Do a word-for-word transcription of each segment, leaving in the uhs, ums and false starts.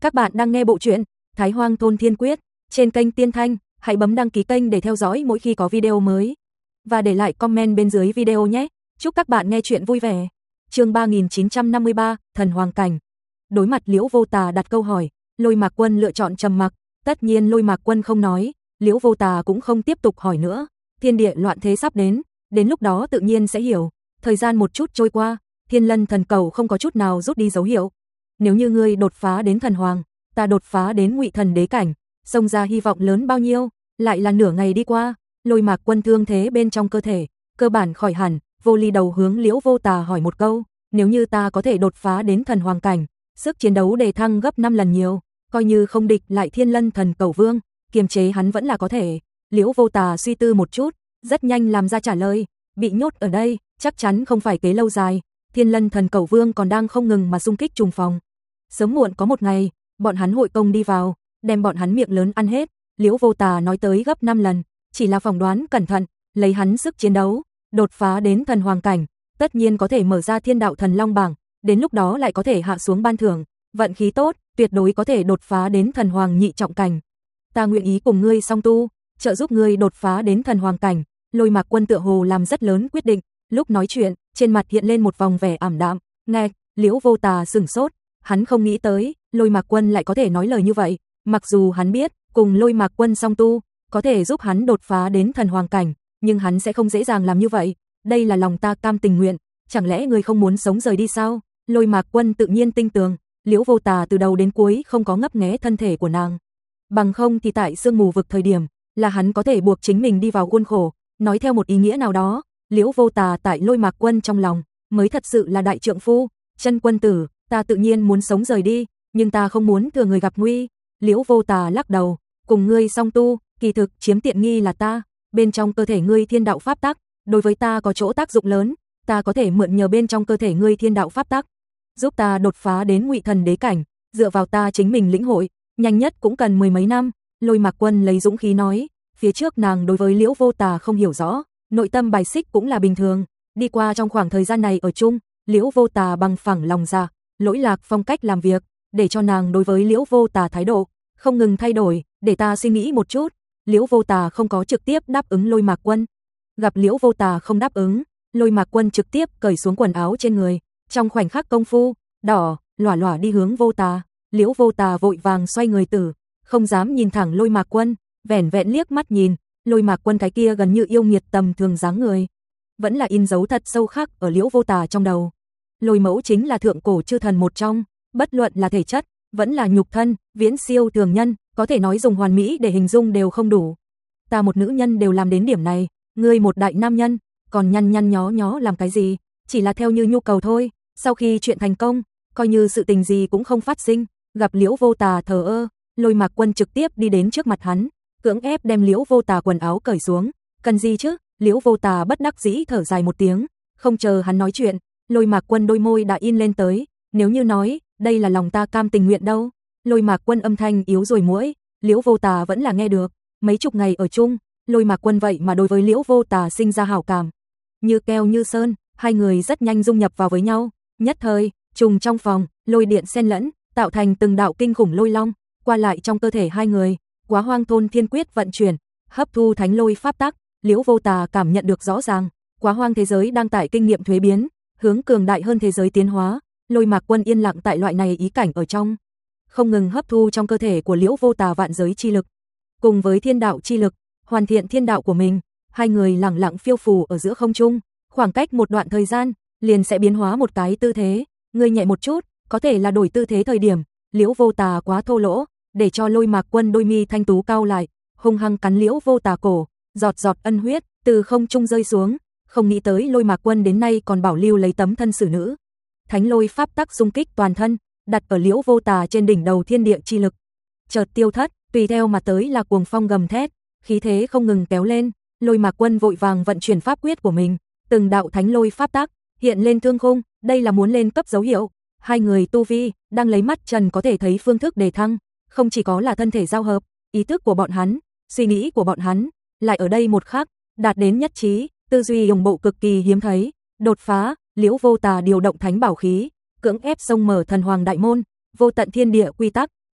Các bạn đang nghe bộ truyện Thái Hoang Thôn Thiên Quyết trên kênh Tiên Thanh, hãy bấm đăng ký kênh để theo dõi mỗi khi có video mới. Và để lại comment bên dưới video nhé. Chúc các bạn nghe truyện vui vẻ. Chương ba nghìn chín trăm năm mươi ba, Thần Hoàng Cảnh. Đối mặt Liễu Vô Tà đặt câu hỏi, Lôi Mạc Quân lựa chọn trầm mặc. Tất nhiên Lôi Mạc Quân không nói, Liễu Vô Tà cũng không tiếp tục hỏi nữa. Thiên địa loạn thế sắp đến, đến lúc đó tự nhiên sẽ hiểu. Thời gian một chút trôi qua, Thiên Lân Thần Cầu không có chút nào rút đi dấu hiệu. Nếu như ngươi đột phá đến thần hoàng, ta đột phá đến ngụy thần đế cảnh, xông ra hy vọng lớn bao nhiêu. Lại là nửa ngày đi qua, Lôi Mạc Quân thương thế bên trong cơ thể cơ bản khỏi hẳn, Vô Ly đầu hướng Liễu Vô Tà hỏi một câu, nếu như ta có thể đột phá đến thần hoàng cảnh, sức chiến đấu đề thăng gấp năm lần nhiều, coi như không địch lại Thiên Lân Thần Cầu Vương, kiềm chế hắn vẫn là có thể. Liễu Vô Tà suy tư một chút, rất nhanh làm ra trả lời, bị nhốt ở đây, chắc chắn không phải kế lâu dài. Thiên Lân Thần Cầu Vương còn đang không ngừng mà xung kích trùng phòng. Sớm muộn có một ngày, bọn hắn hội công đi vào, đem bọn hắn miệng lớn ăn hết. Liễu Vô Tà nói tới gấp năm lần, chỉ là phỏng đoán cẩn thận, lấy hắn sức chiến đấu, đột phá đến thần hoàng cảnh, tất nhiên có thể mở ra Thiên Đạo Thần Long bảng, đến lúc đó lại có thể hạ xuống ban thưởng, vận khí tốt, tuyệt đối có thể đột phá đến thần hoàng nhị trọng cảnh. Ta nguyện ý cùng ngươi song tu, trợ giúp ngươi đột phá đến thần hoàng cảnh. Lôi Mạc Quân tựa hồ làm rất lớn quyết định, lúc nói chuyện, trên mặt hiện lên một vòng vẻ ảm đạm. Nghe, Liễu Vô Tà sửng sốt, hắn không nghĩ tới, Lôi Mạc Quân lại có thể nói lời như vậy, mặc dù hắn biết, cùng Lôi Mạc Quân song tu, có thể giúp hắn đột phá đến thần hoàng cảnh, nhưng hắn sẽ không dễ dàng làm như vậy, đây là lòng ta cam tình nguyện, chẳng lẽ ngươi không muốn sống rời đi sao? Lôi Mạc Quân tự nhiên tinh tường, Liễu Vô Tà từ đầu đến cuối không có ngấp nghé thân thể của nàng. Bằng không thì tại sương mù vực thời điểm, là hắn có thể buộc chính mình đi vào khuôn khổ, nói theo một ý nghĩa nào đó, Liễu Vô Tà tại Lôi Mạc Quân trong lòng, mới thật sự là đại trượng phu, chân quân tử, ta tự nhiên muốn sống rời đi, nhưng ta không muốn thừa người gặp nguy. Liễu Vô Tà lắc đầu, cùng ngươi song tu, kỳ thực chiếm tiện nghi là ta, bên trong cơ thể ngươi thiên đạo pháp tắc, đối với ta có chỗ tác dụng lớn, ta có thể mượn nhờ bên trong cơ thể ngươi thiên đạo pháp tắc, giúp ta đột phá đến ngụy thần đế cảnh, dựa vào ta chính mình lĩnh hội, nhanh nhất cũng cần mười mấy năm. Lôi Mạc Quân lấy dũng khí nói, phía trước nàng đối với Liễu Vô Tà không hiểu rõ, nội tâm bài xích cũng là bình thường, đi qua trong khoảng thời gian này ở chung, Liễu Vô Tà bằng phẳng lòng dạ, lỗi lạc phong cách làm việc, để cho nàng đối với Liễu Vô Tà thái độ không ngừng thay đổi, để ta suy nghĩ một chút. Liễu Vô Tà không có trực tiếp đáp ứng Lôi Mạc Quân. Gặp Liễu Vô Tà không đáp ứng, Lôi Mạc Quân trực tiếp cởi xuống quần áo trên người, trong khoảnh khắc công phu, đỏ, lỏa lỏa đi hướng Vô Tà. Liễu Vô Tà vội vàng xoay người tử, không dám nhìn thẳng Lôi Mạc Quân, vẻn vẹn liếc mắt nhìn, Lôi Mạc Quân cái kia gần như yêu nghiệt tầm thường dáng người, vẫn là in dấu thật sâu khắc ở Liễu Vô Tà trong đầu. Lôi mẫu chính là thượng cổ chư thần một trong, bất luận là thể chất, vẫn là nhục thân, viễn siêu thường nhân, có thể nói dùng hoàn mỹ để hình dung đều không đủ. Ta một nữ nhân đều làm đến điểm này, ngươi một đại nam nhân, còn nhăn nhăn nhó nhó làm cái gì, chỉ là theo như nhu cầu thôi. Sau khi chuyện thành công, coi như sự tình gì cũng không phát sinh. Gặp Liễu Vô Tà thờ ơ, Lôi Mạc Quân trực tiếp đi đến trước mặt hắn, cưỡng ép đem Liễu Vô Tà quần áo cởi xuống. Cần gì chứ? Liễu Vô Tà bất đắc dĩ thở dài một tiếng, không chờ hắn nói chuyện, Lôi Mạc Quân đôi môi đã in lên tới, nếu như nói, đây là lòng ta cam tình nguyện đâu. Lôi Mạc Quân âm thanh yếu rồi muỗi, Liễu Vô Tà vẫn là nghe được, mấy chục ngày ở chung, Lôi Mạc Quân vậy mà đối với Liễu Vô Tà sinh ra hảo cảm. Như keo như sơn, hai người rất nhanh dung nhập vào với nhau, nhất thời, trùng trong phòng, lôi điện xen lẫn, tạo thành từng đạo kinh khủng lôi long, qua lại trong cơ thể hai người. Quá Hoang Thôn Thiên Quyết vận chuyển, hấp thu thánh lôi pháp tắc, Liễu Vô Tà cảm nhận được rõ ràng, Quá Hoang thế giới đang tại kinh nghiệm thuế biến, hướng cường đại hơn thế giới tiến hóa. Lôi Mạc Quân yên lặng tại loại này ý cảnh ở trong, không ngừng hấp thu trong cơ thể của Liễu Vô Tà vạn giới chi lực, cùng với thiên đạo chi lực, hoàn thiện thiên đạo của mình. Hai người lẳng lặng phiêu phù ở giữa không trung, khoảng cách một đoạn thời gian, liền sẽ biến hóa một cái tư thế, người nhẹ một chút, có thể là đổi tư thế thời điểm, Liễu Vô Tà quá thô lỗ, để cho Lôi Mạc Quân đôi mi thanh tú cau lại, hung hăng cắn Liễu Vô Tà cổ, giọt giọt ân huyết từ không trung rơi xuống. Không nghĩ tới Lôi Mạc Quân đến nay còn bảo lưu lấy tấm thân xử nữ. Thánh lôi pháp tắc xung kích toàn thân, đặt ở Liễu Vô Tà trên đỉnh đầu thiên địa chi lực, chợt tiêu thất, tùy theo mà tới là cuồng phong gầm thét, khí thế không ngừng kéo lên. Lôi Mạc Quân vội vàng vận chuyển pháp quyết của mình, từng đạo thánh lôi pháp tắc hiện lên thương khung, đây là muốn lên cấp dấu hiệu. Hai người tu vi đang lấy mắt trần có thể thấy phương thức đề thăng, không chỉ có là thân thể giao hợp, ý thức của bọn hắn, suy nghĩ của bọn hắn lại ở đây một khắc đạt đến nhất trí, tư duy đồng bộ cực kỳ hiếm thấy. Đột phá, Liễu Vô Tà điều động thánh bảo khí, cưỡng ép xông mở thần hoàng đại môn, vô tận thiên địa quy tắc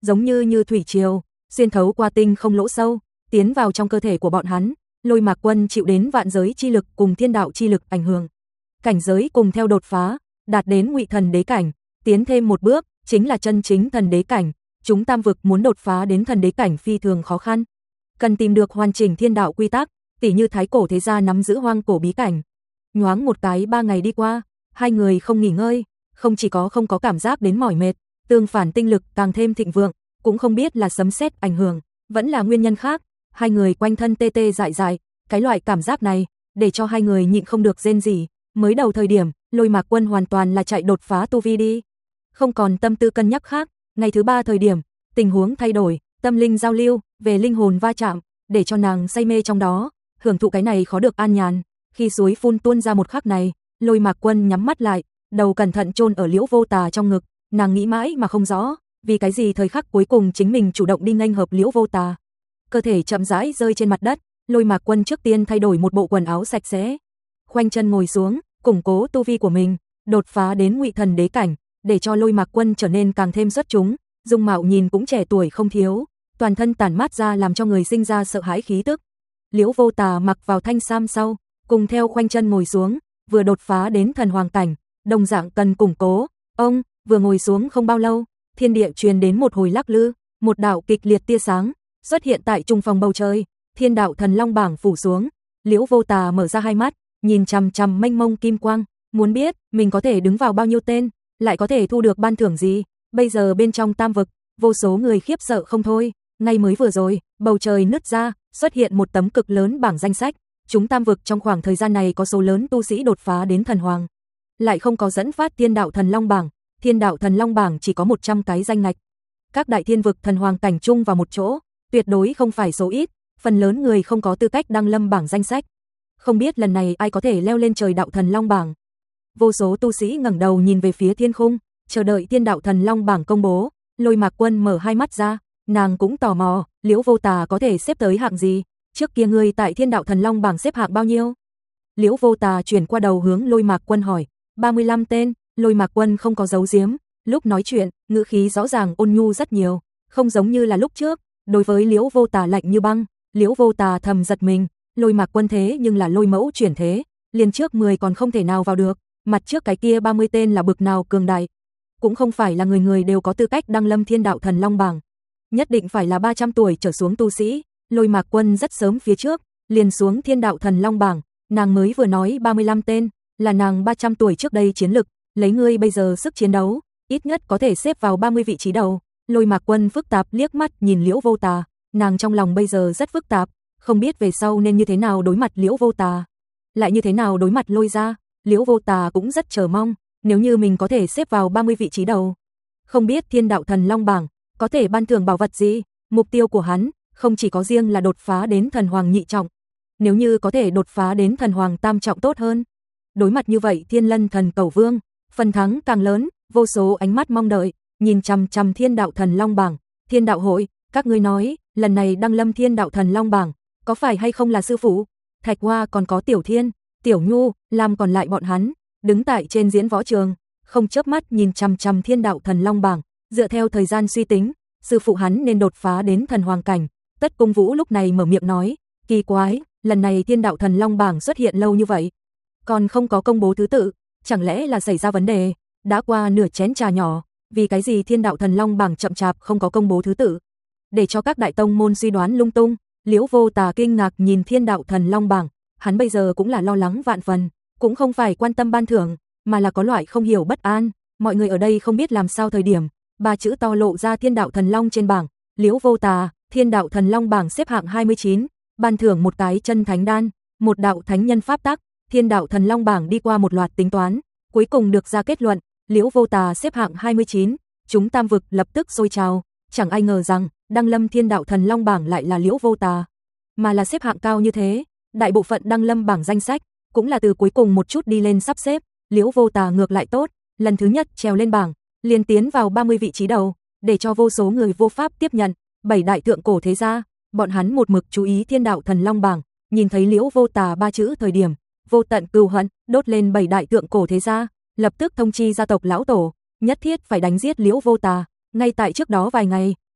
giống như như thủy triều, xuyên thấu qua tinh không lỗ sâu, tiến vào trong cơ thể của bọn hắn. Lôi Mạc Quân chịu đến vạn giới chi lực cùng thiên đạo chi lực ảnh hưởng, cảnh giới cùng theo đột phá, đạt đến Ngụy Thần đế cảnh, tiến thêm một bước, chính là chân chính thần đế cảnh. Chúng tam vực muốn đột phá đến thần đế cảnh phi thường khó khăn, cần tìm được hoàn chỉnh thiên đạo quy tắc, tỉ như thái cổ thế gia nắm giữ hoang cổ bí cảnh. Nhoáng một cái ba ngày đi qua, hai người không nghỉ ngơi, không chỉ có không có cảm giác đến mỏi mệt, tương phản tinh lực càng thêm thịnh vượng, cũng không biết là sấm sét ảnh hưởng, vẫn là nguyên nhân khác, hai người quanh thân tê tê dại dại, cái loại cảm giác này để cho hai người nhịn không được rên rỉ. Mới đầu thời điểm, Lôi Mạc Quân hoàn toàn là chạy đột phá tu vi đi, không còn tâm tư cân nhắc khác. Ngày thứ ba thời điểm, tình huống thay đổi, tâm linh giao lưu, về linh hồn va chạm, để cho nàng say mê trong đó, hưởng thụ cái này khó được an nhàn. Khi suối phun tuôn ra một khắc này, Lôi Mạc Quân nhắm mắt lại, đầu cẩn thận chôn ở Liễu Vô Tà trong ngực, nàng nghĩ mãi mà không rõ, vì cái gì thời khắc cuối cùng chính mình chủ động đi nghênh hợp Liễu Vô Tà. Cơ thể chậm rãi rơi trên mặt đất, Lôi Mạc Quân trước tiên thay đổi một bộ quần áo sạch sẽ, khoanh chân ngồi xuống, củng cố tu vi của mình, đột phá đến Ngụy Thần đế cảnh, để cho Lôi Mạc Quân trở nên càng thêm xuất chúng, dung mạo nhìn cũng trẻ tuổi không thiếu, toàn thân tản mát ra làm cho người sinh ra sợ hãi khí tức. Liễu Vô Tà mặc vào thanh sam sau, cùng theo khoanh chân ngồi xuống, vừa đột phá đến thần hoàng cảnh, đồng dạng cần củng cố. Ông vừa ngồi xuống không bao lâu, thiên địa truyền đến một hồi lắc lư, một đạo kịch liệt tia sáng xuất hiện tại trung phòng bầu trời, thiên đạo thần long bảng phủ xuống. Liễu Vô Tà mở ra hai mắt, nhìn chằm chằm mênh mông kim quang, muốn biết mình có thể đứng vào bao nhiêu tên, lại có thể thu được ban thưởng gì. Bây giờ bên trong tam vực, vô số người khiếp sợ không thôi. Ngay mới vừa rồi, bầu trời nứt ra, xuất hiện một tấm cực lớn bảng danh sách. Chúng tam vực trong khoảng thời gian này có số lớn tu sĩ đột phá đến thần hoàng, lại không có dẫn phát thiên đạo thần long bảng. Thiên đạo thần long bảng chỉ có một trăm cái danh ngạch. Các đại thiên vực thần hoàng cảnh chung vào một chỗ, tuyệt đối không phải số ít, phần lớn người không có tư cách đăng lâm bảng danh sách. Không biết lần này ai có thể leo lên trời đạo thần long bảng. Vô số tu sĩ ngẩng đầu nhìn về phía thiên khung, chờ đợi thiên đạo thần long bảng công bố. Lôi Mạc Quân mở hai mắt ra, nàng cũng tò mò, Liễu Vô Tà có thể xếp tới hạng gì? Trước kia ngươi tại thiên đạo thần long bảng xếp hạng bao nhiêu? Liễu Vô Tà chuyển qua đầu hướng Lôi Mạc Quân hỏi. ba mươi lăm tên. Lôi Mạc Quân không có giấu giếm, lúc nói chuyện, ngữ khí rõ ràng ôn nhu rất nhiều, không giống như là lúc trước. Đối với Liễu Vô Tà lạnh như băng, Liễu Vô Tà thầm giật mình, Lôi Mạc Quân thế nhưng là lôi mẫu chuyển thế, liền trước mười còn không thể nào vào được, mặt trước cái kia ba mươi tên là bực nào cường đại. Cũng không phải là người người đều có tư cách đăng lâm thiên đạo thần long bảng, nhất định phải là ba trăm tuổi trở xuống tu sĩ. Lôi Mạc Quân rất sớm phía trước liền xuống thiên đạo thần long bảng, nàng mới vừa nói ba mươi lăm tên, là nàng ba trăm tuổi trước đây chiến lực, lấy ngươi bây giờ sức chiến đấu, ít nhất có thể xếp vào ba mươi vị trí đầu. Lôi Mạc Quân phức tạp liếc mắt nhìn Liễu Vô Tà, nàng trong lòng bây giờ rất phức tạp, không biết về sau nên như thế nào đối mặt Liễu Vô Tà, lại như thế nào đối mặt Lôi gia. Liễu Vô Tà cũng rất chờ mong, nếu như mình có thể xếp vào ba mươi vị trí đầu, không biết thiên đạo thần long bảng có thể ban thưởng bảo vật gì. Mục tiêu của hắn không chỉ có riêng là đột phá đến thần hoàng nhị trọng, nếu như có thể đột phá đến thần hoàng tam trọng tốt hơn. Đối mặt như vậy Thiên Lân Thần Cẩu Vương, phần thắng càng lớn, vô số ánh mắt mong đợi, nhìn chằm chằm thiên đạo thần long bảng. Thiên đạo hội, các ngươi nói, lần này đăng lâm thiên đạo thần long bảng, có phải hay không là sư phụ? Thạch Hoa còn có Tiểu Thiên, Tiểu Nhu, làm còn lại bọn hắn, đứng tại trên diễn võ trường, không chớp mắt nhìn chằm chằm thiên đạo thần long bảng, dựa theo thời gian suy tính, sư phụ hắn nên đột phá đến thần hoàng cảnh. Tất Cung Vũ lúc này mở miệng nói, kỳ quái, lần này thiên đạo thần long bảng xuất hiện lâu như vậy, còn không có công bố thứ tự, chẳng lẽ là xảy ra vấn đề? Đã qua nửa chén trà nhỏ, vì cái gì thiên đạo thần long bảng chậm chạp không có công bố thứ tự? Để cho các đại tông môn suy đoán lung tung. Liễu Vô Tà kinh ngạc nhìn thiên đạo thần long bảng, hắn bây giờ cũng là lo lắng vạn phần, cũng không phải quan tâm ban thưởng, mà là có loại không hiểu bất an. Mọi người ở đây không biết làm sao thời điểm, ba chữ to lộ ra thiên đạo thần long trên bảng. Liễu Vô Tà, thiên đạo thần long bảng xếp hạng hai mươi chín, ban thưởng một cái chân thánh đan, một đạo thánh nhân pháp tắc. Thiên đạo thần long bảng đi qua một loạt tính toán, cuối cùng được ra kết luận, Liễu Vô Tà xếp hạng hai mươi chín. Chúng tam vực lập tức sôi trào, chẳng ai ngờ rằng đăng lâm thiên đạo thần long bảng lại là Liễu Vô Tà, mà là xếp hạng cao như thế. Đại bộ phận đăng lâm bảng danh sách cũng là từ cuối cùng một chút đi lên sắp xếp, Liễu Vô Tà ngược lại tốt, lần thứ nhất trèo lên bảng, liền tiến vào ba mươi vị trí đầu, để cho vô số người vô pháp tiếp nhận. Bảy đại thượng cổ thế gia, bọn hắn một mực chú ý thiên đạo thần long bảng, nhìn thấy Liễu Vô Tà ba chữ thời điểm, vô tận cừu hận đốt lên bảy đại thượng cổ thế gia, lập tức thông chi gia tộc lão tổ, nhất thiết phải đánh giết Liễu Vô Tà. Ngay tại trước đó vài ngày,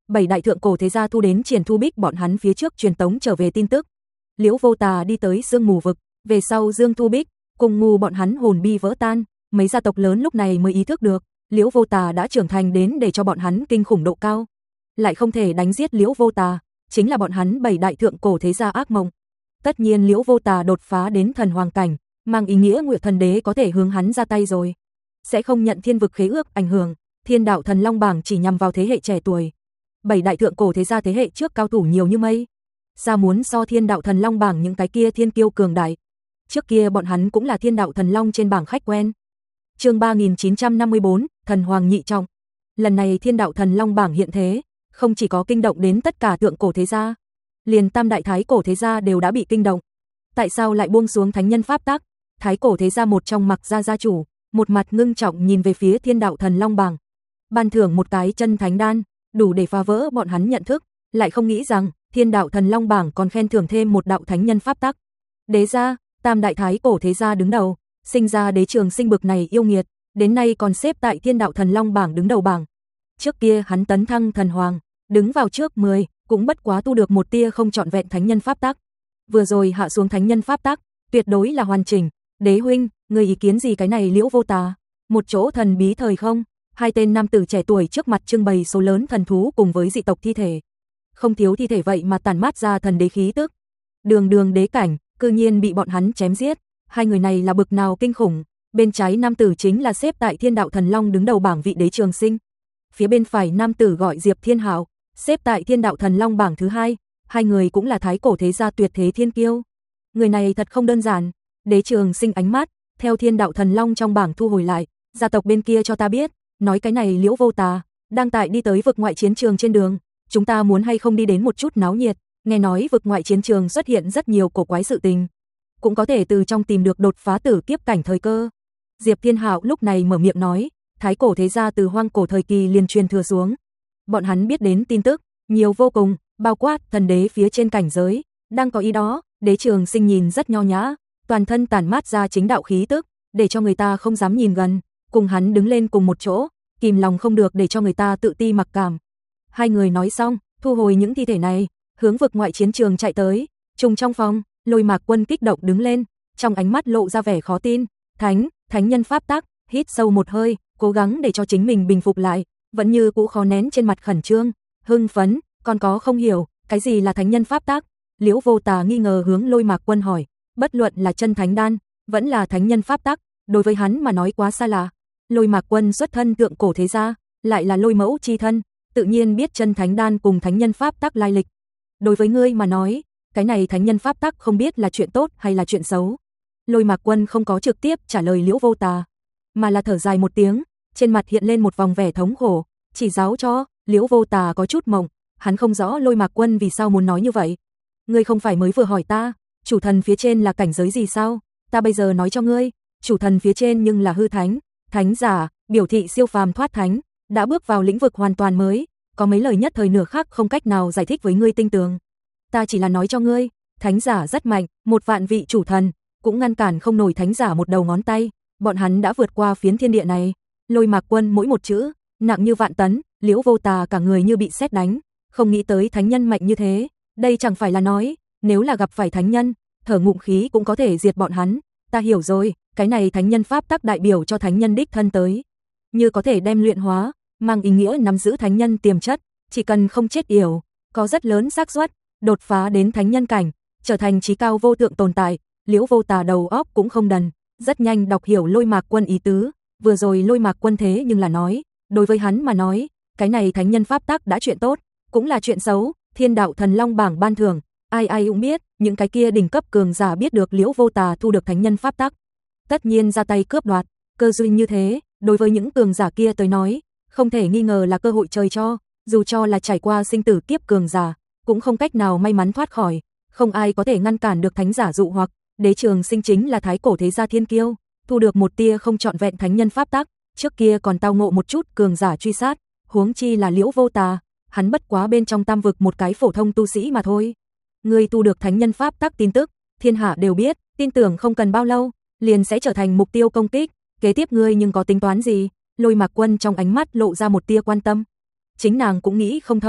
bảy đại thượng cổ thế gia thu đến Triển Thu Bích bọn hắn phía trước truyền tống trở về tin tức. Liễu Vô Tà đi tới sương mù vực, về sau Dương Thu Bích cùng ngu bọn hắn hồn bi vỡ tan, mấy gia tộc lớn lúc này mới ý thức được, Liễu Vô Tà đã trưởng thành đến để cho bọn hắn kinh khủng độ cao, lại không thể đánh giết Liễu Vô Tà, chính là bọn hắn bảy đại thượng cổ thế gia ác mộng. Tất nhiên Liễu Vô Tà đột phá đến thần hoàng cảnh, mang ý nghĩa Nguyệt Thần Đế có thể hướng hắn ra tay rồi, sẽ không nhận thiên vực khế ước ảnh hưởng. Thiên đạo thần long bảng chỉ nhằm vào thế hệ trẻ tuổi. Bảy đại thượng cổ thế gia thế hệ trước cao thủ nhiều như mây, sao muốn so thiên đạo thần long bảng những cái kia thiên kiêu cường đại. Trước kia bọn hắn cũng là thiên đạo thần long trên bảng khách quen. Chương ba nghìn chín trăm năm mươi bốn, thần hoàng nhị trọng. Lần này thiên đạo thần long bảng hiện thế, không chỉ có kinh động đến tất cả thượng cổ thế gia, liền tam đại thái cổ thế gia đều đã bị kinh động. Tại sao lại buông xuống thánh nhân pháp tắc? Thái cổ thế gia một trong Mặc gia gia chủ, một mặt ngưng trọng nhìn về phía thiên đạo thần long bảng. Ban thưởng một cái chân thánh đan, đủ để phá vỡ bọn hắn nhận thức, lại không nghĩ rằng thiên đạo thần long bảng còn khen thưởng thêm một đạo thánh nhân pháp tắc. Đế gia, tam đại thái cổ thế gia đứng đầu, sinh ra Đế Trường Sinh bực này yêu nghiệt, đến nay còn xếp tại thiên đạo thần long bảng đứng đầu bảng. Trước kia hắn tấn thăng thần hoàng, đứng vào trước mười, cũng bất quá tu được một tia không trọn vẹn thánh nhân pháp tắc. Vừa rồi hạ xuống thánh nhân pháp tắc, tuyệt đối là hoàn chỉnh. Đế huynh, người ý kiến gì cái này Liễu Vô Tà? Một chỗ thần bí thời không? Hai tên nam tử trẻ tuổi trước mặt trưng bày số lớn thần thú cùng với dị tộc thi thể. Không thiếu thi thể vậy mà tản mát ra thần đế khí tức. Đường đường đế cảnh, cư nhiên bị bọn hắn chém giết. Hai người này là bực nào kinh khủng. Bên trái nam tử chính là xếp tại thiên đạo thần long đứng đầu bảng vị Đế Trường Sinh. Phía bên phải nam tử gọi Diệp Thiên Hạo, xếp tại thiên đạo thần long bảng thứ hai. Hai người cũng là thái cổ thế gia tuyệt thế thiên kiêu. Người này thật không đơn giản. Đế Trường Sinh ánh mắt theo thiên đạo thần long trong bảng thu hồi lại. Gia tộc bên kia cho ta biết, nói cái này Liễu Vô Tà đang tại đi tới vực ngoại chiến trường trên đường, chúng ta muốn hay không đi đến một chút náo nhiệt. Nghe nói vực ngoại chiến trường xuất hiện rất nhiều cổ quái sự tình, cũng có thể từ trong tìm được đột phá tử kiếp cảnh thời cơ. Diệp Thiên Hạo lúc này mở miệng nói, thái cổ thế gia từ hoang cổ thời kỳ liền truyền thừa xuống, bọn hắn biết đến tin tức nhiều vô cùng, bao quát thần đế phía trên cảnh giới đang có ý đó. Đế Trường Sinh nhìn rất nho nhã, toàn thân tản mát ra chính đạo khí tức, để cho người ta không dám nhìn gần. Cùng hắn đứng lên cùng một chỗ, kìm lòng không được để cho người ta tự ti mặc cảm. Hai người nói xong, thu hồi những thi thể này, hướng vực ngoại chiến trường chạy tới. Trùng trong phòng, Lôi Mạc Quân kích động đứng lên, trong ánh mắt lộ ra vẻ khó tin. Thánh, thánh nhân pháp tắc, hít sâu một hơi, cố gắng để cho chính mình bình phục lại, vẫn như cũ khó nén trên mặt khẩn trương, hưng phấn, còn có không hiểu, cái gì là thánh nhân pháp tắc? Liễu Vô Tà nghi ngờ hướng Lôi Mạc Quân hỏi, bất luận là chân thánh đan, vẫn là thánh nhân pháp tắc, đối với hắn mà nói quá xa lạ. Lôi Mạc Quân xuất thân thượng cổ thế gia, lại là lôi mẫu chi thân, tự nhiên biết chân thánh đan cùng thánh nhân pháp tắc lai lịch. Đối với ngươi mà nói, cái này thánh nhân pháp tắc không biết là chuyện tốt hay là chuyện xấu. Lôi Mạc Quân không có trực tiếp trả lời Liễu Vô Tà, mà là thở dài một tiếng, trên mặt hiện lên một vòng vẻ thống khổ, chỉ giáo cho. Liễu Vô Tà có chút mộng, hắn không rõ Lôi Mạc Quân vì sao muốn nói như vậy. Ngươi không phải mới vừa hỏi ta, chủ thần phía trên là cảnh giới gì sao? Ta bây giờ nói cho ngươi, chủ thần phía trên nhưng là hư thánh, thánh giả, biểu thị siêu phàm thoát thánh, đã bước vào lĩnh vực hoàn toàn mới, có mấy lời nhất thời nửa khác không cách nào giải thích với ngươi tinh tường. Ta chỉ là nói cho ngươi, thánh giả rất mạnh, một vạn vị chủ thần cũng ngăn cản không nổi thánh giả một đầu ngón tay, bọn hắn đã vượt qua phiến thiên địa này. Lôi Mạc Quân mỗi một chữ nặng như vạn tấn, Liễu Vô Tà cả người như bị sét đánh, không nghĩ tới thánh nhân mạnh như thế, đây chẳng phải là nói, nếu là gặp phải thánh nhân, thở ngụm khí cũng có thể diệt bọn hắn. Ta hiểu rồi, cái này thánh nhân pháp tắc đại biểu cho thánh nhân đích thân tới, như có thể đem luyện hóa, mang ý nghĩa nắm giữ thánh nhân tiềm chất, chỉ cần không chết yểu, có rất lớn xác suất đột phá đến thánh nhân cảnh, trở thành chí cao vô thượng tồn tại. Liễu Vô Tà đầu óc cũng không đần, rất nhanh đọc hiểu Lôi Mạc Quân ý tứ, vừa rồi Lôi Mạc Quân thế nhưng là nói, đối với hắn mà nói, cái này thánh nhân pháp tắc đã chuyện tốt, cũng là chuyện xấu. Thiên đạo thần long bảng ban thưởng, ai ai cũng biết, những cái kia đỉnh cấp cường giả biết được Liễu Vô Tà thu được thánh nhân pháp tắc, tất nhiên ra tay cướp đoạt. Cơ duyên như thế, đối với những cường giả kia tới nói, không thể nghi ngờ là cơ hội trời cho, dù cho là trải qua sinh tử kiếp cường giả, cũng không cách nào may mắn thoát khỏi, không ai có thể ngăn cản được thánh giả dụ hoặc. Đế Trường Sinh chính là thái cổ thế gia thiên kiêu, thu được một tia không trọn vẹn thánh nhân pháp tắc, trước kia còn tao ngộ một chút cường giả truy sát, huống chi là Liễu Vô Tà, hắn bất quá bên trong tam vực một cái phổ thông tu sĩ mà thôi. Ngươi tu được thánh nhân pháp tắc tin tức, thiên hạ đều biết, tin tưởng không cần bao lâu, liền sẽ trở thành mục tiêu công kích, kế tiếp ngươi nhưng có tính toán gì? Lôi Mạc Quân trong ánh mắt lộ ra một tia quan tâm. Chính nàng cũng nghĩ không thông,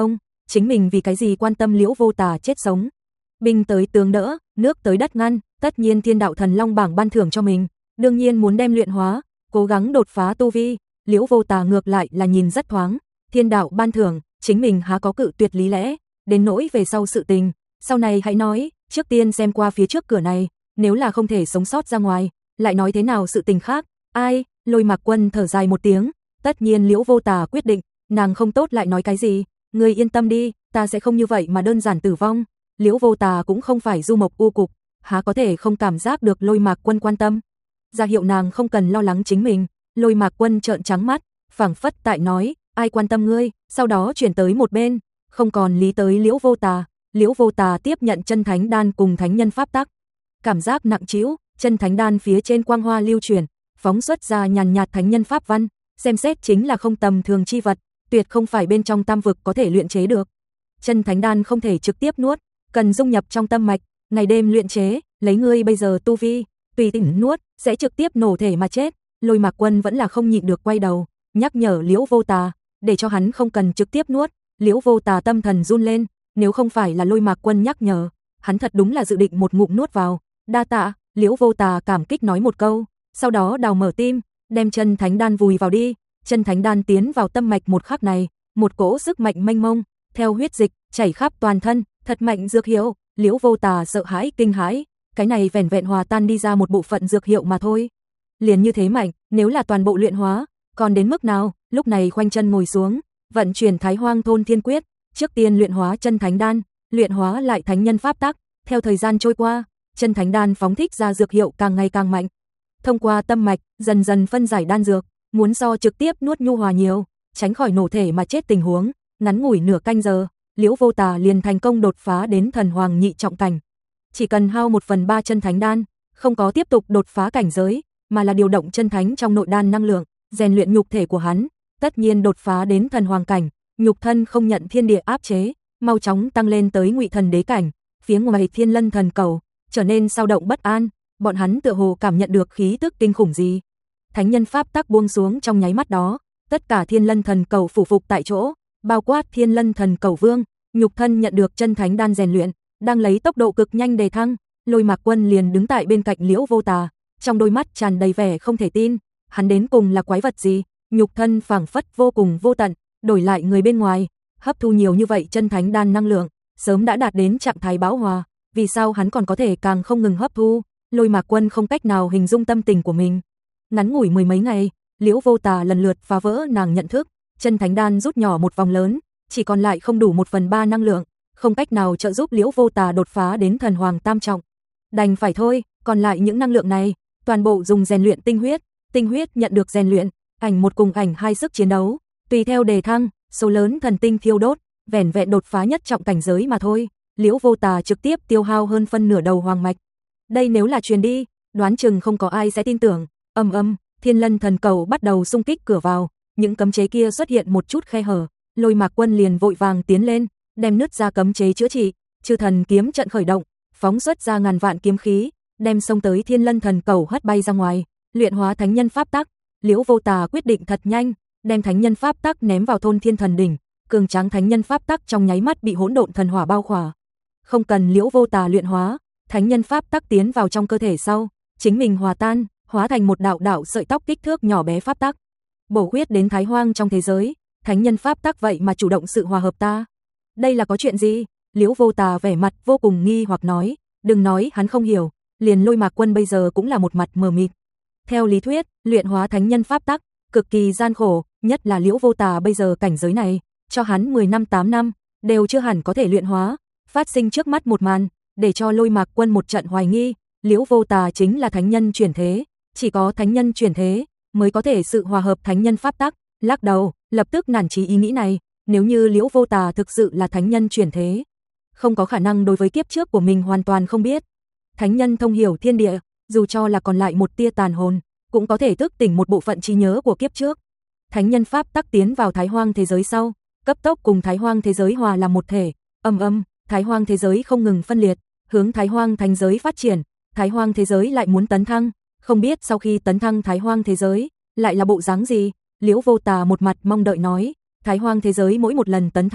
chính mình vì cái gì quan tâm Liễu Vô Tà chết sống. Binh tới tướng đỡ, nước tới đất ngăn, tất nhiên Thiên Đạo Thần Long bảng ban thưởng cho mình, đương nhiên muốn đem luyện hóa, cố gắng đột phá tu vi. Liễu Vô Tà ngược lại là nhìn rất thoáng, thiên đạo ban thưởng, chính mình há có cự tuyệt lý lẽ, đến nỗi về sau sự tình, sau này hãy nói, trước tiên xem qua phía trước cửa này, nếu là không thể sống sót ra ngoài, lại nói thế nào sự tình khác. Ai? Lôi Mạc Quân thở dài một tiếng, tất nhiên Liễu Vô Tà quyết định, nàng không tốt lại nói cái gì, ngươi yên tâm đi, ta sẽ không như vậy mà đơn giản tử vong. Liễu Vô Tà cũng không phải du mộc u cục, há có thể không cảm giác được Lôi Mạc Quân quan tâm. Ra hiệu nàng không cần lo lắng chính mình, Lôi Mạc Quân trợn trắng mắt, phảng phất tại nói, ai quan tâm ngươi, sau đó chuyển tới một bên, không còn lý tới Liễu Vô Tà. Liễu Vô Tà tiếp nhận chân thánh đan cùng thánh nhân pháp tắc, cảm giác nặng trĩu, chân thánh đan phía trên quang hoa lưu chuyển, phóng xuất ra nhàn nhạt thánh nhân pháp văn, xem xét chính là không tầm thường chi vật, tuyệt không phải bên trong tam vực có thể luyện chế được. Chân thánh đan không thể trực tiếp nuốt, cần dung nhập trong tâm mạch, ngày đêm luyện chế, lấy ngươi bây giờ tu vi, tùy tiện nuốt, sẽ trực tiếp nổ thể mà chết. Lôi Mạc Quân vẫn là không nhịn được quay đầu, nhắc nhở Liễu Vô Tà, để cho hắn không cần trực tiếp nuốt. Liễu Vô Tà tâm thần run lên, nếu không phải là Lôi Mạc Quân nhắc nhở, hắn thật đúng là dự định một ngụm nuốt vào. Đa tạ. Liễu Vô Tà cảm kích nói một câu, sau đó đào mở tim, đem chân thánh đan vùi vào đi. Chân thánh đan tiến vào tâm mạch một khắc này, một cỗ sức mạnh mênh mông, theo huyết dịch chảy khắp toàn thân, thật mạnh dược hiệu. Liễu Vô Tà sợ hãi kinh hãi, cái này vẻn vẹn hòa tan đi ra một bộ phận dược hiệu mà thôi, liền như thế mạnh, nếu là toàn bộ luyện hóa, còn đến mức nào? Lúc này khoanh chân ngồi xuống, vận chuyển Thái Hoang Thôn Thiên Quyết, trước tiên luyện hóa chân thánh đan, luyện hóa lại thánh nhân pháp tắc. Theo thời gian trôi qua, chân thánh đan phóng thích ra dược hiệu càng ngày càng mạnh, thông qua tâm mạch dần dần phân giải đan dược, muốn so trực tiếp nuốt nhu hòa nhiều, tránh khỏi nổ thể mà chết tình huống. Ngắn ngủi nửa canh giờ, Liễu Vô Tà liền thành công đột phá đến thần hoàng nhị trọng cảnh. Chỉ cần hao một phần ba chân thánh đan, không có tiếp tục đột phá cảnh giới, mà là điều động chân thánh trong nội đan năng lượng, rèn luyện nhục thể của hắn, tất nhiên đột phá đến thần hoàng cảnh, nhục thân không nhận thiên địa áp chế, mau chóng tăng lên tới ngụy thần đế cảnh. Phía ngoài Thiên Lân thần cầu trở nên sao động bất an, bọn hắn tựa hồ cảm nhận được khí tức kinh khủng gì. Thánh nhân pháp tắc buông xuống trong nháy mắt đó, tất cả Thiên Lân thần cầu phủ phục tại chỗ, bao quát Thiên Lân thần cầu vương, nhục thân nhận được chân thánh đan rèn luyện, đang lấy tốc độ cực nhanh đề thăng. Lôi Mạc Quân liền đứng tại bên cạnh Liễu Vô Tà, trong đôi mắt tràn đầy vẻ không thể tin, hắn đến cùng là quái vật gì, nhục thân phảng phất vô cùng vô tận, đổi lại người bên ngoài, hấp thu nhiều như vậy chân thánh đan năng lượng, sớm đã đạt đến trạng thái bão hòa, vì sao hắn còn có thể càng không ngừng hấp thu? Lôi Mạc Quân không cách nào hình dung tâm tình của mình. Ngắn ngủi mười mấy ngày, Liễu Vô Tà lần lượt phá vỡ nàng nhận thức, chân thánh đan rút nhỏ một vòng lớn, chỉ còn lại không đủ một phần ba năng lượng, không cách nào trợ giúp Liễu Vô Tà đột phá đến thần hoàng tam trọng. Đành phải thôi, còn lại những năng lượng này, toàn bộ dùng rèn luyện tinh huyết, tinh huyết nhận được rèn luyện, ảnh một cùng ảnh hai sức chiến đấu, tùy theo đề thăng, số lớn thần tinh thiêu đốt, vẻn vẹn đột phá nhất trọng cảnh giới mà thôi. Liễu Vô Tà trực tiếp tiêu hao hơn phân nửa đầu hoàng mạch. Đây nếu là truyền đi, đoán chừng không có ai sẽ tin tưởng. Ầm ầm, Thiên Lân thần cầu bắt đầu xung kích cửa vào, những cấm chế kia xuất hiện một chút khe hở, Lôi Mạc Quân liền vội vàng tiến lên, đem nứt ra cấm chế chữa trị, Chư Thần kiếm trận khởi động, phóng xuất ra ngàn vạn kiếm khí, đem xông tới Thiên Lân thần cầu hất bay ra ngoài, luyện hóa thánh nhân pháp tắc. Liễu Vô Tà quyết định thật nhanh, đem thánh nhân pháp tắc ném vào thôn Thiên Thần đỉnh, cường tráng thánh nhân pháp tắc trong nháy mắt bị hỗn độn thần hỏa bao khỏa. Không cần Liễu Vô Tà luyện hóa, thánh nhân pháp tắc tiến vào trong cơ thể sau, chính mình hòa tan, hóa thành một đạo đạo sợi tóc kích thước nhỏ bé pháp tắc. Bổ huyết đến Thái Hoang trong thế giới, thánh nhân pháp tắc vậy mà chủ động sự hòa hợp ta. Đây là có chuyện gì? Liễu Vô Tà vẻ mặt vô cùng nghi hoặc nói, đừng nói hắn không hiểu, liền Lôi Mạc Quân bây giờ cũng là một mặt mờ mịt. Theo lý thuyết, luyện hóa thánh nhân pháp tắc cực kỳ gian khổ, nhất là Liễu Vô Tà bây giờ cảnh giới này, cho hắn mười năm tám năm đều chưa hẳn có thể luyện hóa. Phát sinh trước mắt một màn, để cho Lôi Mạc Quân một trận hoài nghi, Liễu Vô Tà chính là thánh nhân chuyển thế, chỉ có thánh nhân chuyển thế mới có thể sự hòa hợp thánh nhân pháp tắc. Lắc đầu, lập tức nản chí ý nghĩ này, nếu như Liễu Vô Tà thực sự là thánh nhân chuyển thế, không có khả năng đối với kiếp trước của mình hoàn toàn không biết. Thánh nhân thông hiểu thiên địa, dù cho là còn lại một tia tàn hồn, cũng có thể thức tỉnh một bộ phận trí nhớ của kiếp trước. Thánh nhân pháp tắc tiến vào Thái Hoang thế giới sau, cấp tốc cùng Thái Hoang thế giới hòa làm một thể, âm âm, Thái Hoang thế giới không ngừng phân liệt, hướng Thái Hoang thành giới phát triển. Thái Hoang thế giới lại muốn tấn thăng, không biết sau khi tấn thăng Thái Hoang thế giới lại là bộ dáng gì. Liễu Vô Tà một mặt mong đợi nói, Thái Hoang thế giới mỗi một lần tấn thăng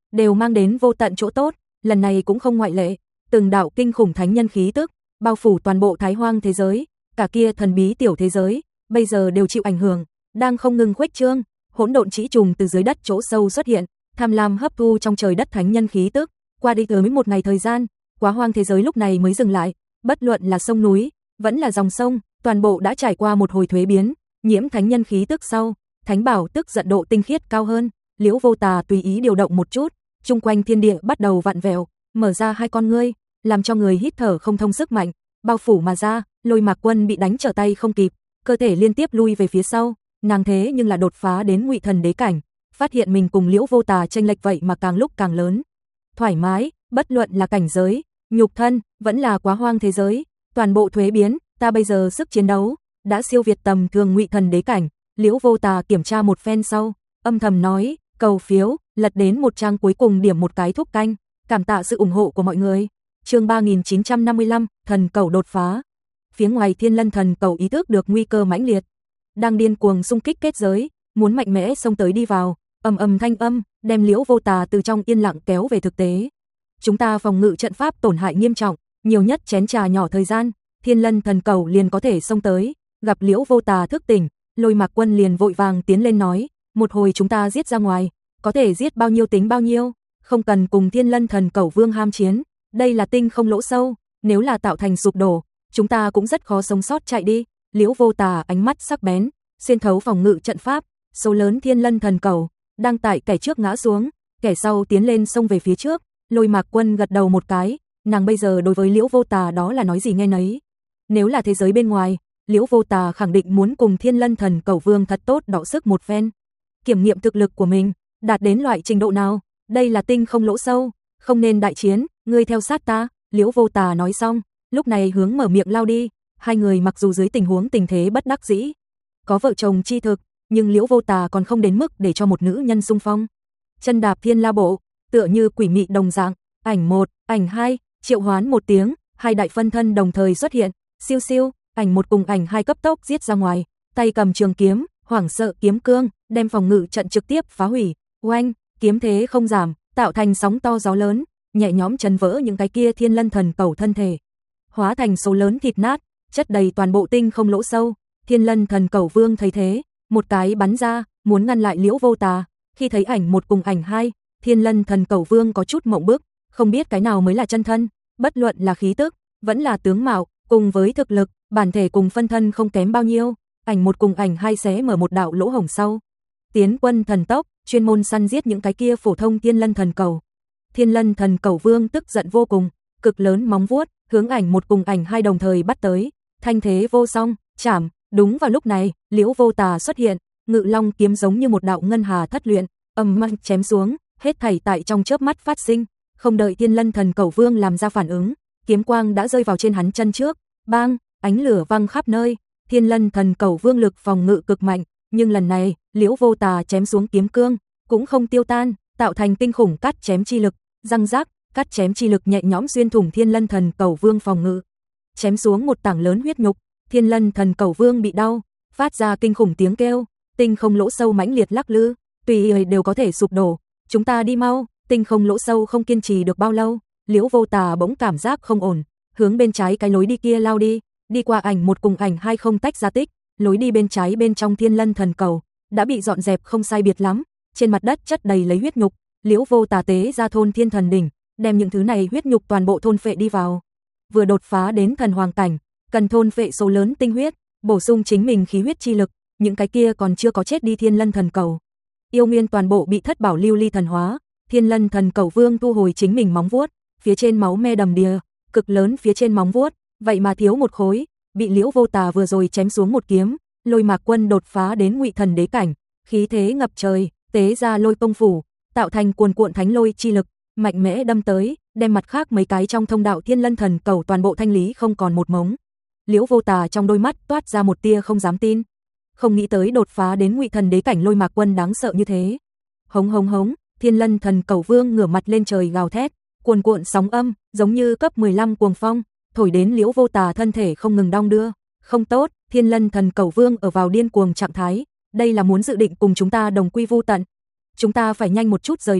đều mang đến vô tận chỗ tốt, lần này cũng không ngoại lệ. Từng đạo kinh khủng thánh nhân khí tức bao phủ toàn bộ Thái Hoang thế giới, cả kia thần bí tiểu thế giới bây giờ đều chịu ảnh hưởng, đang không ngừng khuếch trương. Hỗn độn chỉ trùng từ dưới đất chỗ sâu xuất hiện, tham lam hấp thu trong trời đất thánh nhân khí tức. Qua đi tới một ngày thời gian, Quá Hoang thế giới lúc này mới dừng lại, bất luận là sông núi, vẫn là dòng sông, toàn bộ đã trải qua một hồi thuế biến, nhiễm thánh nhân khí tức sau, thánh bảo tức giận độ tinh khiết cao hơn. Liễu Vô Tà tùy ý điều động một chút, chung quanh thiên địa bắt đầu vặn vẹo, mở ra hai con ngươi, làm cho người hít thở không thông sức mạnh bao phủ mà ra. Lôi Mạc Quân bị đánh trở tay không kịp, cơ thể liên tiếp lui về phía sau, nàng thế nhưng là đột phá đến Ngụy Thần đế cảnh, phát hiện mình cùng Liễu Vô Tà chênh lệch vậy mà càng lúc càng lớn. Thoải mái, bất luận là cảnh giới, nhục thân, vẫn là Quá Hoang thế giới, toàn bộ thuế biến, ta bây giờ sức chiến đấu đã siêu việt tầm thường Ngụy Thần đế cảnh. Liễu Vô Tà kiểm tra một phen sau, âm thầm nói, cầu phiếu, lật đến một trang cuối cùng điểm một cái thúc canh, cảm tạ sự ủng hộ của mọi người. Chương ba nghìn chín trăm năm mươi lăm, thần cầu đột phá. Phía ngoài Thiên Lân thần cầu ý thức được nguy cơ mãnh liệt, đang điên cuồng xung kích kết giới, muốn mạnh mẽ xông tới đi vào, ầm ầm thanh âm đem Liễu Vô Tà từ trong yên lặng kéo về thực tế. Chúng ta phòng ngự trận pháp tổn hại nghiêm trọng, nhiều nhất chén trà nhỏ thời gian, Thiên Lân thần cầu liền có thể xông tới. Gặp Liễu Vô Tà thức tỉnh, Lôi Mạc Quân liền vội vàng tiến lên nói, một hồi chúng ta giết ra ngoài, có thể giết bao nhiêu tính bao nhiêu, không cần cùng Thiên Lân thần cầu vương ham chiến, đây là tinh không lỗ sâu, nếu là tạo thành sụp đổ, chúng ta cũng rất khó sống sót chạy đi. Liễu Vô Tà ánh mắt sắc bén, xuyên thấu phòng ngự trận pháp, số lớn Thiên Lân thần cầu đang tại kẻ trước ngã xuống, kẻ sau tiến lên xông về phía trước. Lôi Mạc Quân gật đầu một cái, nàng bây giờ đối với Liễu Vô Tà đó là nói gì nghe nấy. Nếu là thế giới bên ngoài, Liễu Vô Tà khẳng định muốn cùng Thiên Lân thần cầu vương thật tốt đọ sức một phen, kiểm nghiệm thực lực của mình đạt đến loại trình độ nào. Đây là tinh không lỗ sâu, không nên đại chiến, ngươi theo sát ta. Liễu Vô Tà nói xong, lúc này hướng mở miệng lao đi. Hai người mặc dù dưới tình huống tình thế bất đắc dĩ, có vợ chồng chi thực, nhưng Liễu Vô Tà còn không đến mức để cho một nữ nhân xung phong. Chân đạp thiên la bộ, tựa như quỷ mị đồng dạng, ảnh một, ảnh hai, triệu hoán một tiếng, hai đại phân thân đồng thời xuất hiện, siêu siêu, ảnh một cùng ảnh hai cấp tốc giết ra ngoài, tay cầm trường kiếm, hoảng sợ kiếm cương, đem phòng ngự trận trực tiếp phá hủy. Oanh, kiếm thế không giảm, tạo thành sóng to gió lớn, nhẹ nhõm chấn vỡ những cái kia Thiên Lân thần cầu thân thể, hóa thành số lớn thịt nát, chất đầy toàn bộ tinh không lỗ sâu. Thiên Lân thần cầu vương thấy thế, một cái bắn ra, muốn ngăn lại Liễu Vô Tà. Khi thấy ảnh một cùng ảnh hai, Thiên Lân thần cầu vương có chút mộng bức, không biết cái nào mới là chân thân, bất luận là khí tức, vẫn là tướng mạo, cùng với thực lực, bản thể cùng phân thân không kém bao nhiêu. Ảnh một cùng ảnh hai xé mở một đạo lỗ hổng sau, tiến quân thần tốc, chuyên môn săn giết những cái kia phổ thông Thiên Lân thần cầu. Thiên Lân thần cầu vương tức giận vô cùng, cực lớn móng vuốt hướng ảnh một cùng ảnh hai đồng thời bắt tới, thanh thế vô song, chảm. Đúng vào lúc này, Liễu Vô Tà xuất hiện, Ngự Long kiếm giống như một đạo ngân hà thất luyện, ầm mang chém xuống, hết thảy tại trong chớp mắt phát sinh, không đợi Thiên Lân thần cầu vương làm ra phản ứng, kiếm quang đã rơi vào trên hắn chân trước, bang, ánh lửa văng khắp nơi. Thiên Lân thần cầu vương lực phòng ngự cực mạnh, nhưng lần này, Liễu Vô Tà chém xuống kiếm cương cũng không tiêu tan, tạo thành kinh khủng cắt chém chi lực, răng rác, cắt chém chi lực nhẹ nhõm xuyên thủng Thiên Lân thần cầu vương phòng ngự, chém xuống một tảng lớn huyết nhục. Thiên Lân thần cầu vương bị đau, phát ra kinh khủng tiếng kêu, tinh không lỗ sâu mãnh liệt lắc lư, tùy ý đều có thể sụp đổ. Chúng ta đi mau, tinh không lỗ sâu không kiên trì được bao lâu. Liễu Vô Tà bỗng cảm giác không ổn, hướng bên trái cái lối đi kia lao đi, đi qua ảnh một cùng ảnh hai không tách ra tích, lối đi bên trái bên trong Thiên Lân thần cầu đã bị dọn dẹp không sai biệt lắm, trên mặt đất chất đầy lấy huyết nhục. Liễu Vô Tà tế ra thôn Thiên Thần đỉnh, đem những thứ này huyết nhục toàn bộ thôn phệ đi vào. Vừa đột phá đến thần hoàng cảnh, cần thôn phệ số lớn tinh huyết, bổ sung chính mình khí huyết chi lực, những cái kia còn chưa có chết đi Thiên Lân thần cầu, yêu nguyên toàn bộ bị thất bảo lưu ly thần hóa. Thiên Lân thần cầu vương thu hồi chính mình móng vuốt, phía trên máu me đầm đìa, cực lớn phía trên móng vuốt, vậy mà thiếu một khối, bị Liễu Vô Tà vừa rồi chém xuống một kiếm. Lôi Mạc Quân đột phá đến Ngụy Thần đế cảnh, khí thế ngập trời, tế ra lôi công phủ, tạo thành cuồn cuộn thánh lôi chi lực, mạnh mẽ đâm tới, đem mặt khác mấy cái trong thông đạo Thiên Lân thần cầu toàn bộ thanh lý không còn một mống. Liễu Vô Tà trong đôi mắt toát ra một tia không dám tin, không nghĩ tới đột phá đến Ngụy Thần đế cảnh Lôi Mạc Quân đáng sợ như thế. Hống hống hống, Thiên Lân thần cầu vương ngửa mặt lên trời gào thét, cuồn cuộn sóng âm, giống như cấp mười lăm cuồng phong, thổi đến Liễu Vô Tà thân thể không ngừng đong đưa. Không tốt, Thiên Lân thần cầu vương ở vào điên cuồng trạng thái, đây là muốn dự định cùng chúng ta đồng quy vu tận. Chúng ta phải nhanh một chút rời đi.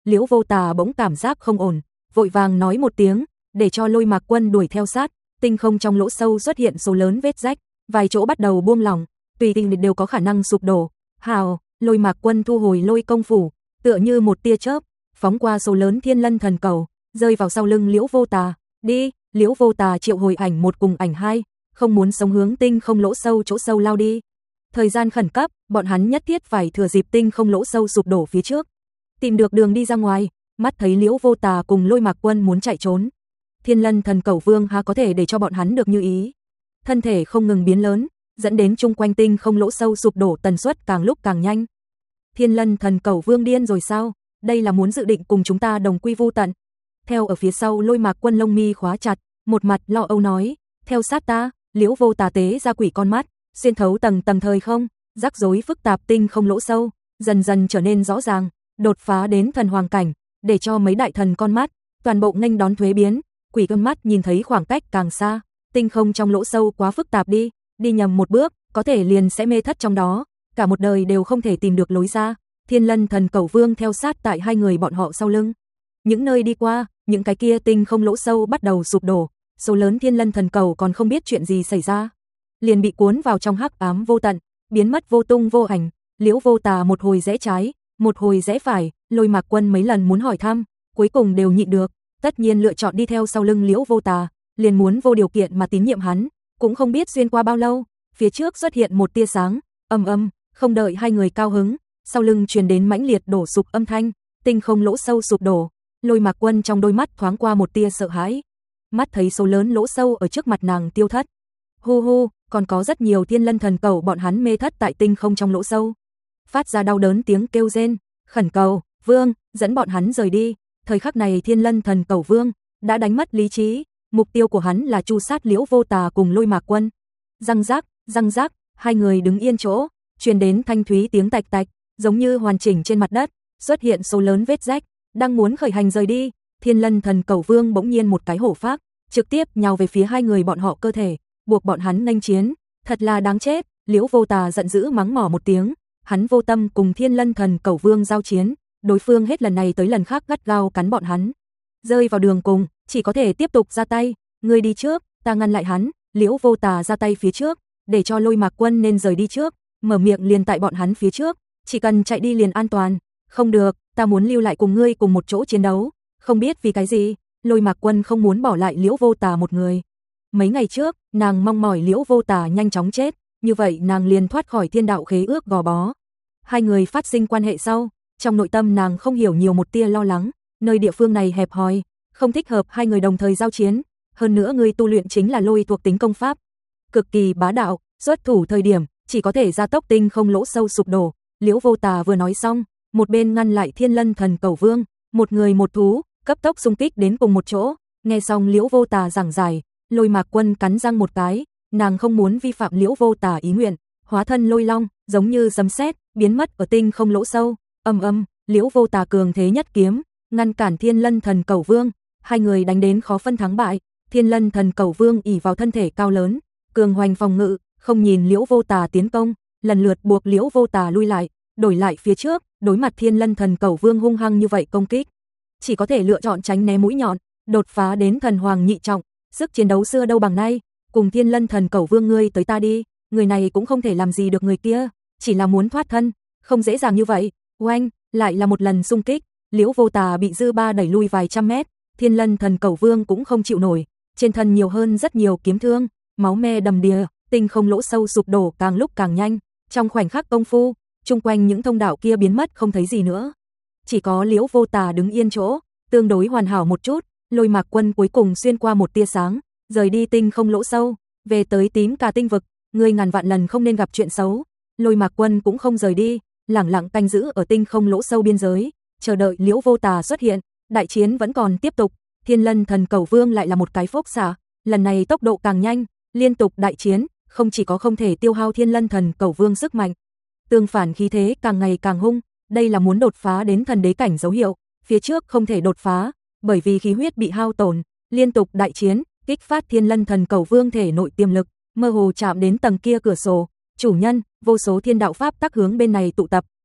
Liễu Vô Tà bỗng cảm giác không ổn, vội vàng nói một tiếng, để cho Lôi Mạc Quân đuổi theo sát. Tinh không trong lỗ sâu xuất hiện số lớn vết rách, vài chỗ bắt đầu buông lỏng, tùy tình đều có khả năng sụp đổ. Hào, Lôi Mạc Quân thu hồi lôi công phủ, tựa như một tia chớp, phóng qua số lớn thiên lân thần cầu, rơi vào sau lưng Liễu Vô Tà. Đi, Liễu Vô Tà triệu hồi ảnh một cùng ảnh hai, không muốn sống hướng tinh không lỗ sâu chỗ sâu lao đi. Thời gian khẩn cấp, bọn hắn nhất thiết phải thừa dịp tinh không lỗ sâu sụp đổ phía trước, tìm được đường đi ra ngoài. Mắt thấy Liễu Vô Tà cùng Lôi Mạc Quân muốn chạy trốn, Thiên Lân Thần Cẩu Vương há có thể để cho bọn hắn được như ý. Thân thể không ngừng biến lớn, dẫn đến chung quanh tinh không lỗ sâu sụp đổ tần suất càng lúc càng nhanh. Thiên Lân Thần Cẩu Vương điên rồi sao? Đây là muốn dự định cùng chúng ta đồng quy vu tận. Theo ở phía sau Lôi Mạc Quân lông mi khóa chặt, một mặt lo âu nói, theo sát ta. Liễu Vô Tà tế ra quỷ con mắt, xuyên thấu tầng tầng thời không, rắc rối phức tạp tinh không lỗ sâu, dần dần trở nên rõ ràng, đột phá đến thần hoàng cảnh, để cho mấy đại thần con mắt toàn bộ nghênh đón thuế biến. Quỷ con mắt nhìn thấy khoảng cách càng xa, tinh không trong lỗ sâu quá phức tạp đi, đi nhầm một bước, có thể liền sẽ mê thất trong đó, cả một đời đều không thể tìm được lối ra. Thiên Lân Thần Cẩu Vương theo sát tại hai người bọn họ sau lưng. Những nơi đi qua, những cái kia tinh không lỗ sâu bắt đầu sụp đổ, số lớn Thiên Lân Thần Cẩu còn không biết chuyện gì xảy ra, liền bị cuốn vào trong hắc ám vô tận, biến mất vô tung vô ảnh. Liễu Vô Tà một hồi rẽ trái, một hồi rẽ phải, Lôi Mạc Quân mấy lần muốn hỏi thăm, cuối cùng đều nhịn được, tất nhiên lựa chọn đi theo sau lưng Liễu Vô Tà, liền muốn vô điều kiện mà tín nhiệm hắn. Cũng không biết xuyên qua bao lâu, phía trước xuất hiện một tia sáng, ầm ầm, không đợi hai người cao hứng, sau lưng truyền đến mãnh liệt đổ sụp âm thanh, tinh không lỗ sâu sụp đổ. Lôi Mạc Quân trong đôi mắt thoáng qua một tia sợ hãi, mắt thấy số lớn lỗ sâu ở trước mặt nàng tiêu thất. Hu hu, còn có rất nhiều Thiên Lân Thần Cẩu bọn hắn mê thất tại tinh không trong lỗ sâu, phát ra đau đớn tiếng kêu rên, khẩn cầu, "Vương, dẫn bọn hắn rời đi." Thời khắc này Thiên Lân Thần Cẩu Vương đã đánh mất lý trí, mục tiêu của hắn là tru sát Liễu Vô Tà cùng Lôi Mạc Quân. Răng rắc, răng rắc, hai người đứng yên chỗ, truyền đến thanh thúy tiếng tạch tạch, giống như hoàn chỉnh trên mặt đất xuất hiện số lớn vết rách, đang muốn khởi hành rời đi. Thiên Lân Thần Cẩu Vương bỗng nhiên một cái hổ phác, trực tiếp nhào về phía hai người bọn họ cơ thể, buộc bọn hắn nghênh chiến, thật là đáng chết. Liễu Vô Tà giận dữ mắng mỏ một tiếng, hắn vô tâm cùng Thiên Lân Thần Cẩu Vương giao chiến, đối phương hết lần này tới lần khác gắt gao cắn bọn hắn, rơi vào đường cùng, chỉ có thể tiếp tục ra tay. Ngươi đi trước, ta ngăn lại hắn. Liễu Vô Tà ra tay phía trước, để cho Lôi Mạc Quân nên rời đi trước, mở miệng liền tại bọn hắn phía trước, chỉ cần chạy đi liền an toàn. Không được, ta muốn lưu lại cùng ngươi cùng một chỗ chiến đấu. Không biết vì cái gì, Lôi Mạc Quân không muốn bỏ lại Liễu Vô Tà một người. Mấy ngày trước, nàng mong mỏi Liễu Vô Tà nhanh chóng chết, như vậy nàng liền thoát khỏi thiên đạo khế ước gò bó. Hai người phát sinh quan hệ sau, trong nội tâm nàng không hiểu nhiều một tia lo lắng, nơi địa phương này hẹp hòi, không thích hợp hai người đồng thời giao chiến, hơn nữa người tu luyện chính là lôi thuộc tính công pháp, cực kỳ bá đạo, xuất thủ thời điểm chỉ có thể gia tốc tinh không lỗ sâu sụp đổ. Liễu Vô Tà vừa nói xong, một bên ngăn lại Thiên Lân Thần Cẩu Vương, một người một thú, cấp tốc xung kích đến cùng một chỗ. Nghe xong Liễu Vô Tà giảng giải, Lôi Mạc Quân cắn răng một cái, nàng không muốn vi phạm Liễu Vô Tà ý nguyện, hóa thân lôi long, giống như sấm sét, biến mất ở tinh không lỗ sâu. Ầm ầm, Liễu Vô Tà cường thế nhất kiếm, ngăn cản Thiên Lân Thần Cẩu Vương, hai người đánh đến khó phân thắng bại. Thiên Lân Thần Cẩu Vương ỷ vào thân thể cao lớn, cường hoành phòng ngự, không nhìn Liễu Vô Tà tiến công, lần lượt buộc Liễu Vô Tà lui lại, đổi lại phía trước. Đối mặt Thiên Lân Thần Cẩu Vương hung hăng như vậy công kích, chỉ có thể lựa chọn tránh né mũi nhọn, đột phá đến thần hoàng nhị trọng, sức chiến đấu xưa đâu bằng nay. Cùng Thiên Lân Thần Cẩu Vương ngươi tới ta đi, người này cũng không thể làm gì được người kia, chỉ là muốn thoát thân, không dễ dàng như vậy. Oanh, lại là một lần xung kích, Liễu Vô Tà bị dư ba đẩy lui vài trăm mét, Thiên Lân Thần Cẩu Vương cũng không chịu nổi, trên thân nhiều hơn rất nhiều kiếm thương, máu me đầm đìa, tinh không lỗ sâu sụp đổ càng lúc càng nhanh, trong khoảnh khắc công phu, chung quanh những thông đạo kia biến mất không thấy gì nữa, chỉ có Liễu Vô Tà đứng yên chỗ, tương đối hoàn hảo một chút. Lôi Mạc Quân cuối cùng xuyên qua một tia sáng, rời đi tinh không lỗ sâu, về tới tím cả tinh vực. Ngươi ngàn vạn lần không nên gặp chuyện xấu. Lôi Mạc Quân cũng không rời đi, lẳng lặng canh giữ ở tinh không lỗ sâu biên giới, chờ đợi Liễu Vô Tà xuất hiện. Đại chiến vẫn còn tiếp tục, Thiên Lân Thần Cẩu Vương lại là một cái phốc xạ, lần này tốc độ càng nhanh, liên tục đại chiến, không chỉ có không thể tiêu hao Thiên Lân Thần Cẩu Vương sức mạnh, tương phản khí thế càng ngày càng hung, đây là muốn đột phá đến thần đế cảnh dấu hiệu, phía trước không thể đột phá, bởi vì khí huyết bị hao tổn, liên tục đại chiến, kích phát Thiên Lân Thần Cẩu Vương thể nội tiềm lực, mơ hồ chạm đến tầng kia cửa sổ. Chủ nhân, vô số thiên đạo pháp tắc hướng bên này tụ tập,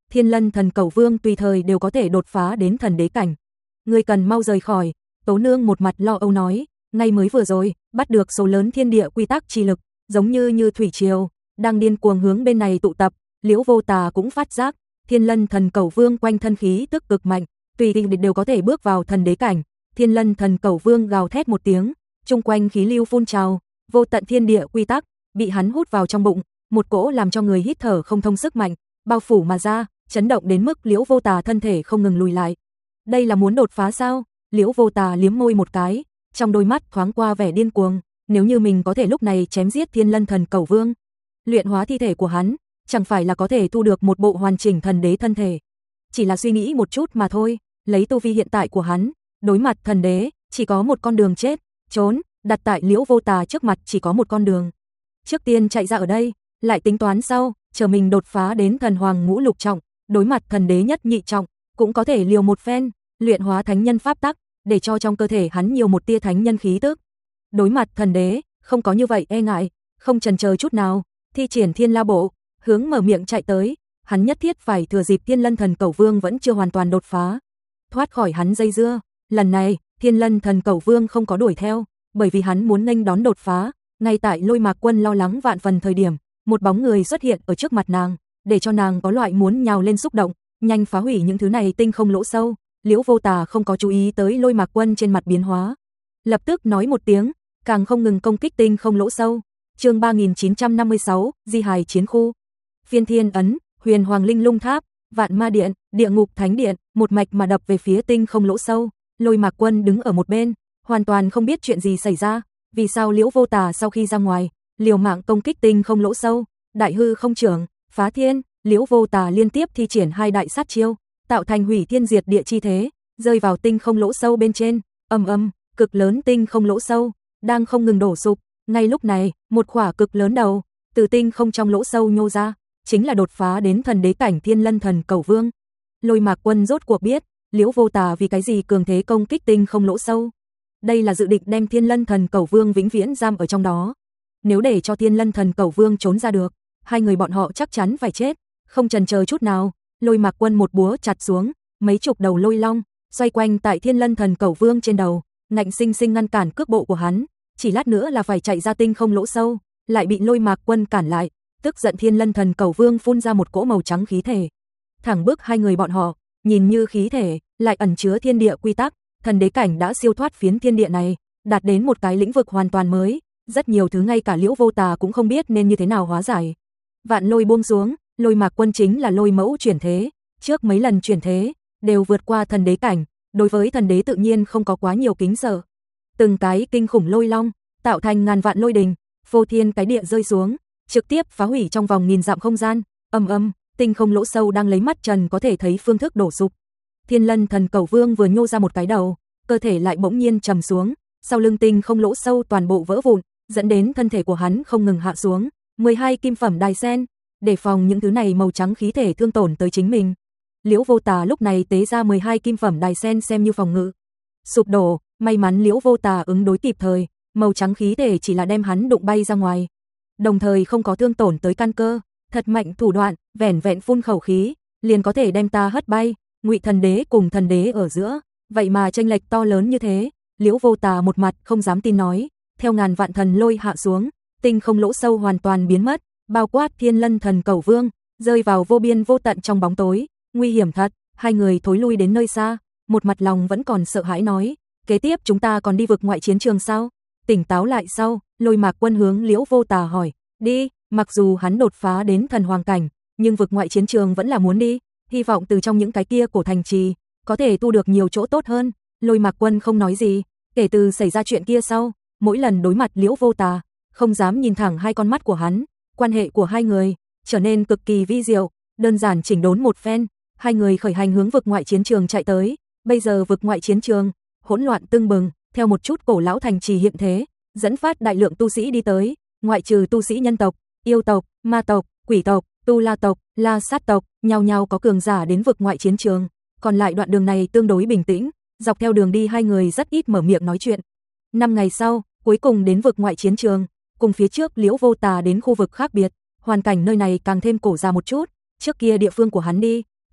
Thiên Lân Thần Cẩu Vương tùy thời đều có thể đột phá đến thần đế cảnh. Ngươi cần mau rời khỏi. Tố Nương một mặt lo âu nói, ngay mới vừa rồi, bắt được số lớn thiên địa quy tắc chi lực, giống như như thủy triều, đang điên cuồng hướng bên này tụ tập. Liễu Vô Tà cũng phát giác, Thiên Lân Thần Cẩu Vương quanh thân khí tức cực mạnh, tùy tiện đều có thể bước vào thần đế cảnh. Thiên Lân Thần Cẩu Vương gào thét một tiếng, chung quanh khí lưu phun trào, vô tận thiên địa quy tắc bị hắn hút vào trong bụng, một cỗ làm cho người hít thở không thông sức mạnh bao phủ mà ra, chấn động đến mức Liễu Vô Tà thân thể không ngừng lùi lại. Đây là muốn đột phá sao? Liễu Vô Tà liếm môi một cái, trong đôi mắt thoáng qua vẻ điên cuồng, nếu như mình có thể lúc này chém giết Thiên Lân Thần Cẩu Vương, luyện hóa thi thể của hắn, chẳng phải là có thể thu được một bộ hoàn chỉnh thần đế thân thể. Chỉ là suy nghĩ một chút mà thôi, lấy tu vi hiện tại của hắn, đối mặt thần đế, chỉ có một con đường chết, trốn, đặt tại Liễu Vô Tà trước mặt chỉ có một con đường. Trước tiên chạy ra ở đây, lại tính toán sau, chờ mình đột phá đến thần hoàng ngũ lục trọng, đối mặt thần đế nhất nhị trọng, cũng có thể liều một phen, luyện hóa thánh nhân pháp tắc, để cho trong cơ thể hắn nhiều một tia thánh nhân khí tức. Đối mặt thần đế, không có như vậy e ngại, không chần chờ chút nào, thi triển Thiên La Bộ, hướng mở miệng chạy tới, hắn nhất thiết phải thừa dịp Thiên Lân Thần Cẩu Vương vẫn chưa hoàn toàn đột phá, thoát khỏi hắn dây dưa. Lần này, Thiên Lân Thần Cẩu Vương không có đuổi theo, bởi vì hắn muốn nghênh đón đột phá. Ngay tại Lôi Mạc Quân lo lắng vạn phần thời điểm, một bóng người xuất hiện ở trước mặt nàng, để cho nàng có loại muốn nhào lên xúc động, nhanh phá hủy những thứ này tinh không lỗ sâu. Liễu Vô Tà không có chú ý tới Lôi Mạc Quân trên mặt biến hóa, lập tức nói một tiếng, càng không ngừng công kích tinh không lỗ sâu. Chương ba nghìn chín trăm năm mươi sáu, Di Hài Chiến Khu. Phiên Thiên Ấn, Huyền Hoàng Linh Lung Tháp, Vạn Ma Điện, Địa Ngục Thánh Điện, một mạch mà đập về phía tinh không lỗ sâu. Lôi Mạc Quân đứng ở một bên, hoàn toàn không biết chuyện gì xảy ra, vì sao Liễu Vô Tà sau khi ra ngoài, liều mạng công kích tinh không lỗ sâu. Đại hư không trưởng, phá thiên, Liễu Vô Tà liên tiếp thi triển hai đại sát chiêu, tạo thành hủy thiên diệt địa chi thế, rơi vào tinh không lỗ sâu bên trên. Ầm ầm, cực lớn tinh không lỗ sâu đang không ngừng đổ sụp. Ngay lúc này, một quả cực lớn đầu từ tinh không trong lỗ sâu nhô ra, chính là đột phá đến thần đế cảnh Thiên Lân Thần Cẩu Vương. Lôi Mạc Quân rốt cuộc biết, Liễu Vô Tà vì cái gì cường thế công kích tinh không lỗ sâu. Đây là dự định đem Thiên Lân Thần Cẩu Vương vĩnh viễn giam ở trong đó. Nếu để cho Thiên Lân Thần Cẩu Vương trốn ra được, hai người bọn họ chắc chắn phải chết. Không chần chờ chút nào, Lôi Mạc Quân một búa chặt xuống, mấy chục đầu lôi long xoay quanh tại Thiên Lân Thần Cẩu Vương trên đầu, ngạnh sinh sinh ngăn cản cước bộ của hắn, chỉ lát nữa là phải chạy ra tinh không lỗ sâu, lại bị Lôi Mạc Quân cản lại. Tức giận Thiên Lân Thần Cẩu Vương phun ra một cỗ màu trắng khí thể, thẳng bước hai người bọn họ, nhìn như khí thể, lại ẩn chứa thiên địa quy tắc, thần đế cảnh đã siêu thoát phiến thiên địa này, đạt đến một cái lĩnh vực hoàn toàn mới, rất nhiều thứ ngay cả Liễu Vô Tà cũng không biết nên như thế nào hóa giải. Vạn lôi buông xuống, Lôi Mạc Quân chính là lôi mẫu chuyển thế, trước mấy lần chuyển thế đều vượt qua thần đế cảnh, đối với thần đế tự nhiên không có quá nhiều kính sợ. Từng cái kinh khủng lôi long tạo thành ngàn vạn lôi đình, phô thiên cái địa rơi xuống, trực tiếp phá hủy trong vòng nghìn dặm không gian. Ầm ầm, tinh không lỗ sâu đang lấy mắt trần có thể thấy phương thức đổ sụp. Thiên Lân Thần Cẩu Vương vừa nhô ra một cái đầu, cơ thể lại bỗng nhiên trầm xuống, sau lưng tinh không lỗ sâu toàn bộ vỡ vụn, dẫn đến thân thể của hắn không ngừng hạ xuống. mười hai kim phẩm đài sen, để phòng những thứ này màu trắng khí thể thương tổn tới chính mình. Liễu Vô Tà lúc này tế ra mười hai kim phẩm đài sen xem như phòng ngự. Sụp đổ, may mắn Liễu Vô Tà ứng đối kịp thời, màu trắng khí thể chỉ là đem hắn đụng bay ra ngoài, đồng thời không có thương tổn tới căn cơ. Thật mạnh thủ đoạn, vẻn vẹn phun khẩu khí, liền có thể đem ta hất bay. Ngụy thần đế cùng thần đế ở giữa, vậy mà chênh lệch to lớn như thế. Liễu Vô Tà một mặt không dám tin nói, theo ngàn vạn thần lôi hạ xuống, tinh không lỗ sâu hoàn toàn biến mất, bao quát Thiên Lân Thần Cẩu Vương, rơi vào vô biên vô tận trong bóng tối. Nguy hiểm thật. Hai người thối lui đến nơi xa, một mặt lòng vẫn còn sợ hãi nói, kế tiếp chúng ta còn đi vực ngoại chiến trường sao? Tỉnh táo lại sau, Lôi Mạc Quân hướng Liễu Vô Tà hỏi, đi. Mặc dù hắn đột phá đến thần hoàng cảnh, nhưng vực ngoại chiến trường vẫn là muốn đi, hy vọng từ trong những cái kia cổ thành trì có thể tu được nhiều chỗ tốt hơn. Lôi Mạc Quân không nói gì, kể từ xảy ra chuyện kia sau, mỗi lần đối mặt Liễu Vô Tà, không dám nhìn thẳng hai con mắt của hắn, quan hệ của hai người trở nên cực kỳ vi diệu. Đơn giản chỉnh đốn một phen, hai người khởi hành hướng vực ngoại chiến trường chạy tới. Bây giờ vực ngoại chiến trường hỗn loạn tưng bừng, theo một chút cổ lão thành trì hiện thế, dẫn phát đại lượng tu sĩ đi tới, ngoại trừ tu sĩ nhân tộc, yêu tộc, ma tộc, quỷ tộc, tu la tộc, la sát tộc, nhao nhao có cường giả đến vực ngoại chiến trường. Còn lại đoạn đường này tương đối bình tĩnh, dọc theo đường đi hai người rất ít mở miệng nói chuyện. Năm ngày sau, cuối cùng đến vực ngoại chiến trường, cùng phía trước Liễu Vô Tà đến khu vực khác biệt, hoàn cảnh nơi này càng thêm cổ già một chút. Trước kia địa phương của hắn đi,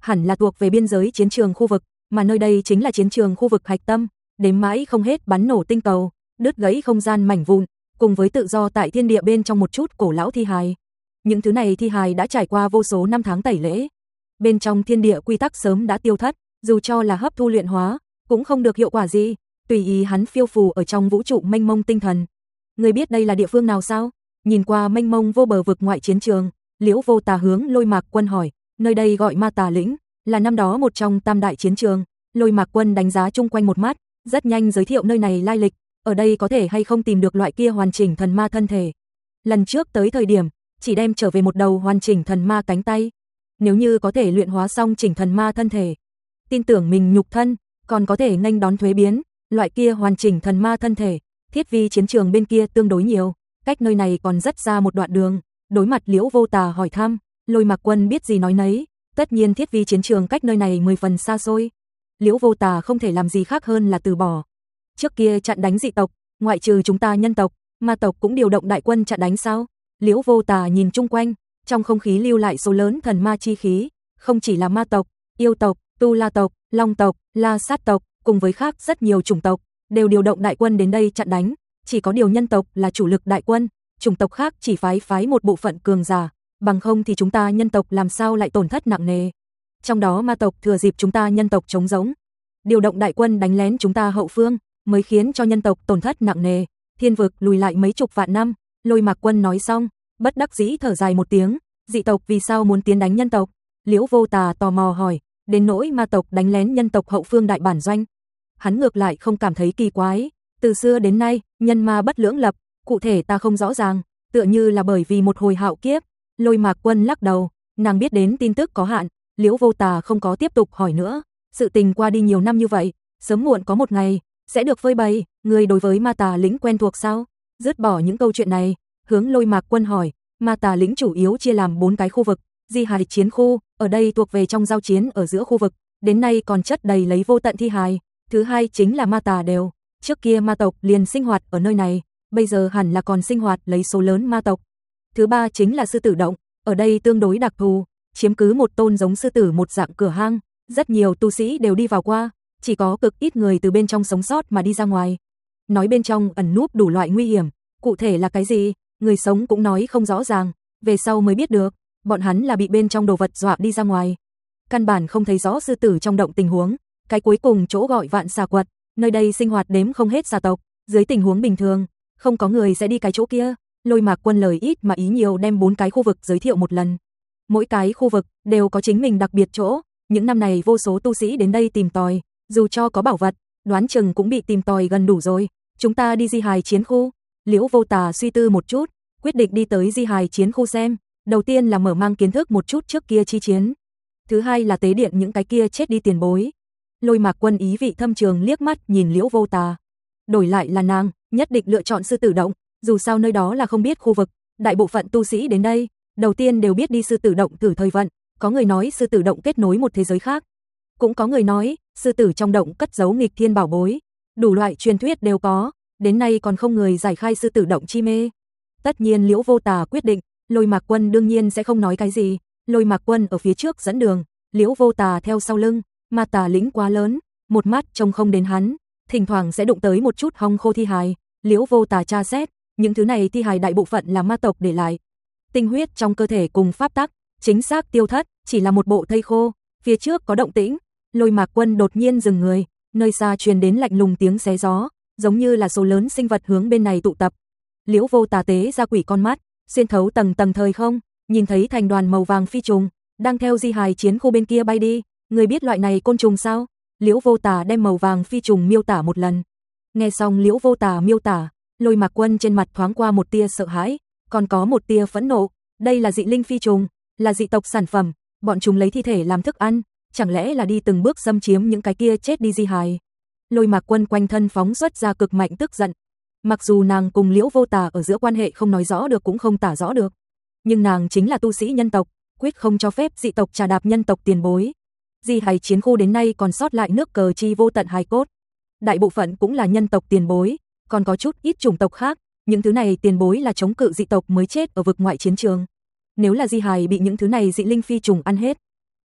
hẳn là thuộc về biên giới chiến trường khu vực, mà nơi đây chính là chiến trường khu vực hạch tâm, đếm mãi không hết bắn nổ tinh cầu, đứt gãy không gian mảnh vụn, cùng với tự do tại thiên địa bên trong một chút cổ lão thi hài. Những thứ này thi hài đã trải qua vô số năm tháng tẩy lễ. Bên trong thiên địa quy tắc sớm đã tiêu thất, dù cho là hấp thu luyện hóa, cũng không được hiệu quả gì, tùy ý hắn phiêu phù ở trong vũ trụ mênh mông tinh thần. Người biết đây là địa phương nào sao? Nhìn qua mênh mông vô bờ vực ngoại chiến trường, Liễu Vô Tà hướng Lôi Mạc Quân hỏi, nơi đây gọi Ma Tà lĩnh, là năm đó một trong tam đại chiến trường. Lôi Mạc Quân đánh giá chung quanh một mắt, rất nhanh giới thiệu nơi này lai lịch, ở đây có thể hay không tìm được loại kia hoàn chỉnh thần ma thân thể. Lần trước tới thời điểm, chỉ đem trở về một đầu hoàn chỉnh thần ma cánh tay. Nếu như có thể luyện hóa xong chỉnh thần ma thân thể, tin tưởng mình nhục thân còn có thể nghênh đón thuế biến, loại kia hoàn chỉnh thần ma thân thể, thiết vi chiến trường bên kia tương đối nhiều, cách nơi này còn rất xa một đoạn đường. Đối mặt Liễu Vô Tà hỏi thăm, Lôi Mạc Quân biết gì nói nấy, tất nhiên thiết vi chiến trường cách nơi này mười phần xa xôi. Liễu Vô Tà không thể làm gì khác hơn là từ bỏ. Trước kia chặn đánh dị tộc, ngoại trừ chúng ta nhân tộc, ma tộc cũng điều động đại quân chặn đánh sao? Liễu Vô Tà nhìn chung quanh, trong không khí lưu lại số lớn thần ma chi khí, không chỉ là ma tộc, yêu tộc, tu la tộc, long tộc, la sát tộc, cùng với khác rất nhiều chủng tộc, đều điều động đại quân đến đây chặn đánh, chỉ có điều nhân tộc là chủ lực đại quân, chủng tộc khác chỉ phái phái một bộ phận cường giả, bằng không thì chúng ta nhân tộc làm sao lại tổn thất nặng nề. Trong đó ma tộc thừa dịp chúng ta nhân tộc trống rỗng, điều động đại quân đánh lén chúng ta hậu phương, mới khiến cho nhân tộc tổn thất nặng nề, thiên vực lùi lại mấy chục vạn năm. Lôi Mạc Quân nói xong, bất đắc dĩ thở dài một tiếng, dị tộc vì sao muốn tiến đánh nhân tộc? Liễu Vô Tà tò mò hỏi, đến nỗi ma tộc đánh lén nhân tộc hậu phương đại bản doanh. Hắn ngược lại không cảm thấy kỳ quái, từ xưa đến nay, nhân ma bất lưỡng lập, cụ thể ta không rõ ràng, tựa như là bởi vì một hồi hạo kiếp. Lôi Mạc Quân lắc đầu, nàng biết đến tin tức có hạn, Liễu Vô Tà không có tiếp tục hỏi nữa, sự tình qua đi nhiều năm như vậy, sớm muộn có một ngày sẽ được phơi bày, người đối với Ma Tà lĩnh quen thuộc sao? Dứt bỏ những câu chuyện này, hướng Lôi Mạc Quân hỏi, Ma Tà lĩnh chủ yếu chia làm bốn cái khu vực, di hài chiến khu, ở đây thuộc về trong giao chiến ở giữa khu vực, đến nay còn chất đầy lấy vô tận thi hài. Thứ hai chính là Ma Tà đều, trước kia ma tộc liền sinh hoạt ở nơi này, bây giờ hẳn là còn sinh hoạt lấy số lớn ma tộc. Thứ ba chính là sư tử động, ở đây tương đối đặc thù, chiếm cứ một tôn giống sư tử một dạng cửa hang, rất nhiều tu sĩ đều đi vào qua, chỉ có cực ít người từ bên trong sống sót mà đi ra ngoài. Nói bên trong ẩn núp đủ loại nguy hiểm, cụ thể là cái gì, người sống cũng nói không rõ ràng, về sau mới biết được, bọn hắn là bị bên trong đồ vật dọa đi ra ngoài. Căn bản không thấy rõ sư tử trong động tình huống, cái cuối cùng chỗ gọi Vạn Xà Quật, nơi đây sinh hoạt đếm không hết xà tộc, dưới tình huống bình thường, không có người sẽ đi cái chỗ kia. Lôi Mạc Quân lời ít mà ý nhiều đem bốn cái khu vực giới thiệu một lần. Mỗi cái khu vực đều có chính mình đặc biệt chỗ, những năm này vô số tu sĩ đến đây tìm tòi, dù cho có bảo vật, đoán chừng cũng bị tìm tòi gần đủ rồi. Chúng ta đi di hài chiến khu. Liễu Vô Tà suy tư một chút, quyết định đi tới di hài chiến khu xem, đầu tiên là mở mang kiến thức một chút trước kia chi chiến, thứ hai là tế điện những cái kia chết đi tiền bối. Lôi Mạc Quân ý vị thâm trường liếc mắt nhìn Liễu Vô Tà, đổi lại là nàng, nhất định lựa chọn sư tử động, dù sao nơi đó là không biết khu vực, đại bộ phận tu sĩ đến đây, đầu tiên đều biết đi sư tử động thử thời vận, có người nói sư tử động kết nối một thế giới khác, cũng có người nói sư tử trong động cất giấu nghịch thiên bảo bối, đủ loại truyền thuyết đều có, đến nay còn không người giải khai sư tử động chi mê. Tất nhiên Liễu Vô Tà quyết định, Lôi Mạc Quân đương nhiên sẽ không nói cái gì, Lôi Mạc Quân ở phía trước dẫn đường, Liễu Vô Tà theo sau lưng. Ma Tà lĩnh quá lớn, một mắt trông không đến hắn, thỉnh thoảng sẽ đụng tới một chút hong khô thi hài. Liễu Vô Tà tra xét, những thứ này thi hài đại bộ phận là ma tộc để lại, tinh huyết trong cơ thể cùng pháp tắc chính xác tiêu thất, chỉ là một bộ thây khô. Phía trước có động tĩnh, Lôi Mạc Quân đột nhiên dừng người, nơi xa truyền đến lạnh lùng tiếng xé gió, giống như là số lớn sinh vật hướng bên này tụ tập. Liễu Vô Tà tế ra quỷ con mắt, xuyên thấu tầng tầng thời không, nhìn thấy thành đoàn màu vàng phi trùng đang theo di hài chiến khu bên kia bay đi. Người biết loại này côn trùng sao? Liễu Vô Tà đem màu vàng phi trùng miêu tả một lần. Nghe xong Liễu Vô Tà miêu tả, Lôi Mạc Quân trên mặt thoáng qua một tia sợ hãi, còn có một tia phẫn nộ. Đây là dị linh phi trùng, là dị tộc sản phẩm, bọn chúng lấy thi thể làm thức ăn, chẳng lẽ là đi từng bước xâm chiếm những cái kia chết đi di hài? Lôi Mạc Quân quanh thân phóng xuất ra cực mạnh tức giận. Mặc dù nàng cùng Liễu Vô Tà ở giữa quan hệ không nói rõ được cũng không tả rõ được, nhưng nàng chính là tu sĩ nhân tộc, quyết không cho phép dị tộc trà đạp nhân tộc tiền bối. Di hài chiến khu đến nay còn sót lại nước cờ chi vô tận hài cốt, đại bộ phận cũng là nhân tộc tiền bối, còn có chút ít chủng tộc khác, những thứ này tiền bối là chống cự dị tộc mới chết ở vực ngoại chiến trường. Nếu là di hài bị những thứ này dị linh phi trùng ăn hết,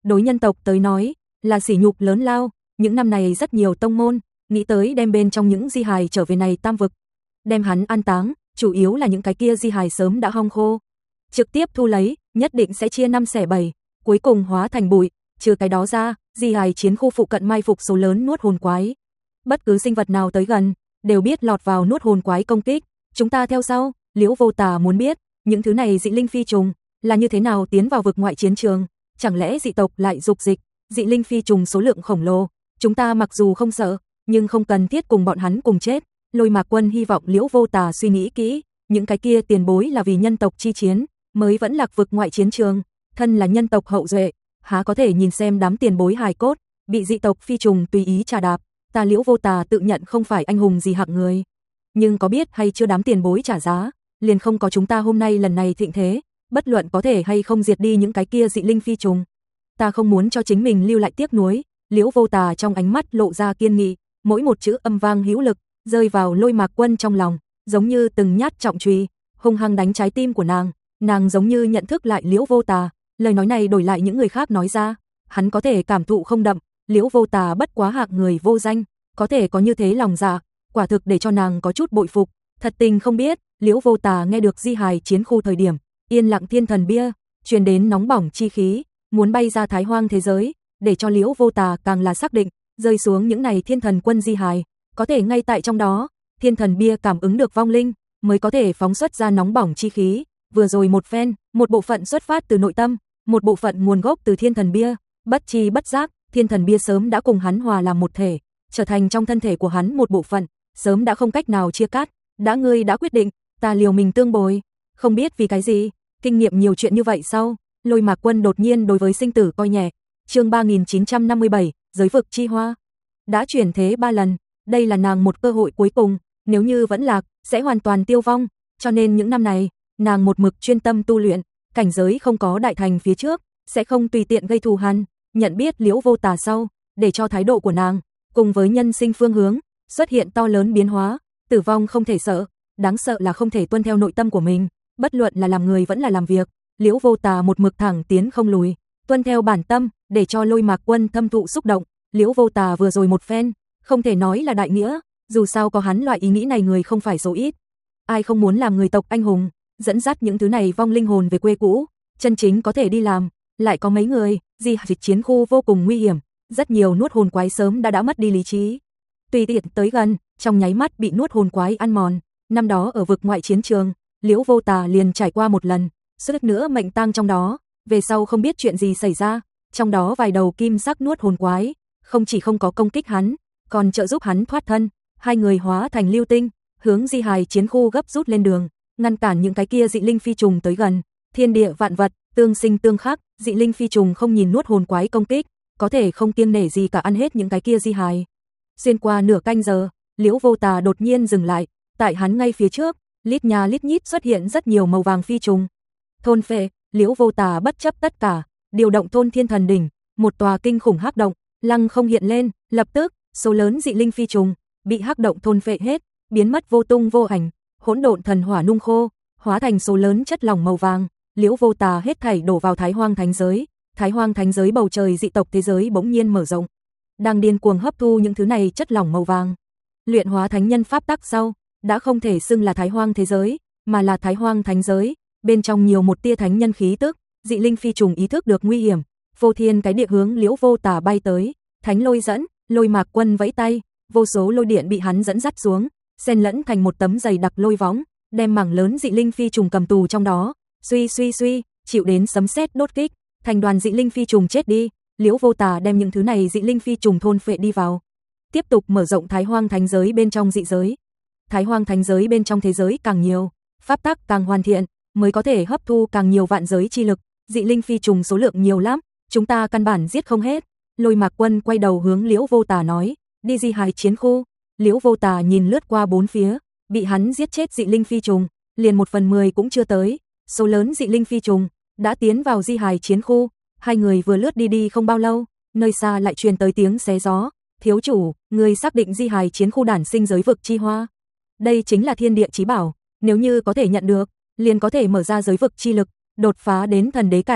đối nhân tộc tới nói, là sỉ nhục lớn lao, những năm này rất nhiều tông môn nghĩ tới đem bên trong những di hài trở về này tam vực, đem hắn an táng, chủ yếu là những cái kia di hài sớm đã hong khô, trực tiếp thu lấy, nhất định sẽ chia năm xẻ bảy, cuối cùng hóa thành bụi, trừ cái đó ra, di hài chiến khu phụ cận mai phục số lớn nuốt hồn quái. Bất cứ sinh vật nào tới gần, đều biết lọt vào nuốt hồn quái công kích, chúng ta theo sau, Liễu Vô Tà muốn biết, những thứ này dị linh phi trùng là như thế nào tiến vào vực ngoại chiến trường, chẳng lẽ dị tộc lại dục dịch, dị linh phi trùng số lượng khổng lồ, chúng ta mặc dù không sợ, nhưng không cần thiết cùng bọn hắn cùng chết. Lôi Mạc Quân hy vọng Liễu Vô Tà suy nghĩ kỹ, những cái kia tiền bối là vì nhân tộc chi chiến, mới vẫn lạc vực ngoại chiến trường, thân là nhân tộc hậu duệ, há có thể nhìn xem đám tiền bối hài cốt bị dị tộc phi trùng tùy ý trà đạp. Ta Liễu Vô Tà tự nhận không phải anh hùng gì hạng người, nhưng có biết hay chưa đám tiền bối trả giá, liền không có chúng ta hôm nay lần này thịnh thế, bất luận có thể hay không diệt đi những cái kia dị linh phi trùng. Ta không muốn cho chính mình lưu lại tiếc nuối. Liễu Vô Tà trong ánh mắt lộ ra kiên nghị, mỗi một chữ âm vang hữu lực, rơi vào Lôi Mạc Quân trong lòng, giống như từng nhát trọng chùy, hung hăng đánh trái tim của nàng. Nàng giống như nhận thức lại Liễu Vô Tà, lời nói này đổi lại những người khác nói ra, hắn có thể cảm thụ không đậm. Liễu Vô Tà bất quá hạng người vô danh, có thể có như thế lòng dạ, quả thực để cho nàng có chút bội phục. Thật tình không biết, Liễu Vô Tà nghe được di hài chiến khu thời điểm, yên lặng thiên thần bia truyền đến nóng bỏng chi khí, muốn bay ra Thái Hoang thế giới, để cho Liễu Vô Tà càng là xác định, rơi xuống những này thiên thần quân di hài, có thể ngay tại trong đó, thiên thần bia cảm ứng được vong linh, mới có thể phóng xuất ra nóng bỏng chi khí. Vừa rồi một phen, một bộ phận xuất phát từ nội tâm, một bộ phận nguồn gốc từ thiên thần bia, bất chi bất giác, thiên thần bia sớm đã cùng hắn hòa làm một thể, trở thành trong thân thể của hắn một bộ phận, sớm đã không cách nào chia cắt. Đã ngươi đã quyết định, ta liều mình tương bồi. Không biết vì cái gì, kinh nghiệm nhiều chuyện như vậy sau, Lôi Mạc Quân đột nhiên đối với sinh tử coi nhẹ. Chương ba nghìn chín trăm năm mươi bảy, giới vực chi hoa. Đã chuyển thế ba lần, đây là nàng một cơ hội cuối cùng, nếu như vẫn lạc, sẽ hoàn toàn tiêu vong, cho nên những năm này, nàng một mực chuyên tâm tu luyện, cảnh giới không có đại thành phía trước, sẽ không tùy tiện gây thù hằn. Nhận biết Liễu Vô Tà sau, để cho thái độ của nàng cùng với nhân sinh phương hướng xuất hiện to lớn biến hóa. Tử vong không thể sợ, đáng sợ là không thể tuân theo nội tâm của mình, bất luận là làm người vẫn là làm việc. Liễu Vô Tà một mực thẳng tiến không lùi, tuân theo bản tâm, để cho Lôi Mạc Quân thâm thụ xúc động. Liễu Vô Tà vừa rồi một phen, không thể nói là đại nghĩa, dù sao có hắn loại ý nghĩ này người không phải số ít. Ai không muốn làm người tộc anh hùng, dẫn dắt những thứ này vong linh hồn về quê cũ, chân chính có thể đi làm, lại có mấy người. Di dịch chiến khu vô cùng nguy hiểm, rất nhiều nuốt hồn quái sớm đã đã mất đi lý trí, tùy tiện tới gần, trong nháy mắt bị nuốt hồn quái ăn mòn. Năm đó ở vực ngoại chiến trường, Liễu Vô Tà liền trải qua một lần, suýt nữa mệnh tang trong đó, về sau không biết chuyện gì xảy ra, trong đó vài đầu kim sắc nuốt hồn quái, không chỉ không có công kích hắn, còn trợ giúp hắn thoát thân. Hai người hóa thành lưu tinh, hướng di hài chiến khu gấp rút lên đường, ngăn cản những cái kia dị linh phi trùng tới gần. Thiên địa vạn vật tương sinh tương khắc, dị linh phi trùng không nhìn nuốt hồn quái công kích, có thể không kiêng nể gì cả ăn hết những cái kia di hài. Xuyên qua nửa canh giờ, Liễu Vô Tà đột nhiên dừng lại, tại hắn ngay phía trước, lít nha lít nhít xuất hiện rất nhiều màu vàng phi trùng. Thôn phệ, Liễu Vô Tà bất chấp tất cả, điều động thôn thiên thần đỉnh, một tòa kinh khủng hắc động, lăng không hiện lên, lập tức, số lớn dị linh phi trùng bị hắc động thôn phệ hết, biến mất vô tung vô ảnh. Hỗn độn thần hỏa nung khô, hóa thành số lớn chất lỏng màu vàng. Liễu Vô Tà hết thảy đổ vào Thái Hoang thánh giới. Thái Hoang thánh giới bầu trời dị tộc thế giới bỗng nhiên mở rộng, đang điên cuồng hấp thu những thứ này chất lỏng màu vàng. Luyện hóa thánh nhân pháp tắc sau, đã không thể xưng là Thái Hoang thế giới, mà là Thái Hoang thánh giới, bên trong nhiều một tia thánh nhân khí tức. Dị linh phi trùng ý thức được nguy hiểm, vô thiên cái địa hướng Liễu Vô Tà bay tới. Thánh lôi dẫn, Lôi Mạc Quân vẫy tay, vô số lôi điện bị hắn dẫn dắt xuống, xen lẫn thành một tấm dày đặc lôi võng, đem mảng lớn dị linh phi trùng cầm tù trong đó. Suy suy suy, chịu đến sấm sét đốt kích, thành đoàn dị linh phi trùng chết đi. Liễu Vô Tà đem những thứ này dị linh phi trùng thôn phệ đi vào, tiếp tục mở rộng Thái Hoang thánh giới bên trong dị giới. Thái Hoang thánh giới bên trong thế giới càng nhiều, pháp tắc càng hoàn thiện, mới có thể hấp thu càng nhiều vạn giới chi lực. Dị linh phi trùng số lượng nhiều lắm, chúng ta căn bản giết không hết. Lôi Mạc Quân quay đầu hướng Liễu Vô Tà nói, đi di hài chiến khu. Liễu Vô Tà nhìn lướt qua bốn phía, bị hắn giết chết dị linh phi trùng, liền một phần mười cũng chưa tới. Số lớn dị linh phi trùng đã tiến vào di hài chiến khu. Hai người vừa lướt đi đi không bao lâu, nơi xa lại truyền tới tiếng xé gió. Thiếu chủ, người xác định di hài chiến khu đản sinh giới vực chi hoa. Đây chính là thiên địa chí bảo, nếu như có thể nhận được, liền có thể mở ra giới vực chi lực, đột phá đến thần đế cảnh.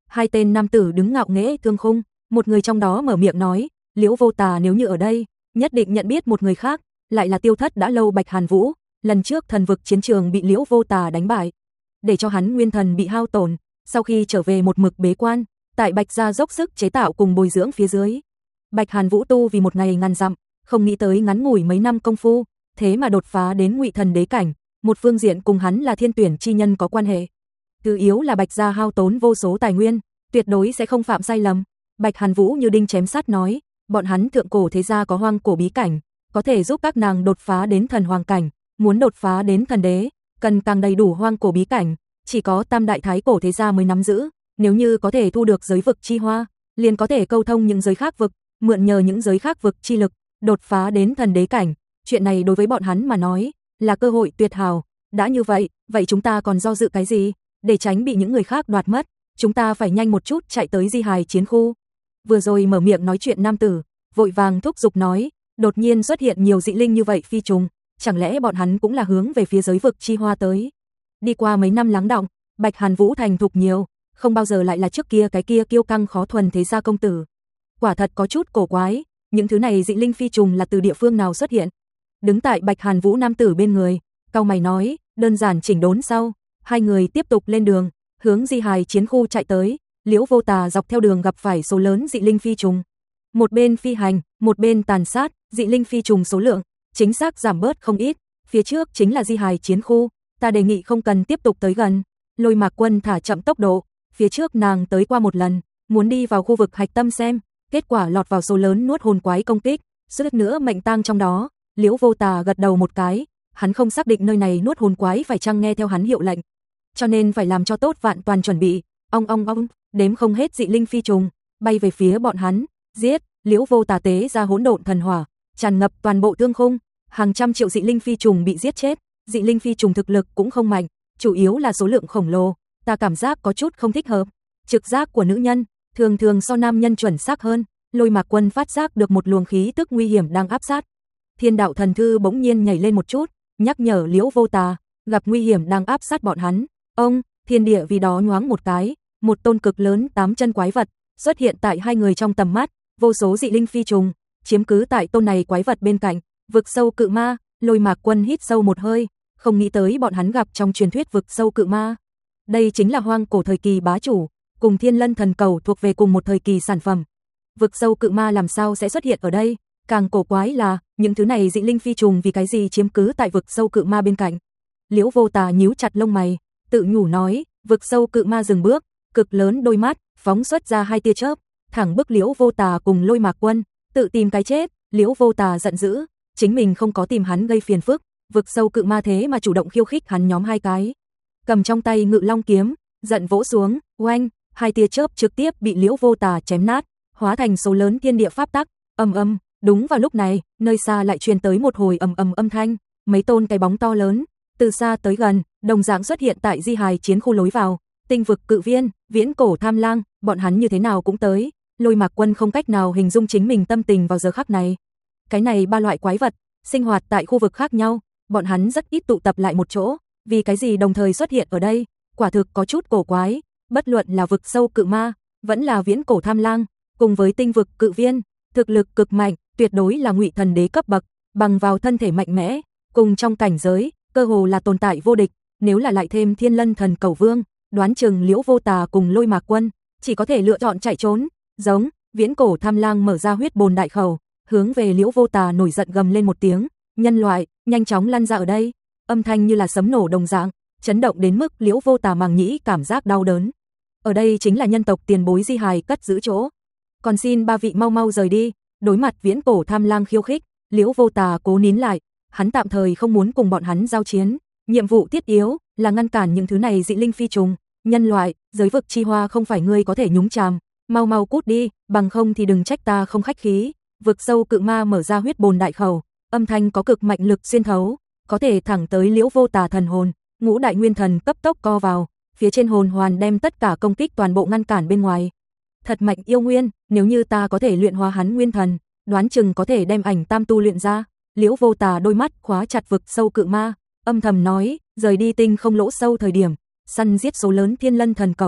Hai tên nam tử đứng ngạo nghễ thương khung, một người trong đó mở miệng nói, Liễu Vô Tà nếu như ở đây, nhất định nhận biết một người khác, lại là tiêu thất đã lâu Bạch Hàn Vũ, lần trước thần vực chiến trường bị Liễu Vô Tà đánh bại, để cho hắn nguyên thần bị hao tổn, sau khi trở về một mực bế quan, tại Bạch gia dốc sức chế tạo cùng bồi dưỡng phía dưới. Bạch Hàn Vũ tu vì một ngày ngàn dặm, không nghĩ tới ngắn ngủi mấy năm công phu, thế mà đột phá đến Ngụy Thần đế cảnh, một phương diện cùng hắn là thiên tuyển chi nhân có quan hệ. Thứ yếu là Bạch gia hao tốn vô số tài nguyên, tuyệt đối sẽ không phạm sai lầm. Bạch Hàn Vũ như đinh chém sắt nói, bọn hắn thượng cổ thế gia có hoang cổ bí cảnh, có thể giúp các nàng đột phá đến thần hoàng cảnh, muốn đột phá đến thần đế, cần càng đầy đủ hoang cổ bí cảnh, chỉ có tam đại thái cổ thế gia mới nắm giữ, nếu như có thể thu được giới vực chi hoa, liền có thể câu thông những giới khác vực, mượn nhờ những giới khác vực chi lực, đột phá đến thần đế cảnh, chuyện này đối với bọn hắn mà nói, là cơ hội tuyệt hảo, đã như vậy, vậy chúng ta còn do dự cái gì, để tránh bị những người khác đoạt mất, chúng ta phải nhanh một chút chạy tới Di Hài chiến khu. Vừa rồi mở miệng nói chuyện nam tử, vội vàng thúc giục nói, đột nhiên xuất hiện nhiều dị linh như vậy phi trùng, chẳng lẽ bọn hắn cũng là hướng về phía giới vực chi hoa tới. Đi qua mấy năm lắng đọng, Bạch Hàn Vũ thành thục nhiều, không bao giờ lại là trước kia cái kia kiêu căng khó thuần thế gia công tử. Quả thật có chút cổ quái, những thứ này dị linh phi trùng là từ địa phương nào xuất hiện. Đứng tại Bạch Hàn Vũ nam tử bên người, cau mày nói, đơn giản chỉnh đốn sau, hai người tiếp tục lên đường, hướng Di Hài chiến khu chạy tới. Liễu Vô Tà dọc theo đường gặp phải số lớn dị linh phi trùng, một bên phi hành, một bên tàn sát, dị linh phi trùng số lượng chính xác giảm bớt không ít, phía trước chính là Di Hài chiến khu, ta đề nghị không cần tiếp tục tới gần. Lôi Mạc Quân thả chậm tốc độ, phía trước nàng tới qua một lần, muốn đi vào khu vực hạch tâm xem, kết quả lọt vào số lớn nuốt hồn quái công kích, suýt nữa mệnh tang trong đó. Liễu Vô Tà gật đầu một cái, hắn không xác định nơi này nuốt hồn quái phải chăng nghe theo hắn hiệu lệnh, cho nên phải làm cho tốt vạn toàn chuẩn bị. Ong ong ong, đếm không hết dị linh phi trùng bay về phía bọn hắn, giết. Liễu Vô Tà tế ra hỗn độn thần hỏa, tràn ngập toàn bộ thương khung, hàng trăm triệu dị linh phi trùng bị giết chết. Dị linh phi trùng thực lực cũng không mạnh, chủ yếu là số lượng khổng lồ, ta cảm giác có chút không thích hợp. Trực giác của nữ nhân thường thường so nam nhân chuẩn xác hơn. Lôi Mạc Quân phát giác được một luồng khí tức nguy hiểm đang áp sát. Thiên đạo thần thư bỗng nhiên nhảy lên một chút, nhắc nhở Liễu Vô Tà, gặp nguy hiểm đang áp sát bọn hắn. Ông, thiên địa vì đó nhoáng một cái, một tôn cực lớn tám chân quái vật xuất hiện tại hai người trong tầm mắt, vô số dị linh phi trùng chiếm cứ tại tôn này quái vật bên cạnh. Vực sâu cự ma. Lôi Mạc Quân hít sâu một hơi, không nghĩ tới bọn hắn gặp trong truyền thuyết vực sâu cự ma. Đây chính là hoang cổ thời kỳ bá chủ, cùng Thiên Lân thần cầu thuộc về cùng một thời kỳ sản phẩm. Vực sâu cự ma làm sao sẽ xuất hiện ở đây? Càng cổ quái là, những thứ này dị linh phi trùng vì cái gì chiếm cứ tại vực sâu cự ma bên cạnh? Liễu Vô Tà nhíu chặt lông mày, tự nhủ nói, vực sâu cự ma dừng bước, cực lớn đôi mắt phóng xuất ra hai tia chớp, thẳng bức Liễu Vô Tà cùng Lôi Mạc Quân, tự tìm cái chết. Liễu Vô Tà giận dữ, chính mình không có tìm hắn gây phiền phức, vực sâu cự ma thế mà chủ động khiêu khích hắn nhóm hai cái. Cầm trong tay Ngự Long kiếm, giận vỗ xuống, oanh, hai tia chớp trực tiếp bị Liễu Vô Tà chém nát, hóa thành số lớn thiên địa pháp tắc. Ầm ầm, đúng vào lúc này, nơi xa lại truyền tới một hồi ầm ầm âm thanh, mấy tôn cái bóng to lớn từ xa tới gần, đồng dạng xuất hiện tại Di Hài chiến khu lối vào. Tinh vực cự viên, viễn cổ tham lang, bọn hắn như thế nào cũng tới. Lôi Mạc Quân không cách nào hình dung chính mình tâm tình vào giờ khắc này. Cái này ba loại quái vật sinh hoạt tại khu vực khác nhau, bọn hắn rất ít tụ tập lại một chỗ, vì cái gì đồng thời xuất hiện ở đây, quả thực có chút cổ quái. Bất luận là vực sâu cự ma, vẫn là viễn cổ tham lang, cùng với tinh vực cự viên, thực lực cực mạnh, tuyệt đối là Ngụy Thần đế cấp bậc, bằng vào thân thể mạnh mẽ, cùng trong cảnh giới, cơ hồ là tồn tại vô địch. Nếu là lại thêm Thiên Lân thần cầu vương, đoán chừng Liễu Vô Tà cùng Lôi Mạc Quân chỉ có thể lựa chọn chạy trốn. Giống, viễn cổ tham lang mở ra huyết bồn đại khẩu, hướng về Liễu Vô Tà nổi giận gầm lên một tiếng, nhân loại, nhanh chóng lăn ra ở đây. Âm thanh như là sấm nổ đồng dạng, chấn động đến mức Liễu Vô Tà màng nhĩ cảm giác đau đớn. Ở đây chính là nhân tộc tiền bối Di Hài cất giữ chỗ, còn xin ba vị mau mau rời đi. Đối mặt viễn cổ tham lang khiêu khích, Liễu Vô Tà cố nín lại, hắn tạm thời không muốn cùng bọn hắn giao chiến, nhiệm vụ thiết yếu là ngăn cản những thứ này dị linh phi trùng. Nhân loại, giới vực chi hoa không phải ngươi có thể nhúng chàm, mau mau cút đi, bằng không thì đừng trách ta không khách khí. Vực sâu cự ma mở ra huyết bồn đại khẩu, âm thanh có cực mạnh lực xuyên thấu, có thể thẳng tới Liễu Vô Tà thần hồn. Ngũ đại nguyên thần cấp tốc co vào, phía trên hồn hoàn đem tất cả công kích toàn bộ ngăn cản bên ngoài. Thật mạnh yêu nguyên, nếu như ta có thể luyện hóa hắn nguyên thần, đoán chừng có thể đem ảnh tam tu luyện ra. Liễu Vô Tà đôi mắt khóa chặt vực sâu cự ma, âm thầm nói, rời đi tinh không lỗ sâu thời điểm, săn giết số lớn Thiên Lân thần cầu,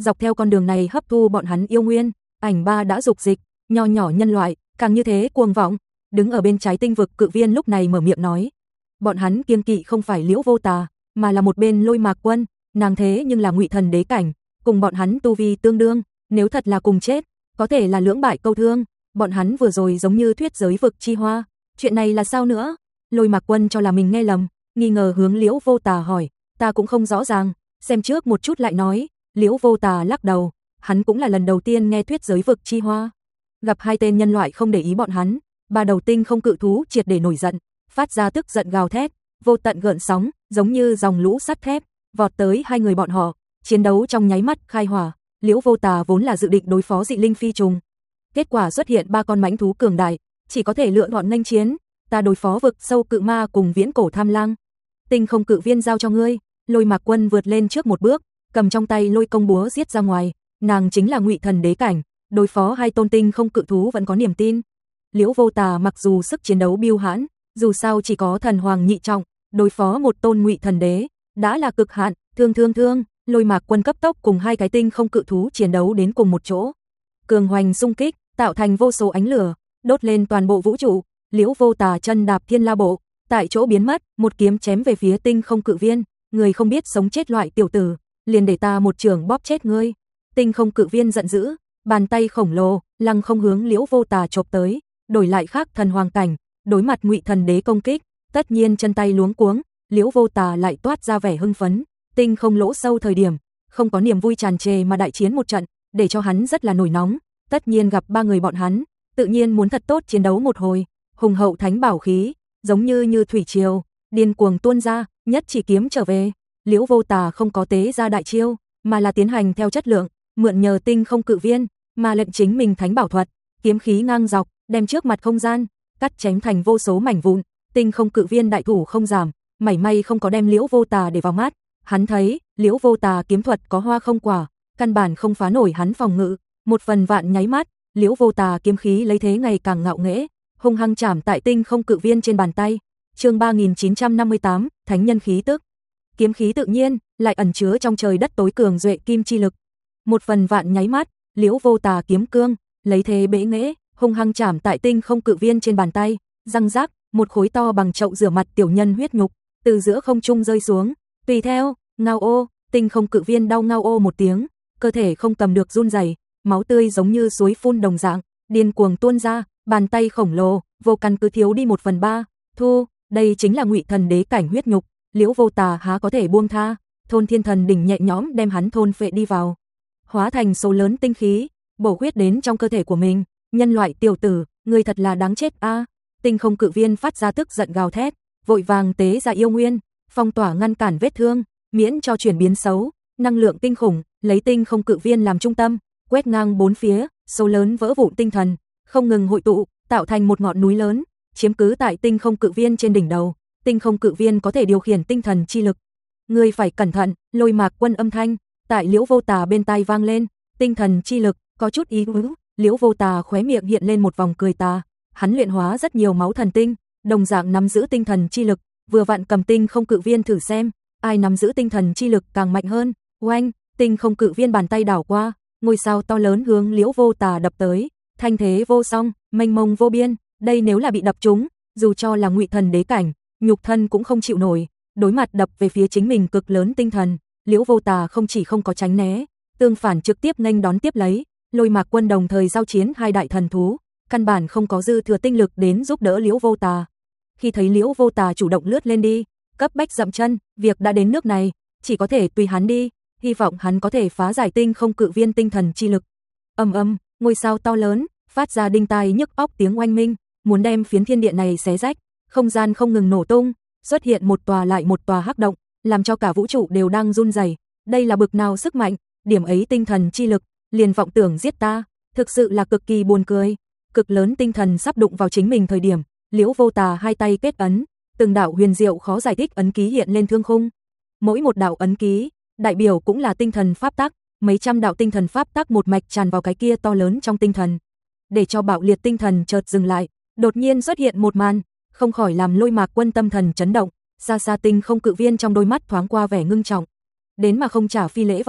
dọc theo con đường này hấp thu bọn hắn yêu nguyên. Ảnh ba đã dục dịch, nho nhỏ nhân loại, càng như thế cuồng vọng. Đứng ở bên trái tinh vực cự viên lúc này mở miệng nói. Bọn hắn kiêng kỵ không phải Liễu Vô Tà, mà là một bên Lôi Mạc Quân, nàng thế nhưng là Ngụy Thần đế cảnh, cùng bọn hắn tu vi tương đương, nếu thật là cùng chết, có thể là lưỡng bại câu thương. Bọn hắn vừa rồi giống như thuyết giới vực chi hoa, chuyện này là sao nữa? Lôi Mạc Quân cho là mình nghe lầm, nghi ngờ hướng Liễu Vô Tà hỏi, ta cũng không rõ ràng, xem trước một chút lại nói. Liễu Vô Tà lắc đầu, hắn cũng là lần đầu tiên nghe thuyết giới vực chi hoa. Gặp hai tên nhân loại không để ý bọn hắn, ba đầu tinh không cự thú triệt để nổi giận, phát ra tức giận gào thét, vô tận gợn sóng, giống như dòng lũ sắt thép, vọt tới hai người bọn họ, chiến đấu trong nháy mắt khai hỏa. Liễu Vô Tà vốn là dự định đối phó dị linh phi trùng, kết quả xuất hiện ba con mãnh thú cường đại, chỉ có thể lựa chọn nghênh chiến, ta đối phó vực sâu cự ma cùng viễn cổ tham lang. Tinh không cự viên giao cho ngươi. Lôi Mạc Quân vượt lên trước một bước, cầm trong tay lôi công búa giết ra ngoài, nàng chính là Ngụy Thần đế cảnh, đối phó hai tôn tinh không cự thú vẫn có niềm tin. Liễu Vô Tà mặc dù sức chiến đấu biêu hãn, dù sao chỉ có thần hoàng nhị trọng, đối phó một tôn Ngụy Thần đế đã là cực hạn. Thương thương thương, Lôi Mạc Quân cấp tốc cùng hai cái tinh không cự thú chiến đấu đến cùng một chỗ, cường hoành xung kích, tạo thành vô số ánh lửa, đốt lên toàn bộ vũ trụ. Liễu Vô Tà chân đạp thiên la bộ, tại chỗ biến mất, một kiếm chém về phía tinh không cự viên, người không biết sống chết loại tiểu tử, liền để ta một trường bóp chết ngươi. Tinh không cự viên giận dữ, bàn tay khổng lồ lăng không hướng Liễu Vô Tà chộp tới, đổi lại khác thần hoàng cảnh, đối mặt Ngụy Thần đế công kích, tất nhiên chân tay luống cuống. Liễu Vô Tà lại toát ra vẻ hưng phấn, tinh không lỗ sâu thời điểm, không có niềm vui tràn trề mà đại chiến một trận, để cho hắn rất là nổi nóng, tất nhiên gặp ba người bọn hắn, tự nhiên muốn thật tốt chiến đấu một hồi. Hùng hậu thánh bảo khí, giống như như thủy triều, điên cuồng tuôn ra, nhất chỉ kiếm trở về. Liễu Vô Tà không có tế ra đại chiêu, mà là tiến hành theo chất lượng, mượn nhờ tinh không cự viên, mà lệnh chính mình thánh bảo thuật, kiếm khí ngang dọc, đem trước mặt không gian cắt chém thành vô số mảnh vụn. Tinh không cự viên đại thủ không giảm, mảy may không có đem Liễu Vô Tà để vào mắt. Hắn thấy, Liễu Vô Tà kiếm thuật có hoa không quả, căn bản không phá nổi hắn phòng ngự. Một phần vạn nháy mắt, Liễu Vô Tà kiếm khí lấy thế ngày càng ngạo nghễ, hung hăng chạm tại tinh không cự viên trên bàn tay. Chương ba nghìn chín trăm năm mươi tám, thánh nhân khí tức. Kiếm khí tự nhiên, lại ẩn chứa trong trời đất tối cường duệ kim chi lực. Một phần vạn nháy mắt, Liễu Vô Tà kiếm cương, lấy thế bẽ nghễ, hung hăng chạm tại tinh không cự viên trên bàn tay, răng rác, một khối to bằng chậu rửa mặt tiểu nhân huyết nhục từ giữa không trung rơi xuống. Tùy theo, ngao ô, tinh không cự viên đau ngao ô một tiếng, cơ thể không cầm được run rẩy, máu tươi giống như suối phun đồng dạng, điên cuồng tuôn ra, bàn tay khổng lồ, vô căn cứ thiếu đi một phần ba. Thu, đây chính là Ngụy Thần đế cảnh huyết nhục, Liễu Vô Tà há có thể buông tha. Thôn Thiên Thần đỉnh nhẹ nhõm đem hắn thôn phệ đi vào, hóa thành số lớn tinh khí, bổ huyết đến trong cơ thể của mình. Nhân loại tiểu tử, ngươi thật là đáng chết a. À. Tinh không cự viên phát ra tức giận gào thét, vội vàng tế ra yêu nguyên, phong tỏa ngăn cản vết thương, miễn cho chuyển biến xấu. Năng lượng kinh khủng, lấy tinh không cự viên làm trung tâm, quét ngang bốn phía, số lớn vỡ vụn tinh thần không ngừng hội tụ, tạo thành một ngọn núi lớn, chiếm cứ tại tinh không cự viên trên đỉnh đầu. Tinh không cự viên có thể điều khiển tinh thần chi lực. Ngươi phải cẩn thận. Lôi Mạc Quân âm thanh tại Liễu Vô Tà bên tai vang lên. Tinh thần chi lực, có chút ý tứ. Liễu Vô Tà khóe miệng hiện lên một vòng cười tà. Hắn luyện hóa rất nhiều máu thần tinh, đồng dạng nắm giữ tinh thần chi lực, vừa vặn cầm tinh không cự viên thử xem, ai nắm giữ tinh thần chi lực càng mạnh hơn. Oanh, tinh không cự viên bàn tay đảo qua, ngôi sao to lớn hướng Liễu Vô Tà đập tới, thanh thế vô song, mênh mông vô biên. Đây nếu là bị đập trúng, dù cho là Ngụy Thần đế cảnh, nhục thân cũng không chịu nổi. Đối mặt đập về phía chính mình cực lớn tinh thần, Liễu Vô Tà không chỉ không có tránh né, tương phản trực tiếp nghênh đón tiếp lấy. Lôi Mạc Quân đồng thời giao chiến hai đại thần thú, căn bản không có dư thừa tinh lực đến giúp đỡ Liễu Vô Tà. Khi thấy Liễu Vô Tà chủ động lướt lên đi, cấp bách dậm chân, việc đã đến nước này, chỉ có thể tùy hắn đi, hy vọng hắn có thể phá giải tinh không cự viên tinh thần chi lực. Ầm ầm, ngôi sao to lớn phát ra đinh tai nhức óc tiếng oanh minh, muốn đem phiến thiên địa này xé rách. Không gian không ngừng nổ tung, xuất hiện một tòa lại một tòa hắc động, làm cho cả vũ trụ đều đang run rẩy. Đây là bực nào sức mạnh, điểm ấy tinh thần chi lực, liền vọng tưởng giết ta, thực sự là cực kỳ buồn cười. Cực lớn tinh thần sắp đụng vào chính mình thời điểm, Liễu Vô Tà hai tay kết ấn, từng đạo huyền diệu khó giải thích ấn ký hiện lên thương khung. Mỗi một đạo ấn ký, đại biểu cũng là tinh thần pháp tắc, mấy trăm đạo tinh thần pháp tắc một mạch tràn vào cái kia to lớn trong tinh thần. Để cho bạo liệt tinh thần chợt dừng lại, đột nhiên xuất hiện một màn, không khỏi làm Lôi Mạc Quân tâm thần chấn động, xa xa tinh không cự viên trong đôi mắt thoáng qua vẻ ngưng trọng. Đến mà không trả phi lễ vậy,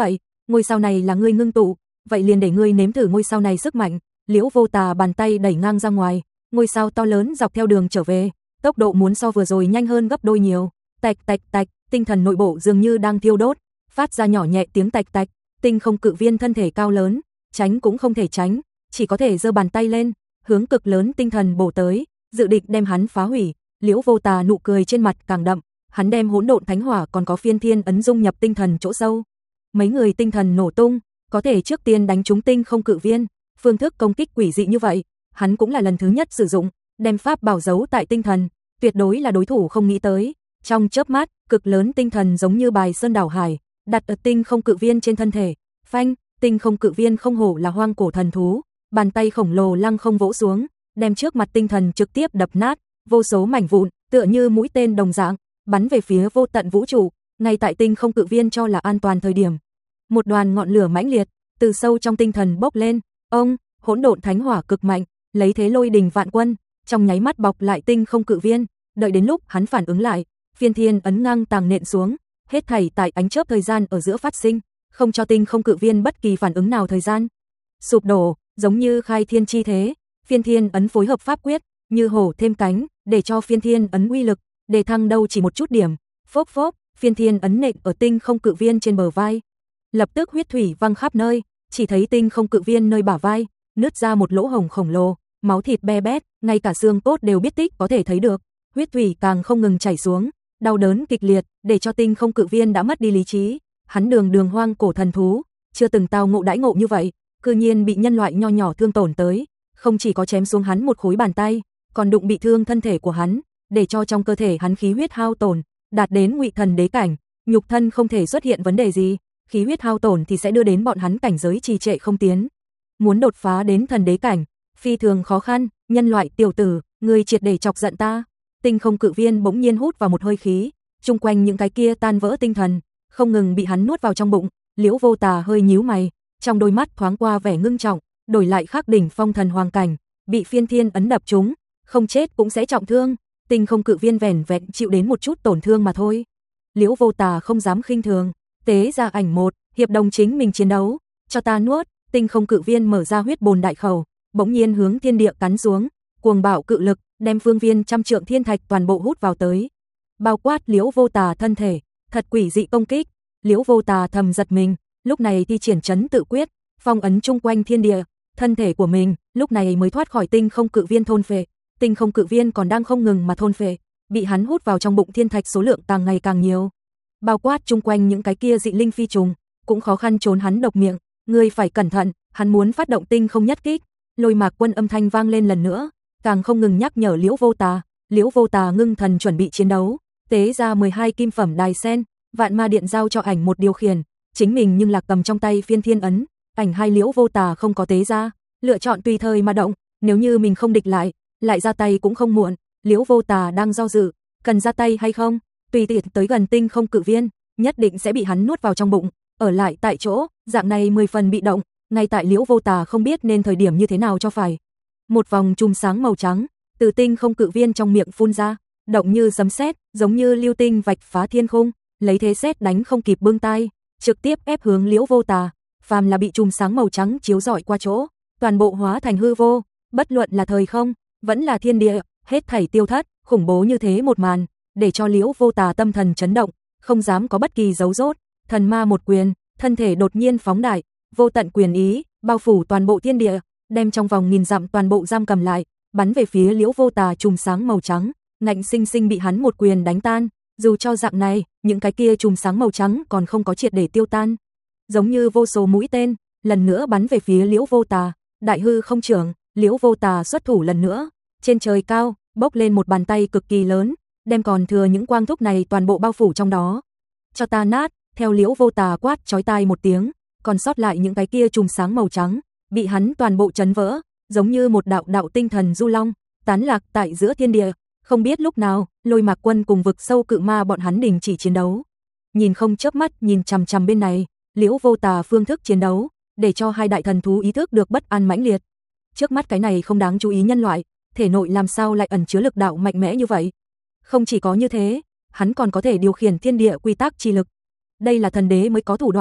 ngôi sao này là ngươi ngưng tụ, vậy liền để ngươi nếm thử ngôi sao này sức mạnh. Liễu Vô Tà bàn tay đẩy ngang ra ngoài, ngôi sao to lớn dọc theo đường trở về, tốc độ muốn so vừa rồi nhanh hơn gấp đôi nhiều. Tạch tạch tạch, tinh thần nội bộ dường như đang thiêu đốt, phát ra nhỏ nhẹ tiếng tạch tạch. Tinh không cự viên thân thể cao lớn, tránh cũng không thể tránh, chỉ có thể giơ bàn tay lên, hướng cực lớn tinh thần bổ tới, dự định đem hắn phá hủy. Liễu Vô Tà nụ cười trên mặt càng đậm, hắn đem hỗn độn thánh hỏa còn có phiên thiên ấn dung nhập tinh thần chỗ sâu. Mấy người tinh thần nổ tung, có thể trước tiên đánh trúng tinh không cự viên, phương thức công kích quỷ dị như vậy, hắn cũng là lần thứ nhất sử dụng, đem pháp bảo giấu tại tinh thần, tuyệt đối là đối thủ không nghĩ tới. Trong chớp mắt, cực lớn tinh thần giống như bài sơn đảo hải, đặt ở tinh không cự viên trên thân thể. Phanh, tinh không cự viên không hổ là hoang cổ thần thú, bàn tay khổng lồ lăng không vỗ xuống, đem trước mặt tinh thần trực tiếp đập nát, vô số mảnh vụn, tựa như mũi tên đồng dạng, bắn về phía vô tận vũ trụ. Ngay tại tinh không cự viên cho là an toàn thời điểm, một đoàn ngọn lửa mãnh liệt từ sâu trong tinh thần bốc lên, ông, hỗn độn thánh hỏa cực mạnh, lấy thế lôi đình vạn quân, trong nháy mắt bọc lại tinh không cự viên. Đợi đến lúc hắn phản ứng lại, phiên thiên ấn ngang tàng nện xuống, hết thảy tại ánh chớp thời gian ở giữa phát sinh, không cho tinh không cự viên bất kỳ phản ứng nào. Thời gian sụp đổ, giống như khai thiên chi thế, phiên thiên ấn phối hợp pháp quyết, như hổ thêm cánh, để cho phiên thiên ấn uy lực đề thăng đâu chỉ một chút điểm. Phốp phốp, phiên thiên ấn nện ở tinh không cự viên trên bờ vai, lập tức huyết thủy văng khắp nơi, chỉ thấy tinh không cự viên nơi bả vai nứt ra một lỗ hổng khổng lồ, máu thịt be bét, ngay cả xương cốt đều biết tích có thể thấy được, huyết thủy càng không ngừng chảy xuống, đau đớn kịch liệt, để cho tinh không cự viên đã mất đi lý trí. Hắn đường đường hoang cổ thần thú, chưa từng tao ngộ đãi ngộ như vậy, cư nhiên bị nhân loại nho nhỏ thương tổn tới, không chỉ có chém xuống hắn một khối bàn tay, còn đụng bị thương thân thể của hắn, để cho trong cơ thể hắn khí huyết hao tổn, đạt đến ngụy thần đế cảnh, nhục thân không thể xuất hiện vấn đề gì, khí huyết hao tổn thì sẽ đưa đến bọn hắn cảnh giới trì trệ không tiến. Muốn đột phá đến thần đế cảnh, phi thường khó khăn. Nhân loại tiểu tử, ngươi triệt để chọc giận ta. Tinh không cự viên bỗng nhiên hút vào một hơi khí, chung quanh những cái kia tan vỡ tinh thần không ngừng bị hắn nuốt vào trong bụng. Liễu Vô Tà hơi nhíu mày, trong đôi mắt thoáng qua vẻ ngưng trọng, đổi lại khắc đỉnh phong thần hoàng cảnh, bị phiên thiên ấn đập trúng, không chết cũng sẽ trọng thương. Tinh không cự viên vẻn vẹn chịu đến một chút tổn thương mà thôi. Liễu Vô Tà không dám khinh thường, tế ra ảnh một, hiệp đồng chính mình chiến đấu, cho ta nuốt. Tinh không cự viên mở ra huyết bồn đại khẩu, bỗng nhiên hướng thiên địa cắn xuống, cuồng bạo cự lực đem phương viên trăm trượng thiên thạch toàn bộ hút vào tới, bao quát Liễu Vô Tà thân thể. Thật quỷ dị công kích. Liễu Vô Tà thầm giật mình, lúc này thi triển trấn tự quyết, phong ấn chung quanh thiên địa, thân thể của mình lúc này mới thoát khỏi tinh không cự viên thôn phệ. Tinh không cự viên còn đang không ngừng mà thôn phệ, bị hắn hút vào trong bụng thiên thạch số lượng càng ngày càng nhiều, bao quát chung quanh những cái kia dị linh phi trùng, cũng khó khăn trốn hắn độc miệng. Ngươi phải cẩn thận, hắn muốn phát động tinh không nhất kích. Lôi Mạc Quân âm thanh vang lên lần nữa, càng không ngừng nhắc nhở Liễu Vô Tà. Liễu Vô Tà ngưng thần chuẩn bị chiến đấu, tế ra mười hai kim phẩm đài sen, vạn ma điện giao cho ảnh một điều khiển, chính mình nhưng là cầm trong tay phiên thiên ấn. Ảnh hai Liễu Vô Tà không có tế ra, lựa chọn tùy thời mà động, nếu như mình không địch lại, lại ra tay cũng không muộn. Liễu Vô Tà đang do dự, cần ra tay hay không, tùy tiện tới gần tinh không cự viên, nhất định sẽ bị hắn nuốt vào trong bụng, ở lại tại chỗ, dạng này mười phần bị động. Ngay tại Liễu Vô Tà không biết nên thời điểm như thế nào cho phải, một vòng chùm sáng màu trắng từ tinh không cự viên trong miệng phun ra, động như sấm sét, giống như lưu tinh vạch phá thiên khung, lấy thế sét đánh không kịp bưng tay, trực tiếp ép hướng Liễu Vô Tà. Phàm là bị chùm sáng màu trắng chiếu rọi qua chỗ, toàn bộ hóa thành hư vô, bất luận là thời không, vẫn là thiên địa, hết thảy tiêu thất. Khủng bố như thế một màn, để cho Liễu Vô Tà tâm thần chấn động, không dám có bất kỳ giấu rốt. Thần ma một quyền, thân thể đột nhiên phóng đại, vô tận quyền ý bao phủ toàn bộ thiên địa, đem trong vòng nghìn dặm toàn bộ giam cầm lại, bắn về phía Liễu Vô Tà. Chùm sáng màu trắng ngạnh sinh sinh bị hắn một quyền đánh tan. Dù cho dạng này, những cái kia chùm sáng màu trắng còn không có triệt để tiêu tan, giống như vô số mũi tên lần nữa bắn về phía Liễu Vô Tà. Đại hư không trưởng, Liễu Vô Tà xuất thủ lần nữa, trên trời cao bốc lên một bàn tay cực kỳ lớn, đem còn thừa những quang thúc này toàn bộ bao phủ trong đó. Cho ta nát. Theo Liễu Vô Tà quát chói tai một tiếng, còn sót lại những cái kia chùm sáng màu trắng bị hắn toàn bộ chấn vỡ, giống như một đạo đạo tinh thần du long tán lạc tại giữa thiên địa. Không biết lúc nào, Lôi Mạc Quân cùng vực sâu cự ma bọn hắn đình chỉ chiến đấu, nhìn không chớp mắt nhìn chằm chằm bên này. Liễu Vô Tà phương thức chiến đấu để cho hai đại thần thú ý thức được bất an mãnh liệt. Trước mắt cái này không đáng chú ý nhân loại, thể nội làm sao lại ẩn chứa lực đạo mạnh mẽ như vậy? Không chỉ có như thế, hắn còn có thể điều khiển thiên địa quy tắc chi lực. Đây là thần đế mới có thủ đoạn,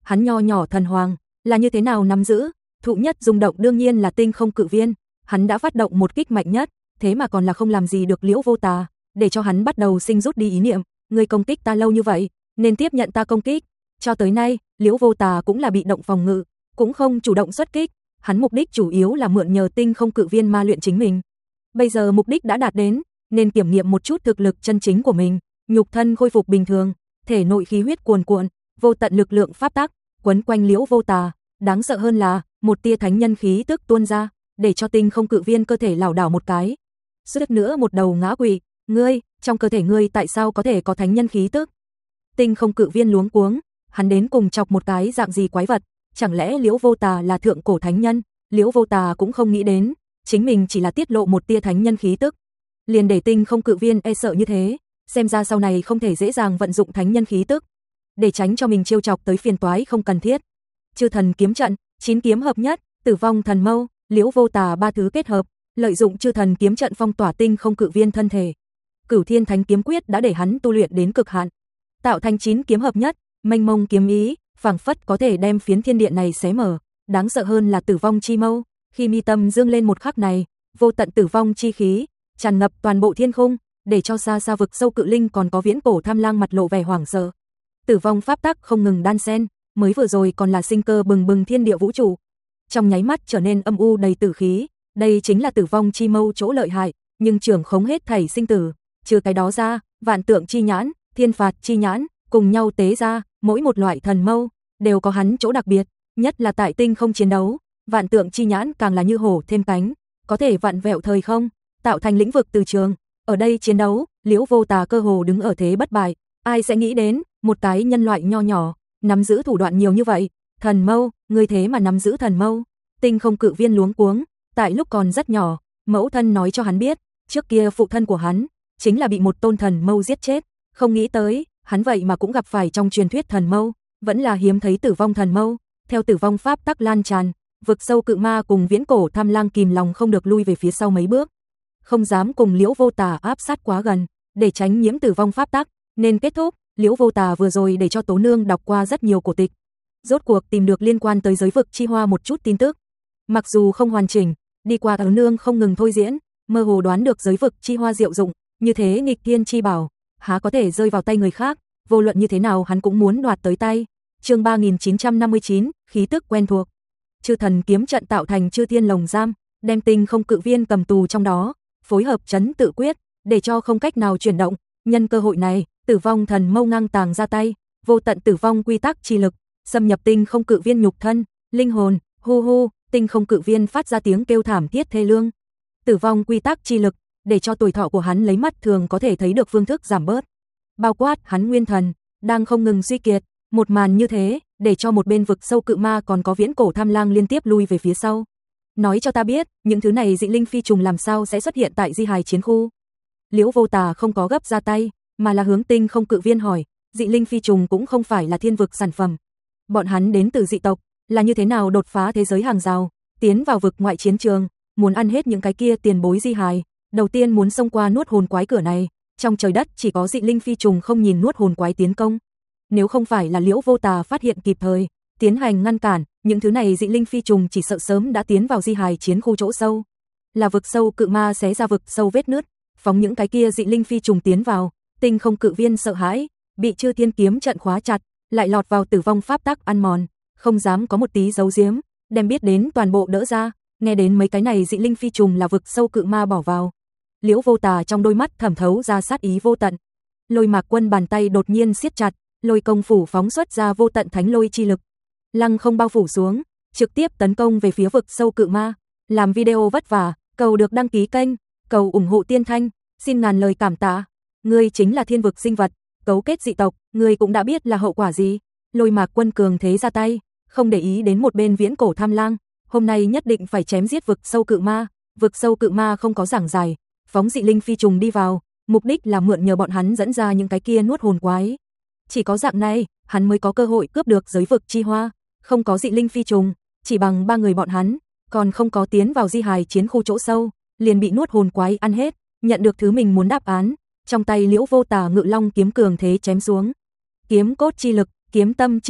hắn nho nhỏ thần hoàng, là như thế nào nắm giữ, thụ nhất rung động đương nhiên là tinh không cự viên, hắn đã phát động một kích mạnh nhất, thế mà còn là không làm gì được Liễu Vô Tà, để cho hắn bắt đầu sinh rút đi ý niệm, ngươi công kích ta lâu như vậy, nên tiếp nhận ta công kích. Cho tới nay, Liễu Vô Tà cũng là bị động phòng ngự, cũng không chủ động xuất kích, hắn mục đích chủ yếu là mượn nhờ tinh không cự viên ma luyện chính mình. Bây giờ mục đích đã đạt đến, nên kiểm nghiệm một chút thực lực chân chính của mình, nhục thân khôi phục bình thường, thể nội khí huyết cuồn cuộn, vô tận lực lượng pháp tắc quấn quanh Liễu Vô Tà, đáng sợ hơn là một tia thánh nhân khí tức tuôn ra, để cho tinh không cự viên cơ thể lảo đảo một cái. Suýt nữa một đầu ngã quỵ, ngươi, trong cơ thể ngươi tại sao có thể có thánh nhân khí tức? Tinh không cự viên luống cuống, hắn đến cùng chọc một cái dạng gì quái vật, chẳng lẽ Liễu Vô Tà là thượng cổ thánh nhân? Liễu Vô Tà cũng không nghĩ đến, chính mình chỉ là tiết lộ một tia thánh nhân khí tức, liền để tinh không cự viên e sợ như thế, xem ra sau này không thể dễ dàng vận dụng thánh nhân khí tức, để tránh cho mình trêu chọc tới phiền toái không cần thiết. Chư thần kiếm trận, chín kiếm hợp nhất, tử vong thần mâu, Liễu Vô Tà ba thứ kết hợp, lợi dụng chư thần kiếm trận phong tỏa tinh không cự viên thân thể. Cửu Thiên Thánh kiếm quyết đã để hắn tu luyện đến cực hạn, tạo thành chín kiếm hợp nhất, mênh mông kiếm ý, phảng phất có thể đem phiến thiên địa này xé mở. Đáng sợ hơn là tử vong chi mâu, khi mi tâm dương lên một khắc này, vô tận tử vong chi khí tràn ngập toàn bộ thiên khung, để cho xa xa vực sâu cự linh còn có viễn cổ tham lang mặt lộ vẻ hoảng sợ. Tử vong pháp tắc không ngừng đan xen, mới vừa rồi còn là sinh cơ bừng bừng thiên địa vũ trụ, trong nháy mắt trở nên âm u đầy tử khí. Đây chính là tử vong chi mâu chỗ lợi hại, nhưng trưởng khống hết thảy sinh tử. Trừ cái đó ra, vạn tượng chi nhãn, thiên phạt chi nhãn cùng nhau tế ra, mỗi một loại thần mâu đều có hắn chỗ đặc biệt, nhất là tại tinh không chiến đấu, vạn tượng chi nhãn càng là như hổ thêm cánh, có thể vặn vẹo thời không, tạo thành lĩnh vực từ trường. Ở đây chiến đấu, Liễu Vô Tà cơ hồ đứng ở thế bất bại, ai sẽ nghĩ đến, một cái nhân loại nho nhỏ, nắm giữ thủ đoạn nhiều như vậy, thần mâu, ngươi thế mà nắm giữ thần mâu. Tinh không cự viên luống cuống, tại lúc còn rất nhỏ, mẫu thân nói cho hắn biết, trước kia phụ thân của hắn chính là bị một tôn thần mâu giết chết, không nghĩ tới, hắn vậy mà cũng gặp phải trong truyền thuyết thần mâu, vẫn là hiếm thấy tử vong thần mâu. Theo tử vong pháp tắc lan tràn, vực sâu cự ma cùng viễn cổ tham lang kìm lòng không được lui về phía sau mấy bước, không dám cùng Liễu Vô Tà áp sát quá gần, để tránh nhiễm tử vong pháp tắc. Nên kết thúc, Liễu Vô Tà vừa rồi để cho Tố Nương đọc qua rất nhiều cổ tịch, rốt cuộc tìm được liên quan tới giới vực chi hoa một chút tin tức. Mặc dù không hoàn chỉnh, đi qua Tố Nương không ngừng thôi diễn, mơ hồ đoán được giới vực chi hoa diệu dụng, như thế nghịch thiên chi bảo, há có thể rơi vào tay người khác, vô luận như thế nào hắn cũng muốn đoạt tới tay. Chương ba nghìn chín trăm năm mươi chín, khí tức quen thuộc. Chư thần kiếm trận tạo thành chư thiên lồng giam, đem tinh không cự viên cầm tù trong đó, phối hợp trấn tự quyết, để cho không cách nào chuyển động. Nhân cơ hội này, tử vong thần mâu ngang tàng ra tay, vô tận tử vong quy tắc chi lực xâm nhập tinh không cự viên nhục thân, linh hồn, hu hu, tinh không cự viên phát ra tiếng kêu thảm thiết thê lương. Tử vong quy tắc chi lực để cho tuổi thọ của hắn lấy mắt thường có thể thấy được phương thức giảm bớt, bao quát hắn nguyên thần đang không ngừng suy kiệt. Một màn như thế, để cho một bên vực sâu cự ma còn có viễn cổ tham lang liên tiếp lui về phía sau. Nói cho ta biết, những thứ này dị linh phi trùng làm sao sẽ xuất hiện tại di hài chiến khu? Liễu Vô Tà không có gấp ra tay, mà là hướng tinh không cự viên hỏi, dị linh phi trùng cũng không phải là thiên vực sản phẩm. Bọn hắn đến từ dị tộc, là như thế nào đột phá thế giới hàng rào, tiến vào vực ngoại chiến trường, muốn ăn hết những cái kia tiền bối di hài, đầu tiên muốn xông qua nuốt hồn quái cửa này, trong trời đất chỉ có dị linh phi trùng không nhìn nuốt hồn quái tiến công. Nếu không phải là Liễu Vô Tà phát hiện kịp thời, tiến hành ngăn cản, những thứ này dị linh phi trùng chỉ sợ sớm đã tiến vào di hài chiến khu chỗ sâu. Là vực sâu cự ma xé ra vực sâu vết nứt, phóng những cái kia dị linh phi trùng tiến vào, tinh không cự viên sợ hãi, bị chư thiên kiếm trận khóa chặt, lại lọt vào tử vong pháp tắc ăn mòn, không dám có một tí giấu giếm, đem biết đến toàn bộ đỡ ra. Nghe đến mấy cái này dị linh phi trùng là vực sâu cự ma bỏ vào, Liễu Vô Tà trong đôi mắt thẩm thấu ra sát ý vô tận. Lôi Mạc Quân bàn tay đột nhiên siết chặt, lôi công phủ phóng xuất ra vô tận thánh lôi chi lực, lăng không bao phủ xuống, trực tiếp tấn công về phía vực sâu cự ma. Làm video vất vả, cầu được đăng ký kênh, cầu ủng hộ Tiên Thanh, xin ngàn lời cảm tạ. Ngươi chính là thiên vực sinh vật, cấu kết dị tộc, ngươi cũng đã biết là hậu quả gì. Lôi Mạc Quân cường thế ra tay, không để ý đến một bên viễn cổ tham lang, hôm nay nhất định phải chém giết vực sâu cự ma. Vực sâu cự ma không có giảng giải, phóng dị linh phi trùng đi vào, mục đích là mượn nhờ bọn hắn dẫn ra những cái kia nuốt hồn quái. Chỉ có dạng này, hắn mới có cơ hội cướp được giới vực chi hoa. Không có dị linh phi trùng, chỉ bằng ba người bọn hắn, còn không có tiến vào di hài chiến khu chỗ sâu, liền bị nuốt hồn quái ăn hết. Nhận được thứ mình muốn đáp án, trong tay Liễu Vô Tà ngự long kiếm cường thế chém xuống. Kiếm cốt chi lực, kiếm tâm chi lực,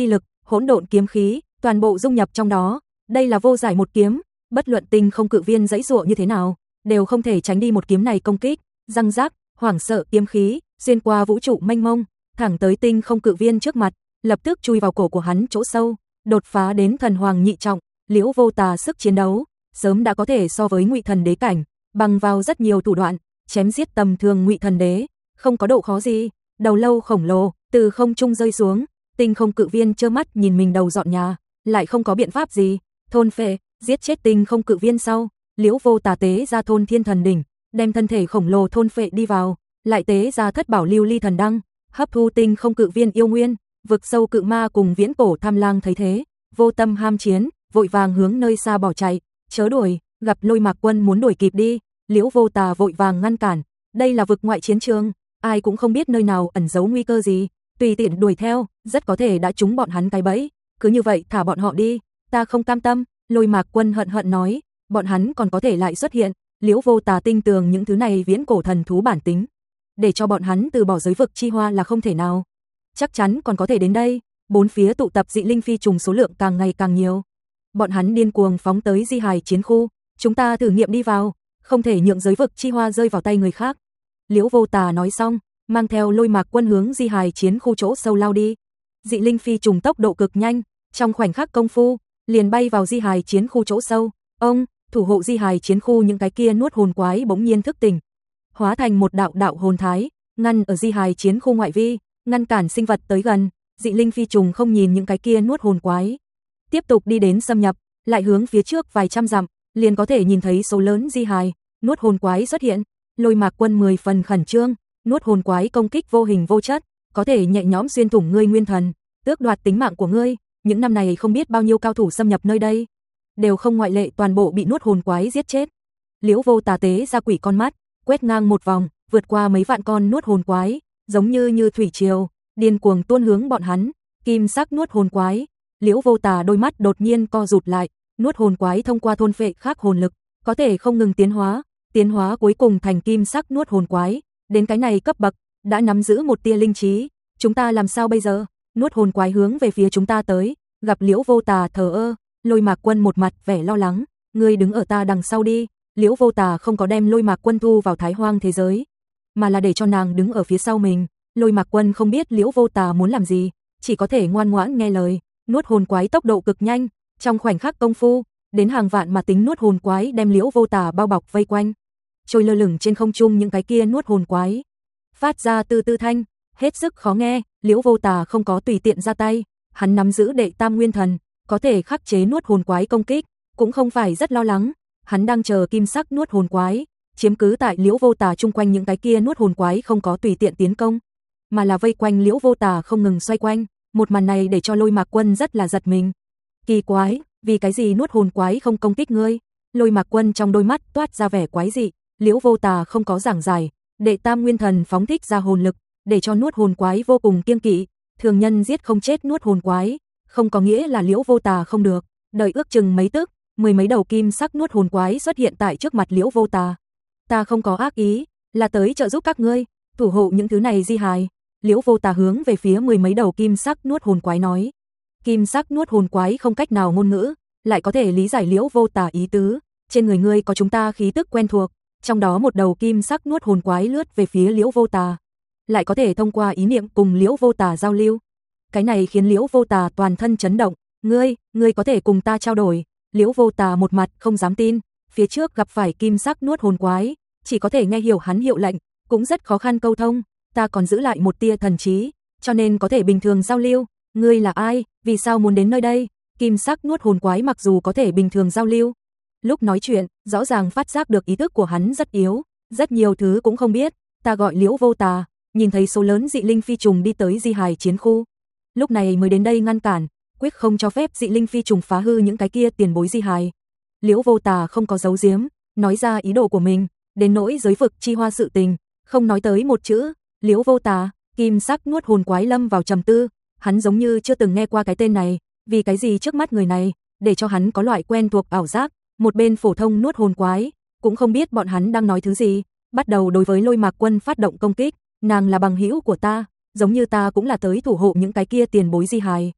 hỗn độn kiếm khí, toàn bộ dung nhập trong đó, đây là vô giải một kiếm, bất luận Tinh Không Cự Viên giãy giụa như thế nào, đều không thể tránh đi một kiếm này công kích, răng rác, hoảng sợ kiếm khí, xuyên qua vũ trụ mênh mông, thẳng tới Tinh Không Cự Viên trước mặt, lập tức chui vào cổ của hắn chỗ sâu, đột phá đến thần hoàng nhị trọng, Liễu Vô Tà sức chiến đấu sớm đã có thể so với Ngụy Thần Đế cảnh, bằng vào rất nhiều thủ đoạn, chém giết tầm thường Ngụy Thần Đế, không có độ khó gì. Đầu lâu khổng lồ từ không trung rơi xuống, Tinh Không Cự Viên trơ mắt nhìn mình đầu dọn nhà, lại không có biện pháp gì, thôn phệ, giết chết Tinh Không Cự Viên sau, Liễu Vô Tà tế ra Thôn Thiên Thần Đỉnh, đem thân thể khổng lồ thôn phệ đi vào, lại tế ra Thất Bảo Lưu Ly Thần Đăng, hấp thu Tinh Không Cự Viên yêu nguyên, vực sâu cự ma cùng viễn cổ tham lang thấy thế, vô tâm ham chiến, vội vàng hướng nơi xa bỏ chạy, chớ đuổi, gặp Lôi Mạc Quân muốn đuổi kịp đi, Liễu Vô Tà vội vàng ngăn cản, đây là vực ngoại chiến trường, ai cũng không biết nơi nào ẩn giấu nguy cơ gì, tùy tiện đuổi theo, rất có thể đã trúng bọn hắn cái bẫy, cứ như vậy thả bọn họ đi, ta không cam tâm, Lôi Mạc Quân hận hận nói, bọn hắn còn có thể lại xuất hiện, Liễu Vô Tà tinh tường những thứ này viễn cổ thần thú bản tính, để cho bọn hắn từ bỏ giới vực chi hoa là không thể nào, chắc chắn còn có thể đến đây, bốn phía tụ tập dị linh phi trùng số lượng càng ngày càng nhiều, bọn hắn điên cuồng phóng tới Di Hài chiến khu, chúng ta thử nghiệm đi vào, không thể nhượng giới vực chi hoa rơi vào tay người khác. Liễu Vô Tà nói xong, mang theo Lôi Mạc Quân hướng Di Hài chiến khu chỗ sâu lao đi. Dị linh phi trùng tốc độ cực nhanh, trong khoảnh khắc công phu, liền bay vào Di Hài chiến khu chỗ sâu. Ông, thủ hộ Di Hài chiến khu những cái kia nuốt hồn quái bỗng nhiên thức tỉnh, hóa thành một đạo đạo hồn thái, ngăn ở Di Hài chiến khu ngoại vi, ngăn cản sinh vật tới gần. Dị linh phi trùng không nhìn những cái kia nuốt hồn quái, tiếp tục đi đến xâm nhập, lại hướng phía trước vài trăm dặm, liền có thể nhìn thấy số lớn Di Hài nuốt hồn quái xuất hiện. Lôi Mạc Quân mười phần khẩn trương, nuốt hồn quái công kích vô hình vô chất, có thể nhẹ nhõm xuyên thủng ngươi nguyên thần, tước đoạt tính mạng của ngươi. Những năm này không biết bao nhiêu cao thủ xâm nhập nơi đây, đều không ngoại lệ toàn bộ bị nuốt hồn quái giết chết. Liễu Vô Tà tế ra quỷ con mắt, quét ngang một vòng, vượt qua mấy vạn con nuốt hồn quái, giống như như thủy triều, điên cuồng tuôn hướng bọn hắn. Kim sắc nuốt hồn quái, Liễu Vô Tà đôi mắt đột nhiên co rụt lại, nuốt hồn quái thông qua thôn phệ khác hồn lực, có thể không ngừng tiến hóa. Tiến hóa cuối cùng thành kim sắc nuốt hồn quái, đến cái này cấp bậc, đã nắm giữ một tia linh trí, chúng ta làm sao bây giờ? Nuốt hồn quái hướng về phía chúng ta tới, gặp Liễu Vô Tà thờ ơ, Lôi Mạc Quân một mặt vẻ lo lắng, ngươi đứng ở ta đằng sau đi. Liễu Vô Tà không có đem Lôi Mạc Quân thu vào Thái Hoang thế giới, mà là để cho nàng đứng ở phía sau mình. Lôi Mạc Quân không biết Liễu Vô Tà muốn làm gì, chỉ có thể ngoan ngoãn nghe lời. Nuốt hồn quái tốc độ cực nhanh, trong khoảnh khắc công phu, đến hàng vạn mà tính nuốt hồn quái đem Liễu Vô Tà bao bọc vây quanh. Trôi lơ lửng trên không trung những cái kia nuốt hồn quái, phát ra từ tư thanh, hết sức khó nghe. Liễu Vô Tà không có tùy tiện ra tay, hắn nắm giữ đệ tam nguyên thần, có thể khắc chế nuốt hồn quái công kích, cũng không phải rất lo lắng. Hắn đang chờ kim sắc nuốt hồn quái chiếm cứ tại Liễu Vô Tà chung quanh, những cái kia nuốt hồn quái không có tùy tiện tiến công, mà là vây quanh Liễu Vô Tà không ngừng xoay quanh. Một màn này để cho Lôi Mạc Quân rất là giật mình. Kỳ quái, vì cái gì nuốt hồn quái không công kích ngươi? Lôi Mạc Quân trong đôi mắt toát ra vẻ quái dị. Liễu Vô Tà không có giảng giải, đệ tam nguyên thần phóng thích ra hồn lực, để cho nuốt hồn quái vô cùng kiêng kỵ. Thường nhân giết không chết nuốt hồn quái, không có nghĩa là Liễu Vô Tà không được. Đợi ước chừng mấy tức, mười mấy đầu kim sắc nuốt hồn quái xuất hiện tại trước mặt Liễu Vô Tà. Ta không có ác ý, là tới trợ giúp các ngươi, thủ hộ những thứ này Di Hài. Liễu Vô Tà hướng về phía mười mấy đầu kim sắc nuốt hồn quái nói. Kim sắc nuốt hồn quái không cách nào ngôn ngữ, lại có thể lý giải Liễu Vô Tà ý tứ. Trên người ngươi có chúng ta khí tức quen thuộc. Trong đó một đầu kim sắc nuốt hồn quái lướt về phía Liễu Vô Tà, lại có thể thông qua ý niệm cùng Liễu Vô Tà giao lưu. Cái này khiến Liễu Vô Tà toàn thân chấn động. Ngươi, ngươi có thể cùng ta trao đổi? Liễu Vô Tà một mặt không dám tin, phía trước gặp phải kim sắc nuốt hồn quái, chỉ có thể nghe hiểu hắn hiệu lệnh, cũng rất khó khăn câu thông. Ta còn giữ lại một tia thần trí, cho nên có thể bình thường giao lưu. Ngươi là ai, vì sao muốn đến nơi đây? Kim sắc nuốt hồn quái mặc dù có thể bình thường giao lưu, lúc nói chuyện, rõ ràng phát giác được ý thức của hắn rất yếu, rất nhiều thứ cũng không biết. Ta gọi Liễu Vô Tà, nhìn thấy số lớn dị linh phi trùng đi tới Di Hài chiến khu, lúc này mới đến đây ngăn cản, quyết không cho phép dị linh phi trùng phá hư những cái kia tiền bối Di Hài. Liễu Vô Tà không có giấu giếm, nói ra ý đồ của mình, đến nỗi giới vực chi hoa sự tình, không nói tới một chữ. Liễu Vô Tà, kim sắc nuốt hồn quái lâm vào trầm tư, hắn giống như chưa từng nghe qua cái tên này, vì cái gì trước mắt người này, để cho hắn có loại quen thuộc ảo giác. Một bên phổ thông nuốt hồn quái, cũng không biết bọn hắn đang nói thứ gì, bắt đầu đối với Lôi Mạc Quân phát động công kích. Nàng là bằng hữu của ta, giống như ta cũng là tới thủ hộ những cái kia tiền bối Di Hài.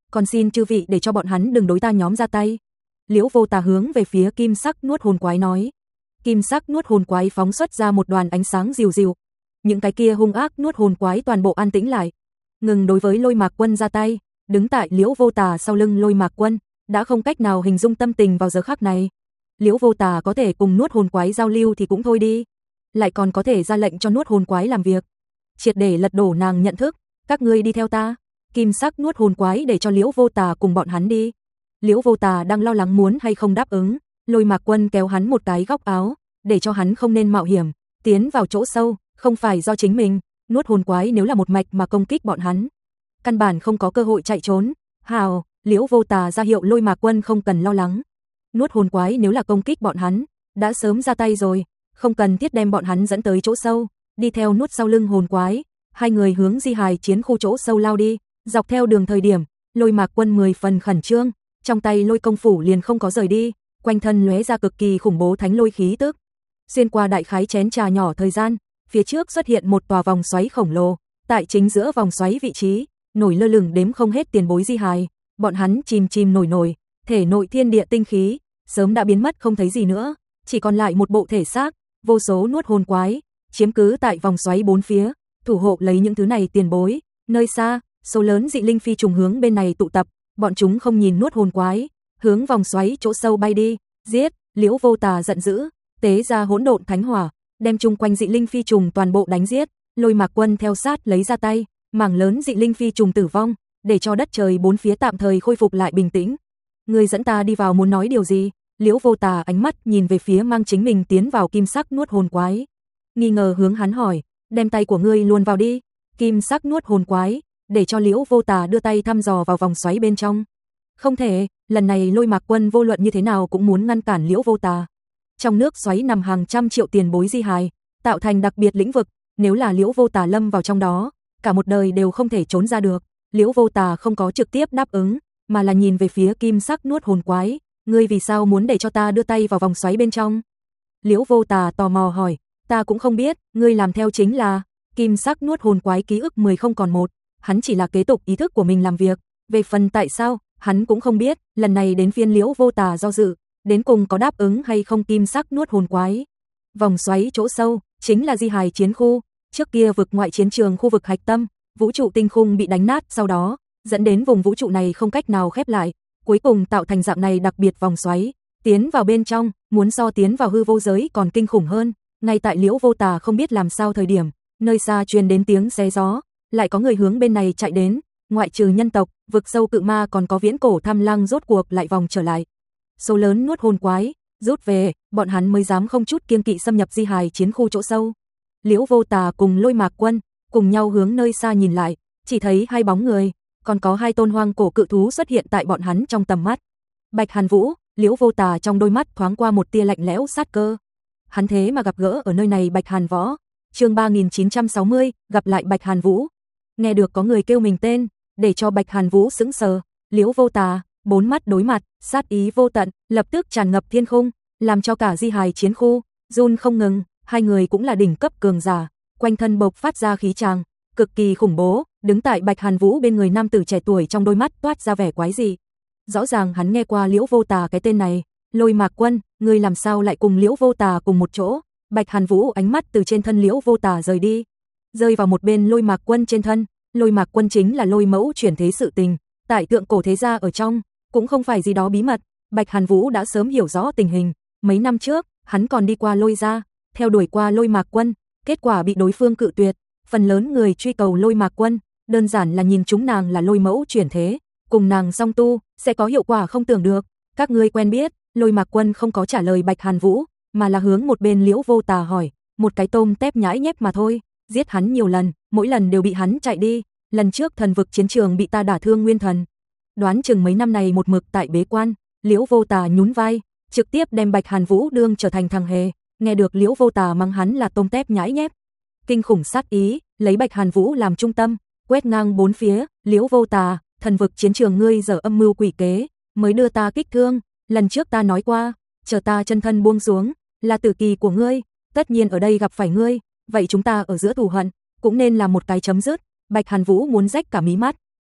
còn xin chư vị để cho bọn hắn đừng đối ta nhóm ra tay. Liễu Vô Tà hướng về phía kim sắc nuốt hồn quái nói. Kim sắc nuốt hồn quái phóng xuất ra một đoàn ánh sáng dịu dịu. Những cái kia hung ác nuốt hồn quái toàn bộ an tĩnh lại, ngừng đối với Lôi Mạc Quân ra tay. Đứng tại Liễu Vô Tà sau lưng Lôi Mạc Quân đã không cách nào hình dung tâm tình vào giờ khắc này. Liễu Vô Tà có thể cùng nuốt hồn quái giao lưu thì cũng thôi đi, lại còn có thể ra lệnh cho nuốt hồn quái làm việc, triệt để lật đổ nàng nhận thức. Các ngươi đi theo ta. Kim sắc nuốt hồn quái để cho Liễu Vô Tà cùng bọn hắn đi. Liễu Vô Tà đang lo lắng muốn hay không đáp ứng, Lôi Mạc Quân kéo hắn một cái góc áo, để cho hắn không nên mạo hiểm tiến vào chỗ sâu, không phải do chính mình, nuốt hồn quái nếu là một mạch mà công kích bọn hắn, căn bản không có cơ hội chạy trốn. Hào, Liễu Vô Tà ra hiệu Lôi Mạc Quân không cần lo lắng. Nuốt hồn quái nếu là công kích bọn hắn, đã sớm ra tay rồi, không cần thiết đem bọn hắn dẫn tới chỗ sâu. Đi theo nuốt sau lưng hồn quái, hai người hướng di hài chiến khu chỗ sâu lao đi. Dọc theo đường thời điểm, Lôi Mạc Quân mười phần khẩn trương, trong tay lôi công phủ liền không có rời đi, quanh thân lóe ra cực kỳ khủng bố thánh lôi khí tức. Xuyên qua đại khái chén trà nhỏ thời gian, phía trước xuất hiện một tòa vòng xoáy khổng lồ, tại chính giữa vòng xoáy vị trí, nổi lơ lửng đếm không hết tiền bối di hài, bọn hắn chìm chìm nổi nổi, thể nội thiên địa tinh khí sớm đã biến mất không thấy gì nữa, chỉ còn lại một bộ thể xác, vô số nuốt hồn quái chiếm cứ tại vòng xoáy bốn phía, thủ hộ lấy những thứ này tiền bối. Nơi xa, số lớn dị linh phi trùng hướng bên này tụ tập, bọn chúng không nhìn nuốt hồn quái, hướng vòng xoáy chỗ sâu bay đi. Giết! Liễu Vô Tà giận dữ, tế ra hỗn độn thánh hỏa, đem chung quanh dị linh phi trùng toàn bộ đánh giết. Lôi Mạc Quân theo sát lấy ra tay, mảng lớn dị linh phi trùng tử vong, để cho đất trời bốn phía tạm thời khôi phục lại bình tĩnh. Ngươi dẫn ta đi vào muốn nói điều gì? Liễu Vô Tà ánh mắt nhìn về phía mang chính mình tiến vào kim sắc nuốt hồn quái, nghi ngờ hướng hắn hỏi, đem tay của ngươi luồn vào đi. Kim sắc nuốt hồn quái để cho Liễu Vô Tà đưa tay thăm dò vào vòng xoáy bên trong. Không thể, lần này Lôi Mạc Quân vô luận như thế nào cũng muốn ngăn cản Liễu Vô Tà. Trong nước xoáy nằm hàng trăm triệu tiền bối di hài, tạo thành đặc biệt lĩnh vực, nếu là Liễu Vô Tà lâm vào trong đó, cả một đời đều không thể trốn ra được. Liễu Vô Tà không có trực tiếp đáp ứng, mà là nhìn về phía kim sắc nuốt hồn quái, ngươi vì sao muốn để cho ta đưa tay vào vòng xoáy bên trong? Liễu Vô Tà tò mò hỏi, ta cũng không biết, ngươi làm theo chính là. Kim sắc nuốt hồn quái ký ức mười không còn một, hắn chỉ là kế tục ý thức của mình làm việc, về phần tại sao, hắn cũng không biết. Lần này đến phiên Liễu Vô Tà do dự, đến cùng có đáp ứng hay không kim sắc nuốt hồn quái. Vòng xoáy chỗ sâu, chính là di hài chiến khu, trước kia vực ngoại chiến trường khu vực hạch tâm, vũ trụ tinh khung bị đánh nát sau đó, dẫn đến vùng vũ trụ này không cách nào khép lại, cuối cùng tạo thành dạng này đặc biệt vòng xoáy, tiến vào bên trong, muốn so tiến vào hư vô giới còn kinh khủng hơn. Ngay tại Liễu Vô Tà không biết làm sao thời điểm, nơi xa truyền đến tiếng xé gió, lại có người hướng bên này chạy đến, ngoại trừ nhân tộc, vực sâu cự ma còn có viễn cổ tham lăng rốt cuộc lại vòng trở lại. Số lớn nuốt hồn quái rút về, bọn hắn mới dám không chút kiêng kỵ xâm nhập di hài chiến khu chỗ sâu. Liễu Vô Tà cùng Lôi Mạc Quân cùng nhau hướng nơi xa nhìn lại, chỉ thấy hai bóng người, còn có hai tôn hoang cổ cự thú xuất hiện tại bọn hắn trong tầm mắt. Bạch Hàn Vũ, Liễu Vô Tà trong đôi mắt thoáng qua một tia lạnh lẽo sát cơ. Hắn thế mà gặp gỡ ở nơi này Bạch Hàn Võ. Chương ba nghìn chín trăm sáu mươi, gặp lại Bạch Hàn Vũ. Nghe được có người kêu mình tên, để cho Bạch Hàn Vũ sững sờ, Liễu Vô Tà, bốn mắt đối mặt, sát ý vô tận, lập tức tràn ngập thiên khung, làm cho cả di hài chiến khu run không ngừng. Hai người cũng là đỉnh cấp cường giả, quanh thân bộc phát ra khí tràng cực kỳ khủng bố. Đứng tại Bạch Hàn Vũ bên người nam tử trẻ tuổi trong đôi mắt toát ra vẻ quái dị. Rõ ràng hắn nghe qua Liễu Vô Tà cái tên này. Lôi Mạc Quân, ngươi làm sao lại cùng Liễu Vô Tà cùng một chỗ? Bạch Hàn Vũ ánh mắt từ trên thân Liễu Vô Tà rời đi, rơi vào một bên Lôi Mạc Quân trên thân. Lôi Mạc Quân chính là Lôi mẫu chuyển thế sự tình, tại tượng cổ thế gia ở trong, cũng không phải gì đó bí mật. Bạch Hàn Vũ đã sớm hiểu rõ tình hình, mấy năm trước, hắn còn đi qua Lôi gia, theo đuổi qua Lôi Mạc Quân, kết quả bị đối phương cự tuyệt. Phần lớn người truy cầu Lôi Mạc Quân, đơn giản là nhìn chúng nàng là Lôi mẫu chuyển thế, cùng nàng song tu sẽ có hiệu quả không tưởng được. Các ngươi quen biết? Lôi Mạc Quân không có trả lời Bạch Hàn Vũ, mà là hướng một bên Liễu Vô Tà hỏi, một cái tôm tép nhãi nhép mà thôi, giết hắn nhiều lần, mỗi lần đều bị hắn chạy đi, lần trước thần vực chiến trường bị ta đả thương nguyên thần, đoán chừng mấy năm này một mực tại bế quan. Liễu Vô Tà nhún vai, trực tiếp đem Bạch Hàn Vũ đương trở thành thằng hề. Nghe được Liễu Vô Tà mắng hắn là tôm tép nhãi nhép, kinh khủng sát ý lấy Bạch Hàn Vũ làm trung tâm, quét ngang bốn phía. Liễu Vô Tà, thần vực chiến trường ngươi giờ âm mưu quỷ kế, mới đưa ta kích thương, lần trước ta nói qua, chờ ta chân thân buông xuống, là tử kỳ của ngươi, tất nhiên ở đây gặp phải ngươi, vậy chúng ta ở giữa thù hận, cũng nên là một cái chấm dứt. Bạch Hàn Vũ muốn rách cả mí mắt,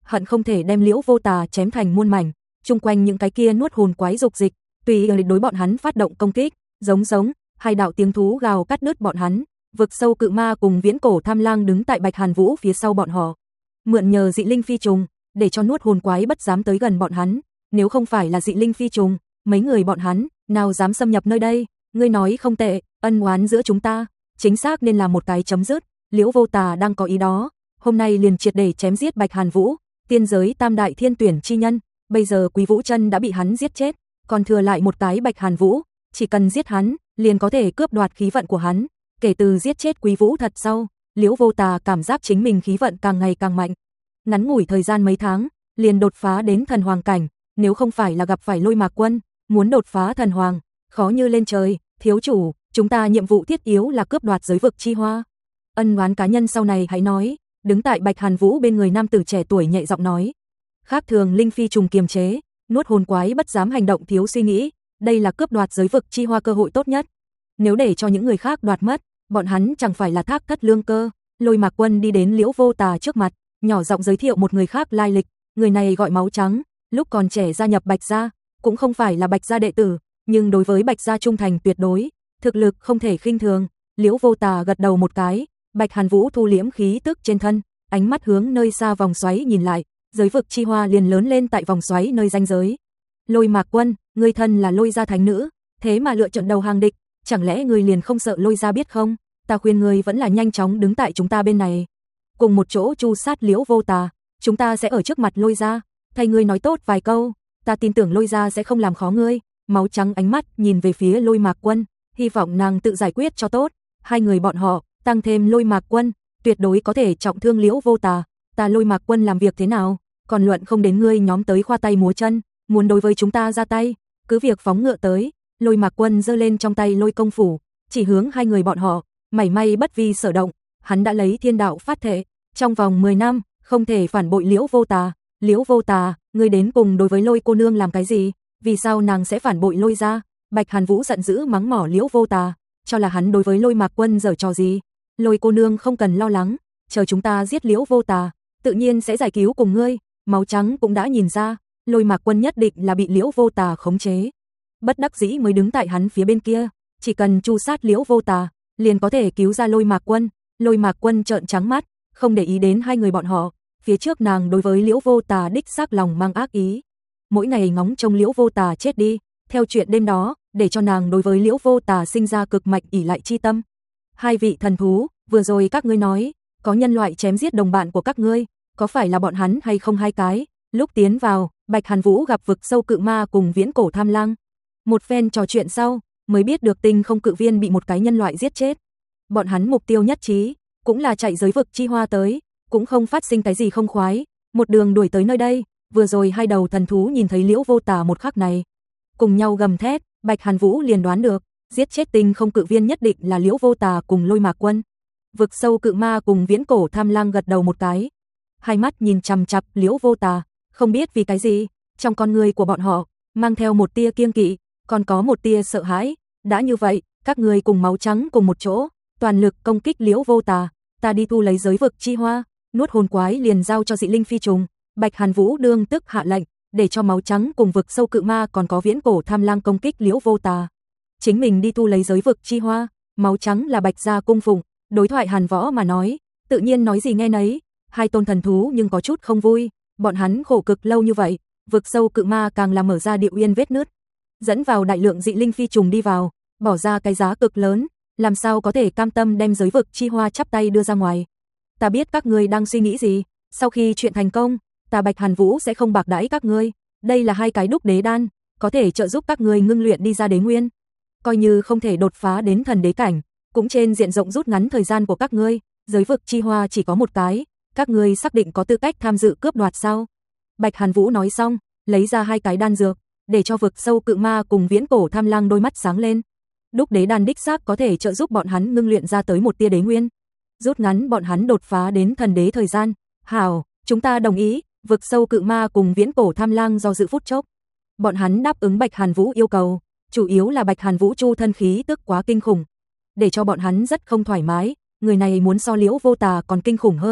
hận không thể đem Liễu Vô Tà chém thành muôn mảnh. Chung quanh những cái kia nuốt hồn quái dục dịch, tùy ý đối bọn hắn phát động công kích, giống giống, hai đạo tiếng thú gào cắt đứt bọn hắn. Vực sâu cự ma cùng viễn cổ tham lang đứng tại Bạch Hàn Vũ phía sau bọn họ, mượn nhờ dị linh phi trùng, để cho nuốt hồn quái bất dám tới gần bọn hắn. Nếu không phải là dị linh phi trùng, mấy người bọn hắn nào dám xâm nhập nơi đây. Ngươi nói không tệ, ân oán giữa chúng ta chính xác nên là một cái chấm dứt. Liễu Vô Tà đang có ý đó, hôm nay liền triệt để chém giết Bạch Hàn Vũ, tiên giới tam đại thiên tuyển chi nhân. Bây giờ Quý Vũ Chân đã bị hắn giết chết, còn thừa lại một cái Bạch Hàn Vũ, chỉ cần giết hắn, liền có thể cướp đoạt khí vận của hắn. Kể từ giết chết Quý Vũ thật sau, Liễu Vô Tà cảm giác chính mình khí vận càng ngày càng mạnh. Ngắn ngủi thời gian mấy tháng, liền đột phá đến thần hoàng cảnh, nếu không phải là gặp phải Lôi Mạc Quân, muốn đột phá thần hoàng, khó như lên trời. Thiếu chủ, chúng ta nhiệm vụ thiết yếu là cướp đoạt giới vực chi hoa. Ân oán cá nhân sau này hãy nói. Đứng tại Bạch Hàn Vũ bên người nam tử trẻ tuổi nhẹ giọng nói. Khác thường linh phi trùng kiềm chế, nuốt hồn quái bất dám hành động thiếu suy nghĩ, đây là cướp đoạt giới vực chi hoa cơ hội tốt nhất. Nếu để cho những người khác đoạt mất, bọn hắn chẳng phải là thác thất lương cơ. Lôi Mạc Quân đi đến Liễu Vô Tà trước mặt, nhỏ giọng giới thiệu một người khác lai lịch. Người này gọi Máu Trắng, lúc còn trẻ gia nhập Bạch gia, cũng không phải là Bạch gia đệ tử, nhưng đối với Bạch gia trung thành tuyệt đối, thực lực không thể khinh thường. Liễu Vô Tà gật đầu một cái. Bạch Hàn Vũ thu liễm khí tức trên thân, ánh mắt hướng nơi xa vòng xoáy nhìn lại, giới vực chi hoa liền lớn lên tại vòng xoáy nơi ranh giới. Lôi Mạc Quân, ngươi thân là Lôi gia thánh nữ, thế mà lựa chọn đầu hàng địch, chẳng lẽ ngươi liền không sợ Lôi gia biết không? Ta khuyên ngươi vẫn là nhanh chóng đứng tại chúng ta bên này, cùng một chỗ tru sát Liễu Vô Tà, chúng ta sẽ ở trước mặt Lôi gia, thay ngươi nói tốt vài câu, ta tin tưởng Lôi gia sẽ không làm khó ngươi. Máu Trắng ánh mắt nhìn về phía Lôi Mạc Quân, hy vọng nàng tự giải quyết cho tốt. Hai người bọn họ, tăng thêm Lôi Mạc Quân, tuyệt đối có thể trọng thương Liễu Vô Tà. Ta Lôi Mạc Quân làm việc thế nào, còn luận không đến ngươi nhóm tới khoa tay múa chân, muốn đối với chúng ta ra tay, cứ việc phóng ngựa tới. Lôi Mạc Quân giơ lên trong tay Lôi Công Phủ, chỉ hướng hai người bọn họ, mảy may bất vi sở động. Hắn đã lấy thiên đạo phát thệ, trong vòng mười năm không thể phản bội Liễu Vô Tà. Liễu Vô Tà, ngươi đến cùng đối với Lôi cô nương làm cái gì? Vì sao nàng sẽ phản bội Lôi gia? Bạch Hàn Vũ giận dữ mắng mỏ Liễu Vô Tà, cho là hắn đối với Lôi Mạc Quân giở trò gì. Lôi cô nương không cần lo lắng, chờ chúng ta giết Liễu Vô Tà, tự nhiên sẽ giải cứu cùng ngươi. Máu Trắng cũng đã nhìn ra, Lôi Mạc Quân nhất định là bị Liễu Vô Tà khống chế, bất đắc dĩ mới đứng tại hắn phía bên kia, chỉ cần tru sát Liễu Vô Tà, liền có thể cứu ra Lôi Mạc Quân. Lôi Mạc Quân trợn trắng mắt, không để ý đến hai người bọn họ, phía trước nàng đối với Liễu Vô Tà đích xác lòng mang ác ý, mỗi ngày ngóng trông Liễu Vô Tà chết đi, theo chuyện đêm đó, để cho nàng đối với Liễu Vô Tà sinh ra cực mạnh ỷ lại chi tâm. Hai vị thần thú, vừa rồi các ngươi nói, có nhân loại chém giết đồng bạn của các ngươi, có phải là bọn hắn hay không hai cái? Lúc tiến vào, Bạch Hàn Vũ gặp vực sâu cự ma cùng viễn cổ tham lang. Một phen trò chuyện sau, mới biết được tinh không cự viên bị một cái nhân loại giết chết. Bọn hắn mục tiêu nhất trí, cũng là chạy giới vực chi hoa tới, cũng không phát sinh cái gì không khoái, một đường đuổi tới nơi đây. Vừa rồi hai đầu thần thú nhìn thấy Liễu Vô Tà một khắc này, cùng nhau gầm thét, Bạch Hàn Vũ liền đoán được, giết chết tinh không cự viên nhất định là Liễu Vô Tà cùng Lôi Mạc Quân. Vực sâu cự ma cùng viễn cổ tham lang gật đầu một cái, hai mắt nhìn chằm chằm Liễu Vô Tà, không biết vì cái gì, trong con người của bọn họ mang theo một tia kiêng kỵ, còn có một tia sợ hãi. Đã như vậy, các ngươi cùng Máu Trắng cùng một chỗ, toàn lực công kích Liễu Vô Tà, ta đi thu lấy giới vực chi hoa, nuốt hồn quái liền giao cho dị linh phi trùng. Bạch Hàn Vũ đương tức hạ lệnh, để cho Máu Trắng cùng vực sâu cự ma còn có viễn cổ tham lang công kích Liễu Vô Tà, chính mình đi thu lấy giới vực chi hoa. Máu Trắng là Bạch gia cung phụng, đối thoại Hàn Võ mà nói, tự nhiên nói gì nghe nấy. Hai tôn thần thú nhưng có chút không vui, bọn hắn khổ cực lâu như vậy, vực sâu cự ma càng là mở ra địa uyên vết nứt, dẫn vào đại lượng dị linh phi trùng đi vào, bỏ ra cái giá cực lớn, làm sao có thể cam tâm đem giới vực chi hoa chắp tay đưa ra ngoài. Ta biết các ngươi đang suy nghĩ gì, sau khi chuyện thành công, ta Bạch Hàn Vũ sẽ không bạc đãi các ngươi, đây là hai cái đúc đế đan, có thể trợ giúp các ngươi ngưng luyện đi ra đế nguyên, coi như không thể đột phá đến thần đế cảnh, cũng trên diện rộng rút ngắn thời gian của các ngươi. Giới vực chi hoa chỉ có một cái, các ngươi xác định có tư cách tham dự cướp đoạt sao? Bạch Hàn Vũ nói xong, lấy ra hai cái đan dược, để cho vực sâu cự ma cùng viễn cổ tham lang đôi mắt sáng lên. Đúc đế đan đích xác có thể trợ giúp bọn hắn ngưng luyện ra tới một tia đế nguyên, rút ngắn bọn hắn đột phá đến thần đế thời gian. Hảo, chúng ta đồng ý. Vực sâu cự ma cùng viễn cổ tham lang do dự phút chốc, bọn hắn đáp ứng Bạch Hàn Vũ yêu cầu, chủ yếu là Bạch Hàn Vũ chu thân khí tức quá kinh khủng, để cho bọn hắn rất không thoải mái. Người này muốn so Liễu Vô Tà còn kinh khủng hơn,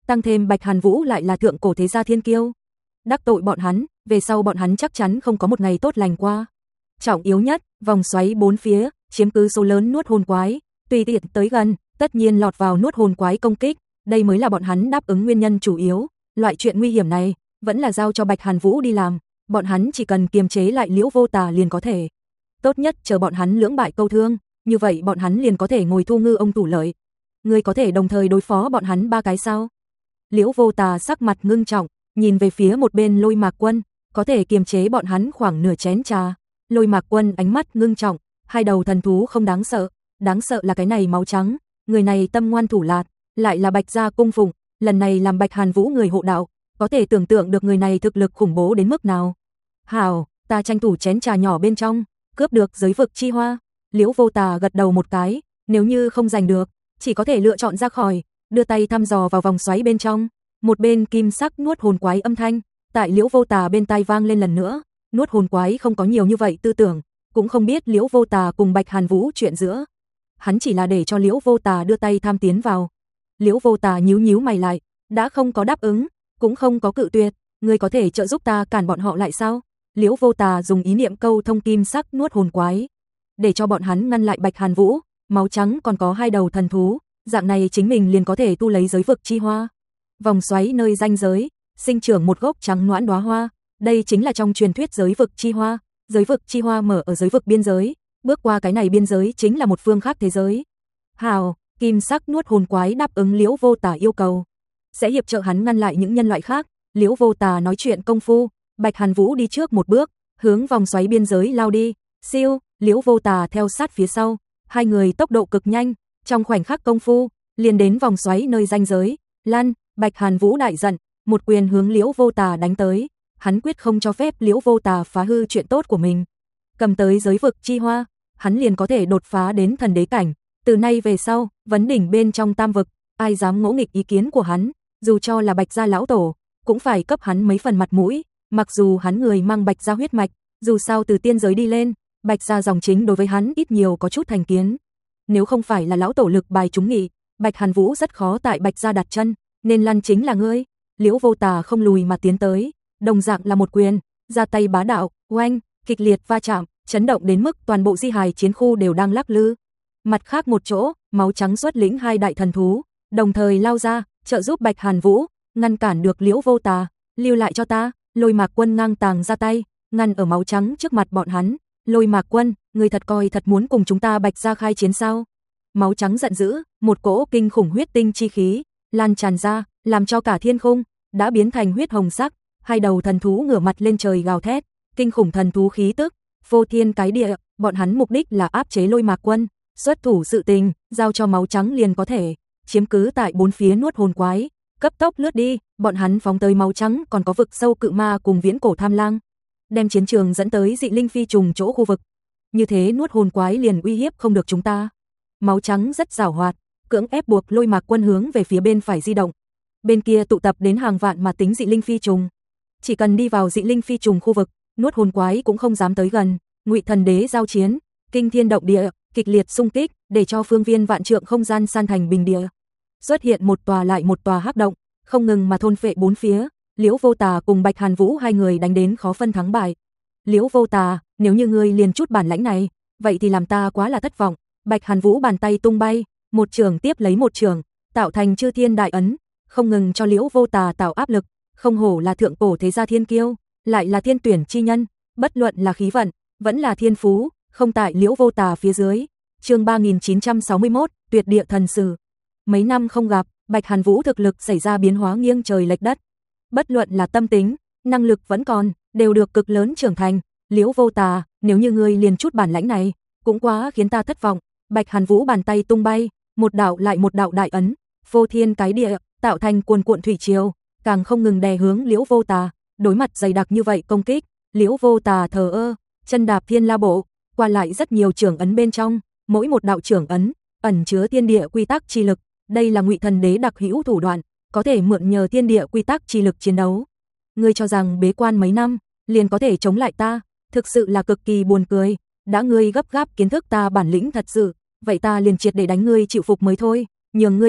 tăng thêm Bạch Hàn Vũ lại là thượng cổ thế gia thiên kiêu. Đắc tội bọn hắn, về sau bọn hắn chắc chắn không có một ngày tốt lành qua. Trọng yếu nhất, vòng xoáy bốn phía, chiếm cứ số lớn nuốt hồn quái, tùy tiện tới gần, tất nhiên lọt vào nuốt hồn quái công kích, đây mới là bọn hắn đáp ứng nguyên nhân chủ yếu. Loại chuyện nguy hiểm này, vẫn là giao cho Bạch Hàn Vũ đi làm, bọn hắn chỉ cần kiềm chế lại Liễu Vô Tà liền có thể. Tốt nhất chờ bọn hắn lưỡng bại câu thương, như vậy bọn hắn liền có thể ngồi thu ngư ông thủ lợi. Ngươi có thể đồng thời đối phó bọn hắn ba cái sao? Liễu Vô Tà sắc mặt ngưng trọng, nhìn về phía một bên Lôi Mạc Quân, có thể kiềm chế bọn hắn khoảng nửa chén trà. Lôi Mạc Quân ánh mắt ngưng trọng, hai đầu thần thú không đáng sợ, đáng sợ là cái này máu trắng, người này tâm ngoan thủ lạt, lại là Bạch gia cung phụng, lần này làm Bạch Hàn Vũ người hộ đạo, có thể tưởng tượng được người này thực lực khủng bố đến mức nào. Hảo, ta tranh thủ chén trà nhỏ bên trong, cướp được giới vực chi hoa. Liễu Vô Tà gật đầu một cái, nếu như không giành được, chỉ có thể lựa chọn ra khỏi, đưa tay thăm dò vào vòng xoáy bên trong. Một bên kim sắc nuốt hồn quái âm thanh, tại Liễu Vô Tà bên tai vang lên lần nữa. Nuốt hồn quái không có nhiều như vậy tư tưởng, cũng không biết Liễu Vô Tà cùng Bạch Hàn Vũ chuyện giữa. Hắn chỉ là để cho Liễu Vô Tà đưa tay tham tiến vào. Liễu Vô Tà nhíu nhíu mày lại, đã không có đáp ứng, cũng không có cự tuyệt, ngươi có thể trợ giúp ta cản bọn họ lại sao? Liễu Vô Tà dùng ý niệm câu thông kim sắc nuốt hồn quái, để cho bọn hắn ngăn lại Bạch Hàn Vũ, máu trắng còn có hai đầu thần thú, dạng này chính mình liền có thể tu lấy giới vực chi hoa. Vòng xoáy nơi ranh giới, sinh trưởng một gốc trắng noãn đóa hoa, đây chính là trong truyền thuyết giới vực chi hoa, giới vực chi hoa mở ở giới vực biên giới, bước qua cái này biên giới chính là một phương khác thế giới. Hào, kim sắc nuốt hồn quái đáp ứng Liễu Vô Tà yêu cầu, sẽ hiệp trợ hắn ngăn lại những nhân loại khác. Liễu Vô Tà nói chuyện công phu, Bạch Hàn Vũ đi trước một bước, hướng vòng xoáy biên giới lao đi. Siêu, Liễu Vô Tà theo sát phía sau, hai người tốc độ cực nhanh, trong khoảnh khắc công phu, liền đến vòng xoáy nơi ranh giới. Lăn, Bạch Hàn Vũ đại giận, một quyền hướng Liễu Vô Tà đánh tới, hắn quyết không cho phép Liễu Vô Tà phá hư chuyện tốt của mình. Cầm tới giới vực chi hoa, hắn liền có thể đột phá đến thần đế cảnh, từ nay về sau, vấn đỉnh bên trong tam vực, ai dám ngỗ nghịch ý kiến của hắn, dù cho là Bạch gia lão tổ, cũng phải cấp hắn mấy phần mặt mũi, mặc dù hắn người mang Bạch gia huyết mạch, dù sao từ tiên giới đi lên, Bạch gia dòng chính đối với hắn ít nhiều có chút thành kiến. Nếu không phải là lão tổ lực bài chúng nghị, Bạch Hàn Vũ rất khó tại Bạch gia đặt chân, nên lăn chính là ngươi. Liễu Vô Tà không lùi mà tiến tới, đồng dạng là một quyền, ra tay bá đạo, oanh, kịch liệt va chạm, chấn động đến mức toàn bộ di hài chiến khu đều đang lắc lư. Mặt khác một chỗ, máu trắng xuất lĩnh hai đại thần thú, đồng thời lao ra, trợ giúp Bạch Hàn Vũ, ngăn cản được Liễu Vô Tà, lưu lại cho ta. Lôi Mạc Quân ngang tàng ra tay, ngăn ở máu trắng trước mặt bọn hắn. Lôi Mạc Quân, ngươi thật coi thật muốn cùng chúng ta Bạch gia khai chiến sao? Máu trắng giận dữ, một cỗ kinh khủng huyết tinh chi khí lan tràn ra, làm cho cả thiên khung đã biến thành huyết hồng sắc. Hai đầu thần thú ngửa mặt lên trời gào thét, kinh khủng thần thú khí tức phô thiên cái địa, bọn hắn mục đích là áp chế Lôi Mạc Quân, xuất thủ sự tình giao cho máu trắng liền có thể, chiếm cứ tại bốn phía nuốt hồn quái, cấp tốc lướt đi. Bọn hắn phóng tới máu trắng còn có vực sâu cự ma cùng viễn cổ tham lang, đem chiến trường dẫn tới dị linh phi trùng chỗ khu vực. Như thế nuốt hồn quái liền uy hiếp không được chúng ta. Máu trắng rất giàu hoạt, cưỡng ép buộc Lôi Mạc Quân hướng về phía bên phải di động. Bên kia tụ tập đến hàng vạn mà tính dị linh phi trùng, chỉ cần đi vào dị linh phi trùng khu vực, nuốt hồn quái cũng không dám tới gần. Ngụy Thần Đế giao chiến, kinh thiên động địa, kịch liệt xung kích, để cho phương viên vạn trượng không gian san thành bình địa. Xuất hiện một tòa lại một tòa hắc động, không ngừng mà thôn phệ bốn phía. Liễu Vô Tà cùng Bạch Hàn Vũ hai người đánh đến khó phân thắng bại. Liễu Vô Tà, nếu như ngươi liền chút bản lãnh này, vậy thì làm ta quá là thất vọng. Bạch Hàn Vũ bàn tay tung bay, một trường tiếp lấy một trường, tạo thành chư thiên đại ấn, không ngừng cho Liễu Vô Tà tạo áp lực. Không hổ là thượng cổ thế gia thiên kiêu, lại là thiên tuyển chi nhân, bất luận là khí vận, vẫn là thiên phú, không tại Liễu Vô Tà phía dưới. Chương ba nghìn chín trăm sáu mươi mốt, Tuyệt địa thần sử. Mấy năm không gặp, Bạch Hàn Vũ thực lực xảy ra biến hóa nghiêng trời lệch đất. Bất luận là tâm tính, năng lực vẫn còn, đều được cực lớn trưởng thành. Liễu Vô Tà, nếu như ngươi liền chút bản lãnh này, cũng quá khiến ta thất vọng. Bạch Hàn Vũ bàn tay tung bay, một đạo lại một đạo đại ấn, phô thiên cái địa, tạo thành cuồn cuộn thủy triều, càng không ngừng đè hướng Liễu Vô Tà. Đối mặt dày đặc như vậy công kích, Liễu Vô Tà thờ ơ, chân đạp thiên la bộ, qua lại rất nhiều trưởng ấn bên trong, mỗi một đạo trưởng ấn ẩn chứa thiên địa quy tắc chi lực. Đây là Ngụy Thần Đế đặc hữu thủ đoạn, có thể mượn nhờ thiên địa quy tắc chi lực chiến đấu. Ngươi cho rằng bế quan mấy năm liền có thể chống lại ta, thực sự là cực kỳ buồn cười. Đã ngươi gấp gáp kiến thức ta bản lĩnh thật sự, vậy ta liền triệt để đánh ngươi chịu phục mới thôi. Nhường ngươi biết,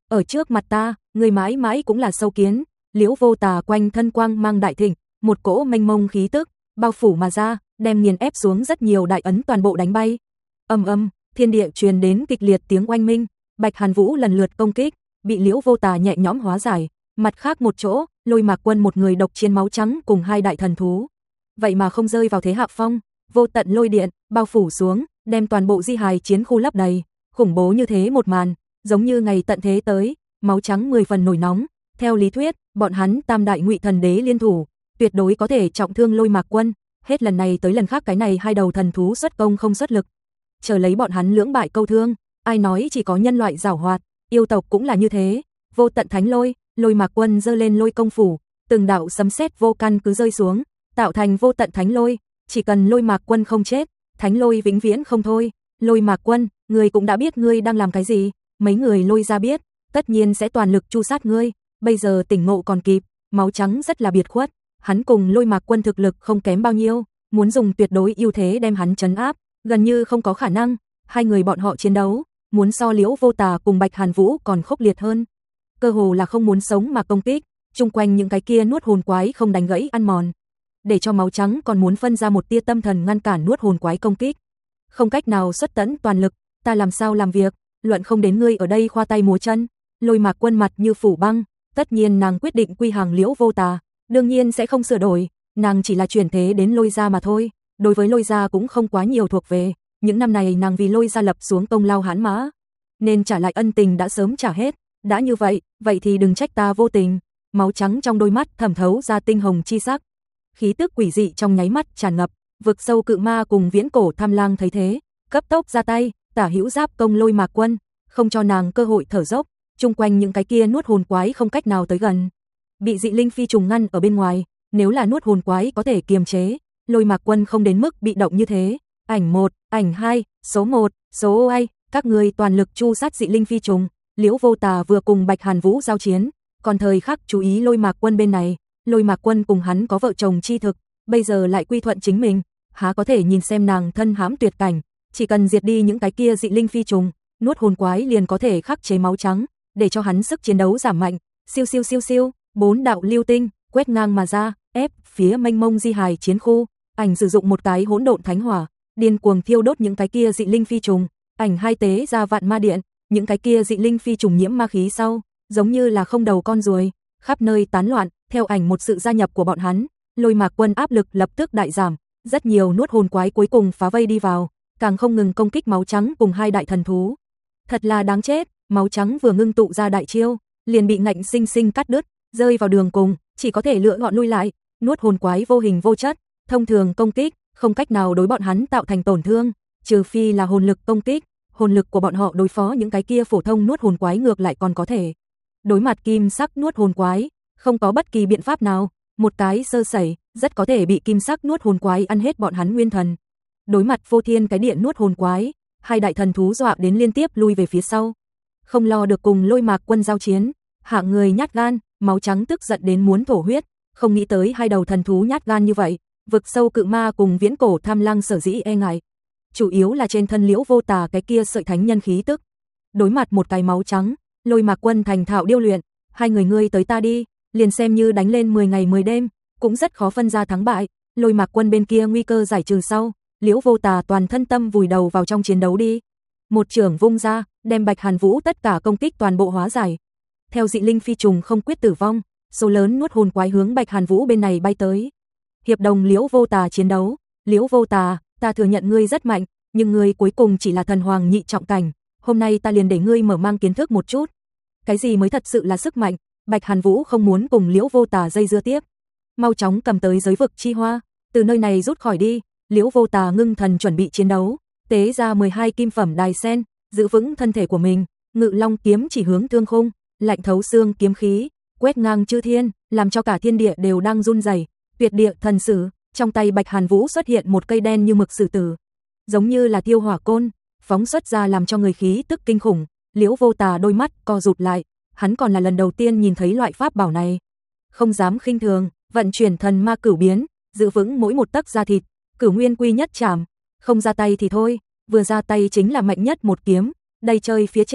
ở trước mặt ta, người mãi mãi cũng là sâu kiến. Liễu Vô Tà quanh thân quang mang đại thịnh, một cỗ mênh mông khí tức bao phủ mà ra, đem nghiền ép xuống rất nhiều đại ấn toàn bộ đánh bay. Ầm ầm, thiên địa truyền đến kịch liệt tiếng oanh minh, Bạch Hàn Vũ lần lượt công kích, bị Liễu Vô Tà nhẹ nhõm hóa giải. Mặt khác một chỗ, Lôi Mạc Quân một người độc chiến máu trắng cùng hai đại thần thú, vậy mà không rơi vào thế hạ phong, vô tận lôi điện bao phủ xuống, đem toàn bộ di hài chiến khu lấp đầy. Khủng bố như thế một màn, giống như ngày tận thế tới, máu trắng mười phần nổi nóng. Theo lý thuyết, bọn hắn tam đại Ngụy Thần Đế liên thủ, tuyệt đối có thể trọng thương Lôi Mạc Quân, hết lần này tới lần khác cái này hai đầu thần thú xuất công không xuất lực, chờ lấy bọn hắn lưỡng bại câu thương. Ai nói chỉ có nhân loại giảo hoạt, yêu tộc cũng là như thế. Vô tận thánh lôi, Lôi Mạc Quân giơ lên lôi công phủ, từng đạo sấm sét vô căn cứ rơi xuống, tạo thành vô tận thánh lôi, chỉ cần Lôi Mạc Quân không chết, thánh lôi vĩnh viễn không thôi. Lôi Mạc Quân, ngươi cũng đã biết ngươi đang làm cái gì, mấy người Lôi gia biết, tất nhiên sẽ toàn lực tru sát ngươi, bây giờ tỉnh ngộ còn kịp. Máu trắng rất là biệt khuất, hắn cùng Lôi Mạc Quân thực lực không kém bao nhiêu, muốn dùng tuyệt đối ưu thế đem hắn trấn áp, gần như không có khả năng. Hai người bọn họ chiến đấu, muốn so Liễu Vô Tà cùng Bạch Hàn Vũ còn khốc liệt hơn, cơ hồ là không muốn sống mà công kích, chung quanh những cái kia nuốt hồn quái không đánh gãy ăn mòn, để cho máu trắng còn muốn phân ra một tia tâm thần ngăn cản nuốt hồn quái công kích. Không cách nào xuất tận toàn lực, ta làm sao làm việc, luận không đến ngươi ở đây khoa tay múa chân. Lôi Mạc Quân mặt như phủ băng, tất nhiên nàng quyết định quy hàng Liễu Vô Tà, đương nhiên sẽ không sửa đổi, nàng chỉ là chuyển thế đến Lôi gia mà thôi, đối với Lôi gia cũng không quá nhiều thuộc về, những năm này nàng vì Lôi gia lập xuống công lao hãn mã, nên trả lại ân tình đã sớm trả hết, đã như vậy, vậy thì đừng trách ta vô tình. Máu trắng trong đôi mắt thẩm thấu ra tinh hồng chi sắc, khí tức quỷ dị trong nháy mắt tràn ngập. Vực sâu cự ma cùng viễn cổ tham lang thấy thế, cấp tốc ra tay, tả hữu giáp công Lôi Mạc Quân, không cho nàng cơ hội thở dốc. Chung quanh những cái kia nuốt hồn quái không cách nào tới gần, bị dị linh phi trùng ngăn ở bên ngoài. Nếu là nuốt hồn quái có thể kiềm chế, Lôi Mạc Quân không đến mức bị động như thế. Ảnh một, ảnh hai, số một, số ai, các người toàn lực chu sát dị linh phi trùng. Liễu Vô Tà vừa cùng Bạch Hàn Vũ giao chiến, còn thời khắc chú ý Lôi Mạc Quân bên này. Lôi Mạc Quân cùng hắn có vợ chồng chi thực, bây giờ lại quy thuận chính mình, há có thể nhìn xem nàng thân hãm tuyệt cảnh. Chỉ cần diệt đi những cái kia dị linh phi trùng, nuốt hồn quái liền có thể khắc chế máu trắng, để cho hắn sức chiến đấu giảm mạnh. Siêu siêu siêu siêu, bốn đạo lưu tinh quét ngang mà ra, ép phía mênh mông di hài chiến khu. Ảnh sử dụng một cái hỗn độn thánh hỏa, điên cuồng thiêu đốt những cái kia dị linh phi trùng. Ảnh hai tế ra vạn ma điện, những cái kia dị linh phi trùng nhiễm ma khí sau, giống như là không đầu con ruồi, khắp nơi tán loạn. Theo ảnh một sự gia nhập của bọn hắn, Lôi Mạc Quân áp lực lập tức đại giảm, rất nhiều nuốt hồn quái cuối cùng phá vây đi vào, càng không ngừng công kích máu trắng cùng hai đại thần thú. Thật là đáng chết, máu trắng vừa ngưng tụ ra đại chiêu, liền bị ngạnh sinh sinh cắt đứt, rơi vào đường cùng, chỉ có thể lựa gọn lui lại. Nuốt hồn quái vô hình vô chất, thông thường công kích không cách nào đối bọn hắn tạo thành tổn thương, trừ phi là hồn lực công kích. Hồn lực của bọn họ đối phó những cái kia phổ thông nuốt hồn quái ngược lại còn có thể. Đối mặt kim sắc nuốt hồn quái, không có bất kỳ biện pháp nào, một cái sơ sẩy, rất có thể bị kim sắc nuốt hồn quái ăn hết bọn hắn nguyên thần. Đối mặt vô thiên cái điện nuốt hồn quái, hai đại thần thú dọa đến liên tiếp lui về phía sau, không lo được cùng Lôi Mạc Quân giao chiến. Hạng người nhát gan, máu trắng tức giận đến muốn thổ huyết, không nghĩ tới hai đầu thần thú nhát gan như vậy. Vực sâu cự ma cùng viễn cổ tham lang sở dĩ e ngại, chủ yếu là trên thân Liễu Vô Tà cái kia sợi thánh nhân khí tức. Đối mặt một cái máu trắng, Lôi Mạc Quân thành thạo điêu luyện, hai người ngươi tới ta đi, liền xem như đánh lên mười ngày mười đêm, cũng rất khó phân ra thắng bại. Lôi Mạc Quân bên kia nguy cơ giải trừ sau, Liễu Vô Tà toàn thân tâm vùi đầu vào trong chiến đấu đi. Một chưởng vung ra, đem Bạch Hàn Vũ tất cả công kích toàn bộ hóa giải. Theo dị linh phi trùng không quyết tử vong, số lớn nuốt hồn quái hướng Bạch Hàn Vũ bên này bay tới. Hiệp đồng Liễu Vô Tà chiến đấu, Liễu Vô Tà, ta thừa nhận ngươi rất mạnh, nhưng ngươi cuối cùng chỉ là thần hoàng nhị trọng cảnh, hôm nay ta liền để ngươi mở mang kiến thức một chút. Cái gì mới thật sự là sức mạnh? Bạch Hàn Vũ không muốn cùng Liễu Vô Tà dây dưa tiếp, mau chóng cầm tới giới vực chi hoa, từ nơi này rút khỏi đi. Liễu Vô Tà ngưng thần chuẩn bị chiến đấu, tế ra mười hai kim phẩm đài sen, giữ vững thân thể của mình, Ngự Long kiếm chỉ hướng thương khung, lạnh thấu xương kiếm khí, quét ngang chư thiên, làm cho cả thiên địa đều đang run rẩy. Tuyệt địa thần sử, trong tay Bạch Hàn Vũ xuất hiện một cây đen như mực sử tử, giống như là thiêu hỏa côn, phóng xuất ra làm cho người khí tức kinh khủng. Liễu Vô Tà đôi mắt co rụt lại, hắn còn là lần đầu tiên nhìn thấy loại pháp bảo này, không dám khinh thường, vận chuyển thần ma cửu biến, giữ vững mỗi một tấc da thịt, cửu nguyên quy nhất trảm, không ra tay thì thôi, vừa ra tay chính là mạnh nhất một kiếm. Đầy trời phía trên,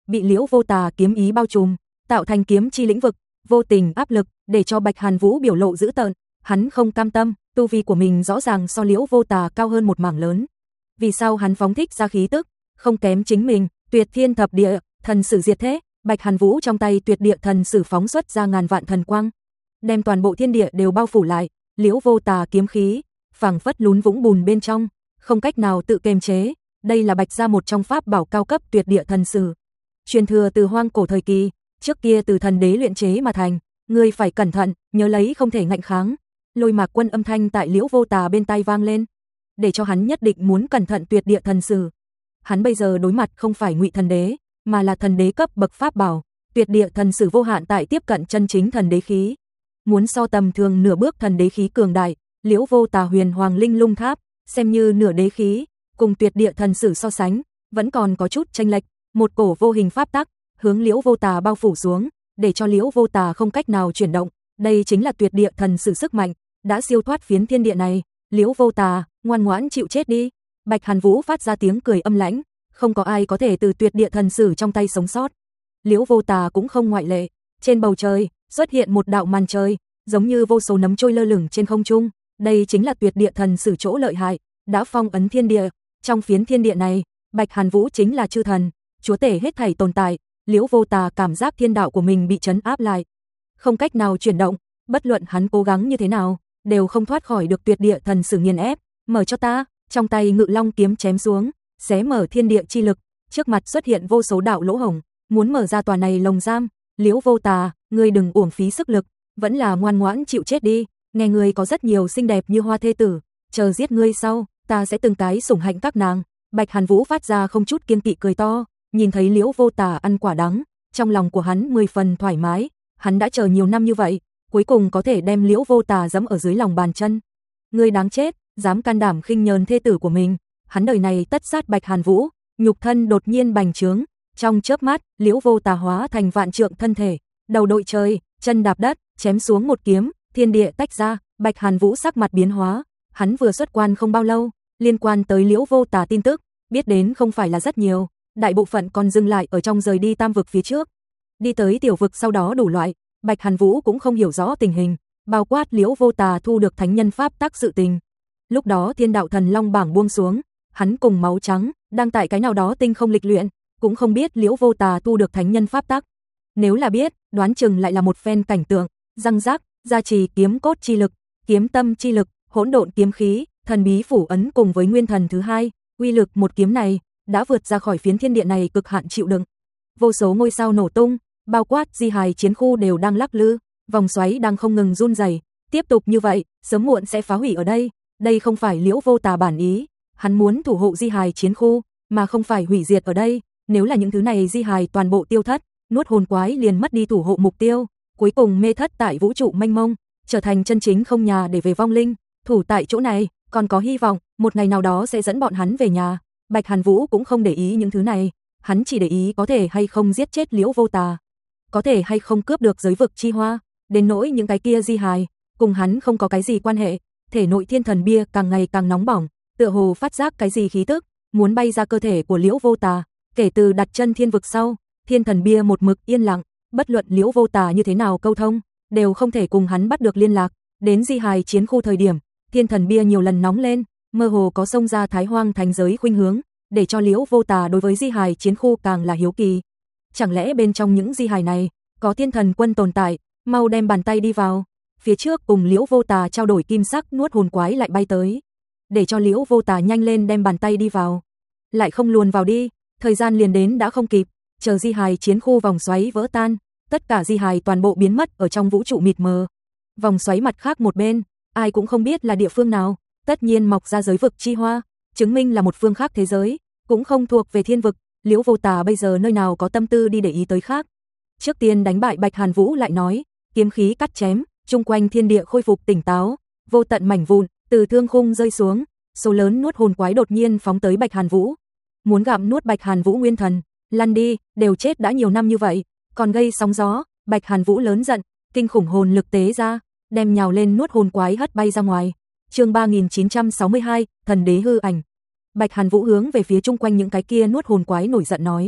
bị Liễu Vô Tà kiếm ý bao trùm, tạo thành kiếm chi lĩnh vực, vô tình áp lực, để cho Bạch Hàn Vũ biểu lộ dữ tợn, hắn không cam tâm, tu vi của mình rõ ràng so Liễu Vô Tà cao hơn một mảng lớn. Vì sao hắn phóng thích ra khí tức, không kém chính mình, Tuyệt Thiên Thập Địa, thần sử diệt thế, Bạch Hàn Vũ trong tay Tuyệt Địa thần sử phóng xuất ra ngàn vạn thần quang, đem toàn bộ thiên địa đều bao phủ lại, Liễu Vô Tà kiếm khí, phảng phất lún vũng bùn bên trong, không cách nào tự kiềm chế, đây là Bạch gia một trong pháp bảo cao cấp Tuyệt Địa thần sử. Truyền thừa từ hoang cổ thời kỳ, trước kia từ thần đế luyện chế mà thành, ngươi phải cẩn thận, nhớ lấy không thể ngạnh kháng. Lôi Mạc Quân âm thanh tại Liễu Vô Tà bên tai vang lên, để cho hắn nhất định muốn cẩn thận Tuyệt Địa thần sử. Hắn bây giờ đối mặt không phải Ngụy thần đế, mà là thần đế cấp bậc pháp bảo, Tuyệt Địa thần sử vô hạn tại tiếp cận chân chính thần đế khí. Muốn so tầm thường nửa bước thần đế khí cường đại, Liễu Vô Tà Huyền Hoàng Linh Lung Tháp, xem như nửa đế khí, cùng Tuyệt Địa thần sử so sánh, vẫn còn có chút chênh lệch, một cổ vô hình pháp tắc hướng Liễu Vô Tà bao phủ xuống, để cho Liễu Vô Tà không cách nào chuyển động, đây chính là Tuyệt Địa thần sử sức mạnh, đã siêu thoát phiến thiên địa này. Liễu Vô Tà, ngoan ngoãn chịu chết đi. Bạch Hàn Vũ phát ra tiếng cười âm lãnh, không có ai có thể từ Tuyệt Địa thần sử trong tay sống sót. Liễu Vô Tà cũng không ngoại lệ, trên bầu trời xuất hiện một đạo màn trời, giống như vô số nấm trôi lơ lửng trên không trung, đây chính là Tuyệt Địa thần sử chỗ lợi hại, đã phong ấn thiên địa, trong phiến thiên địa này, Bạch Hàn Vũ chính là chư thần, chúa tể hết thảy tồn tại. Liễu Vô Tà cảm giác thiên đạo của mình bị trấn áp lại, không cách nào chuyển động, bất luận hắn cố gắng như thế nào, đều không thoát khỏi được Tuyệt Địa thần sử nghiền ép. Mở cho ta, trong tay Ngự Long kiếm chém xuống, xé mở thiên địa chi lực, trước mặt xuất hiện vô số đạo lỗ hổng, muốn mở ra tòa này lồng giam. Liễu Vô Tà, ngươi đừng uổng phí sức lực, vẫn là ngoan ngoãn chịu chết đi, nghe ngươi có rất nhiều xinh đẹp như hoa thê tử, chờ giết ngươi sau, ta sẽ từng cái sủng hạnh các nàng. Bạch Hàn Vũ phát ra không chút kiêng kỵ cười to, nhìn thấy Liễu Vô Tà ăn quả đắng, trong lòng của hắn mười phần thoải mái, hắn đã chờ nhiều năm như vậy, cuối cùng có thể đem Liễu Vô Tà giẫm ở dưới lòng bàn chân. Ngươi đáng chết, dám can đảm khinh nhờn thê tử của mình. Hắn đời này tất sát Bạch Hàn Vũ, nhục thân đột nhiên bành trướng, trong chớp mắt, Liễu Vô Tà hóa thành vạn trượng thân thể, đầu đội trời, chân đạp đất, chém xuống một kiếm, thiên địa tách ra. Bạch Hàn Vũ sắc mặt biến hóa, hắn vừa xuất quan không bao lâu, liên quan tới Liễu Vô Tà tin tức, biết đến không phải là rất nhiều, đại bộ phận còn dừng lại ở trong rời đi tam vực phía trước. Đi tới tiểu vực sau đó đủ loại, Bạch Hàn Vũ cũng không hiểu rõ tình hình, bao quát Liễu Vô Tà thu được thánh nhân pháp tắc sự tình. Lúc đó Thiên Đạo Thần Long bảng buông xuống, hắn cùng Máu Trắng đang tại cái nào đó tinh không lịch luyện, cũng không biết Liễu Vô Tà thu được thánh nhân pháp tắc. Nếu là biết, đoán chừng lại là một phen cảnh tượng, răng rác, gia trì kiếm cốt chi lực, kiếm tâm chi lực, hỗn độn kiếm khí, thần bí phủ ấn cùng với nguyên thần thứ hai, uy lực một kiếm này đã vượt ra khỏi phiến thiên địa này cực hạn chịu đựng. Vô số ngôi sao nổ tung, bao quát di hài chiến khu đều đang lắc lư, vòng xoáy đang không ngừng run rẩy, tiếp tục như vậy, sớm muộn sẽ phá hủy ở đây. Đây không phải Liễu Vô Tà bản ý, hắn muốn thủ hộ di hài chiến khu, mà không phải hủy diệt ở đây. Nếu là những thứ này di hài toàn bộ tiêu thất, nuốt hồn quái liền mất đi thủ hộ mục tiêu, cuối cùng mê thất tại vũ trụ mênh mông, trở thành chân chính không nhà để về vong linh. Thủ tại chỗ này, còn có hy vọng, một ngày nào đó sẽ dẫn bọn hắn về nhà. Bạch Hàn Vũ cũng không để ý những thứ này, hắn chỉ để ý có thể hay không giết chết Liễu Vô Tà, có thể hay không cướp được giới vực chi hoa. Đến nỗi những cái kia di hài, cùng hắn không có cái gì quan hệ. Thể nội thiên thần bia càng ngày càng nóng bỏng, tựa hồ phát giác cái gì khí tức, muốn bay ra cơ thể của Liễu Vô Tà. Kể từ đặt chân thiên vực sau, thiên thần bia một mực yên lặng, bất luận Liễu Vô Tà như thế nào câu thông, đều không thể cùng hắn bắt được liên lạc. Đến di hài chiến khu thời điểm, thiên thần bia nhiều lần nóng lên, mơ hồ có xông ra Thái Hoang thánh giới khuynh hướng, để cho Liễu Vô Tà đối với di hài chiến khu càng là hiếu kỳ. Chẳng lẽ bên trong những di hài này có thiên thần quân tồn tại? Mau đem bàn tay đi vào. Phía trước cùng Liễu Vô Tà trao đổi kim sắc nuốt hồn quái lại bay tới, để cho Liễu Vô Tà nhanh lên đem bàn tay đi vào. Lại không luồn vào đi, thời gian liền đến đã không kịp, chờ di hài chiến khu vòng xoáy vỡ tan, tất cả di hài toàn bộ biến mất ở trong vũ trụ mịt mờ. Vòng xoáy mặt khác một bên, ai cũng không biết là địa phương nào, tất nhiên mọc ra giới vực chi hoa, chứng minh là một phương khác thế giới, cũng không thuộc về thiên vực. Liễu Vô Tà bây giờ nơi nào có tâm tư đi để ý tới khác. Trước tiên đánh bại Bạch Hàn Vũ lại nói, kiếm khí cắt chém, chung quanh thiên địa khôi phục tỉnh táo, vô tận mảnh vụn từ thương khung rơi xuống, số lớn nuốt hồn quái đột nhiên phóng tới Bạch Hàn Vũ, muốn gặm nuốt Bạch Hàn Vũ nguyên thần. Lăn đi, đều chết đã nhiều năm như vậy, còn gây sóng gió. Bạch Hàn Vũ lớn giận, kinh khủng hồn lực tế ra, đem nhào lên nuốt hồn quái hất bay ra ngoài. Chương ba nghìn chín trăm sáu mươi hai, thần đế hư ảnh. Bạch Hàn Vũ hướng về phía chung quanh những cái kia nuốt hồn quái nổi giận nói: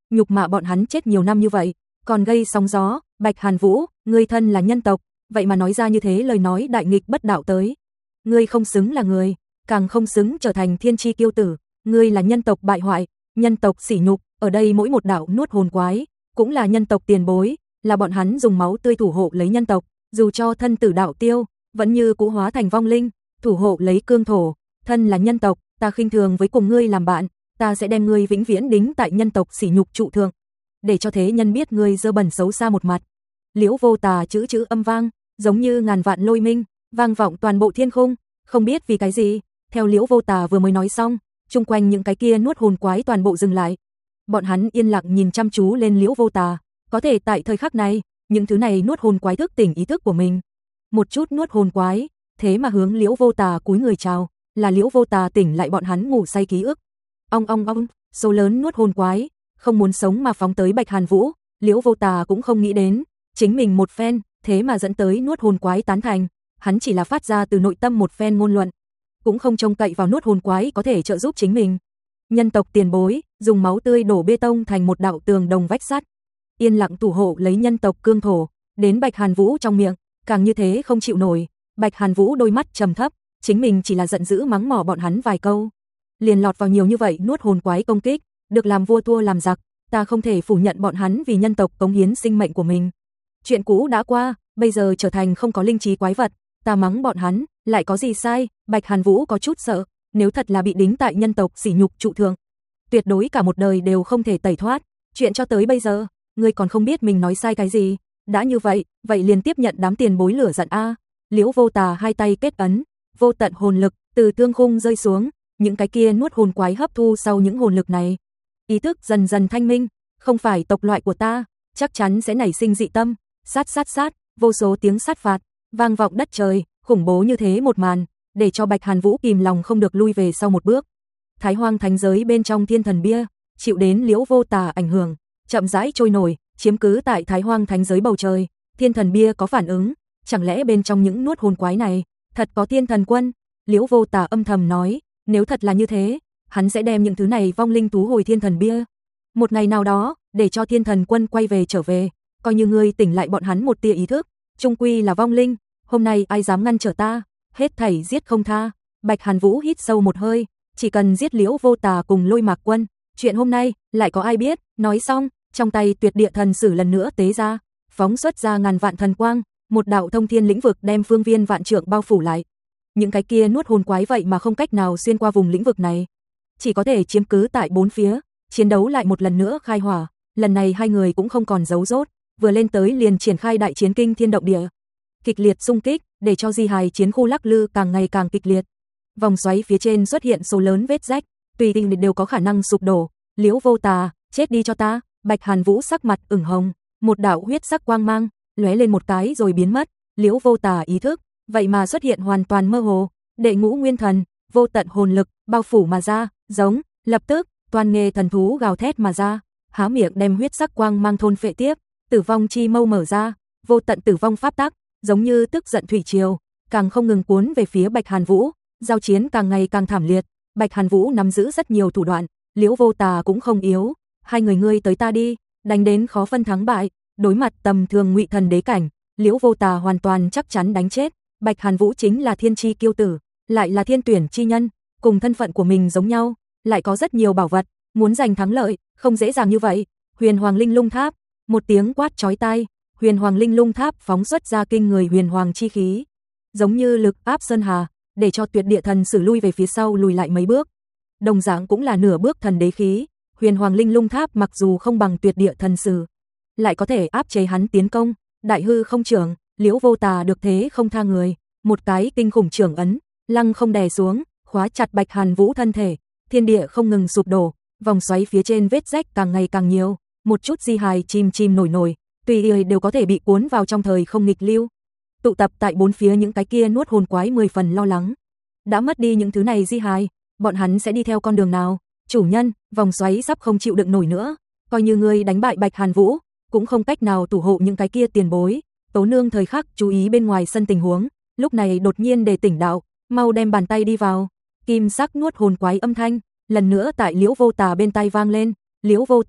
nhục mạ bọn hắn chết nhiều năm như vậy, còn gây sóng gió, Bạch Hàn Vũ, ngươi thân là nhân tộc, vậy mà nói ra như thế lời nói đại nghịch bất đạo tới. Ngươi không xứng là người, càng không xứng trở thành thiên chi kiêu tử, ngươi là nhân tộc bại hoại, nhân tộc sỉ nhục, ở đây mỗi một đạo nuốt hồn quái, cũng là nhân tộc tiền bối, là bọn hắn dùng máu tươi thủ hộ lấy nhân tộc, dù cho thân tử đạo tiêu, vẫn như cũ hóa thành vong linh, thủ hộ lấy cương thổ, thân là nhân tộc, ta khinh thường với cùng ngươi làm bạn, ta sẽ đem ngươi vĩnh viễn đính tại nhân tộc sỉ nhục trụ thượng, để cho thế nhân biết ngươi dơ bẩn xấu xa một mặt. Liễu Vô Tà chữ chữ âm vang, giống như ngàn vạn lôi minh, vang vọng toàn bộ thiên khung, không biết vì cái gì, theo Liễu Vô Tà vừa mới nói xong, chung quanh những cái kia nuốt hồn quái toàn bộ dừng lại. Bọn hắn yên lặng nhìn chăm chú lên Liễu Vô Tà, có thể tại thời khắc này, những thứ này nuốt hồn quái thức tỉnh ý thức của mình. Một chút nuốt hồn quái, thế mà hướng Liễu Vô Tà cúi người chào, là Liễu Vô Tà tỉnh lại bọn hắn ngủ say ký ức. Ong ong ong, số lớn nuốt hồn quái, không muốn sống mà phóng tới Bạch Hàn Vũ, Liễu Vô Tà cũng không nghĩ đến, chính mình một phen, thế mà dẫn tới nuốt hồn quái tán thành, hắn chỉ là phát ra từ nội tâm một phen ngôn luận, cũng không trông cậy vào nuốt hồn quái có thể trợ giúp chính mình. Nhân tộc tiền bối, dùng máu tươi đổ bê tông thành một đạo tường đồng vách sắt, yên lặng thủ hộ lấy nhân tộc cương thổ, đến Bạch Hàn Vũ trong miệng, càng như thế không chịu nổi, Bạch Hàn Vũ đôi mắt trầm thấp, chính mình chỉ là giận dữ mắng mỏ bọn hắn vài câu, liền lọt vào nhiều như vậy nuốt hồn quái công kích, được làm vua thua làm giặc, ta không thể phủ nhận bọn hắn vì nhân tộc cống hiến sinh mệnh của mình. Chuyện cũ đã qua, bây giờ trở thành không có linh trí quái vật, ta mắng bọn hắn, lại có gì sai? Bạch Hàn Vũ có chút sợ, nếu thật là bị đính tại nhân tộc sỉ nhục trụ thượng, tuyệt đối cả một đời đều không thể tẩy thoát. Chuyện cho tới bây giờ, ngươi còn không biết mình nói sai cái gì, đã như vậy, vậy liền tiếp nhận đám tiền bối lửa giận a. Liễu Vô Tà hai tay kết ấn, vô tận hồn lực từ thương khung rơi xuống, những cái kia nuốt hồn quái hấp thu sau những hồn lực này, ý thức dần dần thanh minh, không phải tộc loại của ta, chắc chắn sẽ nảy sinh dị tâm, sát sát sát, vô số tiếng sát phạt vang vọng đất trời, khủng bố như thế một màn, để cho Bạch Hàn Vũ kìm lòng không được lui về sau một bước. Thái Hoang thánh giới bên trong Thiên Thần Bia, chịu đến Liễu Vô Tà ảnh hưởng, chậm rãi trôi nổi, chiếm cứ tại Thái Hoang thánh giới bầu trời. Thiên Thần Bia có phản ứng, chẳng lẽ bên trong những nuốt hồn quái này, thật có Thiên Thần Quân? Liễu Vô Tà âm thầm nói, nếu thật là như thế, hắn sẽ đem những thứ này vong linh thú hồi Thiên Thần Bia. Một ngày nào đó, để cho Thiên Thần Quân quay về trở về, coi như ngươi tỉnh lại bọn hắn một tia ý thức, chung quy là vong linh, hôm nay ai dám ngăn trở ta, hết thảy giết không tha. Bạch Hàn Vũ hít sâu một hơi, chỉ cần giết Liễu Vô Tà cùng Lôi Mạc Quân, chuyện hôm nay lại có ai biết? Nói xong, trong tay Tuyệt Địa Thần Sử lần nữa tế ra, phóng xuất ra ngàn vạn thần quang, một đạo thông thiên lĩnh vực đem phương viên vạn trượng bao phủ lại. Những cái kia nuốt hồn quái vậy mà không cách nào xuyên qua vùng lĩnh vực này, chỉ có thể chiếm cứ tại bốn phía. Chiến đấu lại một lần nữa khai hỏa, lần này hai người cũng không còn giấu rốt, vừa lên tới liền triển khai đại chiến kinh thiên động địa. Kịch liệt xung kích, để cho di hài chiến khu lắc lư càng ngày càng kịch liệt. Vòng xoáy phía trên xuất hiện số lớn vết rách, tùy tiện đều có khả năng sụp đổ. Liễu Vô Tà, chết đi cho ta. Bạch Hàn Vũ sắc mặt ửng hồng, một đạo huyết sắc quang mang lóe lên một cái rồi biến mất. Liễu Vô Tà ý thức vậy mà xuất hiện hoàn toàn mơ hồ, đệ ngũ nguyên thần, vô tận hồn lực bao phủ mà ra, giống, lập tức, toàn nghề thần thú gào thét mà ra, há miệng đem huyết sắc quang mang thôn phệ tiếp, tử vong chi mâu mở ra, vô tận tử vong pháp tắc, giống như tức giận thủy triều, càng không ngừng cuốn về phía Bạch Hàn Vũ, giao chiến càng ngày càng thảm liệt. Bạch Hàn Vũ nắm giữ rất nhiều thủ đoạn, Liễu Vô Tà cũng không yếu, hai người ngươi tới ta đi, đánh đến khó phân thắng bại, đối mặt tầm thường ngụy thần đế cảnh, Liễu Vô Tà hoàn toàn chắc chắn đánh chết. Bạch Hàn Vũ chính là thiên chi kiêu tử, lại là thiên tuyển chi nhân, cùng thân phận của mình giống nhau, lại có rất nhiều bảo vật, muốn giành thắng lợi, không dễ dàng như vậy. Huyền Hoàng Linh Lung Tháp, một tiếng quát chói tai, Huyền Hoàng Linh Lung Tháp phóng xuất ra kinh người huyền hoàng chi khí, giống như lực áp sơn hà, để cho Tuyệt Địa Thần Sử lui về phía sau lùi lại mấy bước. Đồng dạng cũng là nửa bước thần đế khí, Huyền Hoàng Linh Lung Tháp mặc dù không bằng Tuyệt Địa Thần Sử, lại có thể áp chế hắn tiến công. Đại hư không trưởng, Liễu Vô Tà được thế không tha người, một cái kinh khủng trưởng ấn, lăng không đè xuống, khóa chặt Bạch Hàn Vũ thân thể, thiên địa không ngừng sụp đổ, vòng xoáy phía trên vết rách càng ngày càng nhiều, một chút di hài chìm chìm nổi nổi, tùy ý đều có thể bị cuốn vào trong thời không nghịch lưu. Tụ tập tại bốn phía những cái kia nuốt hồn quái mười phần lo lắng. Đã mất đi những thứ này di hài, bọn hắn sẽ đi theo con đường nào? Chủ nhân, vòng xoáy sắp không chịu đựng nổi nữa, coi như ngươi đánh bại Bạch Hàn Vũ, cũng không cách nào thủ hộ những cái kia tiền bối. Tố Nương thời khắc chú ý bên ngoài sân tình huống, lúc này đột nhiên để tỉnh đạo, mau đem bàn tay đi vào. Kim sắc nuốt hồn quái âm thanh lần nữa tại Liễu Vô Tà bên tai vang lên. Liễu Vô Tà,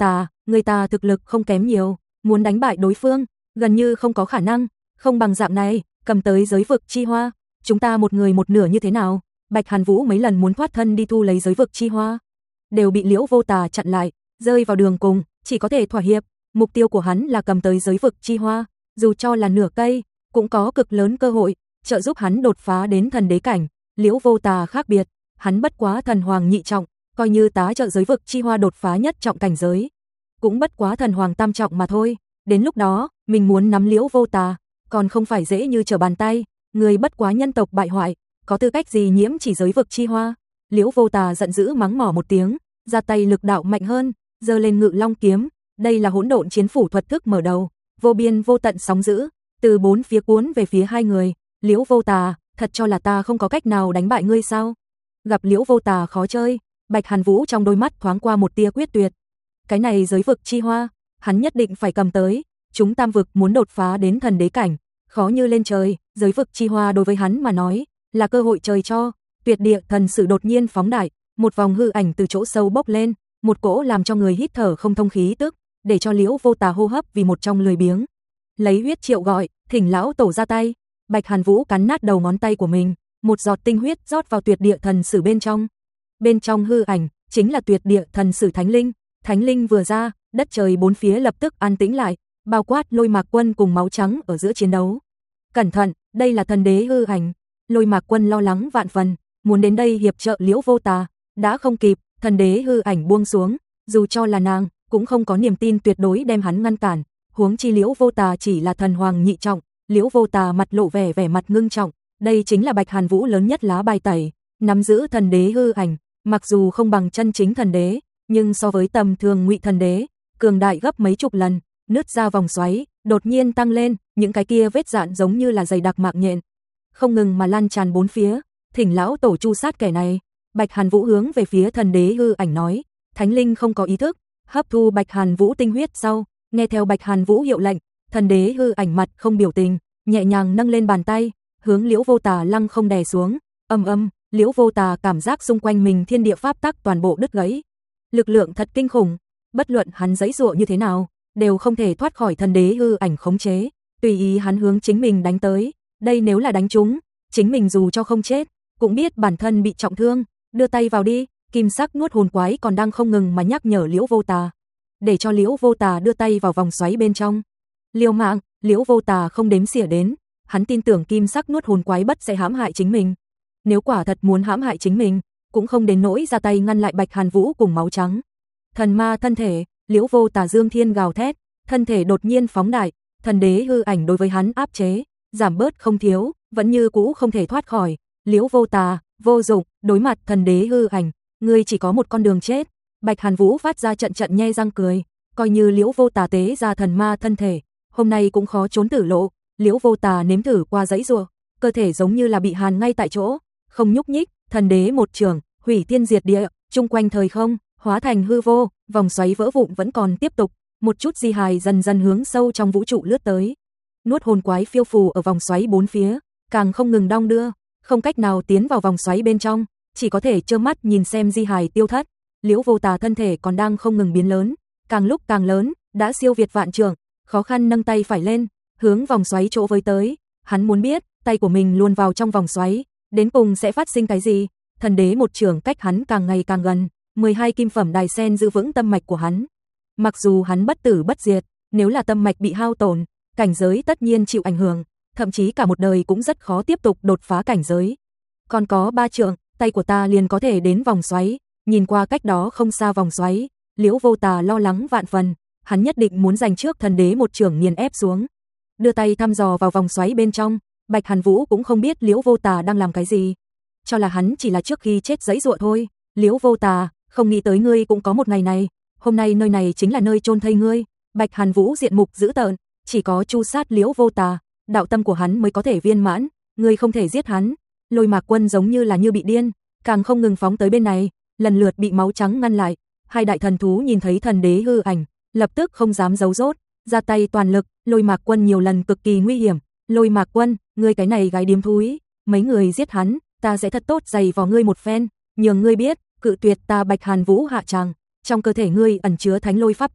người ta thực lực không kém nhiều, muốn đánh bại đối phương, gần như không có khả năng, không bằng dạng này, cầm tới giới vực chi hoa, chúng ta một người một nửa như thế nào? Bạch Hàn Vũ mấy lần muốn thoát thân đi thu lấy giới vực chi hoa, đều bị Liễu Vô Tà chặn lại, rơi vào đường cùng, chỉ có thể thỏa hiệp, mục tiêu của hắn là cầm tới giới vực chi hoa, dù cho là nửa cây, cũng có cực lớn cơ hội trợ giúp hắn đột phá đến thần đế cảnh. Liễu Vô Tà khác biệt, hắn bất quá thần hoàng nhị trọng, coi như tá trợ giới vực chi hoa đột phá nhất trọng cảnh giới, cũng bất quá thần hoàng tam trọng mà thôi. Đến lúc đó, mình muốn nắm Liễu Vô Tà, còn không phải dễ như trở bàn tay, người bất quá nhân tộc bại hoại, có tư cách gì nhiễm chỉ giới vực chi hoa. Liễu Vô Tà giận dữ mắng mỏ một tiếng, ra tay lực đạo mạnh hơn, giơ lên Ngự Long kiếm, đây là hỗn độn chiến phủ thuật thức mở đầu, vô biên vô tận sóng dữ, từ bốn phía cuốn về phía hai người. Liễu Vô Tà, thật cho là ta không có cách nào đánh bại ngươi sao? Gặp Liễu Vô Tà khó chơi, Bạch Hàn Vũ trong đôi mắt thoáng qua một tia quyết tuyệt. Cái này giới vực chi hoa, hắn nhất định phải cầm tới, chúng tam vực muốn đột phá đến thần đế cảnh, khó như lên trời, giới vực chi hoa đối với hắn mà nói, là cơ hội trời cho. Tuyệt địa thần sử đột nhiên phóng đại, một vòng hư ảnh từ chỗ sâu bốc lên, một cỗ làm cho người hít thở không thông khí tức, để cho Liễu Vô Tà hô hấp vì một trong lười biếng. Lấy huyết triệu gọi, thỉnh lão tổ ra tay. Bạch Hàn Vũ cắn nát đầu ngón tay của mình, một giọt tinh huyết rót vào tuyệt địa thần sử bên trong. Bên trong hư ảnh, chính là tuyệt địa thần sử thánh linh. Thánh linh vừa ra, đất trời bốn phía lập tức an tĩnh lại, bao quát Lôi Mạc Quân cùng Máu Trắng ở giữa chiến đấu. Cẩn thận, đây là thần đế hư ảnh. Lôi Mạc Quân lo lắng vạn phần, muốn đến đây hiệp trợ Liễu Vô Tà, đã không kịp, thần đế hư ảnh buông xuống, dù cho là nàng, cũng không có niềm tin tuyệt đối đem hắn ngăn cản, huống chi Liễu Vô Tà chỉ là thần hoàng nhị trọng. Liễu Vô Tà mặt lộ vẻ vẻ mặt ngưng trọng, đây chính là Bạch Hàn Vũ lớn nhất lá bài tẩy, nắm giữ thần đế hư ảnh, mặc dù không bằng chân chính thần đế, nhưng so với tầm thường ngụy thần đế, cường đại gấp mấy chục lần. Nứt ra vòng xoáy, đột nhiên tăng lên, những cái kia vết dạn giống như là dày đặc mạng nhện, không ngừng mà lan tràn bốn phía. Thỉnh lão tổ chu sát kẻ này. Bạch Hàn Vũ hướng về phía thần đế hư ảnh nói. Thánh linh không có ý thức, hấp thu Bạch Hàn Vũ tinh huyết sau, nghe theo Bạch Hàn Vũ hiệu lệnh, thần đế hư ảnh mặt không biểu tình, nhẹ nhàng nâng lên bàn tay, hướng Liễu Vô Tà lăng không đè xuống. Âm âm, Liễu Vô Tà cảm giác xung quanh mình thiên địa pháp tắc toàn bộ đứt gãy. Lực lượng thật kinh khủng, bất luận hắn giãy giụa như thế nào, đều không thể thoát khỏi thần đế hư ảnh khống chế, tùy ý hắn hướng chính mình đánh tới. Đây nếu là đánh trúng, chính mình dù cho không chết, cũng biết bản thân bị trọng thương. Đưa tay vào đi. Kim sắc nuốt hồn quái còn đang không ngừng mà nhắc nhở Liễu Vô Tà, để cho Liễu Vô Tà đưa tay vào vòng xoáy bên trong. Liều mạng, Liễu Vô Tà không đếm xỉa đến, hắn tin tưởng kim sắc nuốt hồn quái bất sẽ hãm hại chính mình. Nếu quả thật muốn hãm hại chính mình, cũng không đến nỗi ra tay ngăn lại Bạch Hàn Vũ cùng Máu Trắng. Thần ma thân thể, Liễu Vô Tà dương thiên gào thét, thân thể đột nhiên phóng đại, thần đế hư ảnh đối với hắn áp chế, giảm bớt không thiếu, vẫn như cũ không thể thoát khỏi. Liễu Vô Tà, vô dụng, đối mặt thần đế hư ảnh, ngươi chỉ có một con đường chết. Bạch Hàn Vũ phát ra trận trận nhe răng cười, coi như Liễu Vô Tà tế ra thần ma thân thể, hôm nay cũng khó trốn tử lộ. Liễu Vô Tà nếm thử qua giãy giụa, cơ thể giống như là bị hàn ngay tại chỗ, không nhúc nhích. Thần đế một trường, hủy thiên diệt địa, chung quanh thời không hóa thành hư vô, vòng xoáy vỡ vụn vẫn còn tiếp tục, một chút di hài dần dần hướng sâu trong vũ trụ lướt tới. Nuốt hồn quái phiêu phù ở vòng xoáy bốn phía, càng không ngừng đong đưa, không cách nào tiến vào vòng xoáy bên trong, chỉ có thể trơ mắt nhìn xem di hài tiêu thất. Liễu Vô Tà thân thể còn đang không ngừng biến lớn, càng lúc càng lớn, đã siêu việt vạn trượng, khó khăn nâng tay phải lên, hướng vòng xoáy chỗ với tới. Hắn muốn biết, tay của mình luôn vào trong vòng xoáy, đến cùng sẽ phát sinh cái gì. Thần đế một trường cách hắn càng ngày càng gần, mười hai kim phẩm đài sen giữ vững tâm mạch của hắn. Mặc dù hắn bất tử bất diệt, nếu là tâm mạch bị hao tổn, cảnh giới tất nhiên chịu ảnh hưởng, thậm chí cả một đời cũng rất khó tiếp tục đột phá cảnh giới. Còn có ba trượng, tay của ta liền có thể đến vòng xoáy. Nhìn qua cách đó không xa vòng xoáy, Liễu Vô Tà lo lắng vạn phần, hắn nhất định muốn giành trước thần đế một trường nghiền ép xuống. Đưa tay thăm dò vào vòng xoáy bên trong, Bạch Hàn Vũ cũng không biết Liễu Vô Tà đang làm cái gì, cho là hắn chỉ là trước khi chết giãy giụa thôi. Liễu Vô Tà, không nghĩ tới ngươi cũng có một ngày này, hôm nay nơi này chính là nơi chôn thây ngươi. Bạch Hàn Vũ diện mục dữ tợn, chỉ có chu sát Liễu Vô Tà, đạo tâm của hắn mới có thể viên mãn, ngươi không thể giết hắn. Lôi Mạc Quân giống như là như bị điên, càng không ngừng phóng tới bên này, lần lượt bị Máu Trắng ngăn lại. Hai đại thần thú nhìn thấy thần đế hư ảnh, lập tức không dám giấu rốt, ra tay toàn lực. Lôi Mạc Quân nhiều lần cực kỳ nguy hiểm. Lôi Mạc Quân, ngươi cái này gái điếm thúi, mấy người giết hắn, ta sẽ thật tốt giày vào ngươi một phen, nhường ngươi biết, cự tuyệt ta Bạch Hàn Vũ hạ tràng, trong cơ thể ngươi ẩn chứa thánh lôi pháp tắc,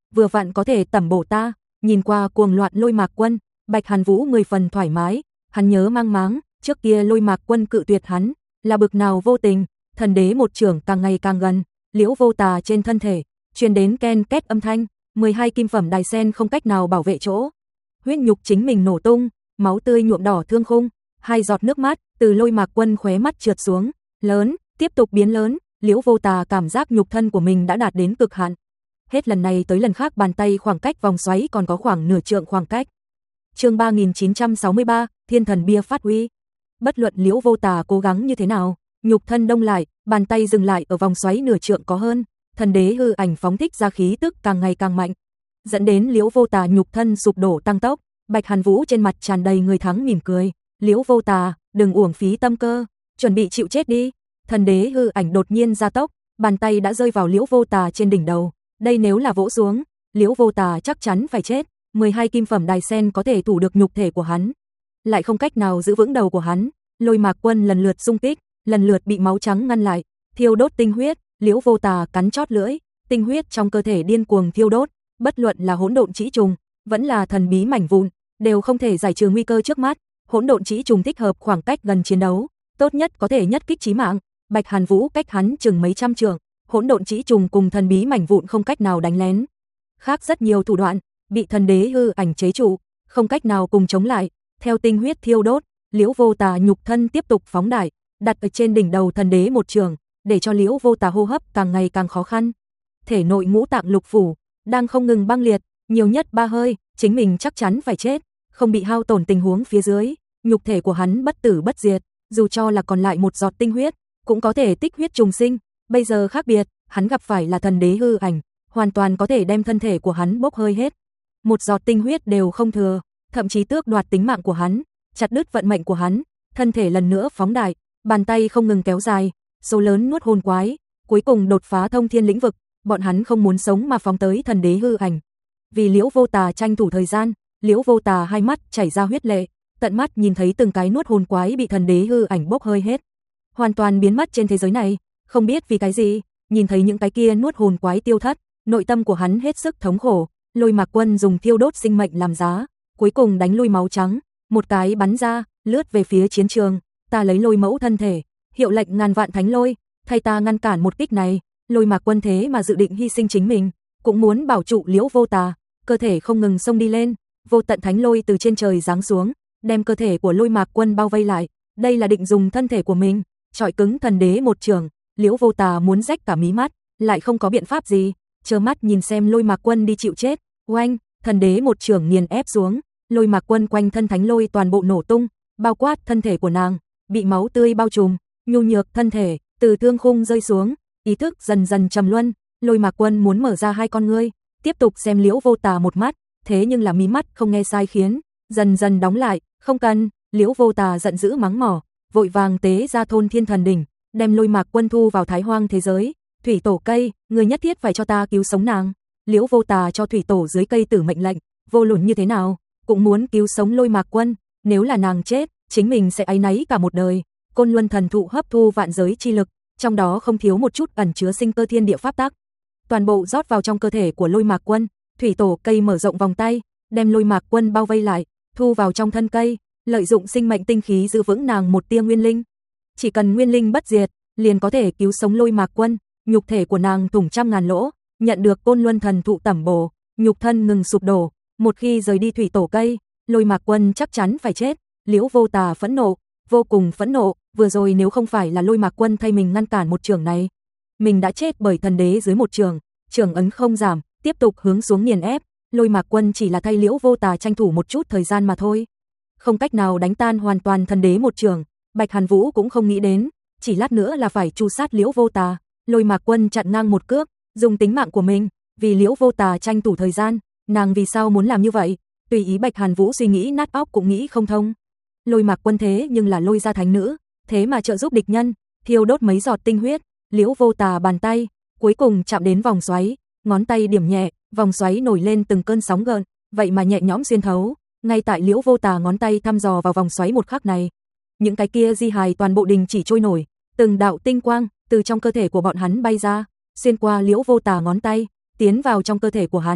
vừa vặn có thể tẩm bổ ta. Nhìn qua cuồng loạn Lôi Mạc Quân, Bạch Hàn Vũ mười phần thoải mái, hắn nhớ mang máng, trước kia Lôi Mạc Quân cự tuyệt hắn, là bực nào vô tình, thần đế một trưởng càng ngày càng gần, Liễu Vô Tà trên thân thể truyền đến ken két âm thanh, mười hai kim phẩm đài sen không cách nào bảo vệ chỗ. Huyết nhục chính mình nổ tung, máu tươi nhuộm đỏ thương khung, hai giọt nước mắt từ Lôi Mạc Quân khóe mắt trượt xuống, lớn, tiếp tục biến lớn, Liễu Vô Tà cảm giác nhục thân của mình đã đạt đến cực hạn. Hết lần này tới lần khác bàn tay khoảng cách vòng xoáy còn có khoảng nửa trượng khoảng cách. Chương ba nghìn chín trăm sáu mươi ba, Thiên Thần Bia phát huy. Bất luận Liễu Vô Tà cố gắng như thế nào, nhục thân đông lại, bàn tay dừng lại ở vòng xoáy nửa trượng có hơn, thần đế hư ảnh phóng thích ra khí tức càng ngày càng mạnh, dẫn đến Liễu Vô Tà nhục thân sụp đổ tăng tốc. Bạch Hàn Vũ trên mặt tràn đầy người thắng mỉm cười, Liễu Vô Tà, đừng uổng phí tâm cơ, chuẩn bị chịu chết đi. Thần đế hư ảnh đột nhiên gia tốc, bàn tay đã rơi vào Liễu Vô Tà trên đỉnh đầu, đây nếu là vỗ xuống, Liễu Vô Tà chắc chắn phải chết, mười hai kim phẩm đài sen có thể thủ được nhục thể của hắn, lại không cách nào giữ vững đầu của hắn. Lôi Mạc Quân lần lượt xung kích, lần lượt bị máu trắng ngăn lại, thiêu đốt tinh huyết, Liễu Vô Tà cắn chót lưỡi, tinh huyết trong cơ thể điên cuồng thiêu đốt, bất luận là hỗn độn chỉ trùng, vẫn là thần bí mảnh vụn, đều không thể giải trừ nguy cơ trước mắt. Hỗn độn chỉ trùng thích hợp khoảng cách gần chiến đấu, tốt nhất có thể nhất kích chí mạng. Bạch Hàn Vũ cách hắn chừng mấy trăm trượng, hỗn độn chỉ trùng cùng thần bí mảnh vụn không cách nào đánh lén. Khác rất nhiều thủ đoạn, bị thần đế hư ảnh chế trụ, không cách nào cùng chống lại. Theo tinh huyết thiêu đốt, Liễu Vô Tà nhục thân tiếp tục phóng đại, đặt ở trên đỉnh đầu thần đế một trường, để cho Liễu Vô Tà hô hấp càng ngày càng khó khăn. Thể nội ngũ tạng lục phủ đang không ngừng băng liệt, nhiều nhất ba hơi, chính mình chắc chắn phải chết, không bị hao tổn tình huống phía dưới, nhục thể của hắn bất tử bất diệt, dù cho là còn lại một giọt tinh huyết, cũng có thể tích huyết trùng sinh. Bây giờ khác biệt, hắn gặp phải là thần đế hư ảnh, hoàn toàn có thể đem thân thể của hắn bốc hơi hết. Một giọt tinh huyết đều không thừa, thậm chí tước đoạt tính mạng của hắn, chặt đứt vận mệnh của hắn. Thân thể lần nữa phóng đại, bàn tay không ngừng kéo dài, số lớn nuốt hồn quái, cuối cùng đột phá thông thiên lĩnh vực. Bọn hắn không muốn sống mà phóng tới thần đế hư ảnh. Vì Liễu Vô Tà tranh thủ thời gian, Liễu Vô Tà hai mắt chảy ra huyết lệ, tận mắt nhìn thấy từng cái nuốt hồn quái bị thần đế hư ảnh bốc hơi hết, hoàn toàn biến mất trên thế giới này. Không biết vì cái gì, nhìn thấy những cái kia nuốt hồn quái tiêu thất, nội tâm của hắn hết sức thống khổ. Lôi Mạc Quân dùng thiêu đốt sinh mệnh làm giá, cuối cùng đánh lui máu trắng, một cái bắn ra, lướt về phía chiến trường. Ta lấy lôi mẫu thân thể, hiệu lệnh ngàn vạn thánh lôi, thay ta ngăn cản một kích này. Lôi Mạc Quân thế mà dự định hy sinh chính mình, cũng muốn bảo trụ Liễu Vô Tà, cơ thể không ngừng xông đi lên, vô tận thánh lôi từ trên trời giáng xuống, đem cơ thể của Lôi Mạc Quân bao vây lại. Đây là định dùng thân thể của mình chọi cứng thần đế một trường. Liễu Vô Tà muốn rách cả mí mắt, lại không có biện pháp gì, trơ mắt nhìn xem Lôi Mạc Quân đi chịu chết. Oanh, thần đế một trường nghiền ép xuống, Lôi Mạc Quân quanh thân thánh lôi toàn bộ nổ tung, bao quát thân thể của nàng, bị máu tươi bao trùm, nhu nhược thân thể từ thương khung rơi xuống, ý thức dần dần trầm luân. Lôi Mạc Quân muốn mở ra hai con ngươi, tiếp tục xem Liễu Vô Tà một mắt, thế nhưng là mí mắt không nghe sai khiến, dần dần đóng lại. Không cần, Liễu Vô Tà giận dữ mắng mỏ, vội vàng tế ra thôn thiên thần đỉnh, đem Lôi Mạc Quân thu vào Thái Hoang thế giới. Thủy tổ cây, người nhất thiết phải cho ta cứu sống nàng. Liễu Vô Tà cho thủy tổ dưới cây tử mệnh lệnh, vô luận như thế nào cũng muốn cứu sống Lôi Mạc Quân, nếu là nàng chết, chính mình sẽ áy náy cả một đời. Côn Luân thần thụ hấp thu vạn giới chi lực, trong đó không thiếu một chút ẩn chứa sinh cơ thiên địa pháp tắc, toàn bộ rót vào trong cơ thể của Lôi Mạc Quân. Thủy tổ cây mở rộng vòng tay, đem Lôi Mạc Quân bao vây lại, thu vào trong thân cây, lợi dụng sinh mệnh tinh khí giữ vững nàng một tia nguyên linh. Chỉ cần nguyên linh bất diệt, liền có thể cứu sống Lôi Mạc Quân. Nhục thể của nàng thủng trăm ngàn lỗ, nhận được Côn Luân thần thụ tẩm bổ, nhục thân ngừng sụp đổ. Một khi rời đi thủy tổ cây, Lôi Mạc Quân chắc chắn phải chết. Liễu Vô Tà phẫn nộ, vô cùng phẫn nộ, vừa rồi nếu không phải là Lôi Mạc Quân thay mình ngăn cản một trường này, mình đã chết bởi thần đế dưới một trường. Trường ấn không giảm, tiếp tục hướng xuống nghiền ép. Lôi Mạc Quân chỉ là thay Liễu Vô Tà tranh thủ một chút thời gian mà thôi, không cách nào đánh tan hoàn toàn thần đế một trường. Bạch Hàn Vũ cũng không nghĩ đến, chỉ lát nữa là phải tru sát Liễu Vô Tà. Lôi Mạc Quân chặn ngang một cước, dùng tính mạng của mình vì Liễu Vô Tà tranh thủ thời gian. Nàng vì sao muốn làm như vậy? Tùy ý Bạch Hàn Vũ suy nghĩ nát óc cũng nghĩ không thông. Lôi Mạc Quân thế nhưng là Lôi gia thánh nữ, thế mà trợ giúp địch nhân, thiêu đốt mấy giọt tinh huyết. Liễu Vô Tà bàn tay cuối cùng chạm đến vòng xoáy, ngón tay điểm nhẹ, vòng xoáy nổi lên từng cơn sóng gợn, vậy mà nhẹ nhõm xuyên thấu. Ngay tại Liễu Vô Tà ngón tay thăm dò vào vòng xoáy một khắc này, những cái kia di hài toàn bộ đình chỉ trôi nổi, từng đạo tinh quang từ trong cơ thể của bọn hắn bay ra, xuyên qua Liễu Vô Tà ngón tay, tiến vào trong cơ thể của hắn.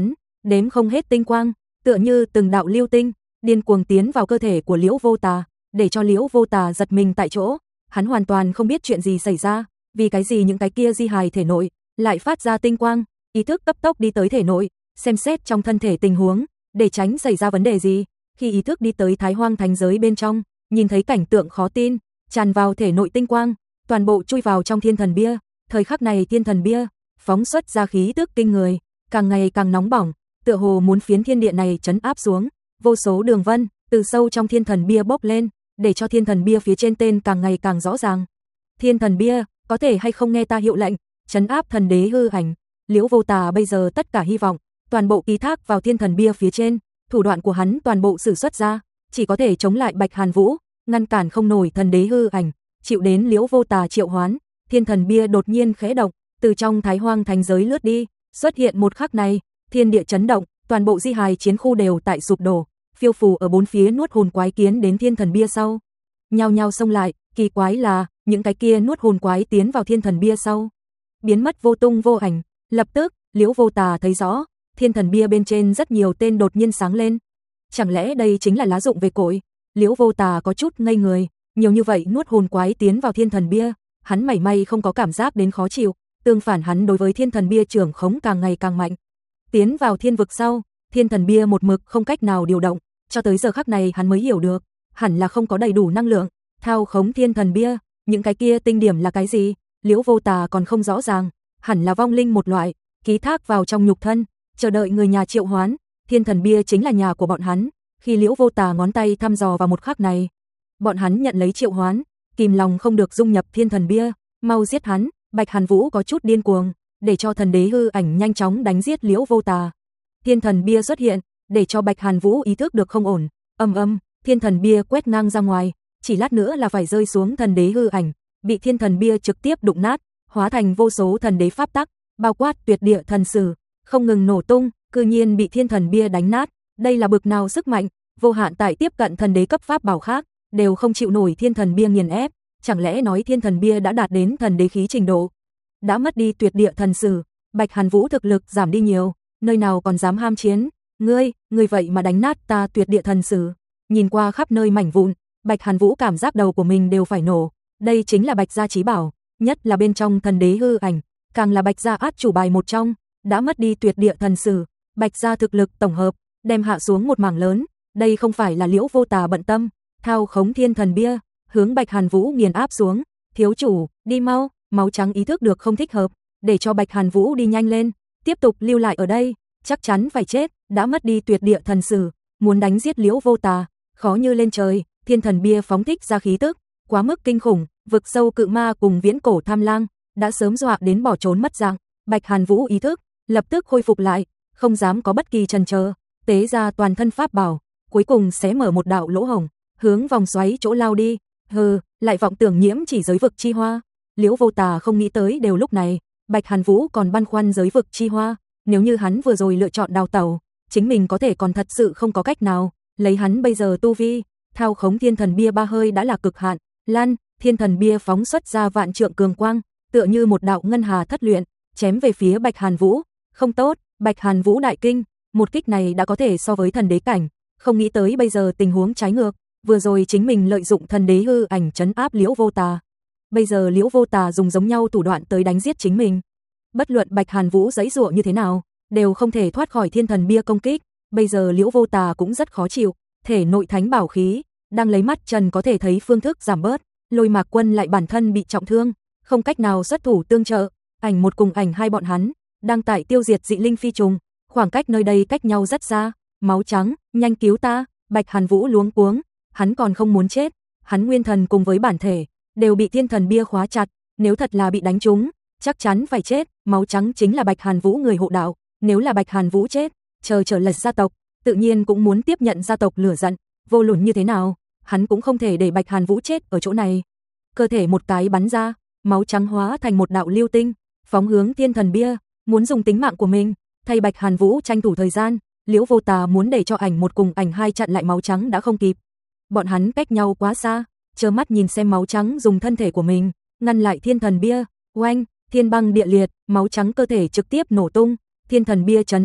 đếm không hết tinh quang, tựa như từng đạo lưu tinh, điên cuồng tiến vào cơ thể của Liễu Vô Tà, để cho Liễu Vô Tà giật mình tại chỗ. Hắn hoàn toàn không biết chuyện gì xảy ra, vì cái gì những cái kia di hài thể nội lại phát ra tinh quang, ý thức cấp tốc đi tới thể nội, xem xét trong thân thể tình huống, để tránh xảy ra vấn đề gì. Khi ý thức đi tới Thái Hoang Thánh giới bên trong, nhìn thấy cảnh tượng khó tin, tràn vào thể nội tinh quang, toàn bộ chui vào trong Thiên Thần Bia. Thời khắc này Thiên Thần Bia phóng xuất ra khí tức kinh người, càng ngày càng nóng bỏng, tựa hồ muốn phiến thiên địa này trấn áp xuống. Vô số đường vân từ sâu trong Thiên Thần Bia bốc lên, để cho Thiên Thần Bia phía trên tên càng ngày càng rõ ràng. Thiên Thần Bia, có thể hay không nghe ta hiệu lệnh, trấn áp thần đế hư ảnh. Liễu Vô Tà bây giờ tất cả hy vọng toàn bộ ký thác vào Thiên Thần Bia phía trên, thủ đoạn của hắn toàn bộ sử xuất ra, chỉ có thể chống lại Bạch Hàn Vũ, ngăn cản không nổi thần đế hư ảnh. Chịu đến Liễu Vô Tà triệu hoán, Thiên Thần Bia đột nhiên khẽ động, từ trong Thái Hoang Thánh giới lướt đi. Xuất hiện một khắc này, thiên địa chấn động, toàn bộ di hài chiến khu đều tại sụp đổ, phiêu phù ở bốn phía nuốt hồn quái kiến đến Thiên Thần Bia sau, nhao nhao xông lại. Kỳ quái là những cái kia nuốt hồn quái tiến vào Thiên Thần Bia sau, biến mất vô tung vô ảnh. Lập tức Liễu Vô Tà thấy rõ, Thiên Thần Bia bên trên rất nhiều tên đột nhiên sáng lên. Chẳng lẽ đây chính là lá dụng về cội? Liễu Vô Tà có chút ngây người, nhiều như vậy nuốt hồn quái tiến vào Thiên Thần Bia, hắn mảy may không có cảm giác đến khó chịu, tương phản hắn đối với Thiên Thần Bia trưởng khống càng ngày càng mạnh. Tiến vào thiên vực sau, Thiên Thần Bia một mực không cách nào điều động, cho tới giờ khắc này hắn mới hiểu được, hẳn là không có đầy đủ năng lượng thao khống Thiên Thần Bia. Những cái kia tinh điểm là cái gì? Liễu Vô Tà còn không rõ ràng, hẳn là vong linh một loại, ký thác vào trong nhục thân, chờ đợi người nhà triệu hoán. Thiên Thần Bia chính là nhà của bọn hắn. Khi Liễu Vô Tà ngón tay thăm dò vào một khắc này, bọn hắn nhận lấy triệu hoán, kìm lòng không được dung nhập Thiên Thần Bia, mau giết hắn. Bạch Hàn Vũ có chút điên cuồng, để cho thần đế hư ảnh nhanh chóng đánh giết Liễu Vô Tà. Thiên Thần Bia xuất hiện, để cho Bạch Hàn Vũ ý thức được không ổn. Âm âm, Thiên Thần Bia quét ngang ra ngoài, chỉ lát nữa là phải rơi xuống thần đế hư ảnh, bị Thiên Thần Bia trực tiếp đụng nát, hóa thành vô số thần đế pháp tắc, bao quát tuyệt địa thần sử, không ngừng nổ tung, cư nhiên bị Thiên Thần Bia đánh nát. Đây là bực nào sức mạnh, vô hạn tại tiếp cận thần đế cấp pháp bảo khác, đều không chịu nổi Thiên Thần Bia nghiền ép. Chẳng lẽ nói Thiên Thần Bia đã đạt đến thần đế khí trình độ? Đã mất đi tuyệt địa thần sử, Bạch Hàn Vũ thực lực giảm đi nhiều, nơi nào còn dám ham chiến. Ngươi, ngươi vậy mà đánh nát ta tuyệt địa thần sử. Nhìn qua khắp nơi mảnh vụn, Bạch Hàn Vũ cảm giác đầu của mình đều phải nổ. Đây chính là Bạch gia chí bảo, nhất là bên trong thần đế hư ảnh, càng là Bạch gia át chủ bài một trong. Đã mất đi tuyệt địa thần sử, Bạch gia thực lực tổng hợp đem hạ xuống một mảng lớn. Đây không phải là Liễu Vô Tà bận tâm, thao khống Thiên Thần Bia, hướng Bạch Hàn Vũ nghiền áp xuống. Thiếu chủ, đi mau. Máu trắng ý thức được không thích hợp, để cho Bạch Hàn Vũ đi nhanh lên, tiếp tục lưu lại ở đây, chắc chắn phải chết. Đã mất đi tuyệt địa thần sử, muốn đánh giết Liễu Vô Tà, khó như lên trời. Thiên Thần Bia phóng thích ra khí tức quá mức kinh khủng, vực sâu cự ma cùng viễn cổ tham lang đã sớm dọa đến bỏ trốn mất dạng. Bạch Hàn Vũ ý thức lập tức khôi phục lại, không dám có bất kỳ chần chờ, tế ra toàn thân pháp bảo, cuối cùng xé mở một đạo lỗ hổng, hướng vòng xoáy chỗ lao đi. Hừ, lại vọng tưởng nhiễm chỉ giới vực chi hoa. Liễu Vô Tà không nghĩ tới đều lúc này, Bạch Hàn Vũ còn băn khoăn giới vực chi hoa, nếu như hắn vừa rồi lựa chọn đào tẩu, chính mình có thể còn thật sự không có cách nào. Lấy hắn bây giờ tu vi, thao khống Thiên Thần Bia ba hơi đã là cực hạn. Lan, Thiên Thần Bia phóng xuất ra vạn trượng cường quang, tựa như một đạo ngân hà thất luyện, chém về phía Bạch Hàn Vũ. Không tốt, Bạch Hàn Vũ đại kinh, một kích này đã có thể so với thần đế cảnh, không nghĩ tới bây giờ tình huống trái ngược, vừa rồi chính mình lợi dụng thần đế hư ảnh trấn áp Liễu Vô Tà, bây giờ Liễu Vô Tà dùng giống nhau thủ đoạn tới đánh giết chính mình. Bất luận Bạch Hàn Vũ giãy giụa như thế nào, đều không thể thoát khỏi Thiên Thần Bia công kích. Bây giờ Liễu Vô Tà cũng rất khó chịu, thể nội thánh bảo khí đang lấy mắt trần có thể thấy phương thức giảm bớt. Lôi Mạc Quân lại bản thân bị trọng thương, không cách nào xuất thủ tương trợ. Ảnh một cùng ảnh hai bọn hắn đang tại tiêu diệt dị linh phi trùng, khoảng cách nơi đây cách nhau rất xa. Máu trắng, nhanh cứu ta! Bạch Hàn Vũ luống cuống, hắn còn không muốn chết, hắn nguyên thần cùng với bản thể đều bị Thiên Thần Bia khóa chặt, nếu thật là bị đánh trúng, chắc chắn phải chết. Máu trắng chính là Bạch Hàn Vũ người hộ đạo, nếu là Bạch Hàn Vũ chết, chờ trở lật gia tộc, tự nhiên cũng muốn tiếp nhận gia tộc lửa giận, vô luận như thế nào, hắn cũng không thể để Bạch Hàn Vũ chết ở chỗ này. Cơ thể một cái bắn ra, máu trắng hóa thành một đạo lưu tinh, phóng hướng Thiên Thần Bia, muốn dùng tính mạng của mình thay Bạch Hàn Vũ tranh thủ thời gian. Liễu Vô Tà muốn để cho ảnh một cùng ảnh hai chặn lại máu trắng đã không kịp. Bọn hắn cách nhau quá xa, trơ mắt nhìn xem máu trắng dùng thân thể của mình ngăn lại Thiên Thần Bia. Oanh, thiên băng địa liệt, máu trắng cơ thể trực tiếp nổ tung, Thiên Thần Bia trấn áp,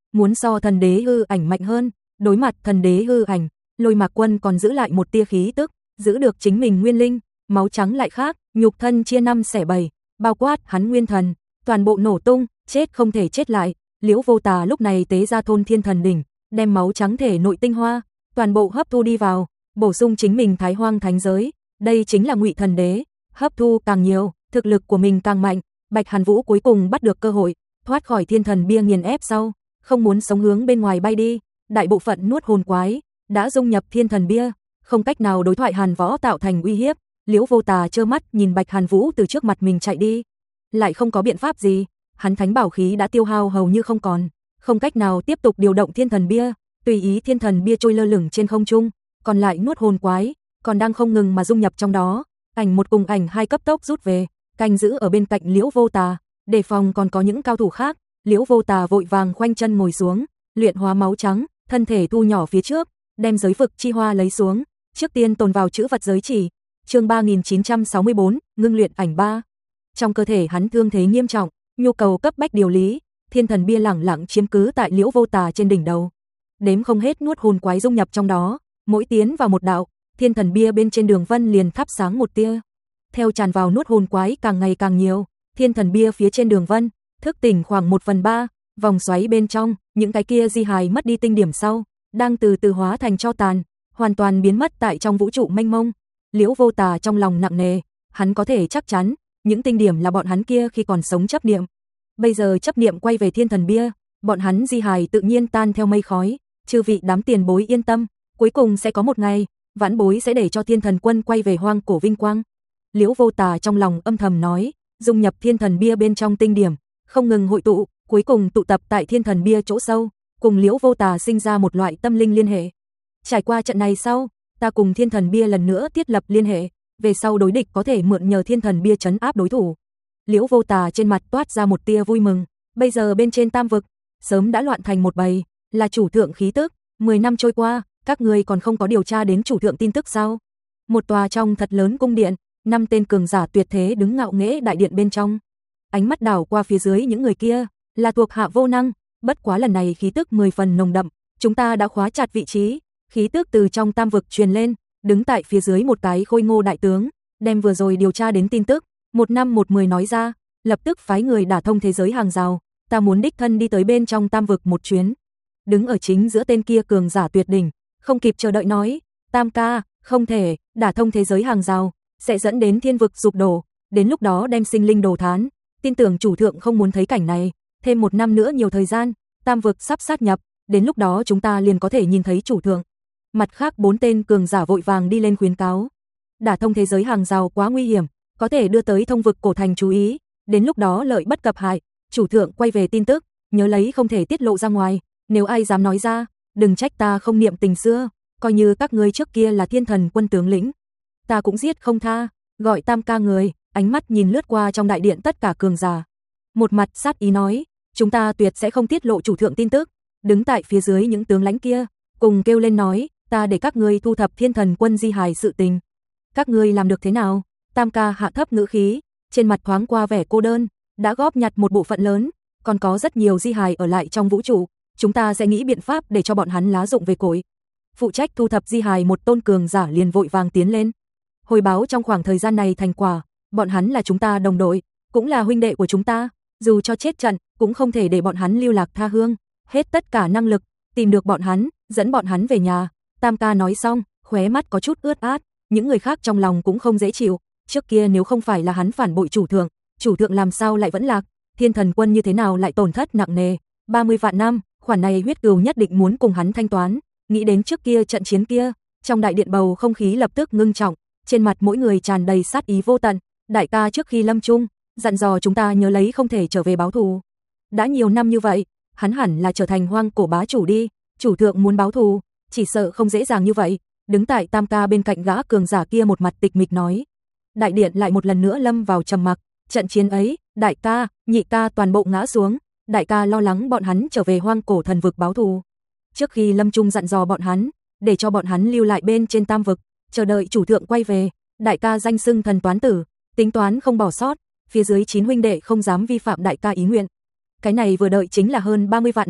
muốn so thần đế hư ảnh mạnh hơn, đối mặt thần đế hư ảnh, Lôi Mạc Quân còn giữ lại một tia khí tức, giữ được chính mình nguyên linh, máu trắng lại khác, nhục thân chia năm xẻ bảy, bao quát hắn nguyên thần, toàn bộ nổ tung, chết không thể chết lại. Liễu Vô Tà lúc này tế ra Thôn Thiên Thần đỉnh, đem máu trắng thể nội tinh hoa toàn bộ hấp thu đi vào, bổ sung chính mình Thái Hoang thánh giới, đây chính là Ngụy Thần Đế, hấp thu càng nhiều, thực lực của mình càng mạnh. Bạch Hàn Vũ cuối cùng bắt được cơ hội, thoát khỏi thiên thần bia nghiền ép sau, không muốn sống hướng bên ngoài bay đi, đại bộ phận nuốt hồn quái đã dung nhập thiên thần bia, không cách nào đối thoại Hàn Võ tạo thành uy hiếp. Liễu Vô Tà trơ mắt nhìn Bạch Hàn Vũ từ trước mặt mình chạy đi, lại không có biện pháp gì, hắn thánh bảo khí đã tiêu hao hầu như không còn, không cách nào tiếp tục điều động thiên thần bia, tùy ý thiên thần bia trôi lơ lửng trên không trung, còn lại nuốt hồn quái còn đang không ngừng mà dung nhập trong đó. Ảnh một cùng ảnh hai cấp tốc rút về, canh giữ ở bên cạnh Liễu Vô Tà, đề phòng còn có những cao thủ khác. Liễu Vô Tà vội vàng khoanh chân ngồi xuống, luyện hóa máu trắng, thân thể thu nhỏ phía trước, đem giới vực chi hoa lấy xuống, trước tiên tồn vào chữ vật giới chỉ. Chương ba nghìn chín trăm sáu mươi bốn, ngưng luyện ảnh ba. Trong cơ thể hắn thương thế nghiêm trọng, nhu cầu cấp bách điều lý, thiên thần bia lẳng lặng chiếm cứ tại Liễu Vô Tà trên đỉnh đầu. Đếm không hết nuốt hồn quái dung nhập trong đó, mỗi tiến vào một đạo, thiên thần bia bên trên đường vân liền thắp sáng một tia. Theo tràn vào nuốt hồn quái càng ngày càng nhiều, thiên thần bia phía trên đường vân thức tỉnh khoảng một phần ba, vòng xoáy bên trong, những cái kia di hài mất đi tinh điểm sau, đang từ từ hóa thành tro tàn, hoàn toàn biến mất tại trong vũ trụ mênh mông. Liễu Vô Tà trong lòng nặng nề, hắn có thể chắc chắn, những tinh điểm là bọn hắn kia khi còn sống chấp niệm. Bây giờ chấp niệm quay về thiên thần bia, bọn hắn di hài tự nhiên tan theo mây khói. Chư vị đám tiền bối yên tâm, cuối cùng sẽ có một ngày, vãn bối sẽ để cho thiên thần quân quay về hoang cổ vinh quang. Liễu Vô Tà trong lòng âm thầm nói, dung nhập thiên thần bia bên trong tinh điểm, không ngừng hội tụ, cuối cùng tụ tập tại thiên thần bia chỗ sâu, cùng Liễu Vô Tà sinh ra một loại tâm linh liên hệ. Trải qua trận này sau, ta cùng thiên thần bia lần nữa thiết lập liên hệ, về sau đối địch có thể mượn nhờ thiên thần bia trấn áp đối thủ. Liễu Vô Tà trên mặt toát ra một tia vui mừng, bây giờ bên trên tam vực, sớm đã loạn thành một bầy, là chủ thượng khí tức, mười năm trôi qua, các ngươi còn không có điều tra đến chủ thượng tin tức sao? Một tòa trong thật lớn cung điện, năm tên cường giả tuyệt thế đứng ngạo nghễ đại điện bên trong. Ánh mắt đảo qua phía dưới những người kia, là thuộc hạ vô năng, bất quá lần này khí tức mười phần nồng đậm, chúng ta đã khóa chặt vị trí, khí tức từ trong tam vực truyền lên, đứng tại phía dưới một cái khôi ngô đại tướng, đem vừa rồi điều tra đến tin tức, một năm một mười nói ra, lập tức phái người đả thông thế giới hàng rào, ta muốn đích thân đi tới bên trong tam vực một chuyến. Đứng ở chính giữa tên kia cường giả tuyệt đỉnh, không kịp chờ đợi nói, Tam ca, không thể, đả thông thế giới hàng rào, sẽ dẫn đến thiên vực sụp đổ, đến lúc đó đem sinh linh đồ thán, tin tưởng chủ thượng không muốn thấy cảnh này, thêm một năm nữa nhiều thời gian, tam vực sắp sát nhập, đến lúc đó chúng ta liền có thể nhìn thấy chủ thượng. Mặt khác bốn tên cường giả vội vàng đi lên khuyến cáo, đả thông thế giới hàng rào quá nguy hiểm, có thể đưa tới thông vực cổ thành chú ý, đến lúc đó lợi bất cập hại, chủ thượng quay về tin tức, nhớ lấy không thể tiết lộ ra ngoài, nếu ai dám nói ra, đừng trách ta không niệm tình xưa, coi như các ngươi trước kia là thiên thần quân tướng lĩnh, ta cũng giết không tha. Gọi Tam ca người, ánh mắt nhìn lướt qua trong đại điện tất cả cường giả, một mặt sát ý nói, chúng ta tuyệt sẽ không tiết lộ chủ thượng tin tức. Đứng tại phía dưới những tướng lãnh kia, cùng kêu lên nói, ta để các ngươi thu thập thiên thần quân di hài sự tình. Các ngươi làm được thế nào? Tam ca hạ thấp ngữ khí, trên mặt thoáng qua vẻ cô đơn, đã góp nhặt một bộ phận lớn, còn có rất nhiều di hài ở lại trong vũ trụ, chúng ta sẽ nghĩ biện pháp để cho bọn hắn lá dụng về cội. Phụ trách thu thập di hài một tôn cường giả liền vội vàng tiến lên, hồi báo trong khoảng thời gian này thành quả, bọn hắn là chúng ta đồng đội, cũng là huynh đệ của chúng ta, dù cho chết trận, cũng không thể để bọn hắn lưu lạc tha hương, hết tất cả năng lực, tìm được bọn hắn, dẫn bọn hắn về nhà. Tam ca nói xong, khóe mắt có chút ướt át, những người khác trong lòng cũng không dễ chịu, trước kia nếu không phải là hắn phản bội chủ thượng, chủ thượng làm sao lại vẫn lạc, thiên thần quân như thế nào lại tổn thất nặng nề, ba mươi vạn năm, khoản này huyết cừu nhất định muốn cùng hắn thanh toán. Nghĩ đến trước kia trận chiến kia, trong đại điện bầu không khí lập tức ngưng trọng, trên mặt mỗi người tràn đầy sát ý vô tận. Đại ca trước khi lâm chung, dặn dò chúng ta nhớ lấy không thể trở về báo thù. Đã nhiều năm như vậy, hắn hẳn là trở thành hoang cổ bá chủ đi, chủ thượng muốn báo thù, chỉ sợ không dễ dàng như vậy. Đứng tại Tam ca bên cạnh gã cường giả kia một mặt tịch mịch nói. Đại điện lại một lần nữa lâm vào trầm mặc, trận chiến ấy, đại ca, nhị ca toàn bộ ngã xuống, đại ca lo lắng bọn hắn trở về hoang cổ thần vực báo thù. Trước khi lâm chung dặn dò bọn hắn, để cho bọn hắn lưu lại bên trên tam vực, chờ đợi chủ thượng quay về, đại ca danh xưng thần toán tử, tính toán không bỏ sót, phía dưới chín huynh đệ không dám vi phạm đại ca ý nguyện. Cái này vừa đợi chính là hơn ba mươi vạn năm,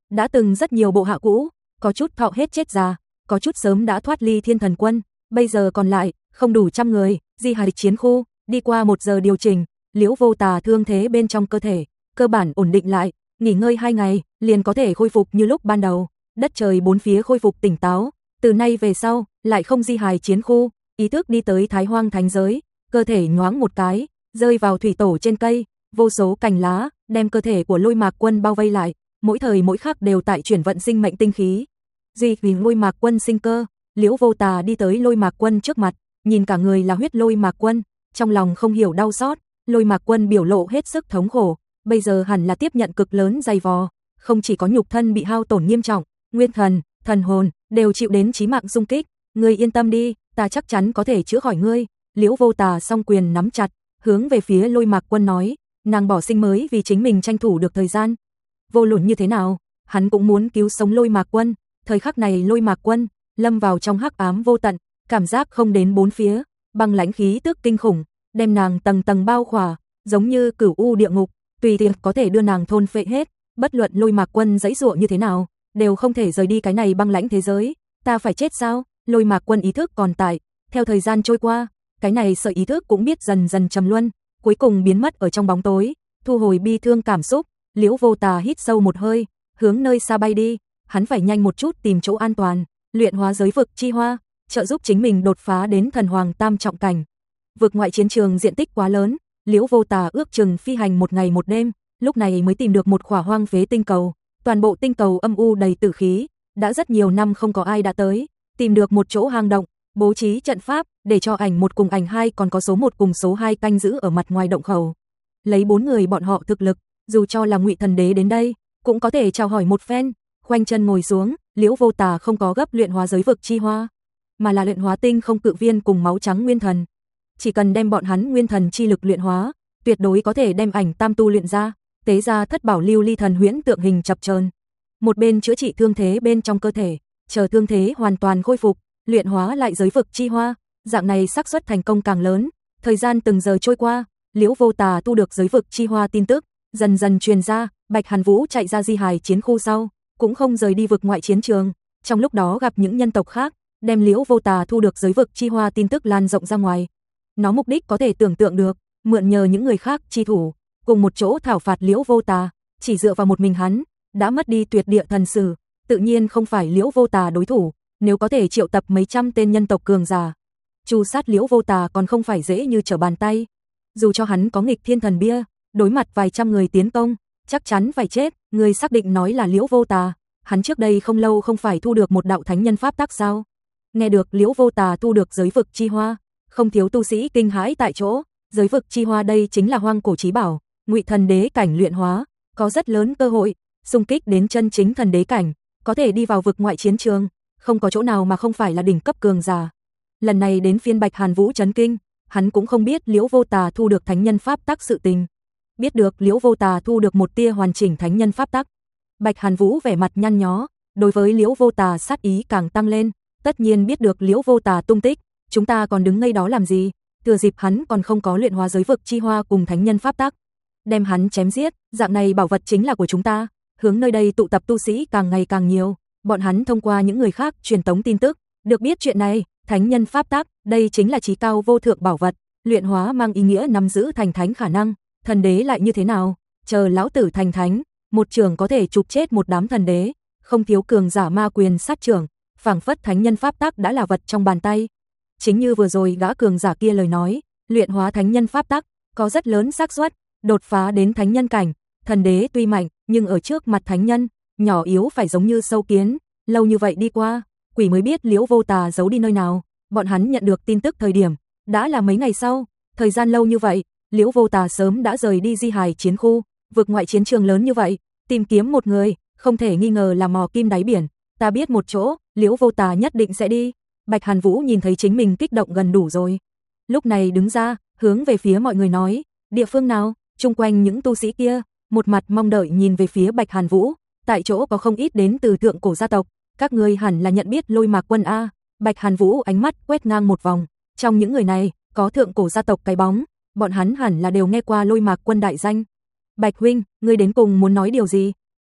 đã từng rất nhiều bộ hạ cũ, có chút thọ hết chết già, có chút sớm đã thoát ly Thiên Thần Quân, bây giờ còn lại không đủ trăm người. Di hài chiến khu, đi qua một giờ điều chỉnh, Liễu Vô Tà thương thế bên trong cơ thể cơ bản ổn định lại, nghỉ ngơi hai ngày liền có thể khôi phục như lúc ban đầu. Đất trời bốn phía khôi phục tỉnh táo, từ nay về sau lại không di hài chiến khu, ý thức đi tới Thái Hoang thánh giới, cơ thể nhoáng một cái, rơi vào thủy tổ trên cây, vô số cành lá đem cơ thể của Lôi Mạc Quân bao vây lại, mỗi thời mỗi khắc đều tại chuyển vận sinh mệnh tinh khí. Duy vì Lôi Mạc Quân sinh cơ, Liễu Vô Tà đi tới Lôi Mạc Quân trước mặt, nhìn cả người là huyết Lôi Mạc Quân, trong lòng không hiểu đau xót. Lôi Mạc Quân biểu lộ hết sức thống khổ, bây giờ hẳn là tiếp nhận cực lớn dày vò, không chỉ có nhục thân bị hao tổn nghiêm trọng, nguyên thần, thần hồn đều chịu đến chí mạng xung kích. Ngươi yên tâm đi, ta chắc chắn có thể chữa khỏi ngươi. Liễu Vô Tà song quyền nắm chặt, hướng về phía Lôi Mạc Quân nói, nàng bỏ sinh mới vì chính mình tranh thủ được thời gian. Vô luận như thế nào, hắn cũng muốn cứu sống Lôi Mạc Quân. Thời khắc này Lôi Mạc Quân lâm vào trong hắc ám vô tận, cảm giác không đến bốn phía, băng lãnh khí tức kinh khủng đem nàng tầng tầng bao khỏa, giống như cửu u địa ngục, tùy tiện có thể đưa nàng thôn phệ hết. Bất luận Lôi Mạc Quân giãy giụa như thế nào, đều không thể rời đi cái này băng lãnh thế giới. Ta phải chết sao? Lôi Mạc Quân ý thức còn tại, theo thời gian trôi qua, cái này sợi ý thức cũng biết dần dần trầm luân, cuối cùng biến mất ở trong bóng tối, thu hồi bi thương cảm xúc. Liễu Vô Tà hít sâu một hơi, hướng nơi xa bay đi, hắn phải nhanh một chút tìm chỗ an toàn, luyện hóa giới vực chi hoa, trợ giúp chính mình đột phá đến thần hoàng tam trọng cảnh. Vực ngoại chiến trường diện tích quá lớn, Liễu Vô Tà ước chừng phi hành một ngày một đêm, lúc này mới tìm được một khỏa hoang phế tinh cầu, toàn bộ tinh cầu âm u đầy tử khí, đã rất nhiều năm không có ai đã tới, tìm được một chỗ hang động, bố trí trận pháp, để cho ảnh một cùng ảnh hai còn có số một cùng số hai canh giữ ở mặt ngoài động khẩu. Lấy bốn người bọn họ thực lực, dù cho là Ngụy Thần Đế đến đây, cũng có thể chào hỏi một phen. Khoanh chân ngồi xuống, Liễu Vô Tà không có gấp luyện hóa giới vực chi hoa, mà là luyện hóa tinh không cự viên cùng máu trắng nguyên thần. Chỉ cần đem bọn hắn nguyên thần chi lực luyện hóa, tuyệt đối có thể đem ảnh tam tu luyện ra, tế ra thất bảo lưu ly thần huyễn tượng hình chập chờn. Một bên chữa trị thương thế bên trong cơ thể, chờ thương thế hoàn toàn khôi phục, luyện hóa lại giới vực chi hoa, dạng này xác suất thành công càng lớn. Thời gian từng giờ trôi qua, Liễu Vô Tà tu được giới vực chi hoa tin tức dần dần truyền ra. Bạch Hàn Vũ chạy ra di hài chiến khu sau, cũng không rời đi vực ngoại chiến trường, trong lúc đó gặp những nhân tộc khác, đem Liễu Vô Tà thu được giới vực chi hoa tin tức lan rộng ra ngoài. Nó mục đích có thể tưởng tượng được, mượn nhờ những người khác chi thủ, cùng một chỗ thảo phạt Liễu Vô Tà, chỉ dựa vào một mình hắn, đã mất đi tuyệt địa thần sử, tự nhiên không phải Liễu Vô Tà đối thủ. Nếu có thể triệu tập mấy trăm tên nhân tộc cường giả, tru sát Liễu Vô Tà còn không phải dễ như trở bàn tay. Dù cho hắn có nghịch thiên thần bia, đối mặt vài trăm người tiến công, chắc chắn phải chết. Người xác định nói là Liễu Vô Tà, hắn trước đây không lâu không phải thu được một đạo thánh nhân pháp tắc sao? Nghe được Liễu Vô Tà thu được giới vực chi hoa, không thiếu tu sĩ kinh hãi tại chỗ. Giới vực chi hoa đây chính là hoang cổ chí bảo, Ngụy Thần Đế cảnh luyện hóa, có rất lớn cơ hội xung kích đến chân chính thần đế cảnh, có thể đi vào vực ngoại chiến trường, không có chỗ nào mà không phải là đỉnh cấp cường giả. Lần này đến phiên Bạch Hàn Vũ chấn kinh, hắn cũng không biết Liễu Vô Tà thu được thánh nhân pháp tắc sự tình. Biết được Liễu Vô Tà thu được một tia hoàn chỉnh thánh nhân pháp tắc, Bạch Hàn Vũ vẻ mặt nhăn nhó, đối với Liễu Vô Tà sát ý càng tăng lên. Tất nhiên biết được Liễu Vô Tà tung tích, chúng ta còn đứng ngây đó làm gì? Thừa dịp hắn còn không có luyện hóa giới vực chi hoa cùng thánh nhân pháp tắc, đem hắn chém giết, dạng này bảo vật chính là của chúng ta. Hướng nơi đây tụ tập tu sĩ càng ngày càng nhiều, bọn hắn thông qua những người khác truyền tống tin tức, được biết chuyện này, thánh nhân pháp tắc, đây chính là chí cao vô thượng bảo vật, luyện hóa mang ý nghĩa nắm giữ thành thánh khả năng. Thần đế lại như thế nào? Chờ lão tử thành thánh, một trường có thể chụp chết một đám thần đế, không thiếu cường giả ma quyền sát trưởng, phảng phất thánh nhân pháp tắc đã là vật trong bàn tay. Chính như vừa rồi gã cường giả kia lời nói, luyện hóa thánh nhân pháp tắc có rất lớn xác suất đột phá đến thánh nhân cảnh. Thần đế tuy mạnh, nhưng ở trước mặt thánh nhân, nhỏ yếu phải giống như sâu kiến. Lâu như vậy đi qua, quỷ mới biết Liễu Vô Tà giấu đi nơi nào. Bọn hắn nhận được tin tức thời điểm, đã là mấy ngày sau. Thời gian lâu như vậy, Liễu Vô Tà sớm đã rời đi di hài chiến khu. Vực ngoại chiến trường lớn như vậy, tìm kiếm một người, không thể nghi ngờ là mò kim đáy biển. Ta biết một chỗ, Liễu Vô Tà nhất định sẽ đi. Bạch Hàn Vũ nhìn thấy chính mình kích động gần đủ rồi, lúc này đứng ra, hướng về phía mọi người nói, địa phương nào? Chung quanh những tu sĩ kia, một mặt mong đợi nhìn về phía Bạch Hàn Vũ. Tại chỗ có không ít đến từ thượng cổ gia tộc, các ngươi hẳn là nhận biết Lôi Mạc Quân a. Bạch Hàn Vũ ánh mắt quét ngang một vòng, trong những người này, có thượng cổ gia tộc cái bóng, bọn hắn hẳn là đều nghe qua Lôi Mạc Quân đại danh. Bạch huynh, ngươi đến cùng muốn nói điều gì?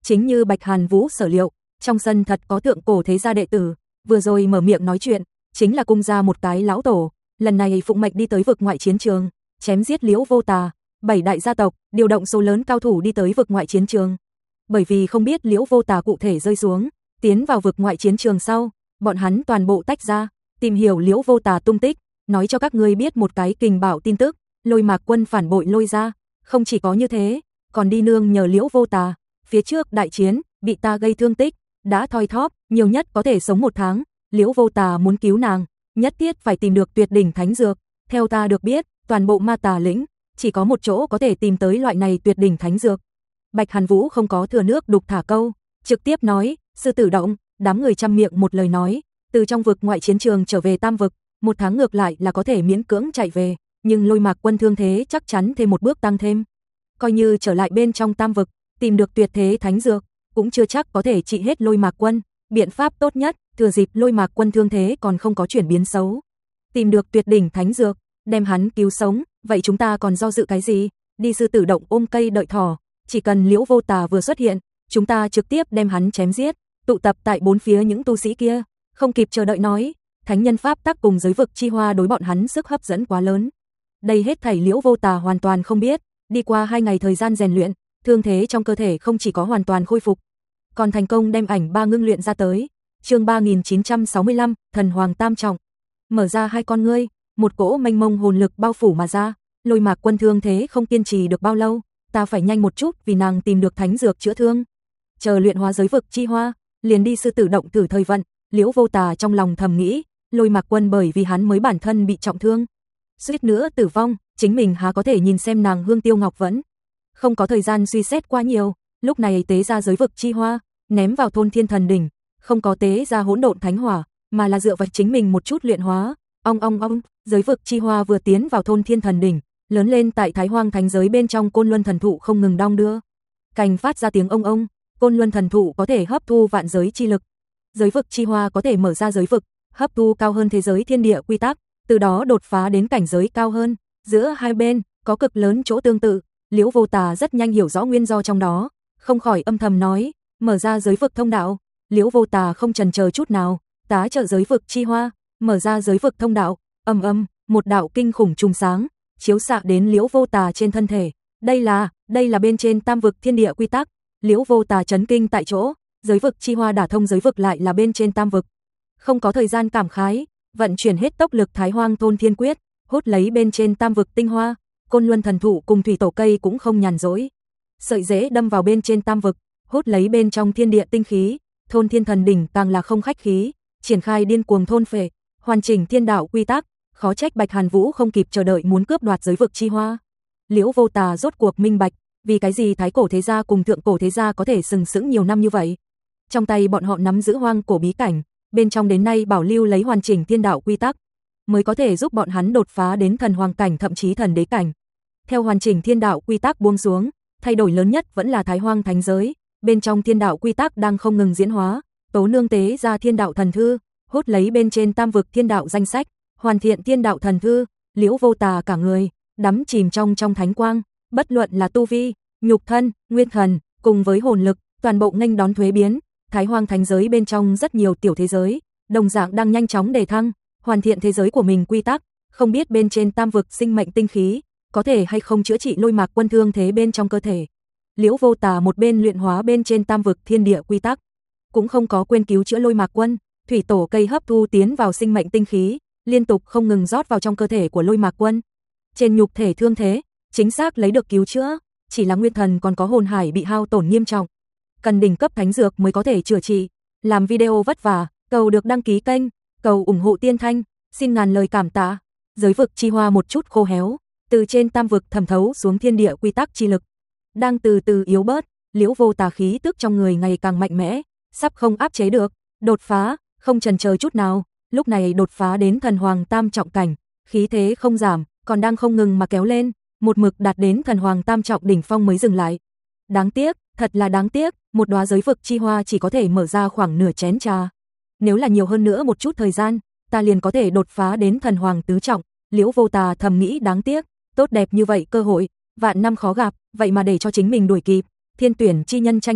Chính như Bạch Hàn Vũ sở liệu, trong sân thật có thượng cổ thế gia đệ tử, vừa rồi mở miệng nói chuyện, chính là cung gia một cái lão tổ, lần này phụng mệnh đi tới vực ngoại chiến trường, chém giết Liễu Vô Tà, bảy đại gia tộc, điều động số lớn cao thủ đi tới vực ngoại chiến trường. Bởi vì không biết Liễu Vô Tà cụ thể rơi xuống, tiến vào vực ngoại chiến trường sau, bọn hắn toàn bộ tách ra, tìm hiểu Liễu Vô Tà tung tích, nói cho các ngươi biết một cái kình bảo tin tức, Lôi Mạc Quân phản bội Lôi gia, không chỉ có như thế, còn đi nương nhờ Liễu Vô Tà, phía trước đại chiến, bị ta gây thương tích, đã thoi thóp, nhiều nhất có thể sống một tháng, Liễu Vô Tà muốn cứu nàng, nhất thiết phải tìm được tuyệt đỉnh thánh dược, theo ta được biết, toàn bộ Ma Tà lĩnh, chỉ có một chỗ có thể tìm tới loại này tuyệt đỉnh thánh dược. Bạch Hàn Vũ không có thừa nước đục thả câu, trực tiếp nói, sư tử động, đám người trăm miệng một lời nói, từ trong vực ngoại chiến trường trở về Tam vực, một tháng ngược lại là có thể miễn cưỡng chạy về, nhưng Lôi Mạc Quân thương thế chắc chắn thêm một bước tăng thêm. Coi như trở lại bên trong Tam vực, tìm được tuyệt thế thánh dược, cũng chưa chắc có thể trị hết Lôi Mạc Quân, biện pháp tốt nhất, thừa dịp Lôi Mạc Quân thương thế còn không có chuyển biến xấu, tìm được tuyệt đỉnh thánh dược, đem hắn cứu sống, vậy chúng ta còn do dự cái gì? Đi sư tử động ôm cây đợi thỏ, chỉ cần Liễu Vô Tà vừa xuất hiện, chúng ta trực tiếp đem hắn chém giết, tụ tập tại bốn phía những tu sĩ kia, không kịp chờ đợi nói, thánh nhân pháp tắc cùng giới vực chi hoa đối bọn hắn sức hấp dẫn quá lớn. Đây hết thảy Liễu Vô Tà hoàn toàn không biết, đi qua hai ngày thời gian rèn luyện, thương thế trong cơ thể không chỉ có hoàn toàn khôi phục, còn thành công đem ảnh ba ngưng luyện ra tới. Chương ba nghìn chín trăm sáu mươi lăm, Thần Hoàng Tam Trọng. Mở ra hai con ngươi, một cỗ mênh mông hồn lực bao phủ mà ra, Lôi Mạc Quân thương thế không kiên trì được bao lâu, ta phải nhanh một chút vì nàng tìm được thánh dược chữa thương. Chờ luyện hóa giới vực chi hoa, liền đi sư tử động thử thời vận, Liễu Vô Tà trong lòng thầm nghĩ, Lôi Mạc Quân bởi vì hắn mới bản thân bị trọng thương, suýt nữa tử vong, chính mình há có thể nhìn xem nàng hương tiêu ngọc vẫn. Không có thời gian suy xét quá nhiều, lúc này tế ra giới vực chi hoa, ném vào thôn Thiên Thần đỉnh, không có tế ra hỗn độn thánh hỏa, mà là dựa vào chính mình một chút luyện hóa. Ong ong ong, giới vực chi hoa vừa tiến vào thôn Thiên Thần đỉnh, lớn lên tại Thái Hoang Thánh giới bên trong Côn Luân thần thụ không ngừng đong đưa, cành phát ra tiếng ông ông, Côn Luân thần thụ có thể hấp thu vạn giới chi lực. Giới vực chi hoa có thể mở ra giới vực, hấp thu cao hơn thế giới thiên địa quy tắc, từ đó đột phá đến cảnh giới cao hơn, giữa hai bên có cực lớn chỗ tương tự. Liễu Vô Tà rất nhanh hiểu rõ nguyên do trong đó, không khỏi âm thầm nói, mở ra giới vực thông đạo. Liễu Vô Tà không chần chờ chút nào, tá trợ giới vực chi hoa, mở ra giới vực thông đạo, ầm ầm, một đạo kinh khủng trùng sáng chiếu xạ đến Liễu Vô Tà trên thân thể. Đây là, đây là bên trên Tam vực thiên địa quy tắc. Liễu Vô Tà chấn kinh tại chỗ, giới vực chi hoa đả thông giới vực lại là bên trên Tam vực. Không có thời gian cảm khái, vận chuyển hết tốc lực Thái Hoang Thôn Thiên Quyết, hút lấy bên trên Tam vực tinh hoa. Côn Luân thần thụ cùng thủy tổ cây cũng không nhàn rỗi, sợi rễ đâm vào bên trên Tam vực, hút lấy bên trong thiên địa tinh khí. Thôn Thiên Thần đỉnh càng là không khách khí, triển khai điên cuồng thôn phệ, hoàn chỉnh thiên đạo quy tắc, khó trách Bạch Hàn Vũ không kịp chờ đợi muốn cướp đoạt giới vực chi hoa. Liễu Vô Tà rốt cuộc minh bạch, vì cái gì thái cổ thế gia cùng thượng cổ thế gia có thể sừng sững nhiều năm như vậy. Trong tay bọn họ nắm giữ hoang cổ bí cảnh, bên trong đến nay bảo lưu lấy hoàn chỉnh thiên đạo quy tắc, mới có thể giúp bọn hắn đột phá đến thần hoàng cảnh thậm chí thần đế cảnh. Theo hoàn chỉnh thiên đạo quy tắc buông xuống, thay đổi lớn nhất vẫn là Thái Hoang Thánh giới, bên trong thiên đạo quy tắc đang không ngừng diễn hóa, Tố Nương tế ra thiên đạo thần thư, hút lấy bên trên Tam vực thiên đạo danh sách, hoàn thiện thiên đạo thần thư. Liễu Vô Tà cả người đắm chìm trong trong thánh quang, bất luận là tu vi, nhục thân, nguyên thần, cùng với hồn lực, toàn bộ nghênh đón thuế biến. Thái Hoang Thánh giới bên trong rất nhiều tiểu thế giới, đồng dạng đang nhanh chóng đề thăng, hoàn thiện thế giới của mình quy tắc, không biết bên trên Tam vực sinh mệnh tinh khí có thể hay không chữa trị Lôi Mạc Quân thương thế bên trong cơ thể. Liễu Vô Tà một bên luyện hóa bên trên Tam vực thiên địa quy tắc, cũng không có quên cứu chữa Lôi Mạc Quân. Thủy tổ cây hấp thu tiến vào sinh mệnh tinh khí, liên tục không ngừng rót vào trong cơ thể của Lôi Mạc Quân. Trên nhục thể thương thế, chính xác lấy được cứu chữa, chỉ là nguyên thần còn có hồn hải bị hao tổn nghiêm trọng, cần đỉnh cấp thánh dược mới có thể chữa trị. Làm video vất vả, cầu được đăng ký kênh, cầu ủng hộ Tiên Thanh, xin ngàn lời cảm tạ. Giới vực chi hoa một chút khô héo, từ trên Tam vực thẩm thấu xuống thiên địa quy tắc chi lực, đang từ từ yếu bớt. Liễu Vô Tà khí tức trong người ngày càng mạnh mẽ, sắp không áp chế được, đột phá, không chần chờ chút nào, lúc này đột phá đến thần hoàng tam trọng cảnh, khí thế không giảm, còn đang không ngừng mà kéo lên, một mực đạt đến thần hoàng tam trọng đỉnh phong mới dừng lại. Đáng tiếc, thật là đáng tiếc, một đóa giới vực chi hoa chỉ có thể mở ra khoảng nửa chén trà. Nếu là nhiều hơn nữa một chút thời gian, ta liền có thể đột phá đến thần hoàng tứ trọng. Liễu Vô Tà thầm nghĩ đáng tiếc, tốt đẹp như vậy cơ hội, vạn năm khó gặp, vậy mà để cho chính mình đuổi kịp, thiên tuyển chi nhân tranh đoạt,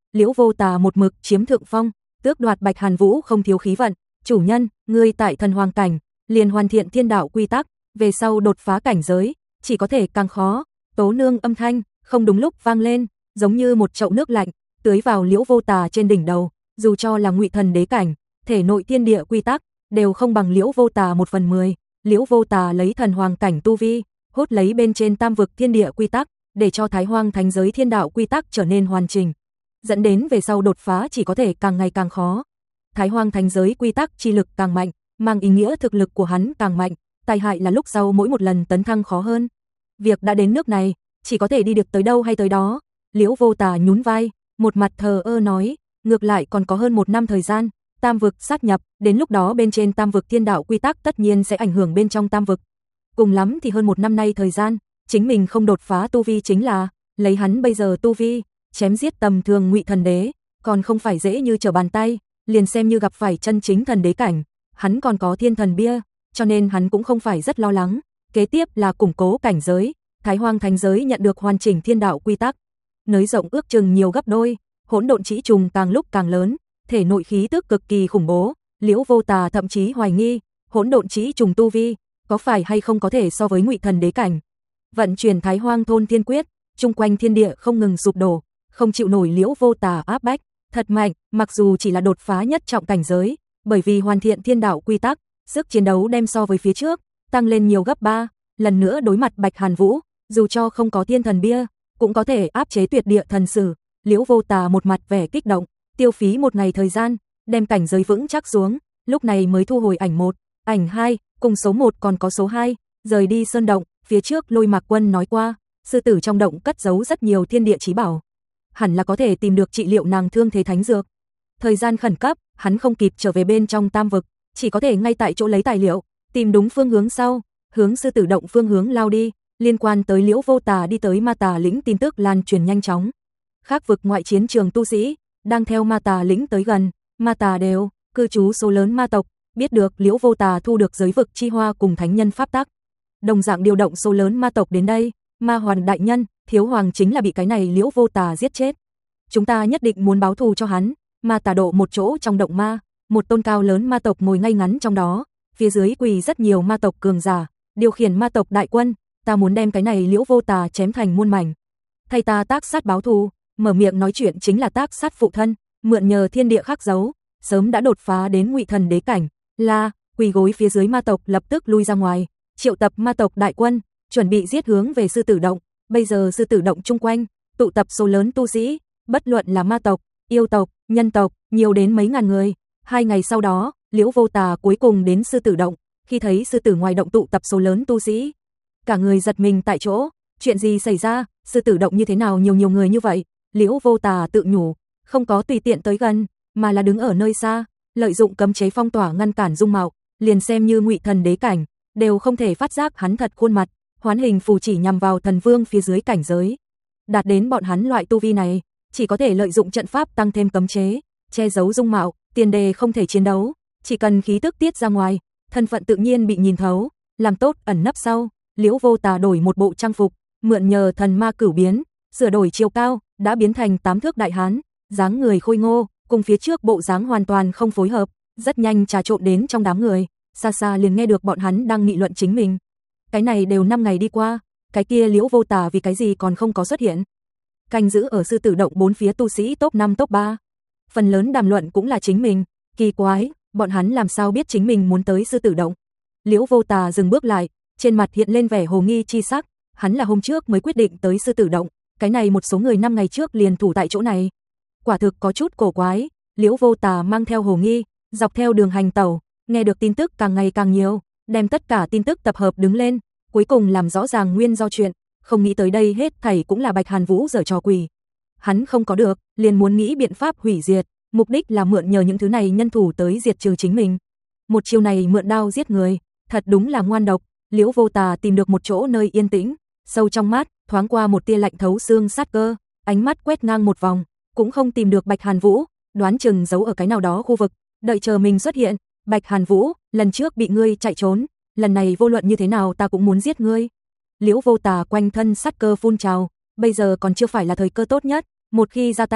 Liễu Vô Tà một mực chiếm thượng phong, tước đoạt Bạch Hàn Vũ không thiếu khí vận, "Chủ nhân, ngươi tại thần hoàng cảnh, liền hoàn thiện thiên đạo quy tắc, về sau đột phá cảnh giới, chỉ có thể càng khó." Tố Nương âm thanh không đúng lúc vang lên, giống như một chậu nước lạnh tưới vào Liễu Vô Tà trên đỉnh đầu, dù cho là Ngụy Thần đế cảnh, thể nội thiên địa quy tắc đều không bằng Liễu Vô Tà một phần mười. Liễu Vô Tà lấy thần hoàng cảnh tu vi, hốt lấy bên trên tam vực thiên địa quy tắc, để cho Thái Hoang thánh giới thiên đạo quy tắc trở nên hoàn chỉnh, dẫn đến về sau đột phá chỉ có thể càng ngày càng khó. Thái Hoang thánh giới quy tắc chi lực càng mạnh, mang ý nghĩa thực lực của hắn càng mạnh, tai hại là lúc sau mỗi một lần tấn thăng khó hơn. Việc đã đến nước này, chỉ có thể đi được tới đâu hay tới đó. Liễu Vô Tà nhún vai, một mặt thờ ơ nói, ngược lại còn có hơn một năm thời gian, tam vực sát nhập, đến lúc đó bên trên tam vực thiên đạo quy tắc tất nhiên sẽ ảnh hưởng bên trong tam vực. Cùng lắm thì hơn một năm nay thời gian, chính mình không đột phá tu vi chính là, lấy hắn bây giờ tu vi, chém giết tầm thường Ngụy Thần đế, còn không phải dễ như trở bàn tay, liền xem như gặp phải chân chính thần đế cảnh, hắn còn có thiên thần bia, cho nên hắn cũng không phải rất lo lắng. Kế tiếp là củng cố cảnh giới, Thái Hoang thánh giới nhận được hoàn chỉnh thiên đạo quy tắc, nới rộng ước chừng nhiều gấp đôi, hỗn độn chỉ trùng càng lúc càng lớn, thể nội khí tức cực kỳ khủng bố, Liễu Vô Tà thậm chí hoài nghi, hỗn độn chỉ trùng tu vi, có phải hay không có thể so với Ngụy Thần đế cảnh. Vận chuyển Thái Hoang thôn thiên quyết, chung quanh thiên địa không ngừng sụp đổ, không chịu nổi Liễu Vô Tà áp bách, thật mạnh, mặc dù chỉ là đột phá nhất trọng cảnh giới, bởi vì hoàn thiện thiên đạo quy tắc, sức chiến đấu đem so với phía trước tăng lên nhiều gấp ba, lần nữa đối mặt Bạch Hàn Vũ, dù cho không có thiên thần bia, cũng có thể áp chế tuyệt địa thần sử. Liễu Vô Tà một mặt vẻ kích động, tiêu phí một ngày thời gian, đem cảnh giới vững chắc xuống, lúc này mới thu hồi ảnh một, ảnh hai, cùng số một còn có số hai, rời đi sơn động, phía trước Lôi Mạc Quân nói qua, sư tử trong động cất giấu rất nhiều thiên địa chí bảo, hẳn là có thể tìm được trị liệu nàng thương thế thánh dược. Thời gian khẩn cấp, hắn không kịp trở về bên trong tam vực, chỉ có thể ngay tại chỗ lấy tài liệu, tìm đúng phương hướng sau, hướng sư tử động phương hướng lao đi. Liên quan tới Liễu Vô Tà đi tới Ma Tà lĩnh tin tức lan truyền nhanh chóng. Khác vực ngoại chiến trường tu sĩ đang theo Ma Tà lĩnh tới gần, Ma Tà đều cư trú số lớn ma tộc, biết được Liễu Vô Tà thu được giới vực chi hoa cùng thánh nhân pháp tắc, đồng dạng điều động số lớn ma tộc đến đây. Ma Hoàn đại nhân, thiếu hoàng chính là bị cái này Liễu Vô Tà giết chết. Chúng ta nhất định muốn báo thù cho hắn. Ma Tà độ một chỗ trong động ma, một tôn cao lớn ma tộc ngồi ngay ngắn trong đó, phía dưới quỳ rất nhiều ma tộc cường giả, điều khiển ma tộc đại quân. Ta muốn đem cái này Liễu Vô Tà chém thành muôn mảnh, thay ta tác sát báo thù. Mở miệng nói chuyện chính là tác sát phụ thân, mượn nhờ thiên địa khắc dấu, sớm đã đột phá đến Ngụy Thần đế cảnh. La, quỳ gối phía dưới ma tộc lập tức lui ra ngoài, triệu tập ma tộc đại quân, chuẩn bị giết hướng về sư tử động. Bây giờ sư tử động chung quanh tụ tập số lớn tu sĩ, bất luận là ma tộc, yêu tộc, nhân tộc, nhiều đến mấy ngàn người. Hai ngày sau đó, Liễu Vô Tà cuối cùng đến sư tử động, khi thấy sư tử ngoài động tụ tập số lớn tu sĩ, cả người giật mình tại chỗ. Chuyện gì xảy ra? Sư tử động như thế nào nhiều nhiều người như vậy? Liễu Vô Tà tự nhủ, không có tùy tiện tới gần, mà là đứng ở nơi xa, lợi dụng cấm chế phong tỏa ngăn cản dung mạo, liền xem như Ngụy Thần đế cảnh đều không thể phát giác hắn thật khuôn mặt. Hoán hình phù chỉ nhằm vào thần vương phía dưới cảnh giới, đạt đến bọn hắn loại tu vi này, chỉ có thể lợi dụng trận pháp tăng thêm cấm chế, che giấu dung mạo, tiền đề không thể chiến đấu, chỉ cần khí tức tiết ra ngoài, thân phận tự nhiên bị nhìn thấu. Làm tốt ẩn nấp sau, Liễu Vô Tà đổi một bộ trang phục, mượn nhờ thần ma cửu biến, sửa đổi chiều cao, đã biến thành tám thước đại hán, dáng người khôi ngô, cùng phía trước bộ dáng hoàn toàn không phối hợp, rất nhanh trà trộn đến trong đám người, xa xa liền nghe được bọn hắn đang nghị luận chính mình. Cái này đều năm ngày đi qua, cái kia Liễu Vô Tà vì cái gì còn không có xuất hiện? Canh giữ ở sư tử động bốn phía tu sĩ top năm top ba, phần lớn đàm luận cũng là chính mình, kỳ quái, bọn hắn làm sao biết chính mình muốn tới sư tử động? Liễu Vô Tà dừng bước lại, trên mặt hiện lên vẻ hồ nghi chi sắc, hắn là hôm trước mới quyết định tới sư tử động, cái này một số người năm ngày trước liền thủ tại chỗ này. Quả thực có chút cổ quái. Liễu Vô Tà mang theo hồ nghi, dọc theo đường hành tẩu, nghe được tin tức càng ngày càng nhiều, đem tất cả tin tức tập hợp đứng lên, cuối cùng làm rõ ràng nguyên do chuyện, không nghĩ tới đây hết thảy cũng là Bạch Hàn Vũ giở trò quỷ. Hắn không có được, liền muốn nghĩ biện pháp hủy diệt, mục đích là mượn nhờ những thứ này nhân thủ tới diệt trừ chính mình. Một chiêu này mượn đao giết người, thật đúng là ngoan độc. Liễu Vô Tà tìm được một chỗ nơi yên tĩnh, sâu trong mắt thoáng qua một tia lạnh thấu xương sát cơ, ánh mắt quét ngang một vòng, cũng không tìm được Bạch Hàn Vũ, đoán chừng giấu ở cái nào đó khu vực, đợi chờ mình xuất hiện. Bạch Hàn Vũ, lần trước bị ngươi chạy trốn, lần này vô luận như thế nào ta cũng muốn giết ngươi. Liễu Vô Tà quanh thân sát cơ phun trào, bây giờ còn chưa phải là thời cơ tốt nhất, một khi ra tay,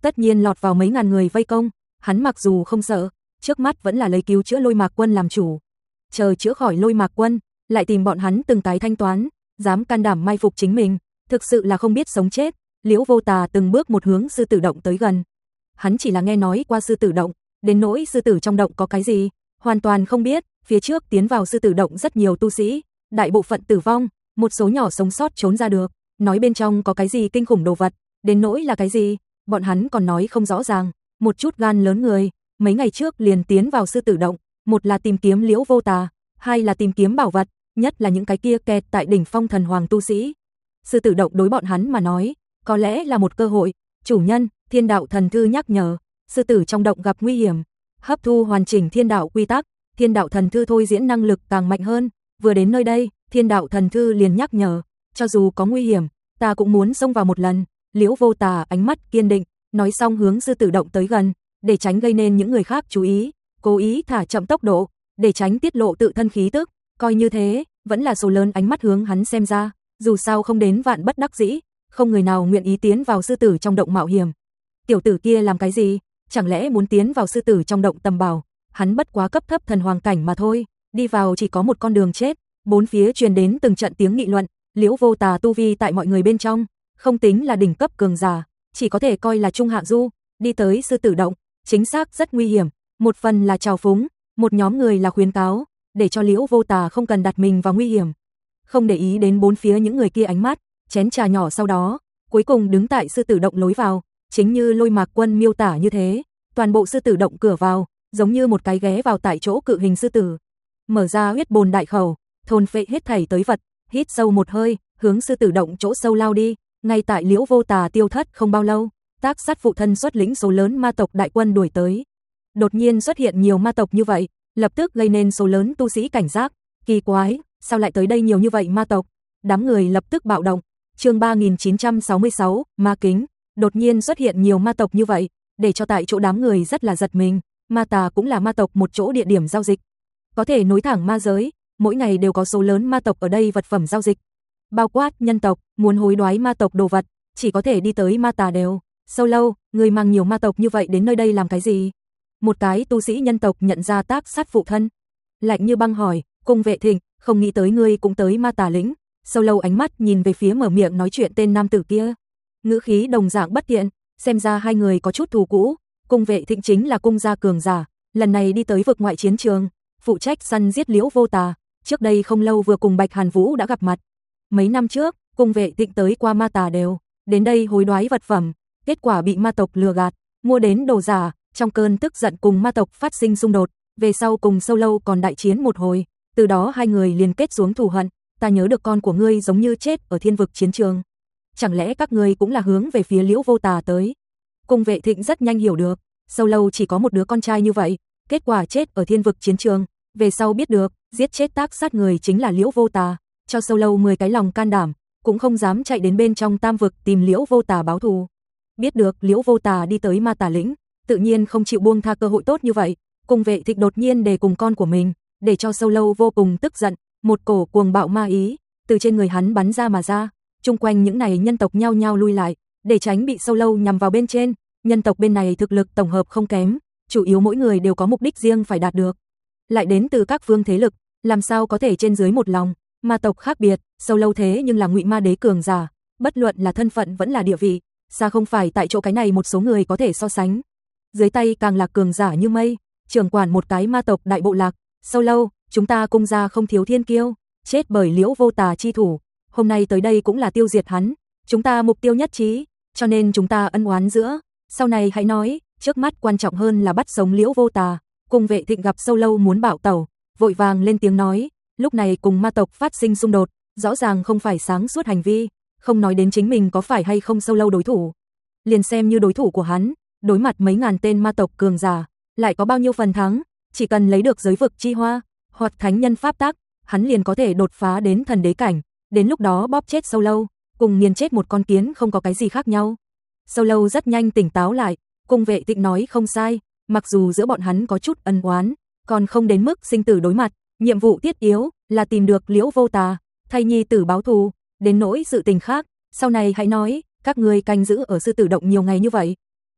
tất nhiên lọt vào mấy ngàn người vây công, hắn mặc dù không sợ, trước mắt vẫn là lấy cứu chữa Lôi Mạc Quân làm chủ. Chờ chữa khỏi Lôi Mạc Quân, lại tìm bọn hắn từng cái thanh toán, dám can đảm mai phục chính mình, thực sự là không biết sống chết. Liễu Vô Tà từng bước một hướng sư tử động tới gần. Hắn chỉ là nghe nói qua sư tử động, đến nỗi sư tử trong động có cái gì, hoàn toàn không biết. Phía trước tiến vào sư tử động rất nhiều tu sĩ, đại bộ phận tử vong, một số nhỏ sống sót trốn ra được, nói bên trong có cái gì kinh khủng đồ vật, đến nỗi là cái gì, bọn hắn còn nói không rõ ràng. Một chút gan lớn người, mấy ngày trước liền tiến vào sư tử động, một là tìm kiếm Liễu Vô Tà, hai là tìm kiếm bảo vật, nhất là những cái kia kẹt tại đỉnh phong thần hoàng tu sĩ. Sư tử động đối bọn hắn mà nói, có lẽ là một cơ hội. Chủ nhân, Thiên Đạo Thần Thư nhắc nhở, sư tử trong động gặp nguy hiểm, hấp thu hoàn chỉnh Thiên Đạo quy tắc, Thiên Đạo Thần Thư thôi diễn năng lực càng mạnh hơn. Vừa đến nơi đây, Thiên Đạo Thần Thư liền nhắc nhở, cho dù có nguy hiểm, ta cũng muốn xông vào một lần. Liễu Vô Tà ánh mắt kiên định, nói xong hướng sư tử động tới gần, để tránh gây nên những người khác chú ý, cố ý thả chậm tốc độ, để tránh tiết lộ tự thân khí tức. Coi như thế, vẫn là số lớn ánh mắt hướng hắn xem ra, dù sao không đến vạn bất đắc dĩ, không người nào nguyện ý tiến vào sư tử trong động mạo hiểm. Tiểu tử kia làm cái gì? Chẳng lẽ muốn tiến vào sư tử trong động tầm bảo? Hắn bất quá cấp thấp thần hoàng cảnh mà thôi, đi vào chỉ có một con đường chết. Bốn phía truyền đến từng trận tiếng nghị luận, Liễu Vô Tà tu vi tại mọi người bên trong, không tính là đỉnh cấp cường giả, chỉ có thể coi là trung hạ du, đi tới sư tử động, chính xác rất nguy hiểm, một phần là trào phúng, một nhóm người là khuyến cáo, để cho Liễu Vô Tà không cần đặt mình vào nguy hiểm. Không để ý đến bốn phía những người kia ánh mắt, chén trà nhỏ sau đó, cuối cùng đứng tại sư tử động lối vào, chính như Lôi Mạc Quân miêu tả như thế, toàn bộ sư tử động cửa vào, giống như một cái ghé vào tại chỗ cự hình sư tử. Mở ra huyết bồn đại khẩu, thôn phệ hết thảy tới vật, hít sâu một hơi, hướng sư tử động chỗ sâu lao đi. Ngay tại Liễu Vô Tà tiêu thất không bao lâu, Tác Sát phụ thân xuất lĩnh số lớn ma tộc đại quân đuổi tới. Đột nhiên xuất hiện nhiều ma tộc như vậy, lập tức gây nên số lớn tu sĩ cảnh giác, kỳ quái, sao lại tới đây nhiều như vậy ma tộc? Đám người lập tức bạo động. Chương ba nghìn chín trăm sáu mươi sáu, Ma Kính. Đột nhiên xuất hiện nhiều ma tộc như vậy, để cho tại chỗ đám người rất là giật mình. Ma Tà cũng là ma tộc một chỗ địa điểm giao dịch, có thể nối thẳng ma giới, mỗi ngày đều có số lớn ma tộc ở đây vật phẩm giao dịch. Bao quát nhân tộc, muốn hối đoái ma tộc đồ vật, chỉ có thể đi tới Ma Tà đều. Sâu lâu, người mang nhiều ma tộc như vậy đến nơi đây làm cái gì? Một cái tu sĩ nhân tộc nhận ra Tác Sát phụ thân, lạnh như băng hỏi, Cung Vệ Thịnh, không nghĩ tới ngươi cũng tới Ma Tà lĩnh. Sâu lâu ánh mắt nhìn về phía mở miệng nói chuyện tên nam tử kia, ngữ khí đồng dạng bất thiện, xem ra hai người có chút thù cũ. Cung Vệ Thịnh chính là cung gia cường giả, lần này đi tới vực ngoại chiến trường, phụ trách săn giết Liễu Vô Tà, trước đây không lâu vừa cùng Bạch Hàn Vũ đã gặp mặt. Mấy năm trước, Cung Vệ Thịnh tới qua Ma Tà đều, đến đây hối đoái vật phẩm, kết quả bị ma tộc lừa gạt, mua đến đồ giả, trong cơn tức giận cùng ma tộc phát sinh xung đột, về sau cùng Sâu lâu còn đại chiến một hồi, từ đó hai người liên kết xuống thù hận. Ta nhớ được con của ngươi giống như chết ở thiên vực chiến trường, chẳng lẽ các ngươi cũng là hướng về phía Liễu Vô Tà tới? Cung Vệ Thịnh rất nhanh hiểu được, Sâu lâu chỉ có một đứa con trai như vậy, kết quả chết ở thiên vực chiến trường, về sau biết được, giết chết Tác Sát người chính là Liễu Vô Tà, cho Sâu lâu mười cái lòng can đảm, cũng không dám chạy đến bên trong Tam vực tìm Liễu Vô Tà báo thù. Biết được Liễu Vô Tà đi tới Ma Tà lĩnh, tự nhiên không chịu buông tha cơ hội tốt như vậy. Cung Vệ Thịnh đột nhiên đề cùng con của mình, để cho Sâu lâu vô cùng tức giận, một cổ cuồng bạo ma ý từ trên người hắn bắn ra mà ra, chung quanh những này nhân tộc nhao nhao lui lại, để tránh bị Sâu lâu nhằm vào bên trên. Nhân tộc bên này thực lực tổng hợp không kém, chủ yếu mỗi người đều có mục đích riêng phải đạt được, lại đến từ các phương thế lực, làm sao có thể trên dưới một lòng. Ma tộc khác biệt, Sâu lâu thế nhưng là Ngụy Ma Đế cường giả, bất luận là thân phận vẫn là địa vị, xa không phải tại chỗ cái này một số người có thể so sánh. Dưới tay càng là cường giả như mây, trưởng quản một cái ma tộc đại bộ lạc. Sâu lâu, chúng ta cung gia không thiếu thiên kiêu, chết bởi Liễu Vô Tà chi thủ, hôm nay tới đây cũng là tiêu diệt hắn, chúng ta mục tiêu nhất trí, cho nên chúng ta ân oán giữa, sau này hãy nói, trước mắt quan trọng hơn là bắt sống Liễu Vô Tà. Cung Vệ Thịnh gặp Sâu lâu muốn bạo tẩu, vội vàng lên tiếng nói, lúc này cùng ma tộc phát sinh xung đột, rõ ràng không phải sáng suốt hành vi, không nói đến chính mình có phải hay không Sâu lâu đối thủ, liền xem như đối thủ của hắn, đối mặt mấy ngàn tên ma tộc cường giả, lại có bao nhiêu phần thắng, chỉ cần lấy được giới vực chi hoa, hoặc thánh nhân pháp tắc, hắn liền có thể đột phá đến thần đế cảnh, đến lúc đó bóp chết Sâu lâu, cùng nghiền chết một con kiến không có cái gì khác nhau. Sâu lâu rất nhanh tỉnh táo lại, Cung Vệ Thịnh nói không sai, mặc dù giữa bọn hắn có chút ân oán, còn không đến mức sinh tử đối mặt, nhiệm vụ thiết yếu là tìm được Liễu Vô Tà, thay nhi tử báo thù, đến nỗi sự tình khác, sau này hãy nói. Các ngươi canh giữ ở sư tử động nhiều ngày như vậy,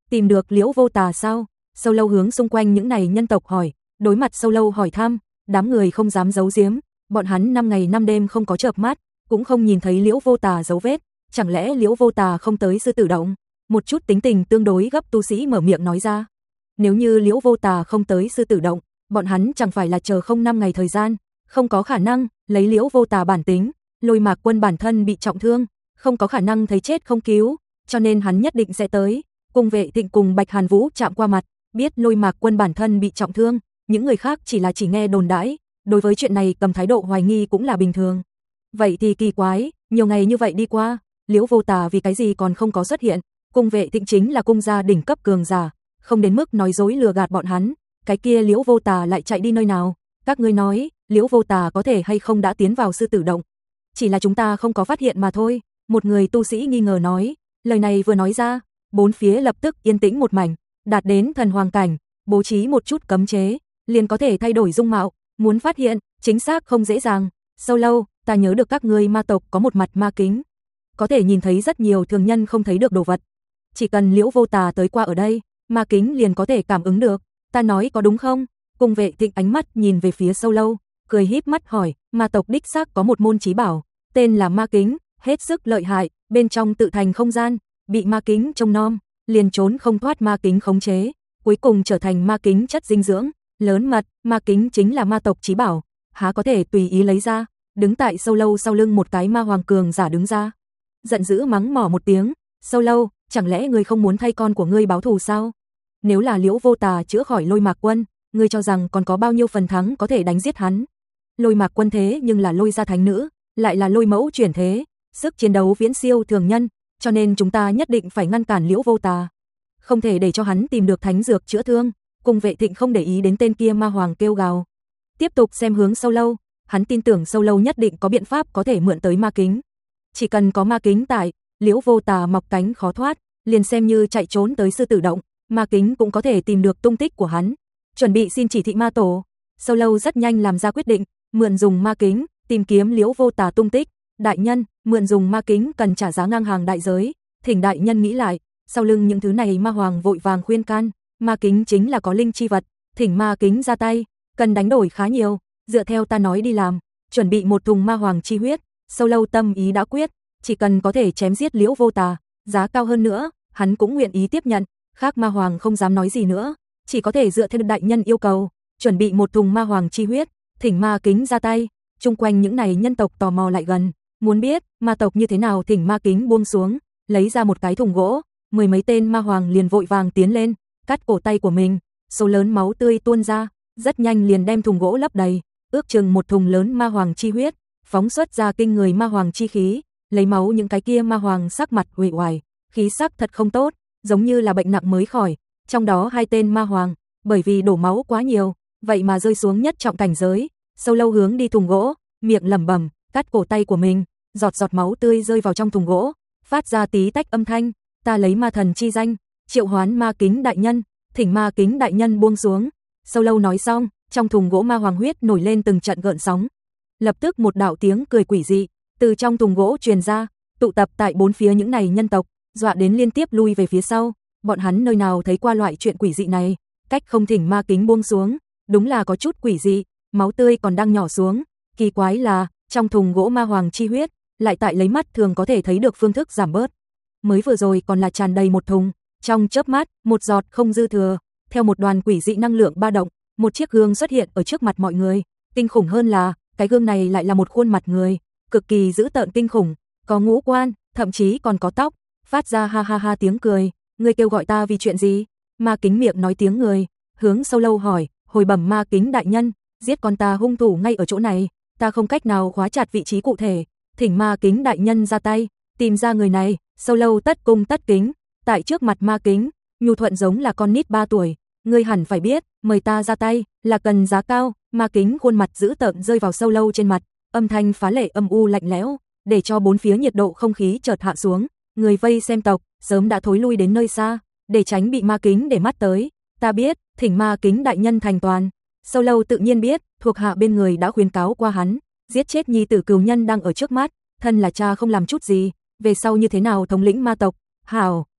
Tìm được Liễu Vô Tà sao? Sâu Lâu hướng xung quanh những này nhân tộc hỏi, đối mặt Sâu Lâu hỏi thăm, đám người không dám giấu giếm, bọn hắn năm ngày năm đêm không có chợp mắt, cũng không nhìn thấy Liễu Vô Tà dấu vết, chẳng lẽ Liễu Vô Tà không tới sư tử động? Một chút tính tình tương đối gấp tu sĩ mở miệng nói ra. Nếu như Liễu Vô Tà không tới sư tử động, bọn hắn chẳng phải là chờ không năm ngày thời gian, không có khả năng, lấy Liễu Vô Tà bản tính, Lôi Mạc Quân bản thân bị trọng thương, không có khả năng thấy chết không cứu, cho nên hắn nhất định sẽ tới. Cung Vệ Thịnh cùng Bạch Hàn Vũ chạm qua mặt, biết Lôi Mạc Quân bản thân bị trọng thương, những người khác chỉ là chỉ nghe đồn đãi, đối với chuyện này cầm thái độ hoài nghi cũng là bình thường. Vậy thì kỳ quái, nhiều ngày như vậy đi qua, Liễu Vô Tà vì cái gì còn không có xuất hiện? Cung Vệ Thịnh chính là cung gia đỉnh cấp cường giả, không đến mức nói dối lừa gạt bọn hắn, cái kia Liễu Vô Tà lại chạy đi nơi nào? Các ngươi nói, Liễu Vô Tà có thể hay không đã tiến vào sư tử động? Chỉ là chúng ta không có phát hiện mà thôi, một người tu sĩ nghi ngờ nói, lời này vừa nói ra, bốn phía lập tức yên tĩnh một mảnh, đạt đến thần hoàng cảnh, bố trí một chút cấm chế, liền có thể thay đổi dung mạo, muốn phát hiện, chính xác không dễ dàng. Sâu Lâu, ta nhớ được các ngươi ma tộc có một mặt ma kính, có thể nhìn thấy rất nhiều thường nhân không thấy được đồ vật. Chỉ cần Liễu Vô Tà tới qua ở đây, ma kính liền có thể cảm ứng được, ta nói có đúng không? Cung Vệ Thịnh ánh mắt nhìn về phía Sâu Lâu, cười híp mắt hỏi, ma tộc đích xác có một môn chí bảo, tên là ma kính, hết sức lợi hại, bên trong tự thành không gian, bị ma kính trông nom, liền trốn không thoát ma kính khống chế, cuối cùng trở thành ma kính chất dinh dưỡng, lớn mật, ma kính chính là ma tộc chí bảo, há có thể tùy ý lấy ra. Đứng tại Sâu Lâu sau lưng một cái ma hoàng cường giả đứng ra, giận dữ mắng mỏ một tiếng, Sâu Lâu, chẳng lẽ ngươi không muốn thay con của ngươi báo thù sao? Nếu là Liễu Vô Tà chữa khỏi Lôi Mạc Quân, ngươi cho rằng còn có bao nhiêu phần thắng có thể đánh giết hắn? Lôi Mạc Quân thế nhưng là Lôi gia thánh nữ, lại là Lôi mẫu chuyển thế, sức chiến đấu viễn siêu thường nhân, cho nên chúng ta nhất định phải ngăn cản Liễu Vô Tà, không thể để cho hắn tìm được thánh dược chữa thương. Cung Vệ Thịnh không để ý đến tên kia ma hoàng kêu gào, tiếp tục xem hướng Sâu Lâu, hắn tin tưởng Sâu Lâu nhất định có biện pháp có thể mượn tới ma kính. Chỉ cần có ma kính tại, Liễu Vô Tà mọc cánh khó thoát, liền xem như chạy trốn tới sư tử động, ma kính cũng có thể tìm được tung tích của hắn. Chuẩn bị xin chỉ thị ma tổ. Sâu Lâu rất nhanh làm ra quyết định, mượn dùng ma kính, tìm kiếm Liễu Vô Tà tung tích. Đại nhân, mượn dùng ma kính cần trả giá ngang hàng đại giới, thỉnh đại nhân nghĩ lại. Sau lưng những thứ này ma hoàng vội vàng khuyên can, ma kính chính là có linh chi vật, thỉnh ma kính ra tay, cần đánh đổi khá nhiều, dựa theo ta nói đi làm, chuẩn bị một thùng ma hoàng chi huyết. Sâu Lâu tâm ý đã quyết, chỉ cần có thể chém giết Liễu Vô Tà, giá cao hơn nữa, hắn cũng nguyện ý tiếp nhận. Khác ma hoàng không dám nói gì nữa, chỉ có thể dựa theo đại nhân yêu cầu, chuẩn bị một thùng ma hoàng chi huyết, thỉnh ma kính ra tay. Chung quanh những này nhân tộc tò mò lại gần, muốn biết ma tộc như thế nào thỉnh ma kính buông xuống, lấy ra một cái thùng gỗ, mười mấy tên ma hoàng liền vội vàng tiến lên, cắt cổ tay của mình, số lớn máu tươi tuôn ra, rất nhanh liền đem thùng gỗ lấp đầy, ước chừng một thùng lớn ma hoàng chi huyết, phóng xuất ra kinh người ma hoàng chi khí, lấy máu những cái kia ma hoàng sắc mặt uể oải, khí sắc thật không tốt, giống như là bệnh nặng mới khỏi. Trong đó hai tên ma hoàng, bởi vì đổ máu quá nhiều, vậy mà rơi xuống nhất trọng cảnh giới. Sâu Lâu hướng đi thùng gỗ, miệng lẩm bẩm, cắt cổ tay của mình, giọt giọt máu tươi rơi vào trong thùng gỗ, phát ra tí tách âm thanh. Ta lấy ma thần chi danh, triệu hoán ma kính đại nhân, thỉnh ma kính đại nhân buông xuống. Sâu Lâu nói xong, trong thùng gỗ ma hoàng huyết nổi lên từng trận gợn sóng. Lập tức một đạo tiếng cười quỷ dị từ trong thùng gỗ truyền ra, tụ tập tại bốn phía những này nhân tộc, dọa đến liên tiếp lui về phía sau. Bọn hắn nơi nào thấy qua loại chuyện quỷ dị này, cách không thỉnh ma kính buông xuống, đúng là có chút quỷ dị, máu tươi còn đang nhỏ xuống. Kỳ quái là, trong thùng gỗ ma hoàng chi huyết, lại tại lấy mắt thường có thể thấy được phương thức giảm bớt. Mới vừa rồi còn là tràn đầy một thùng, trong chớp mắt, một giọt không dư thừa. Theo một đoàn quỷ dị năng lượng ba động, một chiếc gương xuất hiện ở trước mặt mọi người. Kinh khủng hơn là, cái gương này lại là một khuôn mặt người, cực kỳ dữ tợn kinh khủng, có ngũ quan, thậm chí còn có tóc, phát ra ha ha ha tiếng cười. Ngươi kêu gọi ta vì chuyện gì? Ma kính miệng nói tiếng người, hướng Sâu Lâu hỏi, hồi bẩm ma kính đại nhân, giết con ta hung thủ ngay ở chỗ này, ta không cách nào khóa chặt vị trí cụ thể, thỉnh ma kính đại nhân ra tay, tìm ra người này. Sâu Lâu tất cung tất kính, tại trước mặt ma kính, nhu thuận giống là con nít ba tuổi, ngươi hẳn phải biết, mời ta ra tay, là cần giá cao. Ma kính khuôn mặt dữ tợn rơi vào Sâu Lâu trên mặt, âm thanh phá lệ âm u lạnh lẽo, để cho bốn phía nhiệt độ không khí chợt hạ xuống. Người vây xem tộc sớm đã thối lui đến nơi xa, để tránh bị ma kính để mắt tới. Ta biết, thỉnh ma kính đại nhân thành toàn. Sâu Lâu tự nhiên biết, thuộc hạ bên người đã khuyên cáo qua hắn, giết chết nhi tử cừu nhân đang ở trước mắt, thân là cha không làm chút gì, về sau như thế nào thống lĩnh ma tộc. Hảo,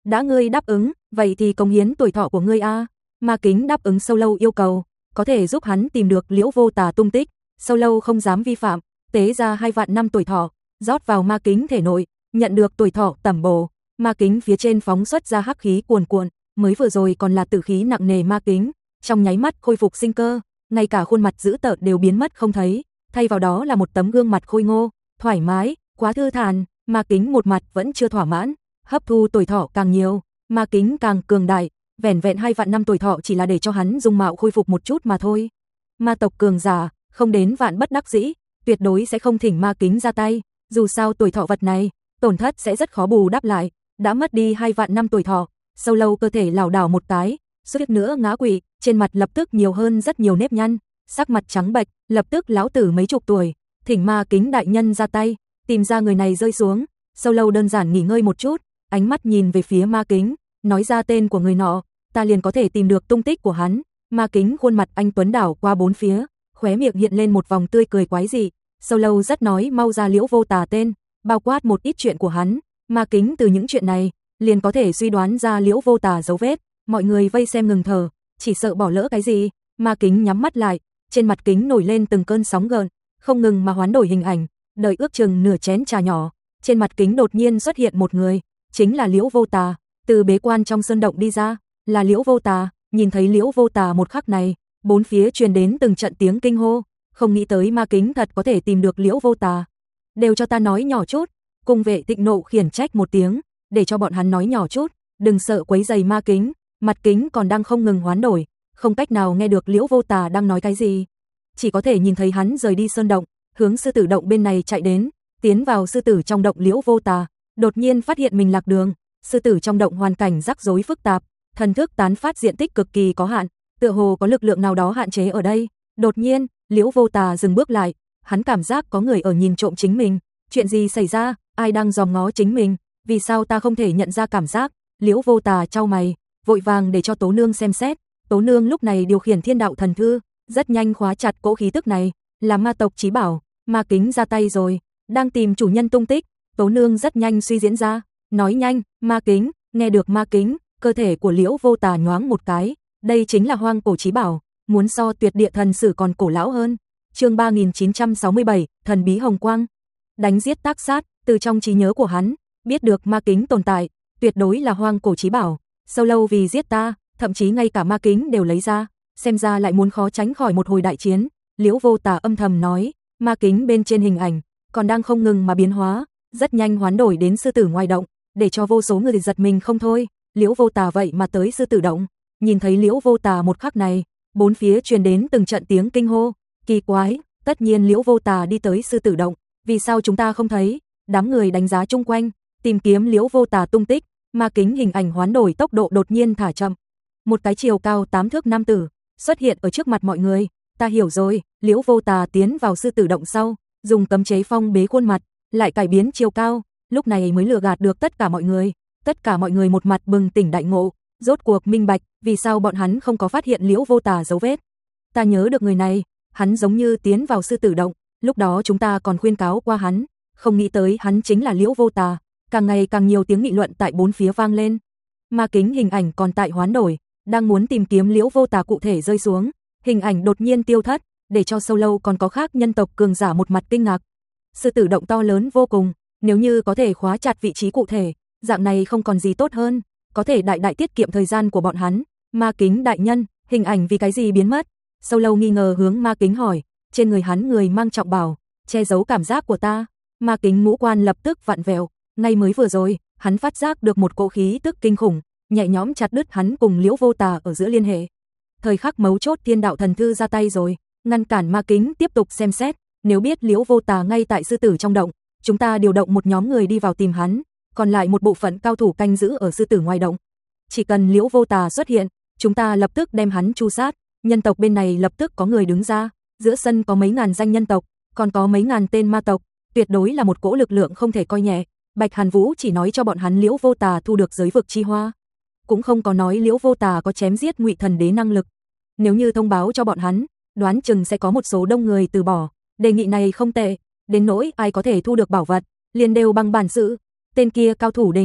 Đã ngươi đáp ứng, vậy thì cống hiến tuổi thọ của ngươi a. Ma Kính đáp ứng Sâu Lâu yêu cầu, có thể giúp hắn tìm được Liễu Vô Tà tung tích. Sâu Lâu không dám vi phạm, tế ra hai vạn năm tuổi thọ, rót vào Ma Kính thể nội, nhận được tuổi thọ tẩm bổ. Ma Kính phía trên phóng xuất ra hắc khí cuồn cuộn, mới vừa rồi còn là tử khí nặng nề Ma Kính, trong nháy mắt khôi phục sinh cơ, ngay cả khuôn mặt dữ tợn đều biến mất không thấy, thay vào đó là một tấm gương mặt khôi ngô, thoải mái, quá thư thản. Ma Kính một mặt vẫn chưa thỏa mãn, hấp thu tuổi thọ càng nhiều, Ma Kính càng cường đại, vẻn vẹn hai vạn năm tuổi thọ chỉ là để cho hắn dung mạo khôi phục một chút mà thôi. Ma tộc cường giả, không đến vạn bất đắc dĩ, tuyệt đối sẽ không thỉnh Ma Kính ra tay, dù sao tuổi thọ vật này, tổn thất sẽ rất khó bù đắp lại, đã mất đi hai vạn năm tuổi thọ, Sâu Lâu cơ thể lảo đảo một cái, suýt nữa ngã quỵ, trên mặt lập tức nhiều hơn rất nhiều nếp nhăn, sắc mặt trắng bệch, lập tức lão tử mấy chục tuổi, thỉnh Ma Kính đại nhân ra tay, tìm ra người này rơi xuống. Sâu Lâu đơn giản nghỉ ngơi một chút, ánh mắt nhìn về phía Ma Kính, nói ra tên của người nọ, ta liền có thể tìm được tung tích của hắn. Ma Kính khuôn mặt anh tuấn đảo qua bốn phía, khóe miệng hiện lên một vòng tươi cười quái dị. Sâu Lâu rất nói mau ra Liễu Vô Tà tên, bao quát một ít chuyện của hắn. Ma Kính từ những chuyện này, liền có thể suy đoán ra Liễu Vô Tà dấu vết. Mọi người vây xem ngừng thở, chỉ sợ bỏ lỡ cái gì. Ma Kính nhắm mắt lại, trên mặt kính nổi lên từng cơn sóng gợn, không ngừng mà hoán đổi hình ảnh. Đợi ước chừng nửa chén trà nhỏ, trên mặt kính đột nhiên xuất hiện một người, chính là Liễu Vô Tà, từ bế quan trong sơn động đi ra, là Liễu Vô Tà. Nhìn thấy Liễu Vô Tà một khắc này, bốn phía truyền đến từng trận tiếng kinh hô, không nghĩ tới Ma Kính thật có thể tìm được Liễu Vô Tà. Đều cho ta nói nhỏ chút, cung vệ thịnh nộ khiển trách một tiếng, để cho bọn hắn nói nhỏ chút, đừng sợ quấy rầy Ma Kính. Mặt kính còn đang không ngừng hoán đổi, không cách nào nghe được Liễu Vô Tà đang nói cái gì, chỉ có thể nhìn thấy hắn rời đi sơn động, hướng sư tử động bên này chạy đến, tiến vào sư tử trong động. Liễu Vô Tà đột nhiên phát hiện mình lạc đường, sư tử trong động hoàn cảnh rắc rối phức tạp, thần thức tán phát diện tích cực kỳ có hạn, tựa hồ có lực lượng nào đó hạn chế ở đây. Đột nhiên, Liễu Vô Tà dừng bước lại, hắn cảm giác có người ở nhìn trộm chính mình, chuyện gì xảy ra, ai đang dòm ngó chính mình, vì sao ta không thể nhận ra cảm giác. Liễu Vô Tà chau mày, vội vàng để cho Tố Nương xem xét. Tố Nương lúc này điều khiển Thiên Đạo Thần Thư, rất nhanh khóa chặt cỗ khí tức này, là ma tộc chí bảo. Ma Kính ra tay rồi, đang tìm chủ nhân tung tích. Tố Nương rất nhanh suy diễn ra, nói nhanh, Ma Kính. Nghe được Ma Kính, cơ thể của Liễu Vô Tà nhoáng một cái, đây chính là hoang cổ chí bảo, muốn so Tuyệt Địa Thần Sử còn cổ lão hơn. Chương ba nghìn chín trăm sáu mươi bảy, Thần bí hồng quang. Đánh giết tác sát, từ trong trí nhớ của hắn, biết được Ma Kính tồn tại, tuyệt đối là hoang cổ chí bảo. Sâu Lâu vì giết ta, thậm chí ngay cả Ma Kính đều lấy ra, xem ra lại muốn khó tránh khỏi một hồi đại chiến. Liễu Vô Tà âm thầm nói, Ma Kính bên trên hình ảnh còn đang không ngừng mà biến hóa, rất nhanh hoán đổi đến sư tử ngoài động, để cho vô số người giật mình không thôi. Liễu Vô Tà vậy mà tới sư tử động. Nhìn thấy Liễu Vô Tà một khắc này, bốn phía truyền đến từng trận tiếng kinh hô, kỳ quái, tất nhiên Liễu Vô Tà đi tới sư tử động, vì sao chúng ta không thấy? Đám người đánh giá chung quanh, tìm kiếm Liễu Vô Tà tung tích. Ma Kính hình ảnh hoán đổi tốc độ đột nhiên thả chậm, một cái chiều cao tám thước nam tử xuất hiện ở trước mặt mọi người. Ta hiểu rồi, Liễu Vô Tà tiến vào sư tử động sau, dùng cấm chế phong bế khuôn mặt, lại cải biến chiều cao, lúc này mới lừa gạt được tất cả mọi người. Tất cả mọi người một mặt bừng tỉnh đại ngộ, rốt cuộc minh bạch vì sao bọn hắn không có phát hiện Liễu Vô Tà dấu vết. Ta nhớ được người này, hắn giống như tiến vào sư tử động, lúc đó chúng ta còn khuyên cáo qua hắn, không nghĩ tới hắn chính là Liễu Vô Tà. Càng ngày càng nhiều tiếng nghị luận tại bốn phía vang lên. Ma Kính hình ảnh còn tại hoán đổi, đang muốn tìm kiếm Liễu Vô Tà cụ thể rơi xuống, hình ảnh đột nhiên tiêu thất, để cho Sâu Lâu còn có khác nhân tộc cường giả một mặt kinh ngạc. Sư tử động to lớn vô cùng, nếu như có thể khóa chặt vị trí cụ thể, dạng này không còn gì tốt hơn, có thể đại đại tiết kiệm thời gian của bọn hắn. Ma Kính đại nhân, hình ảnh vì cái gì biến mất? Sâu Lâu nghi ngờ hướng Ma Kính hỏi, trên người hắn người mang trọng bào, che giấu cảm giác của ta. Ma Kính ngũ quan lập tức vặn vẹo, ngay mới vừa rồi, hắn phát giác được một cỗ khí tức kinh khủng, nhẹ nhõm chặt đứt hắn cùng Liễu Vô Tà ở giữa liên hệ. Thời khắc mấu chốt Thiên Đạo Thần Thư ra tay rồi, ngăn cản Ma Kính tiếp tục xem xét, nếu biết Liễu Vô Tà ngay tại sư tử trong động, chúng ta điều động một nhóm người đi vào tìm hắn, còn lại một bộ phận cao thủ canh giữ ở sư tử ngoài động. Chỉ cần Liễu Vô Tà xuất hiện, chúng ta lập tức đem hắn tru sát. Nhân tộc bên này lập tức có người đứng ra, giữa sân có mấy ngàn danh nhân tộc, còn có mấy ngàn tên ma tộc, tuyệt đối là một cỗ lực lượng không thể coi nhẹ. Bạch Hàn Vũ chỉ nói cho bọn hắn Liễu Vô Tà thu được giới vực chi hoa, cũng không có nói Liễu Vô Tà có chém giết Ngụy Thần Đế năng lực. Nếu như thông báo cho bọn hắn, đoán chừng sẽ có một số đông người từ bỏ. Đề nghị này không tệ, đến nỗi ai có thể thu được bảo vật, liền đều bằng bản sự. Tên kia cao thủ đề nghị,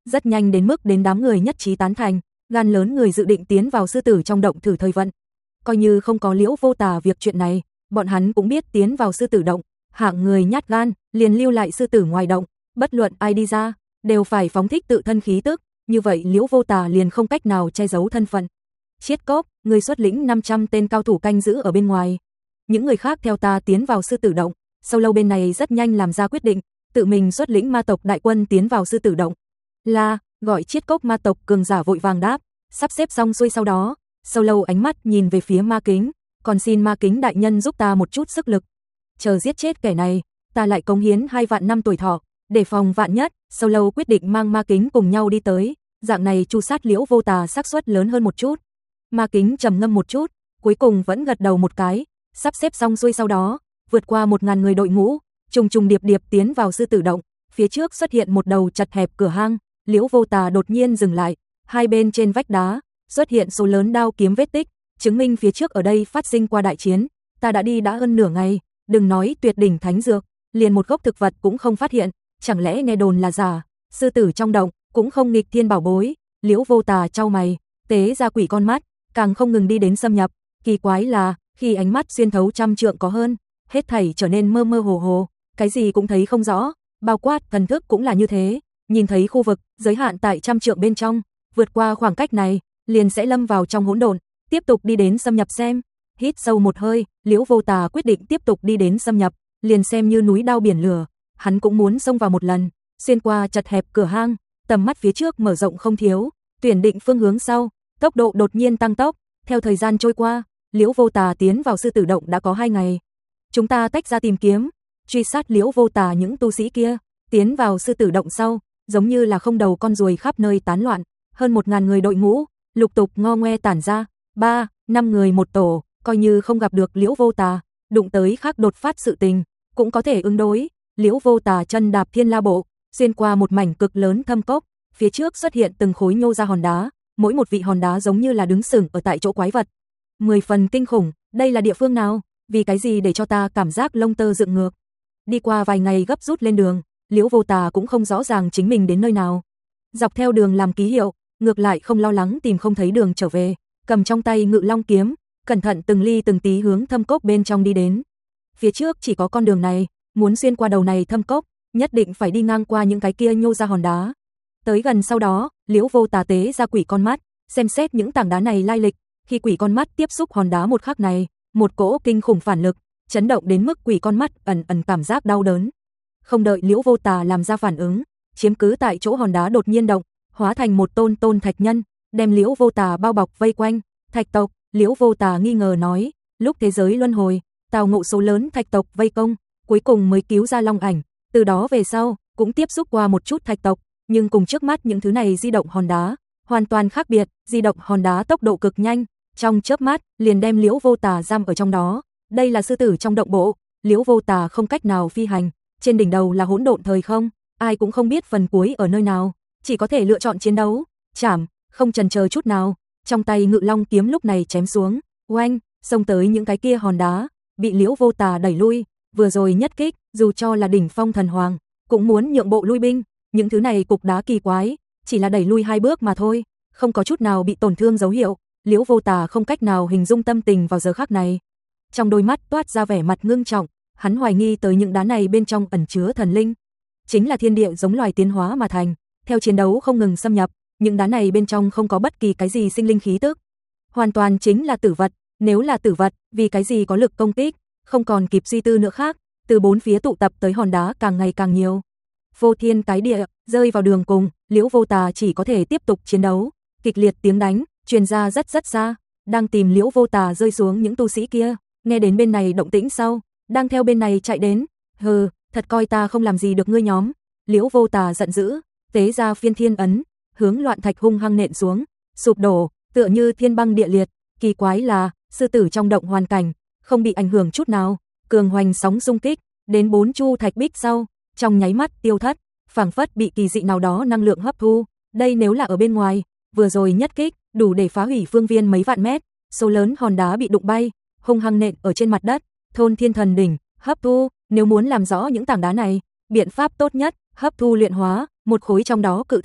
rất nhanh đến mức đến đám người nhất trí tán thành, gan lớn người dự định tiến vào sư tử trong động thử thời vận. Coi như không có Liễu Vô Tà việc chuyện này, bọn hắn cũng biết tiến vào sư tử động, hạng người nhát gan, liền lưu lại sư tử ngoài động, bất luận ai đi ra, đều phải phóng thích tự thân khí tức, như vậy Liễu Vô Tà liền không cách nào che giấu thân phận. Chiết Cốc, người xuất lĩnh năm trăm tên cao thủ canh giữ ở bên ngoài. Những người khác theo ta tiến vào sư tử động, Sâu Lâu bên này rất nhanh làm ra quyết định, tự mình xuất lĩnh ma tộc đại quân tiến vào sư tử động. Là, gọi Chiết Cốc ma tộc cường giả vội vàng đáp, sắp xếp xong xuôi sau đó, Sâu Lâu ánh mắt nhìn về phía Ma Kính, còn xin Ma Kính đại nhân giúp ta một chút sức lực. Chờ giết chết kẻ này, ta lại cống hiến hai vạn năm tuổi thọ, để phòng vạn nhất, Sâu Lâu quyết định mang Ma Kính cùng nhau đi tới, dạng này chu sát Liễu Vô Tà xác suất lớn hơn một chút. Ma Kính trầm ngâm một chút, cuối cùng vẫn gật đầu một cái, sắp xếp xong xuôi sau đó, vượt qua một ngàn người đội ngũ, trùng trùng điệp điệp tiến vào sư tử động, phía trước xuất hiện một đầu chật hẹp cửa hang, Liễu Vô Tà đột nhiên dừng lại, hai bên trên vách đá xuất hiện số lớn đao kiếm vết tích, chứng minh phía trước ở đây phát sinh qua đại chiến, ta đã đi đã hơn nửa ngày, đừng nói tuyệt đỉnh thánh dược, liền một gốc thực vật cũng không phát hiện, chẳng lẽ nghe đồn là giả, sư tử trong động cũng không nghịch thiên bảo bối. Liễu Vô Tà chau mày, tế ra quỷ con mắt, càng không ngừng đi đến xâm nhập, kỳ quái là, khi ánh mắt xuyên thấu trăm trượng có hơn, hết thảy trở nên mơ mơ hồ hồ, cái gì cũng thấy không rõ, bao quát thần thức cũng là như thế, nhìn thấy khu vực giới hạn tại trăm trượng bên trong, vượt qua khoảng cách này, liền sẽ lâm vào trong hỗn độn, tiếp tục đi đến xâm nhập xem. Hít sâu một hơi, Liễu Vô Tà quyết định tiếp tục đi đến xâm nhập, liền xem như núi đao biển lửa, hắn cũng muốn xông vào một lần, xuyên qua chật hẹp cửa hang, tầm mắt phía trước mở rộng không thiếu, tuyển định phương hướng sau, tốc độ đột nhiên tăng tốc, theo thời gian trôi qua, Liễu Vô Tà tiến vào sư tử động đã có hai ngày. Chúng ta tách ra tìm kiếm, truy sát Liễu Vô Tà những tu sĩ kia, tiến vào sư tử động sau, giống như là không đầu con ruồi khắp nơi tán loạn, hơn một ngàn người đội ngũ, lục tục ngo ngoe tản ra, ba, năm người một tổ, coi như không gặp được Liễu Vô Tà, đụng tới khác đột phát sự tình, cũng có thể ứng đối. Liễu Vô Tà chân đạp thiên la bộ, xuyên qua một mảnh cực lớn thâm cốc, phía trước xuất hiện từng khối nhô ra hòn đá, mỗi một vị hòn đá giống như là đứng sừng ở tại chỗ quái vật. Mười phần kinh khủng, đây là địa phương nào, vì cái gì để cho ta cảm giác lông tơ dựng ngược. Đi qua vài ngày gấp rút lên đường, Liễu Vô Tà cũng không rõ ràng chính mình đến nơi nào. Dọc theo đường làm ký hiệu, ngược lại không lo lắng tìm không thấy đường trở về, cầm trong tay Ngự Long kiếm, cẩn thận từng ly từng tí hướng thâm cốc bên trong đi đến. Phía trước chỉ có con đường này, muốn xuyên qua đầu này thâm cốc, nhất định phải đi ngang qua những cái kia nhô ra hòn đá. Tới gần sau đó, Liễu Vô Tà tế ra quỷ con mắt, xem xét những tảng đá này lai lịch, khi quỷ con mắt tiếp xúc hòn đá một khắc này, một cỗ kinh khủng phản lực, chấn động đến mức quỷ con mắt ẩn ẩn cảm giác đau đớn. Không đợi Liễu Vô Tà làm ra phản ứng, chiếm cứ tại chỗ hòn đá đột nhiên động, hóa thành một tôn tôn thạch nhân, đem Liễu Vô Tà bao bọc vây quanh. Thạch tộc, Liễu Vô Tà nghi ngờ nói, lúc thế giới luân hồi, tào ngộ số lớn thạch tộc vây công, cuối cùng mới cứu ra Long Ảnh, từ đó về sau, cũng tiếp xúc qua một chút thạch tộc, nhưng cùng trước mắt những thứ này di động hòn đá, hoàn toàn khác biệt, di động hòn đá tốc độ cực nhanh, trong chớp mắt, liền đem Liễu Vô Tà giam ở trong đó. Đây là sư tử trong động bộ, Liễu Vô Tà không cách nào phi hành, trên đỉnh đầu là hỗn độn thời không, ai cũng không biết phần cuối ở nơi nào, chỉ có thể lựa chọn chiến đấu, chảm, không chần chờ chút nào, trong tay Ngự Long kiếm lúc này chém xuống, oanh, xông tới những cái kia hòn đá, bị Liễu Vô Tà đẩy lui, vừa rồi nhất kích, dù cho là đỉnh phong thần hoàng, cũng muốn nhượng bộ lui binh, những thứ này cục đá kỳ quái, chỉ là đẩy lui hai bước mà thôi, không có chút nào bị tổn thương dấu hiệu, Liễu Vô Tà không cách nào hình dung tâm tình vào giờ khắc này. Trong đôi mắt toát ra vẻ mặt ngưng trọng, hắn hoài nghi tới những đá này bên trong ẩn chứa thần linh, chính là thiên địa giống loài tiến hóa mà thành, theo chiến đấu không ngừng xâm nhập, những đá này bên trong không có bất kỳ cái gì sinh linh khí tức, hoàn toàn chính là tử vật, nếu là tử vật, vì cái gì có lực công kích, không còn kịp suy tư nữa khác, từ bốn phía tụ tập tới hòn đá càng ngày càng nhiều. Vô thiên cái địa, rơi vào đường cùng, Liễu Vô Tà chỉ có thể tiếp tục chiến đấu, kịch liệt tiếng đánh truyền ra rất rất xa, đang tìm Liễu Vô Tà rơi xuống những tu sĩ kia, nghe đến bên này động tĩnh sau, đang theo bên này chạy đến, hừ, thật coi ta không làm gì được ngươi nhóm. Liễu Vô Tà giận dữ, tế ra phiên thiên ấn, hướng loạn thạch hung hăng nện xuống, sụp đổ, tựa như thiên băng địa liệt, kỳ quái là, sư tử trong động hoàn cảnh, không bị ảnh hưởng chút nào, cường hoành sóng xung kích, đến bốn chu thạch bích sau, trong nháy mắt tiêu thất, phảng phất bị kỳ dị nào đó năng lượng hấp thu, đây nếu là ở bên ngoài, vừa rồi nhất kích, đủ để phá hủy phương viên mấy vạn mét, số lớn hòn đá bị đụng bay, hung hăng nện ở trên mặt đất, thôn thiên thần đỉnh, hấp thu, nếu muốn làm rõ những tảng đá này, biện pháp tốt nhất, hấp thu luyện hóa, một khối trong đó cự thạch,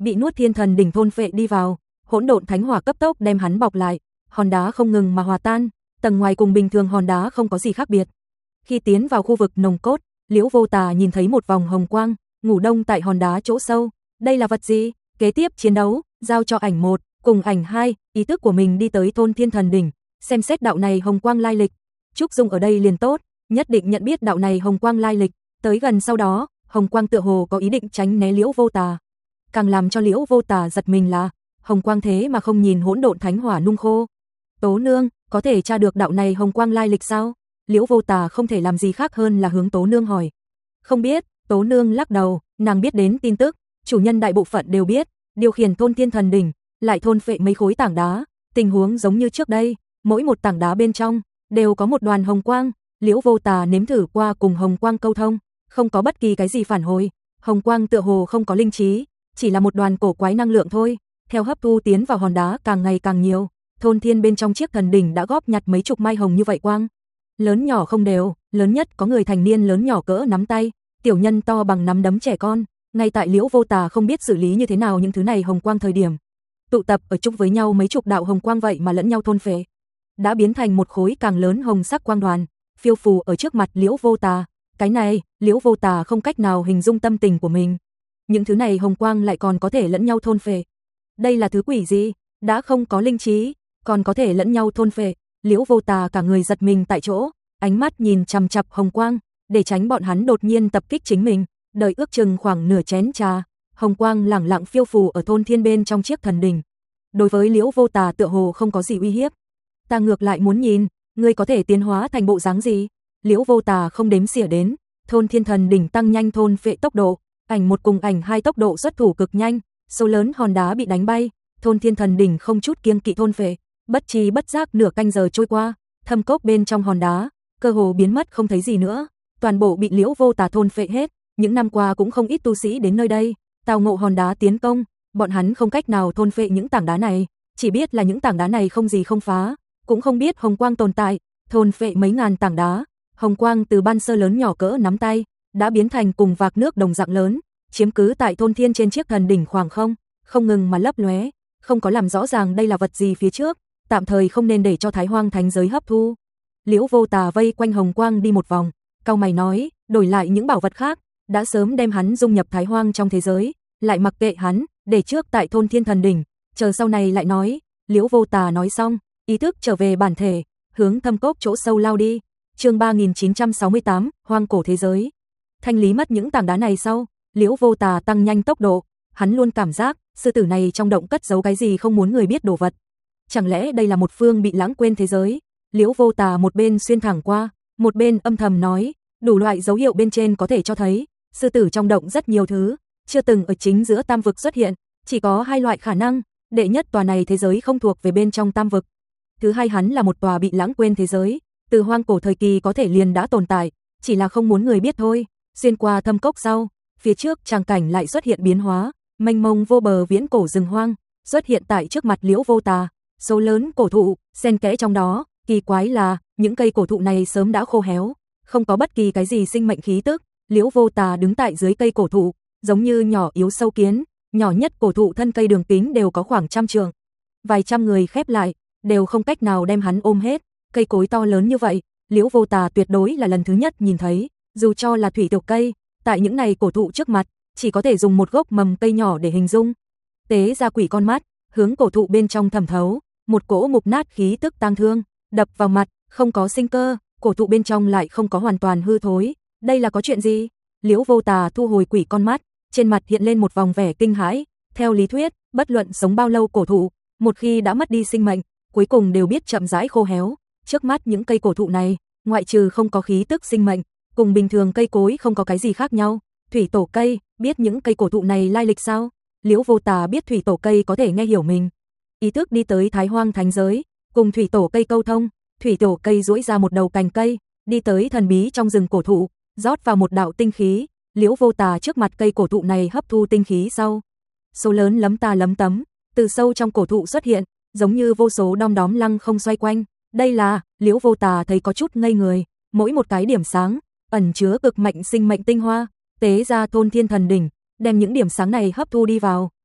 bị nuốt thiên thần đỉnh thôn phệ đi vào, hỗn độn thánh hỏa cấp tốc đem hắn bọc lại, hòn đá không ngừng mà hòa tan, tầng ngoài cùng bình thường hòn đá không có gì khác biệt. Khi tiến vào khu vực nồng cốt, Liễu Vô Tà nhìn thấy một vòng hồng quang, ngủ đông tại hòn đá chỗ sâu, đây là vật gì? Kế tiếp chiến đấu, giao cho ảnh một, cùng ảnh hai, ý thức của mình đi tới thôn thiên thần đỉnh, xem xét đạo này hồng quang lai lịch. Trúc Dung ở đây liền tốt, nhất định nhận biết đạo này hồng quang lai lịch, tới gần sau đó, hồng quang tựa hồ có ý định tránh né Liễu Vô Tà. Càng làm cho Liễu Vô Tà giật mình là, hồng quang thế mà không nhìn hỗn độn thánh hỏa nung khô. Tố nương, có thể tra được đạo này hồng quang lai lịch sao? Liễu Vô Tà không thể làm gì khác hơn là hướng Tố nương hỏi. Không biết, Tố nương lắc đầu, nàng biết đến tin tức, chủ nhân đại bộ phận đều biết, điều khiển thôn thiên thần đỉnh, lại thôn phệ mấy khối tảng đá, tình huống giống như trước đây, mỗi một tảng đá bên trong đều có một đoàn hồng quang, Liễu Vô Tà nếm thử qua cùng hồng quang câu thông, không có bất kỳ cái gì phản hồi, hồng quang tựa hồ không có linh trí, chỉ là một đoàn cổ quái năng lượng thôi, theo hấp thu tiến vào hòn đá càng ngày càng nhiều, thôn thiên bên trong chiếc thần đỉnh đã góp nhặt mấy chục mai hồng như vậy quang. Lớn nhỏ không đều, lớn nhất có người thành niên lớn nhỏ cỡ nắm tay, tiểu nhân to bằng nắm đấm trẻ con, ngay tại Liễu Vô Tà không biết xử lý như thế nào những thứ này hồng quang thời điểm, tụ tập ở chung với nhau mấy chục đạo hồng quang vậy mà lẫn nhau thôn phệ, đã biến thành một khối càng lớn hồng sắc quang đoàn, phiêu phù ở trước mặt Liễu Vô Tà. Cái này, Liễu Vô Tà không cách nào hình dung tâm tình của mình. Những thứ này hồng quang lại còn có thể lẫn nhau thôn phệ. Đây là thứ quỷ gì? Đã không có linh trí, còn có thể lẫn nhau thôn phệ. Liễu Vô Tà cả người giật mình tại chỗ, ánh mắt nhìn chằm chằm hồng quang, để tránh bọn hắn đột nhiên tập kích chính mình. Đợi ước chừng khoảng nửa chén trà, hồng quang lẳng lặng phiêu phù ở thôn thiên bên trong chiếc thần đỉnh. Đối với Liễu Vô Tà tựa hồ không có gì uy hiếp. Ta ngược lại muốn nhìn, ngươi có thể tiến hóa thành bộ dáng gì? Liễu Vô Tà không đếm xỉa đến, thôn thiên thần đỉnh tăng nhanh thôn phệ tốc độ, ảnh một cùng ảnh hai tốc độ xuất thủ cực nhanh, số lớn hòn đá bị đánh bay, thôn thiên thần đỉnh không chút kiêng kỵ thôn phệ, bất chi bất giác nửa canh giờ trôi qua, thâm cốc bên trong hòn đá, cơ hồ biến mất không thấy gì nữa, toàn bộ bị Liễu Vô Tà thôn phệ hết, những năm qua cũng không ít tu sĩ đến nơi đây, tao ngộ hòn đá tiến công, bọn hắn không cách nào thôn phệ những tảng đá này, chỉ biết là những tảng đá này không gì không phá, cũng không biết hồng quang tồn tại, thôn phệ mấy ngàn tảng đá, hồng quang từ ban sơ lớn nhỏ cỡ nắm tay, đã biến thành cùng vạc nước đồng dạng lớn, chiếm cứ tại thôn thiên trên chiếc thần đỉnh khoảng không, không ngừng mà lấp lóe, không có làm rõ ràng đây là vật gì phía trước, tạm thời không nên để cho Thái Hoang thánh giới hấp thu. Liễu Vô Tà vây quanh hồng quang đi một vòng, cau mày nói, đổi lại những bảo vật khác, đã sớm đem hắn dung nhập Thái Hoang trong thế giới, lại mặc kệ hắn, để trước tại thôn thiên thần đỉnh, chờ sau này lại nói. Liễu Vô Tà nói xong, ý thức trở về bản thể, hướng thâm cốc chỗ sâu lao đi. Chương ba nghìn chín trăm sáu mươi tám, hoang cổ thế giới. Thanh lý mất những tảng đá này sau, Liễu Vô Tà tăng nhanh tốc độ, hắn luôn cảm giác, sư tử này trong động cất giấu cái gì không muốn người biết đồ vật. Chẳng lẽ đây là một phương bị lãng quên thế giới? Liễu Vô Tà một bên xuyên thẳng qua, một bên âm thầm nói, đủ loại dấu hiệu bên trên có thể cho thấy, sư tử trong động rất nhiều thứ, chưa từng ở chính giữa tam vực xuất hiện, chỉ có hai loại khả năng, đệ nhất tòa này thế giới không thuộc về bên trong tam vực. Thứ hai hắn là một tòa bị lãng quên thế giới, từ hoang cổ thời kỳ có thể liền đã tồn tại, chỉ là không muốn người biết thôi. Xuyên qua thâm cốc sau, phía trước tràng cảnh lại xuất hiện biến hóa, mênh mông vô bờ viễn cổ rừng hoang, xuất hiện tại trước mặt Liễu Vô Tà, số lớn cổ thụ, xen kẽ trong đó, kỳ quái là, những cây cổ thụ này sớm đã khô héo, không có bất kỳ cái gì sinh mệnh khí tức. Liễu Vô Tà đứng tại dưới cây cổ thụ, giống như nhỏ yếu sâu kiến, nhỏ nhất cổ thụ thân cây đường kính đều có khoảng trăm trượng. Vài trăm người khép lại, đều không cách nào đem hắn ôm hết, cây cối to lớn như vậy, Liễu Vô Tà tuyệt đối là lần thứ nhất nhìn thấy, dù cho là thủy tiểu cây, tại những này cổ thụ trước mặt, chỉ có thể dùng một gốc mầm cây nhỏ để hình dung. Tế ra quỷ con mắt, hướng cổ thụ bên trong thẩm thấu, một cỗ mục nát khí tức tang thương, đập vào mặt, không có sinh cơ, cổ thụ bên trong lại không có hoàn toàn hư thối, đây là có chuyện gì? Liễu Vô Tà thu hồi quỷ con mắt, trên mặt hiện lên một vòng vẻ kinh hãi, theo lý thuyết, bất luận sống bao lâu cổ thụ, một khi đã mất đi sinh mệnh, cuối cùng đều biết chậm rãi khô héo, trước mắt những cây cổ thụ này, ngoại trừ không có khí tức sinh mệnh, cùng bình thường cây cối không có cái gì khác nhau. Thủy tổ cây, biết những cây cổ thụ này lai lịch sao? Liễu Vô Tà biết thủy tổ cây có thể nghe hiểu mình. Ý thức đi tới Thái Hoang thánh giới, cùng thủy tổ cây câu thông, thủy tổ cây duỗi ra một đầu cành cây, đi tới thần bí trong rừng cổ thụ, rót vào một đạo tinh khí, Liễu Vô Tà trước mặt cây cổ thụ này hấp thu tinh khí sau, số lớn lấm ta lấm tấm, từ sâu trong cổ thụ xuất hiện, giống như vô số đom đóm lăng không xoay quanh. Đây là, Liễu Vô Tà thấy có chút ngây người, mỗi một cái điểm sáng, ẩn chứa cực mạnh sinh mệnh tinh hoa, tế ra thôn thiên thần đỉnh, đem những điểm sáng này hấp thu đi vào,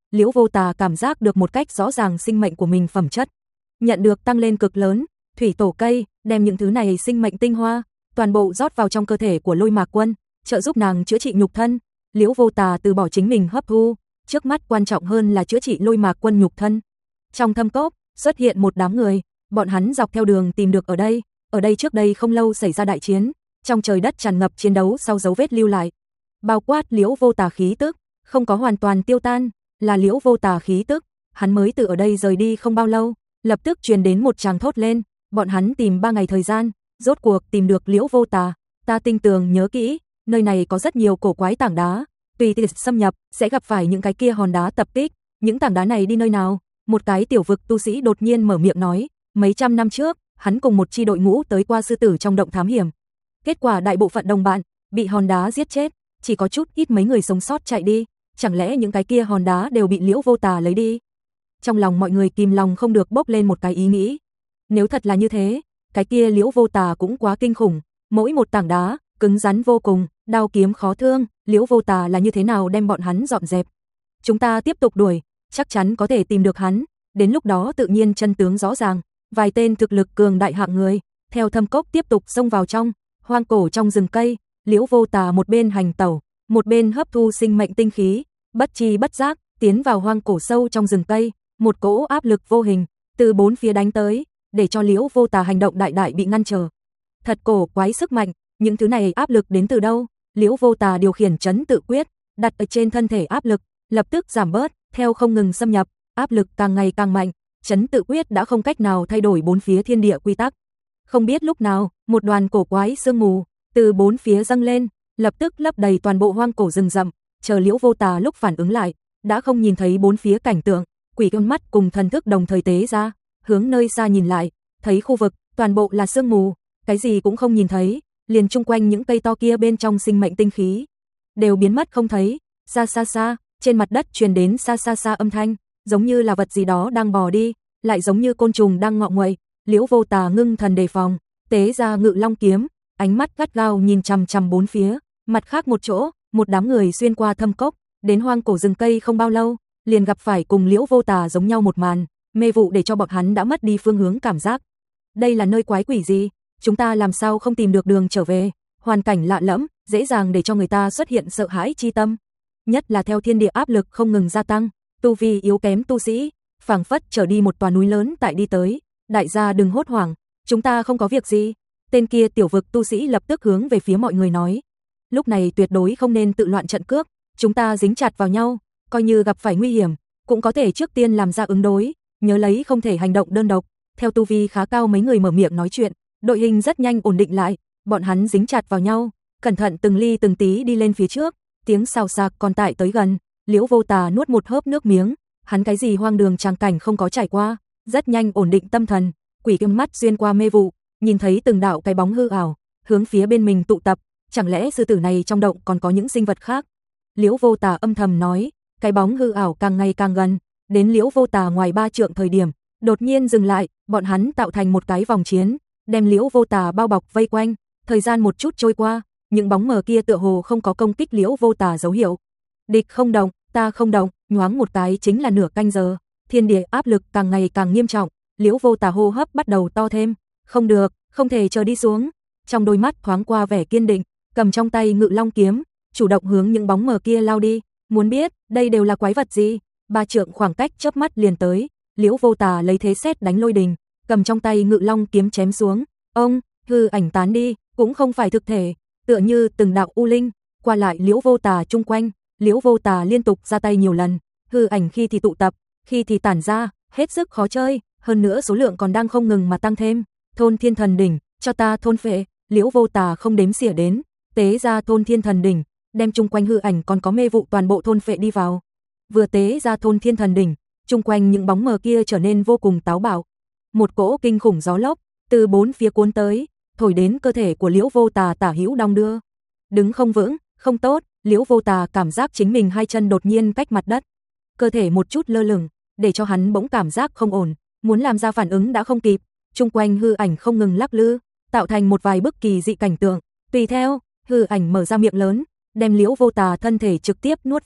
Liễu Vô Tà cảm giác được một cách rõ ràng sinh mệnh của mình phẩm chất nhận được tăng lên cực lớn, thủy tổ cây, đem những thứ này sinh mệnh tinh hoa toàn bộ rót vào trong cơ thể của Lôi Mạc Quân, trợ giúp nàng chữa trị nhục thân. Liễu Vô Tà từ bỏ chính mình hấp thu, trước mắt quan trọng hơn là chữa trị Lôi Mạc Quân nhục thân. Trong thâm cốc xuất hiện một đám người, bọn hắn dọc theo đường tìm được ở đây, ở đây trước đây không lâu xảy ra đại chiến, trong trời đất tràn ngập chiến đấu sau dấu vết lưu lại. Bao quát Liễu Vô Tà khí tức, không có hoàn toàn tiêu tan, là Liễu Vô Tà khí tức, hắn mới từ ở đây rời đi không bao lâu, lập tức truyền đến một tràng thốt lên, bọn hắn tìm ba ngày thời gian, rốt cuộc tìm được Liễu Vô Tà, ta tinh tường nhớ kỹ, nơi này có rất nhiều cổ quái tảng đá, tùy tiện xâm nhập sẽ gặp phải những cái kia hòn đá tập kích, những tảng đá này đi nơi nào? Một cái tiểu vực tu sĩ đột nhiên mở miệng nói, mấy trăm năm trước, hắn cùng một chi đội ngũ tới qua sư tử trong động thám hiểm. Kết quả đại bộ phận đồng bạn bị hòn đá giết chết, chỉ có chút ít mấy người sống sót chạy đi, chẳng lẽ những cái kia hòn đá đều bị Liễu Vô Tà lấy đi? Trong lòng mọi người kìm lòng không được bốc lên một cái ý nghĩ. Nếu thật là như thế, cái kia Liễu Vô Tà cũng quá kinh khủng, mỗi một tảng đá cứng rắn vô cùng, đao kiếm khó thương, Liễu Vô Tà là như thế nào đem bọn hắn dọn dẹp? Chúng ta tiếp tục đuổi, chắc chắn có thể tìm được hắn, đến lúc đó tự nhiên chân tướng rõ ràng, vài tên thực lực cường đại hạng người, theo thâm cốc tiếp tục xông vào trong, hoang cổ trong rừng cây, Liễu Vô Tà một bên hành tẩu, một bên hấp thu sinh mệnh tinh khí, bất chi bất giác tiến vào hoang cổ sâu trong rừng cây, một cỗ áp lực vô hình từ bốn phía đánh tới, để cho Liễu Vô Tà hành động đại đại bị ngăn trở. Thật cổ quái sức mạnh, những thứ này áp lực đến từ đâu? Liễu Vô Tà điều khiển trấn tự quyết, đặt ở trên thân thể áp lực, lập tức giảm bớt, theo không ngừng xâm nhập, áp lực càng ngày càng mạnh, trấn tự quyết đã không cách nào thay đổi bốn phía thiên địa quy tắc. Không biết lúc nào, một đoàn cổ quái sương mù từ bốn phía dâng lên, lập tức lấp đầy toàn bộ hoang cổ rừng rậm, chờ Liễu Vô Tà lúc phản ứng lại, đã không nhìn thấy bốn phía cảnh tượng, quỷ con mắt cùng thần thức đồng thời tế ra, hướng nơi xa nhìn lại, thấy khu vực toàn bộ là sương mù, cái gì cũng không nhìn thấy, liền chung quanh những cây to kia bên trong sinh mệnh tinh khí đều biến mất không thấy. Xa xa xa, trên mặt đất truyền đến xa xa xa âm thanh, giống như là vật gì đó đang bò đi, lại giống như côn trùng đang ngọ nguậy. Liễu Vô Tà ngưng thần đề phòng, tế ra Ngự Long kiếm, ánh mắt gắt gao nhìn chằm chằm bốn phía. Mặt khác một chỗ, một đám người xuyên qua thâm cốc, đến hoang cổ rừng cây không bao lâu, liền gặp phải cùng Liễu Vô Tà giống nhau một màn, mê vụ để cho bọn hắn đã mất đi phương hướng cảm giác. Đây là nơi quái quỷ gì? Chúng ta làm sao không tìm được đường trở về? Hoàn cảnh lạ lẫm, dễ dàng để cho người ta xuất hiện sợ hãi chi tâm. Nhất là theo thiên địa áp lực không ngừng gia tăng, tu vi yếu kém tu sĩ, phảng phất trở đi một tòa núi lớn tại đi tới. Đại gia đừng hốt hoảng, chúng ta không có việc gì. Tên kia tiểu vực tu sĩ lập tức hướng về phía mọi người nói. Lúc này tuyệt đối không nên tự loạn trận cước, chúng ta dính chặt vào nhau, coi như gặp phải nguy hiểm, cũng có thể trước tiên làm ra ứng đối, nhớ lấy không thể hành động đơn độc. Theo tu vi khá cao mấy người mở miệng nói chuyện, đội hình rất nhanh ổn định lại, bọn hắn dính chặt vào nhau, cẩn thận từng ly từng tí đi lên phía trước, tiếng xào xạc còn tại tới gần. Liễu Vô Tà nuốt một hớp nước miếng, hắn cái gì hoang đường tràng cảnh không có trải qua, rất nhanh ổn định tâm thần, quỷ kiếm mắt xuyên qua mê vụ, nhìn thấy từng đạo cái bóng hư ảo, hướng phía bên mình tụ tập, chẳng lẽ sư tử này trong động còn có những sinh vật khác? Liễu Vô Tà âm thầm nói, cái bóng hư ảo càng ngày càng gần, đến Liễu Vô Tà ngoài ba trượng thời điểm, đột nhiên dừng lại, bọn hắn tạo thành một cái vòng chiến, đem Liễu Vô Tà bao bọc vây quanh, thời gian một chút trôi qua, những bóng mờ kia tựa hồ không có công kích Liễu Vô Tà dấu hiệu. Địch không động, ta không động, nhoáng một cái chính là nửa canh giờ, thiên địa áp lực càng ngày càng nghiêm trọng, Liễu Vô Tà hô hấp bắt đầu to thêm, không được, không thể chờ đi xuống. Trong đôi mắt thoáng qua vẻ kiên định, cầm trong tay Ngự Long kiếm, chủ động hướng những bóng mờ kia lao đi, muốn biết, đây đều là quái vật gì? Ba trượng khoảng cách chớp mắt liền tới, Liễu Vô Tà lấy thế sét đánh lôi đình, cầm trong tay Ngự Long kiếm chém xuống, ông, hư ảnh tán đi, cũng không phải thực thể, tựa như từng đạo u linh, qua lại Liễu Vô Tà chung quanh, Liễu Vô Tà liên tục ra tay nhiều lần, hư ảnh khi thì tụ tập, khi thì tản ra, hết sức khó chơi, hơn nữa số lượng còn đang không ngừng mà tăng thêm. Thôn Thiên Thần đỉnh, cho ta thôn phệ, Liễu Vô Tà không đếm xỉa đến, tế ra Thôn Thiên Thần đỉnh, đem chung quanh hư ảnh còn có mê vụ toàn bộ thôn phệ đi vào. Vừa tế ra Thôn Thiên Thần đỉnh, chung quanh những bóng mờ kia trở nên vô cùng táo bạo. Một cỗ kinh khủng gió lốc từ bốn phía cuốn tới, thổi đến cơ thể của Liễu Vô Tà tả hữu đong đưa. Đứng không vững, không tốt, Liễu Vô Tà cảm giác chính mình hai chân đột nhiên cách mặt đất, cơ thể một chút lơ lửng, để cho hắn bỗng cảm giác không ổn, muốn làm ra phản ứng đã không kịp, chung quanh hư ảnh không ngừng lắc lư, tạo thành một vài bức kỳ dị cảnh tượng. Tùy theo, hư ảnh mở ra miệng lớn, đem Liễu Vô Tà thân thể trực tiếp nuốt vào,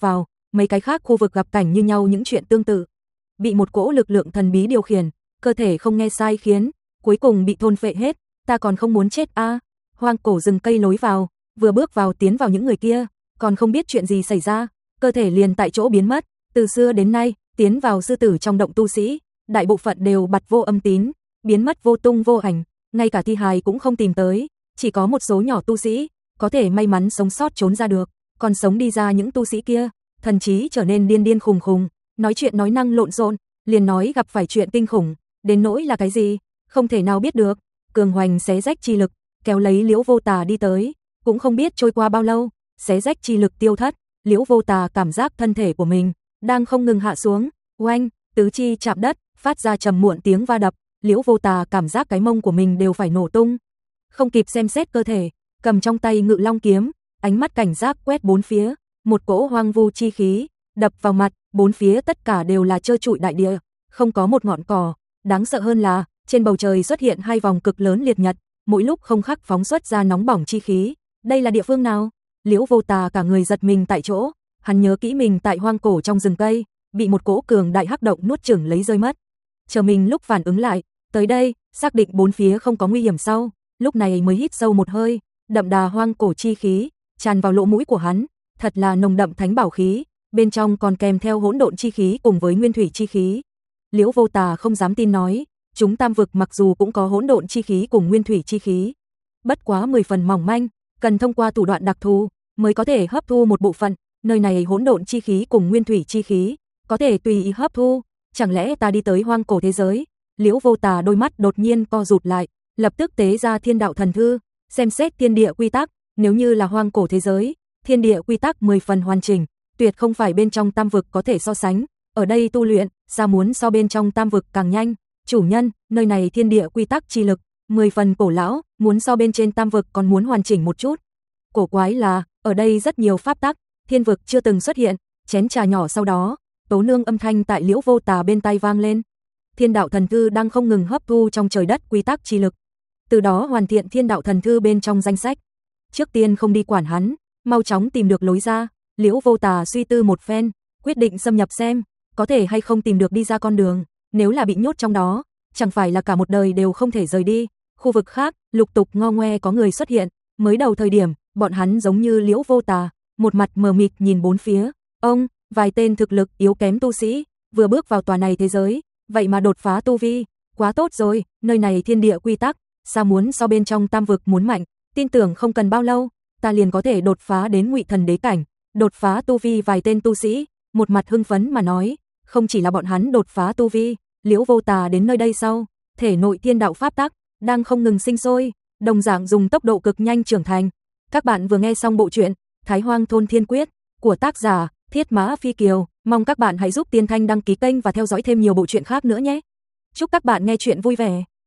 mấy cái khác khu vực gặp cảnh như nhau những chuyện tương tự. Bị một cỗ lực lượng thần bí điều khiển, cơ thể không nghe sai khiến, cuối cùng bị thôn phệ hết, ta còn không muốn chết a. À. Hoang cổ rừng cây lối vào, vừa bước vào tiến vào những người kia, còn không biết chuyện gì xảy ra, cơ thể liền tại chỗ biến mất, từ xưa đến nay, tiến vào sư tử trong động tu sĩ, đại bộ phận đều bặt vô âm tín, biến mất vô tung vô ảnh, ngay cả thi hài cũng không tìm tới, chỉ có một số nhỏ tu sĩ có thể may mắn sống sót trốn ra được, còn sống đi ra những tu sĩ kia, thần trí trở nên điên điên khùng khùng, nói chuyện nói năng lộn xộn, liền nói gặp phải chuyện kinh khủng, đến nỗi là cái gì, không thể nào biết được. Cường hoành xé rách chi lực, kéo lấy Liễu Vô Tà đi tới, cũng không biết trôi qua bao lâu, xé rách chi lực tiêu thất, Liễu Vô Tà cảm giác thân thể của mình đang không ngừng hạ xuống, oanh, tứ chi chạm đất, phát ra trầm muộn tiếng va đập, Liễu Vô Tà cảm giác cái mông của mình đều phải nổ tung. Không kịp xem xét cơ thể, cầm trong tay Ngự Long kiếm, ánh mắt cảnh giác quét bốn phía, một cỗ hoang vu chi khí đập vào mặt, bốn phía tất cả đều là trơ trụi đại địa, không có một ngọn cỏ, đáng sợ hơn là trên bầu trời xuất hiện hai vòng cực lớn liệt nhật, mỗi lúc không khắc phóng xuất ra nóng bỏng chi khí. Đây là địa phương nào? Liễu Vô Tà cả người giật mình tại chỗ, hắn nhớ kỹ mình tại hoang cổ trong rừng cây, bị một cỗ cường đại hắc động nuốt chửng lấy rơi mất. Chờ mình lúc phản ứng lại, tới đây, xác định bốn phía không có nguy hiểm sau, lúc này mới hít sâu một hơi, đậm đà hoang cổ chi khí tràn vào lỗ mũi của hắn, thật là nồng đậm thánh bảo khí, bên trong còn kèm theo hỗn độn chi khí cùng với nguyên thủy chi khí. Liễu Vô Tà không dám tin nói, chúng tam vực mặc dù cũng có hỗn độn chi khí cùng nguyên thủy chi khí, bất quá mười phần mỏng manh, cần thông qua thủ đoạn đặc thù mới có thể hấp thu một bộ phận, nơi này hỗn độn chi khí cùng nguyên thủy chi khí có thể tùy ý hấp thu, chẳng lẽ ta đi tới hoang cổ thế giới? Liễu Vô Tà đôi mắt đột nhiên co rụt lại, lập tức tế ra Thiên Đạo Thần Thư, xem xét thiên địa quy tắc, nếu như là hoang cổ thế giới, thiên địa quy tắc mười phần hoàn chỉnh, tuyệt không phải bên trong tam vực có thể so sánh, ở đây tu luyện, sao muốn so bên trong tam vực càng nhanh, chủ nhân, nơi này thiên địa quy tắc chi lực, mười phần cổ lão, muốn so bên trên tam vực còn muốn hoàn chỉnh một chút. Cổ quái là, ở đây rất nhiều pháp tắc, thiên vực chưa từng xuất hiện, chén trà nhỏ sau đó, tố nương âm thanh tại Liễu Vô Tà bên tai vang lên. Thiên Đạo Thần Thư đang không ngừng hấp thu trong trời đất quy tắc chi lực, từ đó hoàn thiện Thiên Đạo Thần Thư bên trong danh sách. Trước tiên không đi quản hắn, mau chóng tìm được lối ra. Liễu Vô Tà suy tư một phen, quyết định xâm nhập xem, có thể hay không tìm được đi ra con đường, nếu là bị nhốt trong đó, chẳng phải là cả một đời đều không thể rời đi. Khu vực khác, lục tục ngo ngoe có người xuất hiện, mới đầu thời điểm, bọn hắn giống như Liễu Vô Tà, một mặt mờ mịt nhìn bốn phía. Ông, vài tên thực lực yếu kém tu sĩ, vừa bước vào tòa này thế giới, vậy mà đột phá tu vi, quá tốt rồi, nơi này thiên địa quy tắc, sao muốn so bên trong tam vực muốn mạnh, tin tưởng không cần bao lâu, ta liền có thể đột phá đến Ngụy Thần đế cảnh, đột phá tu vi. Vài tên tu sĩ, một mặt hưng phấn mà nói, không chỉ là bọn hắn đột phá tu vi, Liễu Vô Tà đến nơi đây sau, thể nội thiên đạo pháp tắc đang không ngừng sinh sôi, đồng dạng dùng tốc độ cực nhanh trưởng thành. Các bạn vừa nghe xong bộ truyện Thái Hoang Thôn Thiên Quyết của tác giả Thiết Mã Phi Kiều, mong các bạn hãy giúp Tiên Thanh đăng ký kênh và theo dõi thêm nhiều bộ truyện khác nữa nhé. Chúc các bạn nghe truyện vui vẻ.